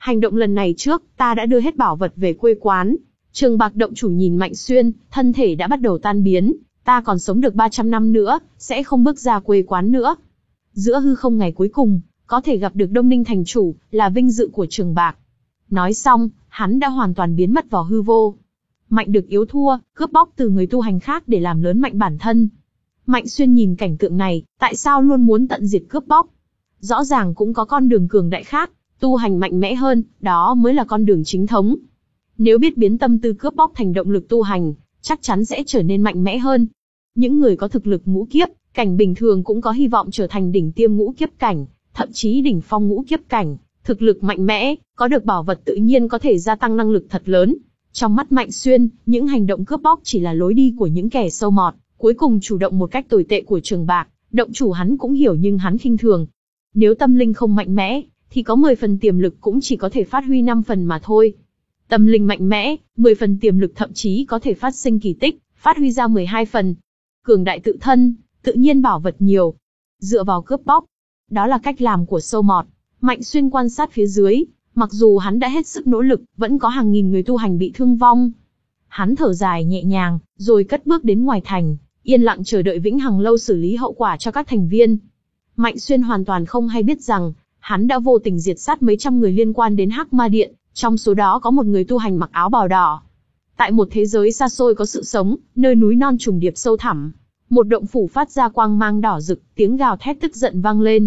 Hành động lần này trước, ta đã đưa hết bảo vật về quê quán. Trường Bạc động chủ nhìn Mạnh Xuyên, thân thể đã bắt đầu tan biến. Ta còn sống được ba trăm năm nữa, sẽ không bước ra quê quán nữa. Giữa hư không ngày cuối cùng, có thể gặp được Đông Ninh thành chủ, là vinh dự của Trường Bạc. Nói xong, hắn đã hoàn toàn biến mất vào hư vô. Mạnh được yếu thua, cướp bóc từ người tu hành khác để làm lớn mạnh bản thân. Mạnh Xuyên nhìn cảnh tượng này, tại sao luôn muốn tận diệt cướp bóc? Rõ ràng cũng có con đường cường đại khác, tu hành mạnh mẽ hơn, đó mới là con đường chính thống. Nếu biết biến tâm tư cướp bóc thành động lực tu hành, chắc chắn sẽ trở nên mạnh mẽ hơn. Những người có thực lực ngũ kiếp cảnh bình thường cũng có hy vọng trở thành đỉnh tiêm ngũ kiếp cảnh, thậm chí đỉnh phong ngũ kiếp cảnh. Thực lực mạnh mẽ, có được bảo vật tự nhiên có thể gia tăng năng lực thật lớn. Trong mắt Mạnh Xuyên, những hành động cướp bóc chỉ là lối đi của những kẻ sâu mọt, cuối cùng chủ động một cách tồi tệ của Trường Bạc. Động chủ hắn cũng hiểu nhưng hắn khinh thường. Nếu tâm linh không mạnh mẽ, thì có mười phần tiềm lực cũng chỉ có thể phát huy năm phần mà thôi. Tâm linh mạnh mẽ, mười phần tiềm lực thậm chí có thể phát sinh kỳ tích, phát huy ra mười hai phần. Cường đại tự thân, tự nhiên bảo vật nhiều. Dựa vào cướp bóc, đó là cách làm của sâu mọt. Mạnh Xuyên quan sát phía dưới, mặc dù hắn đã hết sức nỗ lực, vẫn có hàng nghìn người tu hành bị thương vong. Hắn thở dài nhẹ nhàng, rồi cất bước đến ngoài thành, yên lặng chờ đợi Vĩnh Hằng Lâu xử lý hậu quả cho các thành viên. Mạnh Xuyên hoàn toàn không hay biết rằng, hắn đã vô tình diệt sát mấy trăm người liên quan đến Hắc Ma Điện, trong số đó có một người tu hành mặc áo bào đỏ. Tại một thế giới xa xôi có sự sống, nơi núi non trùng điệp sâu thẳm, một động phủ phát ra quang mang đỏ rực, tiếng gào thét tức giận vang lên.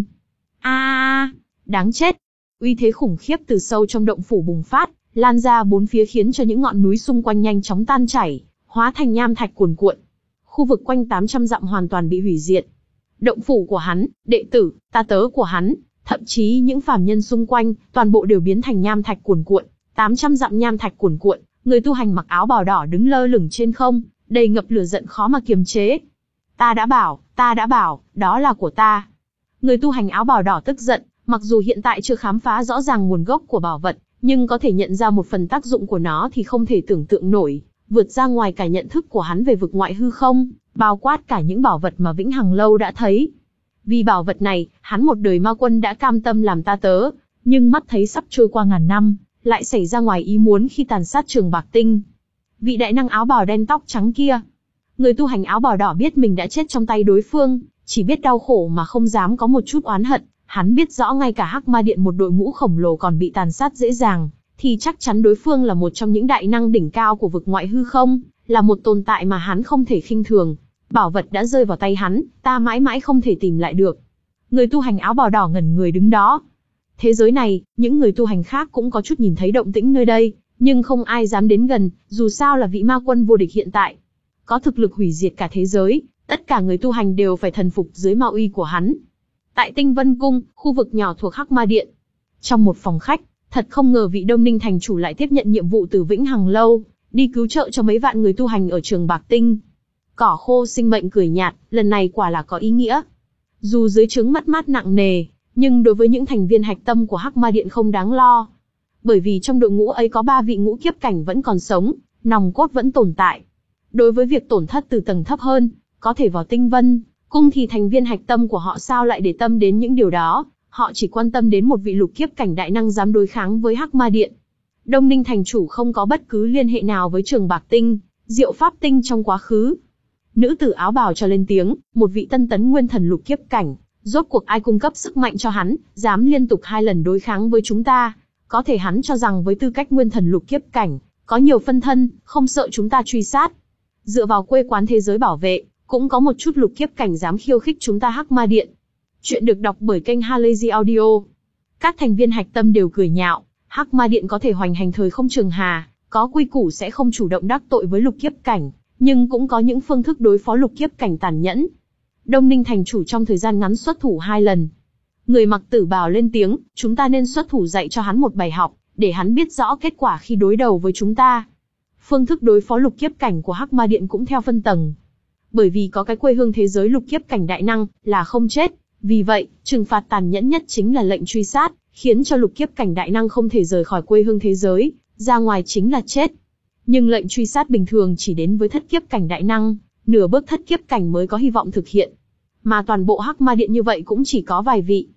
A, đáng chết! Uy thế khủng khiếp từ sâu trong động phủ bùng phát, lan ra bốn phía khiến cho những ngọn núi xung quanh nhanh chóng tan chảy, hóa thành nham thạch cuồn cuộn. Khu vực quanh tám trăm dặm hoàn toàn bị hủy diệt. Động phủ của hắn, đệ tử, ta tớ của hắn, thậm chí những phàm nhân xung quanh, toàn bộ đều biến thành nham thạch cuồn cuộn. tám trăm dặm nham thạch cuồn cuộn, người tu hành mặc áo bào đỏ đứng lơ lửng trên không, đầy ngập lửa giận khó mà kiềm chế. Ta đã bảo, ta đã bảo, đó là của ta. Người tu hành áo bào đỏ tức giận, mặc dù hiện tại chưa khám phá rõ ràng nguồn gốc của bảo vật, nhưng có thể nhận ra một phần tác dụng của nó thì không thể tưởng tượng nổi, vượt ra ngoài cả nhận thức của hắn về vực ngoại hư không, bao quát cả những bảo vật mà Vĩnh Hằng Lâu đã thấy. Vì bảo vật này, hắn một đời ma quân đã cam tâm làm ta tớ, nhưng mắt thấy sắp trôi qua ngàn năm, lại xảy ra ngoài ý muốn khi tàn sát Trường Bạc Tinh. Vị đại năng áo bào đen tóc trắng kia, người tu hành áo bào đỏ biết mình đã chết trong tay đối phương, chỉ biết đau khổ mà không dám có một chút oán hận. Hắn biết rõ ngay cả Hắc Ma Điện một đội ngũ khổng lồ còn bị tàn sát dễ dàng, thì chắc chắn đối phương là một trong những đại năng đỉnh cao của vực ngoại hư không, là một tồn tại mà hắn không thể khinh thường. Bảo vật đã rơi vào tay hắn, ta mãi mãi không thể tìm lại được. Người tu hành áo bào đỏ ngẩn người đứng đó. Thế giới này, những người tu hành khác cũng có chút nhìn thấy động tĩnh nơi đây, nhưng không ai dám đến gần, dù sao là vị ma quân vô địch hiện tại. Có thực lực hủy diệt cả thế giới, tất cả người tu hành đều phải thần phục dưới ma uy của hắn. Tại Tinh Vân Cung, khu vực nhỏ thuộc Hắc Ma Điện. Trong một phòng khách, thật không ngờ vị Đông Ninh thành chủ lại tiếp nhận nhiệm vụ từ Vĩnh Hằng Lâu, đi cứu trợ cho mấy vạn người tu hành ở Trường Bạc Tinh. Cỏ khô sinh mệnh cười nhạt, lần này quả là có ý nghĩa. Dù dưới trướng mất mát nặng nề, nhưng đối với những thành viên hạch tâm của Hắc Ma Điện không đáng lo. Bởi vì trong đội ngũ ấy có ba vị ngũ kiếp cảnh vẫn còn sống, nòng cốt vẫn tồn tại. Đối với việc tổn thất từ tầng thấp hơn, có thể vào Tinh Vân Cung thì thành viên hạch tâm của họ sao lại để tâm đến những điều đó, họ chỉ quan tâm đến một vị lục kiếp cảnh đại năng dám đối kháng với Hắc Ma Điện. Đông Ninh thành chủ không có bất cứ liên hệ nào với Trường Bạc Tinh, Diệu Pháp Tinh trong quá khứ. Nữ tử áo bào cho lên tiếng, một vị tân tấn nguyên thần lục kiếp cảnh, rốt cuộc ai cung cấp sức mạnh cho hắn, dám liên tục hai lần đối kháng với chúng ta. Có thể hắn cho rằng với tư cách nguyên thần lục kiếp cảnh, có nhiều phân thân, không sợ chúng ta truy sát. Dựa vào quê quán thế giới bảo vệ, cũng có một chút lục kiếp cảnh dám khiêu khích chúng ta Hắc Ma Điện. Chuyện được đọc bởi kênh Halazy Audio. Các thành viên hạch tâm đều cười nhạo, Hắc Ma Điện có thể hoành hành thời không trường hà, có quy củ sẽ không chủ động đắc tội với lục kiếp cảnh, nhưng cũng có những phương thức đối phó lục kiếp cảnh tàn nhẫn. Đông Ninh thành chủ trong thời gian ngắn xuất thủ hai lần. Người mặc tử bào lên tiếng, chúng ta nên xuất thủ dạy cho hắn một bài học, để hắn biết rõ kết quả khi đối đầu với chúng ta. Phương thức đối phó lục kiếp cảnh của Hắc Ma Điện cũng theo phân tầng. Bởi vì có cái quê hương thế giới lục kiếp cảnh đại năng, là không chết. Vì vậy, trừng phạt tàn nhẫn nhất chính là lệnh truy sát, khiến cho lục kiếp cảnh đại năng không thể rời khỏi quê hương thế giới, ra ngoài chính là chết. Nhưng lệnh truy sát bình thường chỉ đến với thất kiếp cảnh đại năng, nửa bước thất kiếp cảnh mới có hy vọng thực hiện. Mà toàn bộ Hắc Ma Điện như vậy cũng chỉ có vài vị.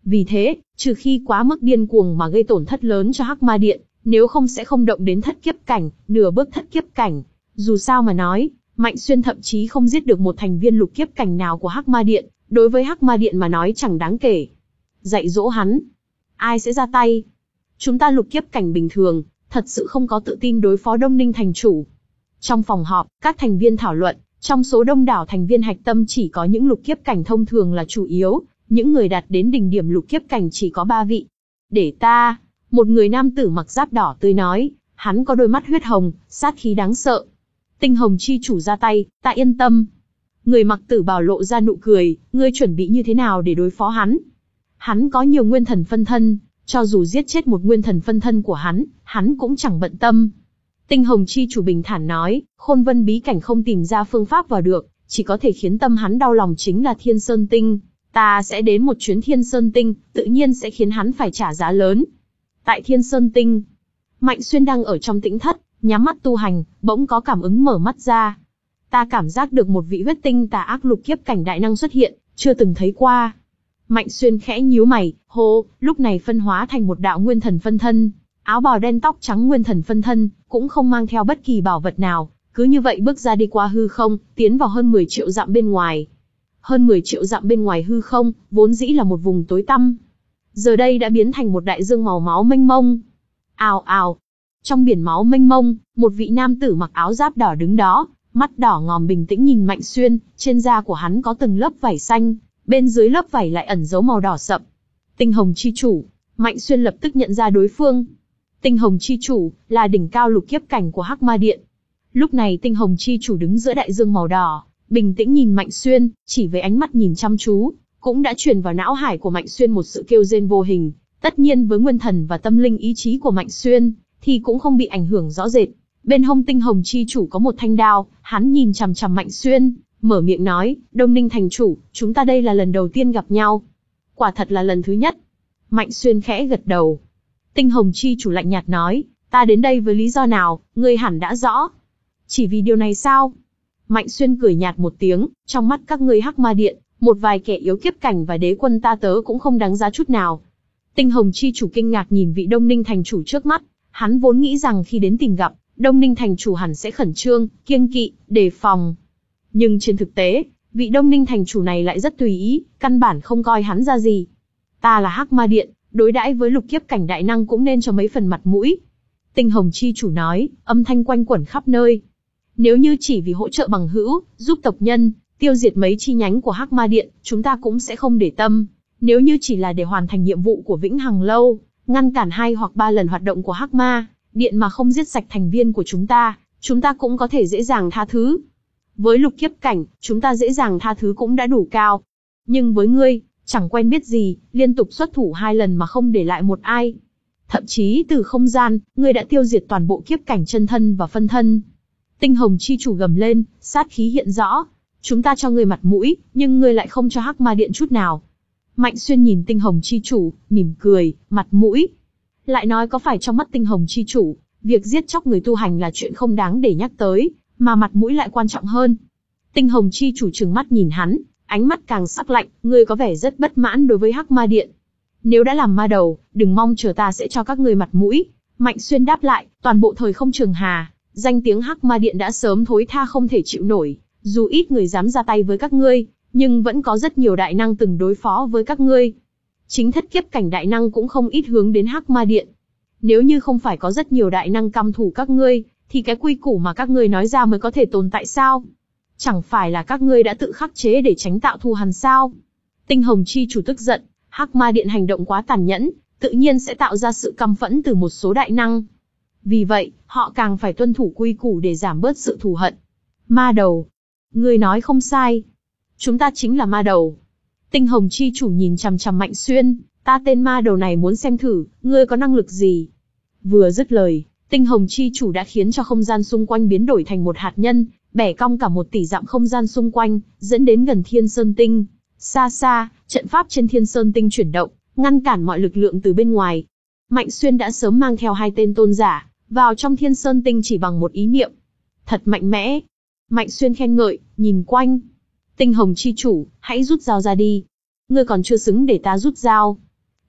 Vì thế, trừ khi quá mức điên cuồng mà gây tổn thất lớn cho Hắc Ma Điện, nếu không sẽ không động đến thất kiếp cảnh, nửa bước thất kiếp cảnh. Dù sao mà nói, Mạnh Xuyên thậm chí không giết được một thành viên lục kiếp cảnh nào của Hắc Ma Điện, đối với Hắc Ma Điện mà nói chẳng đáng kể. Dạy dỗ hắn, ai sẽ ra tay? Chúng ta lục kiếp cảnh bình thường, thật sự không có tự tin đối phó Đông Ninh thành chủ. Trong phòng họp, các thành viên thảo luận, trong số đông đảo thành viên hạch tâm chỉ có những lục kiếp cảnh thông thường là chủ yếu, những người đạt đến đỉnh điểm lục kiếp cảnh chỉ có ba vị. Để ta, một người nam tử mặc giáp đỏ tươi nói, hắn có đôi mắt huyết hồng, sát khí đáng sợ. Tinh Hồng chi chủ ra tay, ta yên tâm. Người mặc tử bào lộ ra nụ cười, ngươi chuẩn bị như thế nào để đối phó hắn? Hắn có nhiều nguyên thần phân thân, cho dù giết chết một nguyên thần phân thân của hắn, hắn cũng chẳng bận tâm. Tinh Hồng chi chủ bình thản nói, Khôn Vân bí cảnh không tìm ra phương pháp vào được, chỉ có thể khiến tâm hắn đau lòng chính là Thiên Sơn Tinh. Ta sẽ đến một chuyến Thiên Sơn Tinh, tự nhiên sẽ khiến hắn phải trả giá lớn. Tại Thiên Sơn Tinh, Mạnh Xuyên đang ở trong tĩnh thất, nhắm mắt tu hành, bỗng có cảm ứng mở mắt ra. Ta cảm giác được một vị huyết tinh tà ác lục kiếp cảnh đại năng xuất hiện, chưa từng thấy qua. Mạnh Xuyên khẽ nhíu mày, hô, lúc này phân hóa thành một đạo nguyên thần phân thân, áo bào đen tóc trắng nguyên thần phân thân, cũng không mang theo bất kỳ bảo vật nào, cứ như vậy bước ra đi qua hư không, tiến vào hơn mười triệu dặm bên ngoài. Hơn mười triệu dặm bên ngoài hư không, vốn dĩ là một vùng tối tăm, giờ đây đã biến thành một đại dương màu máu mênh mông. Ào ào, trong biển máu mênh mông, một vị nam tử mặc áo giáp đỏ đứng đó, mắt đỏ ngòm bình tĩnh nhìn Mạnh Xuyên, trên da của hắn có từng lớp vảy xanh, bên dưới lớp vảy lại ẩn giấu màu đỏ sậm. Tinh Hồng chi chủ, Mạnh Xuyên lập tức nhận ra đối phương. Tinh Hồng chi chủ là đỉnh cao lục kiếp cảnh của Hắc Ma Điện. Lúc này Tinh Hồng chi chủ đứng giữa đại dương màu đỏ, bình tĩnh nhìn Mạnh Xuyên, chỉ với ánh mắt nhìn chăm chú, cũng đã truyền vào não hải của Mạnh Xuyên một sự kêu rên vô hình. Tất nhiên với nguyên thần và tâm linh ý chí của Mạnh Xuyên, thì cũng không bị ảnh hưởng rõ rệt. Bên hông Tinh Hồng chi chủ có một thanh đao, hắn nhìn chằm chằm Mạnh Xuyên, mở miệng nói, Đông Ninh thành chủ, chúng ta đây là lần đầu tiên gặp nhau. Quả thật là lần thứ nhất. Mạnh Xuyên khẽ gật đầu. Tinh Hồng chi chủ lạnh nhạt nói, ta đến đây với lý do nào, ngươi hẳn đã rõ. Chỉ vì điều này sao? Mạnh Xuyên cười nhạt một tiếng, trong mắt các ngươi Hắc Ma Điện, một vài kẻ yếu kiếp cảnh và đế quân ta tớ cũng không đáng giá chút nào. Tinh Hồng chi chủ kinh ngạc nhìn vị Đông Ninh thành chủ trước mắt, hắn vốn nghĩ rằng khi đến tìm gặp, Đông Ninh thành chủ hẳn sẽ khẩn trương, kiêng kỵ, đề phòng. Nhưng trên thực tế, vị Đông Ninh thành chủ này lại rất tùy ý, căn bản không coi hắn ra gì. Ta là Hắc Ma Điện, đối đãi với lục kiếp cảnh đại năng cũng nên cho mấy phần mặt mũi. Tinh Hồng chi chủ nói, âm thanh quanh quẩn khắp nơi. Nếu như chỉ vì hỗ trợ bằng hữu, giúp tộc nhân, tiêu diệt mấy chi nhánh của Hắc Ma Điện, chúng ta cũng sẽ không để tâm. Nếu như chỉ là để hoàn thành nhiệm vụ của Vĩnh Hằng Lâu, ngăn cản hai hoặc ba lần hoạt động của Hắc Ma Điện mà không giết sạch thành viên của chúng ta, chúng ta cũng có thể dễ dàng tha thứ. Với lục kiếp cảnh, chúng ta dễ dàng tha thứ cũng đã đủ cao. Nhưng với ngươi, chẳng quen biết gì, liên tục xuất thủ hai lần mà không để lại một ai. Thậm chí từ không gian, ngươi đã tiêu diệt toàn bộ kiếp cảnh chân thân và phân thân. Tinh Hồng chi chủ gầm lên, sát khí hiện rõ. Chúng ta cho ngươi mặt mũi, nhưng ngươi lại không cho Hắc Ma Điện chút nào. Mạnh Xuyên nhìn Tinh Hồng chi chủ, mỉm cười, mặt mũi. Lại nói có phải trong mắt Tinh Hồng chi chủ, việc giết chóc người tu hành là chuyện không đáng để nhắc tới, mà mặt mũi lại quan trọng hơn. Tinh Hồng chi chủ trừng mắt nhìn hắn, ánh mắt càng sắc lạnh, ngươi có vẻ rất bất mãn đối với Hắc Ma Điện. Nếu đã làm ma đầu, đừng mong chờ ta sẽ cho các ngươi mặt mũi. Mạnh Xuyên đáp lại, toàn bộ thời không trường hà, danh tiếng Hắc Ma Điện đã sớm thối tha không thể chịu nổi, dù ít người dám ra tay với các ngươi, nhưng vẫn có rất nhiều đại năng từng đối phó với các ngươi. Chính thất kiếp cảnh đại năng cũng không ít hướng đến Hắc Ma Điện. Nếu như không phải có rất nhiều đại năng căm thù các ngươi, thì cái quy củ mà các ngươi nói ra mới có thể tồn tại sao? Chẳng phải là các ngươi đã tự khắc chế để tránh tạo thù hằn sao? Tinh Hồng chi chủ tức giận, Hắc Ma Điện hành động quá tàn nhẫn, tự nhiên sẽ tạo ra sự căm phẫn từ một số đại năng. Vì vậy, họ càng phải tuân thủ quy củ để giảm bớt sự thù hận. Ma đầu, ngươi nói không sai. Chúng ta chính là ma đầu. Tinh Hồng chi chủ nhìn chằm chằm Mạnh Xuyên, ta tên ma đầu này muốn xem thử, ngươi có năng lực gì? Vừa dứt lời, Tinh Hồng chi chủ đã khiến cho không gian xung quanh biến đổi thành một hạt nhân, bẻ cong cả một tỷ dặm không gian xung quanh, dẫn đến gần Thiên Sơn Tinh. Xa xa, trận pháp trên Thiên Sơn Tinh chuyển động, ngăn cản mọi lực lượng từ bên ngoài. Mạnh Xuyên đã sớm mang theo hai tên tôn giả, vào trong Thiên Sơn Tinh chỉ bằng một ý niệm. Thật mạnh mẽ. Mạnh Xuyên khen ngợi, nhìn quanh. Tinh Hồng chi chủ, hãy rút dao ra đi. Ngươi còn chưa xứng để ta rút dao.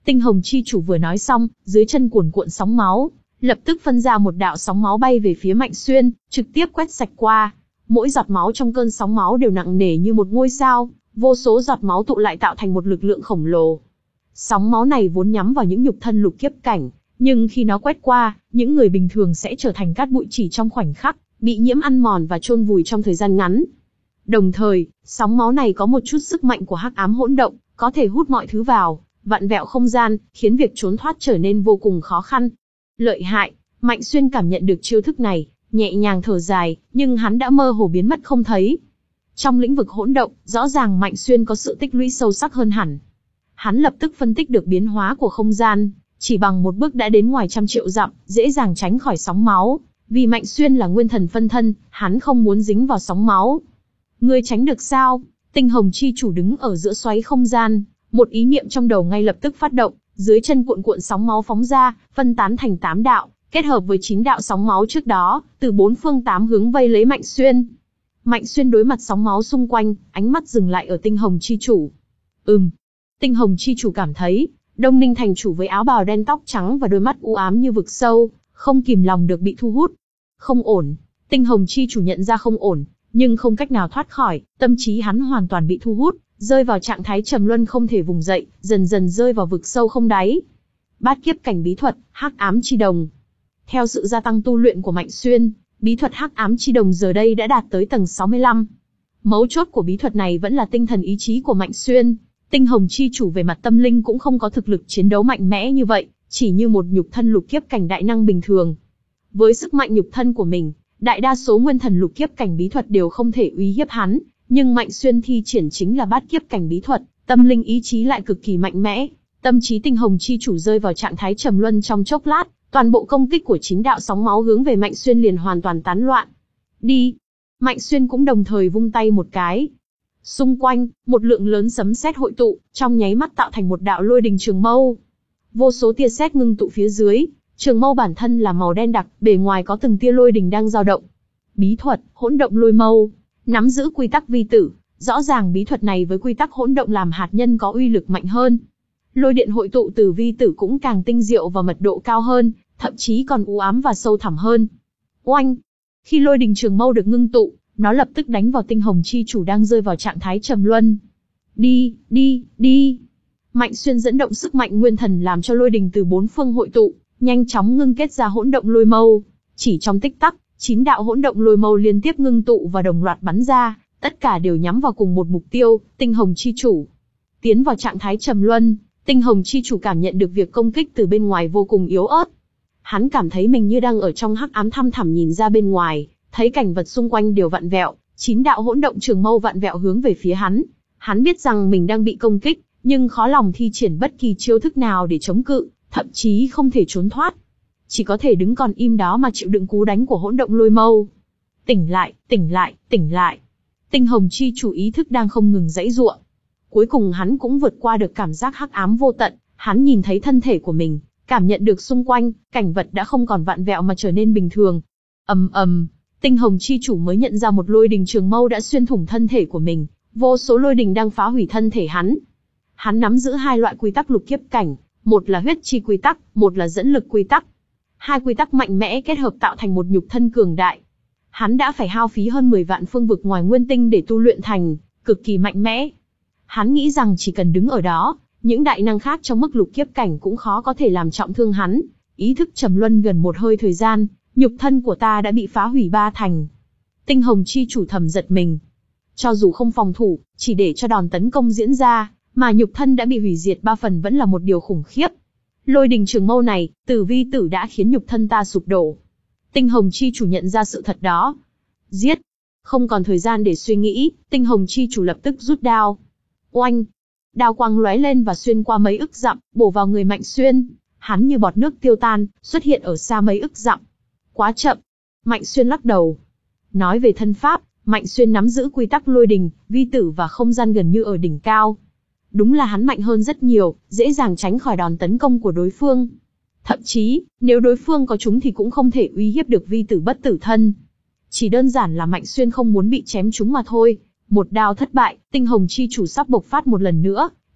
Tinh hồng chi chủ vừa nói xong, dưới chân cuồn cuộn sóng máu, lập tức phân ra một đạo sóng máu bay về phía Mạnh Xuyên, trực tiếp quét sạch qua. Mỗi giọt máu trong cơn sóng máu đều nặng nề như một ngôi sao, vô số giọt máu tụ lại tạo thành một lực lượng khổng lồ. Sóng máu này vốn nhắm vào những nhục thân lục kiếp cảnh, nhưng khi nó quét qua, những người bình thường sẽ trở thành cát bụi chỉ trong khoảnh khắc, bị nhiễm ăn mòn và chôn vùi trong thời gian ngắn. Đồng thời, sóng máu này có một chút sức mạnh của hắc ám hỗn động, có thể hút mọi thứ vào, vặn vẹo không gian, khiến việc trốn thoát trở nên vô cùng khó khăn. Lợi hại, Mạnh Xuyên cảm nhận được chiêu thức này, nhẹ nhàng thở dài, nhưng hắn đã mơ hồ biến mất không thấy. Trong lĩnh vực hỗn động, rõ ràng Mạnh Xuyên có sự tích lũy sâu sắc hơn hẳn. Hắn lập tức phân tích được biến hóa của không gian, chỉ bằng một bước đã đến ngoài trăm triệu dặm, dễ dàng tránh khỏi sóng máu. Vì Mạnh Xuyên là nguyên thần phân thân, hắn không muốn dính vào sóng máu. Ngươi tránh được sao? Tinh hồng chi chủ đứng ở giữa xoáy không gian, một ý niệm trong đầu ngay lập tức phát động, dưới chân cuộn cuộn sóng máu phóng ra, phân tán thành tám đạo, kết hợp với chín đạo sóng máu trước đó, từ bốn phương tám hướng vây lấy Mạnh Xuyên. Mạnh Xuyên đối mặt sóng máu xung quanh, ánh mắt dừng lại ở tinh hồng chi chủ. Ừm. Tinh hồng chi chủ cảm thấy, Đông Ninh thành chủ với áo bào đen tóc trắng và đôi mắt u ám như vực sâu, không kìm lòng được bị thu hút. Không ổn. Tinh hồng chi chủ nhận ra không ổn, nhưng không cách nào thoát khỏi, tâm trí hắn hoàn toàn bị thu hút, rơi vào trạng thái trầm luân không thể vùng dậy, dần dần rơi vào vực sâu không đáy. Bát kiếp cảnh bí thuật, hắc ám chi đồng. Theo sự gia tăng tu luyện của Mạnh Xuyên, bí thuật hắc ám chi đồng giờ đây đã đạt tới tầng sáu mươi lăm. Mấu chốt của bí thuật này vẫn là tinh thần ý chí của Mạnh Xuyên. Tinh hồng chi chủ về mặt tâm linh cũng không có thực lực chiến đấu mạnh mẽ như vậy, chỉ như một nhục thân lục kiếp cảnh đại năng bình thường. Với sức mạnh nhục thân của mình, đại đa số nguyên thần lục kiếp cảnh bí thuật đều không thể uy hiếp hắn, nhưng Mạnh Xuyên thi triển chính là bát kiếp cảnh bí thuật, tâm linh ý chí lại cực kỳ mạnh mẽ. Tâm trí tinh hồng chi chủ rơi vào trạng thái trầm luân trong chốc lát, toàn bộ công kích của chín đạo sóng máu hướng về Mạnh Xuyên liền hoàn toàn tán loạn. Đi! Mạnh Xuyên cũng đồng thời vung tay một cái. Xung quanh, một lượng lớn sấm sét hội tụ, trong nháy mắt tạo thành một đạo lôi đình trường mâu. Vô số tia sét ngưng tụ phía dưới, trường mâu bản thân là màu đen đặc, bề ngoài có từng tia lôi đình đang dao động. Bí thuật, hỗn động lôi mâu, nắm giữ quy tắc vi tử, rõ ràng bí thuật này với quy tắc hỗn động làm hạt nhân có uy lực mạnh hơn. Lôi điện hội tụ từ vi tử cũng càng tinh diệu và mật độ cao hơn, thậm chí còn u ám và sâu thẳm hơn. Oanh! Khi lôi đình trường mâu được ngưng tụ, nó lập tức đánh vào tinh hồng chi chủ đang rơi vào trạng thái trầm luân. Đi, đi, đi! Mạnh Xuyên dẫn động sức mạnh nguyên thần làm cho lôi đình từ bốn phương hội tụ, nhanh chóng ngưng kết ra hỗn động lôi mâu. Chỉ trong tích tắc, chín đạo hỗn động lôi mâu liên tiếp ngưng tụ và đồng loạt bắn ra, tất cả đều nhắm vào cùng một mục tiêu, tinh hồng chi chủ. Tiến vào trạng thái trầm luân, tinh hồng chi chủ cảm nhận được việc công kích từ bên ngoài vô cùng yếu ớt. Hắn cảm thấy mình như đang ở trong hắc ám thăm thẳm nhìn ra bên ngoài, thấy cảnh vật xung quanh đều vặn vẹo, chín đạo hỗn động trường mâu vặn vẹo hướng về phía hắn. Hắn biết rằng mình đang bị công kích, nhưng khó lòng thi triển bất kỳ chiêu thức nào để chống cự, thậm chí không thể trốn thoát. Chỉ có thể đứng còn im đó mà chịu đựng cú đánh của hỗn động lôi mâu. Tỉnh lại, tỉnh lại, tỉnh lại. Tinh hồng chi chủ ý thức đang không ngừng giãy giụa. Cuối cùng hắn cũng vượt qua được cảm giác hắc ám vô tận, hắn nhìn thấy thân thể của mình, cảm nhận được xung quanh, cảnh vật đã không còn vặn vẹo mà trở nên bình thường. Ầm ầm, tinh hồng chi chủ mới nhận ra một lôi đình trường mâu đã xuyên thủng thân thể của mình, vô số lôi đình đang phá hủy thân thể hắn. Hắn nắm giữ hai loại quy tắc lục kiếp cảnh, một là huyết chi quy tắc, một là dẫn lực quy tắc. Hai quy tắc mạnh mẽ kết hợp tạo thành một nhục thân cường đại. Hắn đã phải hao phí hơn mười vạn phương vực ngoài nguyên tinh để tu luyện thành, cực kỳ mạnh mẽ. Hắn nghĩ rằng chỉ cần đứng ở đó, những đại năng khác trong mức lục kiếp cảnh cũng khó có thể làm trọng thương hắn. Ý thức trầm luân gần một hơi thời gian, nhục thân của ta đã bị phá hủy ba thành. Tinh hồng chi chủ thầm giật mình. Cho dù không phòng thủ, chỉ để cho đòn tấn công diễn ra, mà nhục thân đã bị hủy diệt ba phần vẫn là một điều khủng khiếp. Lôi đình trường mâu này, tử vi tử đã khiến nhục thân ta sụp đổ. Tinh hồng chi chủ nhận ra sự thật đó. Giết! Không còn thời gian để suy nghĩ, tinh hồng chi chủ lập tức rút đao. Oanh! Đao quang lóe lên và xuyên qua mấy ức dặm, bổ vào người Mạnh Xuyên. Hắn như bọt nước tiêu tan, xuất hiện ở xa mấy ức dặm. Quá chậm! Mạnh Xuyên lắc đầu. Nói về thân pháp, Mạnh Xuyên nắm giữ quy tắc lôi đình, vi tử và không gian gần như ở đỉnh cao. Đúng là hắn mạnh hơn rất nhiều, dễ dàng tránh khỏi đòn tấn công của đối phương. Thậm chí, nếu đối phương có trúng thì cũng không thể uy hiếp được vi tử bất tử thân. Chỉ đơn giản là Mạnh Xuyên không muốn bị chém trúng mà thôi. Một đao thất bại, tinh hồng chi chủ sắp bộc phát một lần nữa,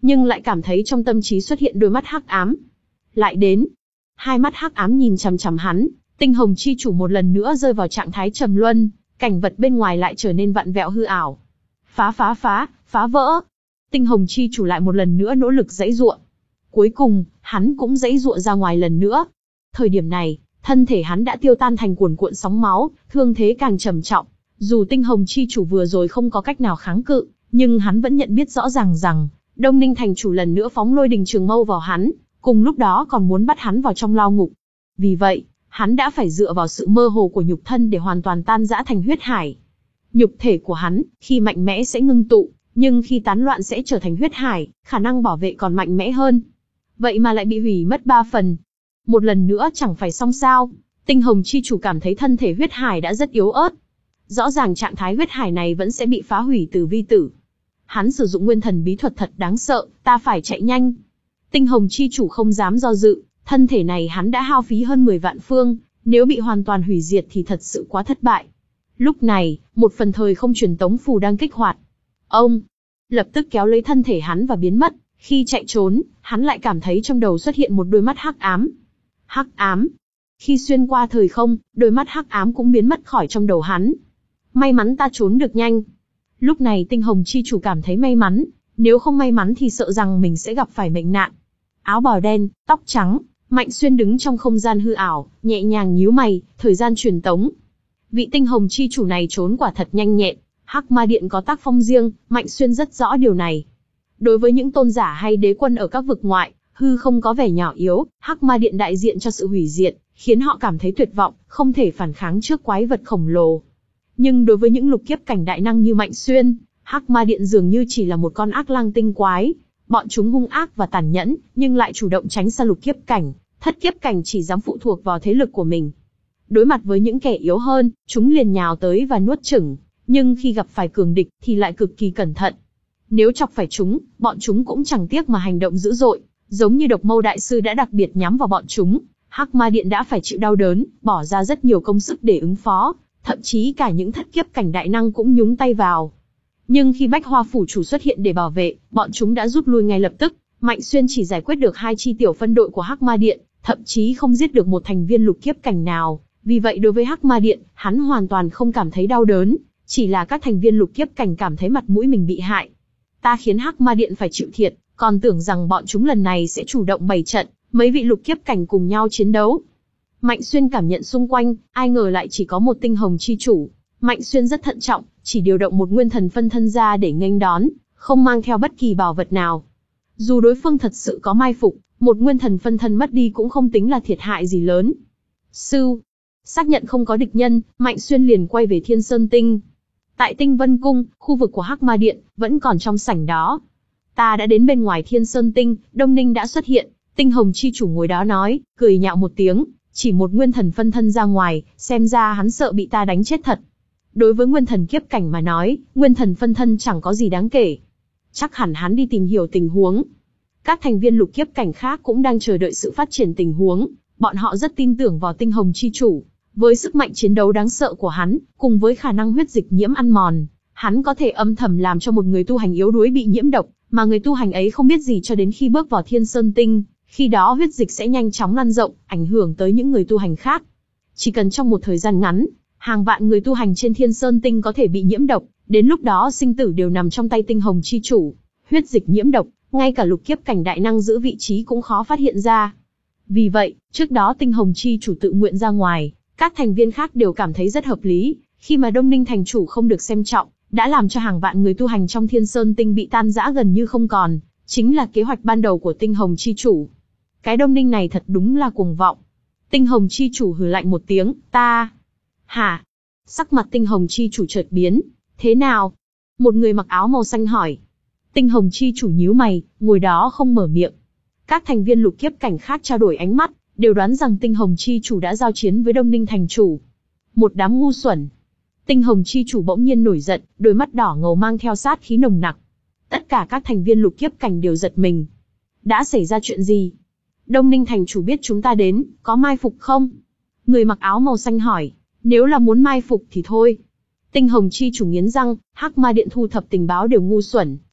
nhưng lại cảm thấy trong tâm trí xuất hiện đôi mắt hắc ám. Lại đến, hai mắt hắc ám nhìn chằm chằm hắn, tinh hồng chi chủ một lần nữa rơi vào trạng thái trầm luân, cảnh vật bên ngoài lại trở nên vặn vẹo hư ảo. Phá phá phá, phá vỡ. Tinh hồng chi chủ lại một lần nữa nỗ lực giãy giụa. Cuối cùng, hắn cũng giãy giụa ra ngoài lần nữa. Thời điểm này, thân thể hắn đã tiêu tan thành cuồn cuộn sóng máu, thương thế càng trầm trọng. Dù tinh hồng chi chủ vừa rồi không có cách nào kháng cự, nhưng hắn vẫn nhận biết rõ ràng rằng, Đông Ninh thành chủ lần nữa phóng lôi đình trường mâu vào hắn, cùng lúc đó còn muốn bắt hắn vào trong lao ngục. Vì vậy, hắn đã phải dựa vào sự mơ hồ của nhục thân để hoàn toàn tan rã thành huyết hải. Nhục thể của hắn, khi mạnh mẽ sẽ ngưng tụ, nhưng khi tán loạn sẽ trở thành huyết hải, khả năng bảo vệ còn mạnh mẽ hơn. Vậy mà lại bị hủy mất ba phần. Một lần nữa chẳng phải xong sao? Tinh hồng chi chủ cảm thấy thân thể huyết hải đã rất yếu ớt. Rõ ràng trạng thái huyết hải này vẫn sẽ bị phá hủy từ vi tử. Hắn sử dụng nguyên thần bí thuật thật đáng sợ, ta phải chạy nhanh. Tinh hồng chi chủ không dám do dự, thân thể này hắn đã hao phí hơn mười vạn phương, nếu bị hoàn toàn hủy diệt thì thật sự quá thất bại. Lúc này, một phần thời không truyền tống phù đang kích hoạt. Ông lập tức kéo lấy thân thể hắn và biến mất. Khi chạy trốn, hắn lại cảm thấy trong đầu xuất hiện một đôi mắt hắc ám. Hắc ám. Khi xuyên qua thời không, đôi mắt hắc ám cũng biến mất khỏi trong đầu hắn. May mắn ta trốn được nhanh. Lúc này tinh hồng chi chủ cảm thấy may mắn, nếu không may mắn thì sợ rằng mình sẽ gặp phải mệnh nạn. Áo bào đen, tóc trắng, Mạnh Xuyên đứng trong không gian hư ảo, nhẹ nhàng nhíu mày, thời gian truyền tống. Vị tinh hồng chi chủ này trốn quả thật nhanh nhẹn, Hắc Ma Điện có tác phong riêng, Mạnh Xuyên rất rõ điều này. Đối với những tôn giả hay đế quân ở các vực ngoại, hư không có vẻ nhỏ yếu, Hắc Ma Điện đại diện cho sự hủy diệt, khiến họ cảm thấy tuyệt vọng, không thể phản kháng trước quái vật khổng lồ. Nhưng đối với những lục kiếp cảnh đại năng như Mạnh Xuyên, Hắc Ma Điện dường như chỉ là một con ác lang tinh quái. Bọn chúng hung ác và tàn nhẫn, nhưng lại chủ động tránh xa lục kiếp cảnh, thất kiếp cảnh chỉ dám phụ thuộc vào thế lực của mình. Đối mặt với những kẻ yếu hơn, chúng liền nhào tới và nuốt chửng, nhưng khi gặp phải cường địch thì lại cực kỳ cẩn thận. Nếu chọc phải chúng, bọn chúng cũng chẳng tiếc mà hành động dữ dội, giống như Độc Mâu đại sư đã đặc biệt nhắm vào bọn chúng. Hắc Ma Điện đã phải chịu đau đớn, bỏ ra rất nhiều công sức để ứng phó, thậm chí cả những thất kiếp cảnh đại năng cũng nhúng tay vào. Nhưng khi Bách Hoa phủ chủ xuất hiện để bảo vệ, bọn chúng đã rút lui ngay lập tức. Mạnh Xuyên chỉ giải quyết được hai chi tiểu phân đội của Hắc Ma Điện, thậm chí không giết được một thành viên lục kiếp cảnh nào. Vì vậy đối với Hắc Ma Điện, hắn hoàn toàn không cảm thấy đau đớn, chỉ là các thành viên lục kiếp cảnh cảm thấy mặt mũi mình bị hại. Ta khiến Hắc Ma Điện phải chịu thiệt, còn tưởng rằng bọn chúng lần này sẽ chủ động bày trận, mấy vị lục kiếp cảnh cùng nhau chiến đấu. Mạnh Xuyên cảm nhận xung quanh, ai ngờ lại chỉ có một tinh hồng chi chủ. Mạnh Xuyên rất thận trọng, chỉ điều động một nguyên thần phân thân ra để nghênh đón, không mang theo bất kỳ bảo vật nào. Dù đối phương thật sự có mai phục, một nguyên thần phân thân mất đi cũng không tính là thiệt hại gì lớn. Sư, xác nhận không có địch nhân, Mạnh Xuyên liền quay về Thiên Sơn Tinh. Tại Tinh Vân Cung, khu vực của Hắc Ma Điện, vẫn còn trong sảnh đó. Ta đã đến bên ngoài Thiên Sơn Tinh, Đông Ninh đã xuất hiện, tinh hồng chi chủ ngồi đó nói, cười nhạo một tiếng, chỉ một nguyên thần phân thân ra ngoài, xem ra hắn sợ bị ta đánh chết thật. Đối với nguyên thần kiếp cảnh mà nói, nguyên thần phân thân chẳng có gì đáng kể. Chắc hẳn hắn đi tìm hiểu tình huống. Các thành viên lục kiếp cảnh khác cũng đang chờ đợi sự phát triển tình huống, bọn họ rất tin tưởng vào tinh hồng chi chủ. Với sức mạnh chiến đấu đáng sợ của hắn, cùng với khả năng huyết dịch nhiễm ăn mòn, hắn có thể âm thầm làm cho một người tu hành yếu đuối bị nhiễm độc, mà người tu hành ấy không biết gì cho đến khi bước vào Thiên Sơn Tinh, khi đó huyết dịch sẽ nhanh chóng lan rộng, ảnh hưởng tới những người tu hành khác. Chỉ cần trong một thời gian ngắn, hàng vạn người tu hành trên Thiên Sơn Tinh có thể bị nhiễm độc, đến lúc đó sinh tử đều nằm trong tay tinh hồng chi chủ. Huyết dịch nhiễm độc, ngay cả lục kiếp cảnh đại năng giữ vị trí cũng khó phát hiện ra. Vì vậy, trước đó tinh hồng chi chủ tự nguyện ra ngoài, các thành viên khác đều cảm thấy rất hợp lý, khi mà Đông Ninh thành chủ không được xem trọng, đã làm cho hàng vạn người tu hành trong Thiên Sơn Tinh bị tan rã gần như không còn, chính là kế hoạch ban đầu của tinh hồng chi chủ. Cái Đông Ninh này thật đúng là cuồng vọng. Tinh hồng chi chủ hừ lạnh một tiếng, ta... Hả? Sắc mặt tinh hồng chi chủ chợt biến, thế nào? Một người mặc áo màu xanh hỏi. Tinh hồng chi chủ nhíu mày, ngồi đó không mở miệng. Các thành viên lục kiếp cảnh khác trao đổi ánh mắt, đều đoán rằng tinh hồng chi chủ đã giao chiến với Đông Ninh thành chủ. Một đám ngu xuẩn. Tinh hồng chi chủ bỗng nhiên nổi giận, đôi mắt đỏ ngầu mang theo sát khí nồng nặc. Tất cả các thành viên lục kiếp cảnh đều giật mình. Đã xảy ra chuyện gì? Đông Ninh thành chủ biết chúng ta đến, có mai phục không? Người mặc áo màu xanh hỏi. Nếu là muốn mai phục thì thôi. Tinh hồng chi chủ nghiến răng, Hắc Ma Điện thu thập tình báo đều ngu xuẩn,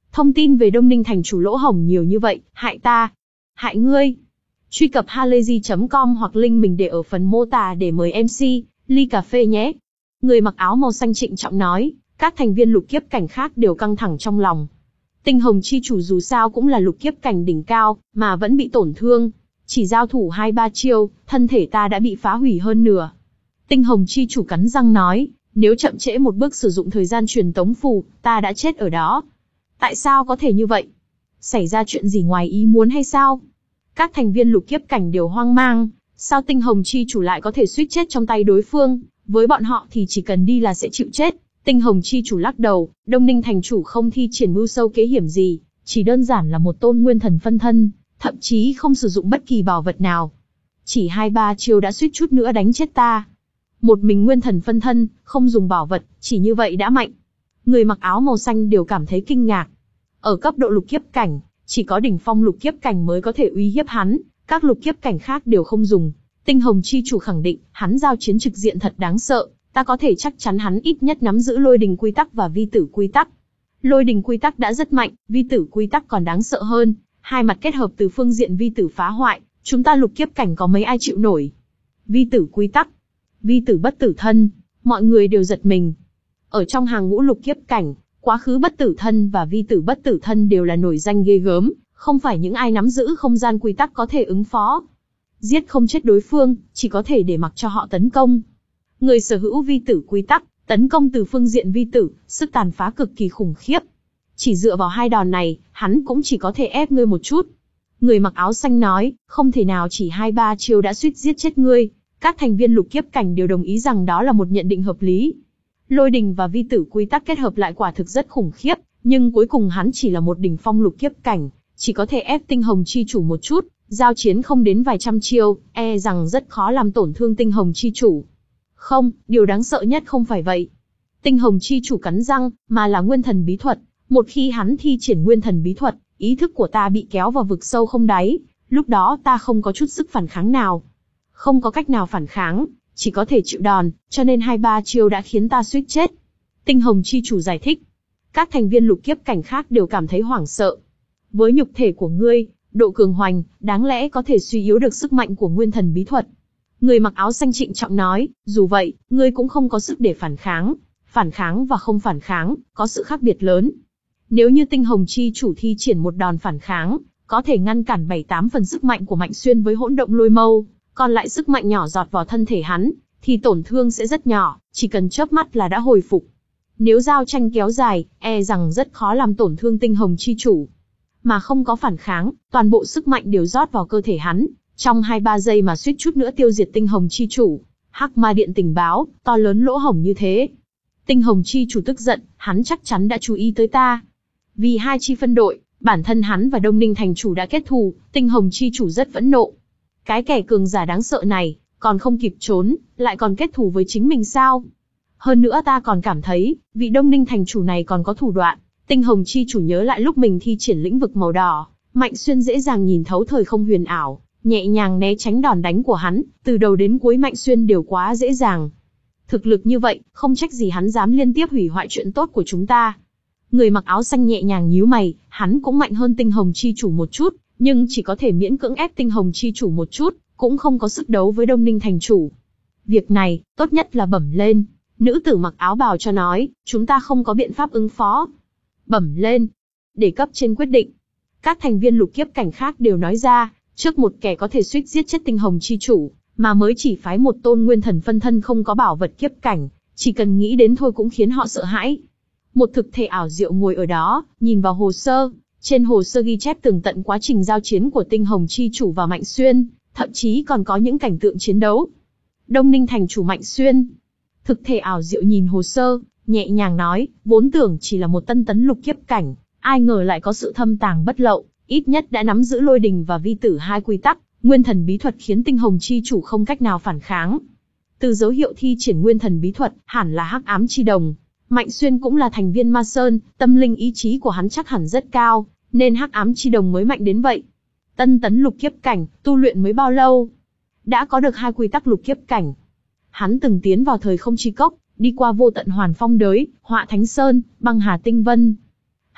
Thông tin về Đông Ninh thành chủ lỗ hổng nhiều như vậy, hại ta, hại ngươi. Truy cập halayzi chấm com hoặc link mình để ở phần mô tả để mời em xê, ly cà phê nhé. Người mặc áo màu xanh trịnh trọng nói, các thành viên lục kiếp cảnh khác đều căng thẳng trong lòng. Tinh Hồng chi chủ dù sao cũng là lục kiếp cảnh đỉnh cao, mà vẫn bị tổn thương. Chỉ giao thủ hai ba chiêu, thân thể ta đã bị phá hủy hơn nửa. Tinh Hồng chi chủ cắn răng nói, nếu chậm trễ một bước sử dụng thời gian truyền tống phù, ta đã chết ở đó. Tại sao có thể như vậy? Xảy ra chuyện gì ngoài ý muốn hay sao? Các thành viên lục kiếp cảnh đều hoang mang, sao Tinh Hồng chi chủ lại có thể suýt chết trong tay đối phương, với bọn họ thì chỉ cần đi là sẽ chịu chết. Tinh Hồng chi chủ lắc đầu, Đông Ninh thành chủ không thi triển mưu sâu kế hiểm gì, chỉ đơn giản là một tôn nguyên thần phân thân, thậm chí không sử dụng bất kỳ bảo vật nào. Chỉ hai ba chiêu đã suýt chút nữa đánh chết ta. Một mình nguyên thần phân thân, không dùng bảo vật, chỉ như vậy đã mạnh. Người mặc áo màu xanh đều cảm thấy kinh ngạc. Ở cấp độ lục kiếp cảnh, chỉ có đỉnh phong lục kiếp cảnh mới có thể uy hiếp hắn, các lục kiếp cảnh khác đều không dùng. Tinh Hồng chi chủ khẳng định, hắn giao chiến trực diện thật đáng sợ, ta có thể chắc chắn hắn ít nhất nắm giữ lôi đình quy tắc và vi tử quy tắc. Lôi đình quy tắc đã rất mạnh, vi tử quy tắc còn đáng sợ hơn, hai mặt kết hợp từ phương diện vi tử phá hoại, chúng ta lục kiếp cảnh có mấy ai chịu nổi. Vi tử quy tắc, vi tử bất tử thân, mọi người đều giật mình. Ở trong hàng ngũ lục kiếp cảnh, quá khứ bất tử thân và vi tử bất tử thân đều là nổi danh ghê gớm, không phải những ai nắm giữ không gian quy tắc có thể ứng phó. Giết không chết đối phương, chỉ có thể để mặc cho họ tấn công. Người sở hữu vi tử quy tắc, tấn công từ phương diện vi tử, sức tàn phá cực kỳ khủng khiếp. Chỉ dựa vào hai đòn này, hắn cũng chỉ có thể ép ngươi một chút. Người mặc áo xanh nói, không thể nào chỉ hai ba chiêu đã suýt giết chết ngươi. Các thành viên lục kiếp cảnh đều đồng ý rằng đó là một nhận định hợp lý. Lôi đình và vi tử quy tắc kết hợp lại quả thực rất khủng khiếp, nhưng cuối cùng hắn chỉ là một đỉnh phong lục kiếp cảnh, chỉ có thể ép Tinh Hồng chi chủ một chút, giao chiến không đến vài trăm chiêu, e rằng rất khó làm tổn thương Tinh Hồng chi chủ. Không, điều đáng sợ nhất không phải vậy. Tinh Hồng chi chủ cắn răng, mà là nguyên thần bí thuật. Một khi hắn thi triển nguyên thần bí thuật, ý thức của ta bị kéo vào vực sâu không đáy, lúc đó ta không có chút sức phản kháng nào. Không có cách nào phản kháng, chỉ có thể chịu đòn, cho nên hai ba chiêu đã khiến ta suýt chết. Tinh Hồng chi chủ giải thích. Các thành viên lục kiếp cảnh khác đều cảm thấy hoảng sợ. Với nhục thể của ngươi, độ cường hoành, đáng lẽ có thể suy yếu được sức mạnh của nguyên thần bí thuật. Người mặc áo xanh trịnh trọng nói, dù vậy, ngươi cũng không có sức để phản kháng. Phản kháng và không phản kháng, có sự khác biệt lớn. Nếu như Tinh Hồng chi chủ thi triển một đòn phản kháng, có thể ngăn cản bảy tám phần sức mạnh của Mạnh Xuyên với hỗn động lôi mâu, còn lại sức mạnh nhỏ giọt vào thân thể hắn, thì tổn thương sẽ rất nhỏ, chỉ cần chớp mắt là đã hồi phục. Nếu giao tranh kéo dài, e rằng rất khó làm tổn thương Tinh Hồng chi chủ. Mà không có phản kháng, toàn bộ sức mạnh đều rót vào cơ thể hắn, trong hai ba giây mà suýt chút nữa tiêu diệt Tinh Hồng chi chủ. Hắc Ma Điện tình báo, to lớn lỗ hổng như thế. Tinh Hồng chi chủ tức giận, hắn chắc chắn đã chú ý tới ta. Vì hai chi phân đội, bản thân hắn và Đông Ninh thành chủ đã kết thù, Tinh Hồng chi chủ rất phẫn nộ. Cái kẻ cường giả đáng sợ này, còn không kịp trốn, lại còn kết thù với chính mình sao? Hơn nữa ta còn cảm thấy, vị Đông Ninh thành chủ này còn có thủ đoạn. Tinh Hồng chi chủ nhớ lại lúc mình thi triển lĩnh vực màu đỏ, Mạnh Xuyên dễ dàng nhìn thấu thời không huyền ảo, nhẹ nhàng né tránh đòn đánh của hắn, từ đầu đến cuối Mạnh Xuyên đều quá dễ dàng. Thực lực như vậy, không trách gì hắn dám liên tiếp hủy hoại chuyện tốt của chúng ta. Người mặc áo xanh nhẹ nhàng nhíu mày, hắn cũng mạnh hơn Tinh Hồng chi chủ một chút, nhưng chỉ có thể miễn cưỡng ép Tinh Hồng chi chủ một chút, cũng không có sức đấu với Đông Ninh thành chủ. Việc này, tốt nhất là bẩm lên. Nữ tử mặc áo bào cho nói, chúng ta không có biện pháp ứng phó. Bẩm lên. Để cấp trên quyết định. Các thành viên lục kiếp cảnh khác đều nói ra, trước một kẻ có thể suýt giết chết Tinh Hồng chi chủ, mà mới chỉ phái một tôn nguyên thần phân thân không có bảo vật kiếp cảnh, chỉ cần nghĩ đến thôi cũng khiến họ sợ hãi. Một thực thể ảo diệu ngồi ở đó, nhìn vào hồ sơ, trên hồ sơ ghi chép tường tận quá trình giao chiến của Tinh Hồng chi chủ và Mạnh Xuyên, thậm chí còn có những cảnh tượng chiến đấu. Đông Ninh thành chủ Mạnh Xuyên. Thực thể ảo diệu nhìn hồ sơ, nhẹ nhàng nói, vốn tưởng chỉ là một tân tấn lục kiếp cảnh, ai ngờ lại có sự thâm tàng bất lậu, ít nhất đã nắm giữ lôi đình và vi tử hai quy tắc, nguyên thần bí thuật khiến Tinh Hồng chi chủ không cách nào phản kháng. Từ dấu hiệu thi triển nguyên thần bí thuật, hẳn là hắc ám chi đồng. Mạnh Xuyên cũng là thành viên Ma Sơn, tâm linh ý chí của hắn chắc hẳn rất cao, nên hắc ám chi đồng mới mạnh đến vậy. Tân tấn lục kiếp cảnh, tu luyện mới bao lâu? Đã có được hai quy tắc lục kiếp cảnh. Hắn từng tiến vào thời không chi cốc, đi qua vô tận hoàn phong đới, họa thánh sơn, băng hà tinh vân.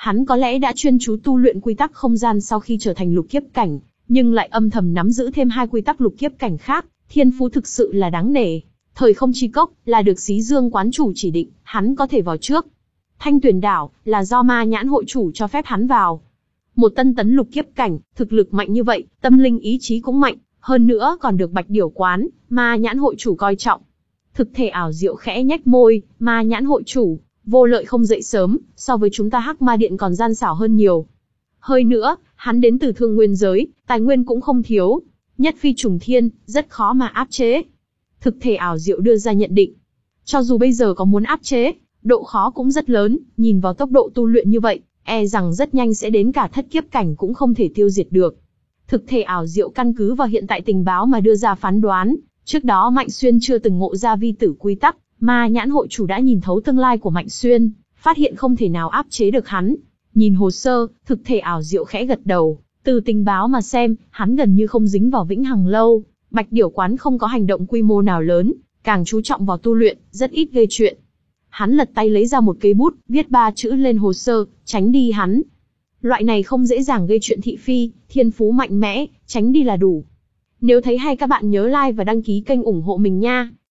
Hắn có lẽ đã chuyên chú tu luyện quy tắc không gian sau khi trở thành lục kiếp cảnh, nhưng lại âm thầm nắm giữ thêm hai quy tắc lục kiếp cảnh khác, thiên phú thực sự là đáng nể. Thời không chi cốc là được Xí Dương quán chủ chỉ định, hắn có thể vào trước. Thanh Tuyền đảo là do Ma Nhãn hội chủ cho phép hắn vào. Một tân tấn lục kiếp cảnh, thực lực mạnh như vậy, tâm linh ý chí cũng mạnh, hơn nữa còn được Bạch Điểu quán, Ma Nhãn hội chủ coi trọng. Thực thể ảo diệu khẽ nhếch môi, Ma Nhãn hội chủ, vô lợi không dậy sớm, so với chúng ta Hắc Ma Điện còn gian xảo hơn nhiều. Hơi nữa, hắn đến từ Thương Nguyên giới, tài nguyên cũng không thiếu, nhất phi trùng thiên, rất khó mà áp chế. Thực thể ảo diệu đưa ra nhận định. Cho dù bây giờ có muốn áp chế, độ khó cũng rất lớn, nhìn vào tốc độ tu luyện như vậy, e rằng rất nhanh sẽ đến cả thất kiếp cảnh cũng không thể tiêu diệt được. Thực thể ảo diệu căn cứ vào hiện tại tình báo mà đưa ra phán đoán, trước đó Mạnh Xuyên chưa từng ngộ ra vi tử quy tắc, Ma Nhãn hội chủ đã nhìn thấu tương lai của Mạnh Xuyên, phát hiện không thể nào áp chế được hắn. Nhìn hồ sơ, thực thể ảo diệu khẽ gật đầu, từ tình báo mà xem, hắn gần như không dính vào Vĩnh Hằng lâu, Bạch Điểu quán không có hành động quy mô nào lớn, càng chú trọng vào tu luyện, rất ít gây chuyện. Hắn lật tay lấy ra một cây bút, viết ba chữ lên hồ sơ, tránh đi hắn. Loại này không dễ dàng gây chuyện thị phi, thiên phú mạnh mẽ, tránh đi là đủ. Nếu thấy hay các bạn nhớ like và đăng ký kênh ủng hộ mình nha.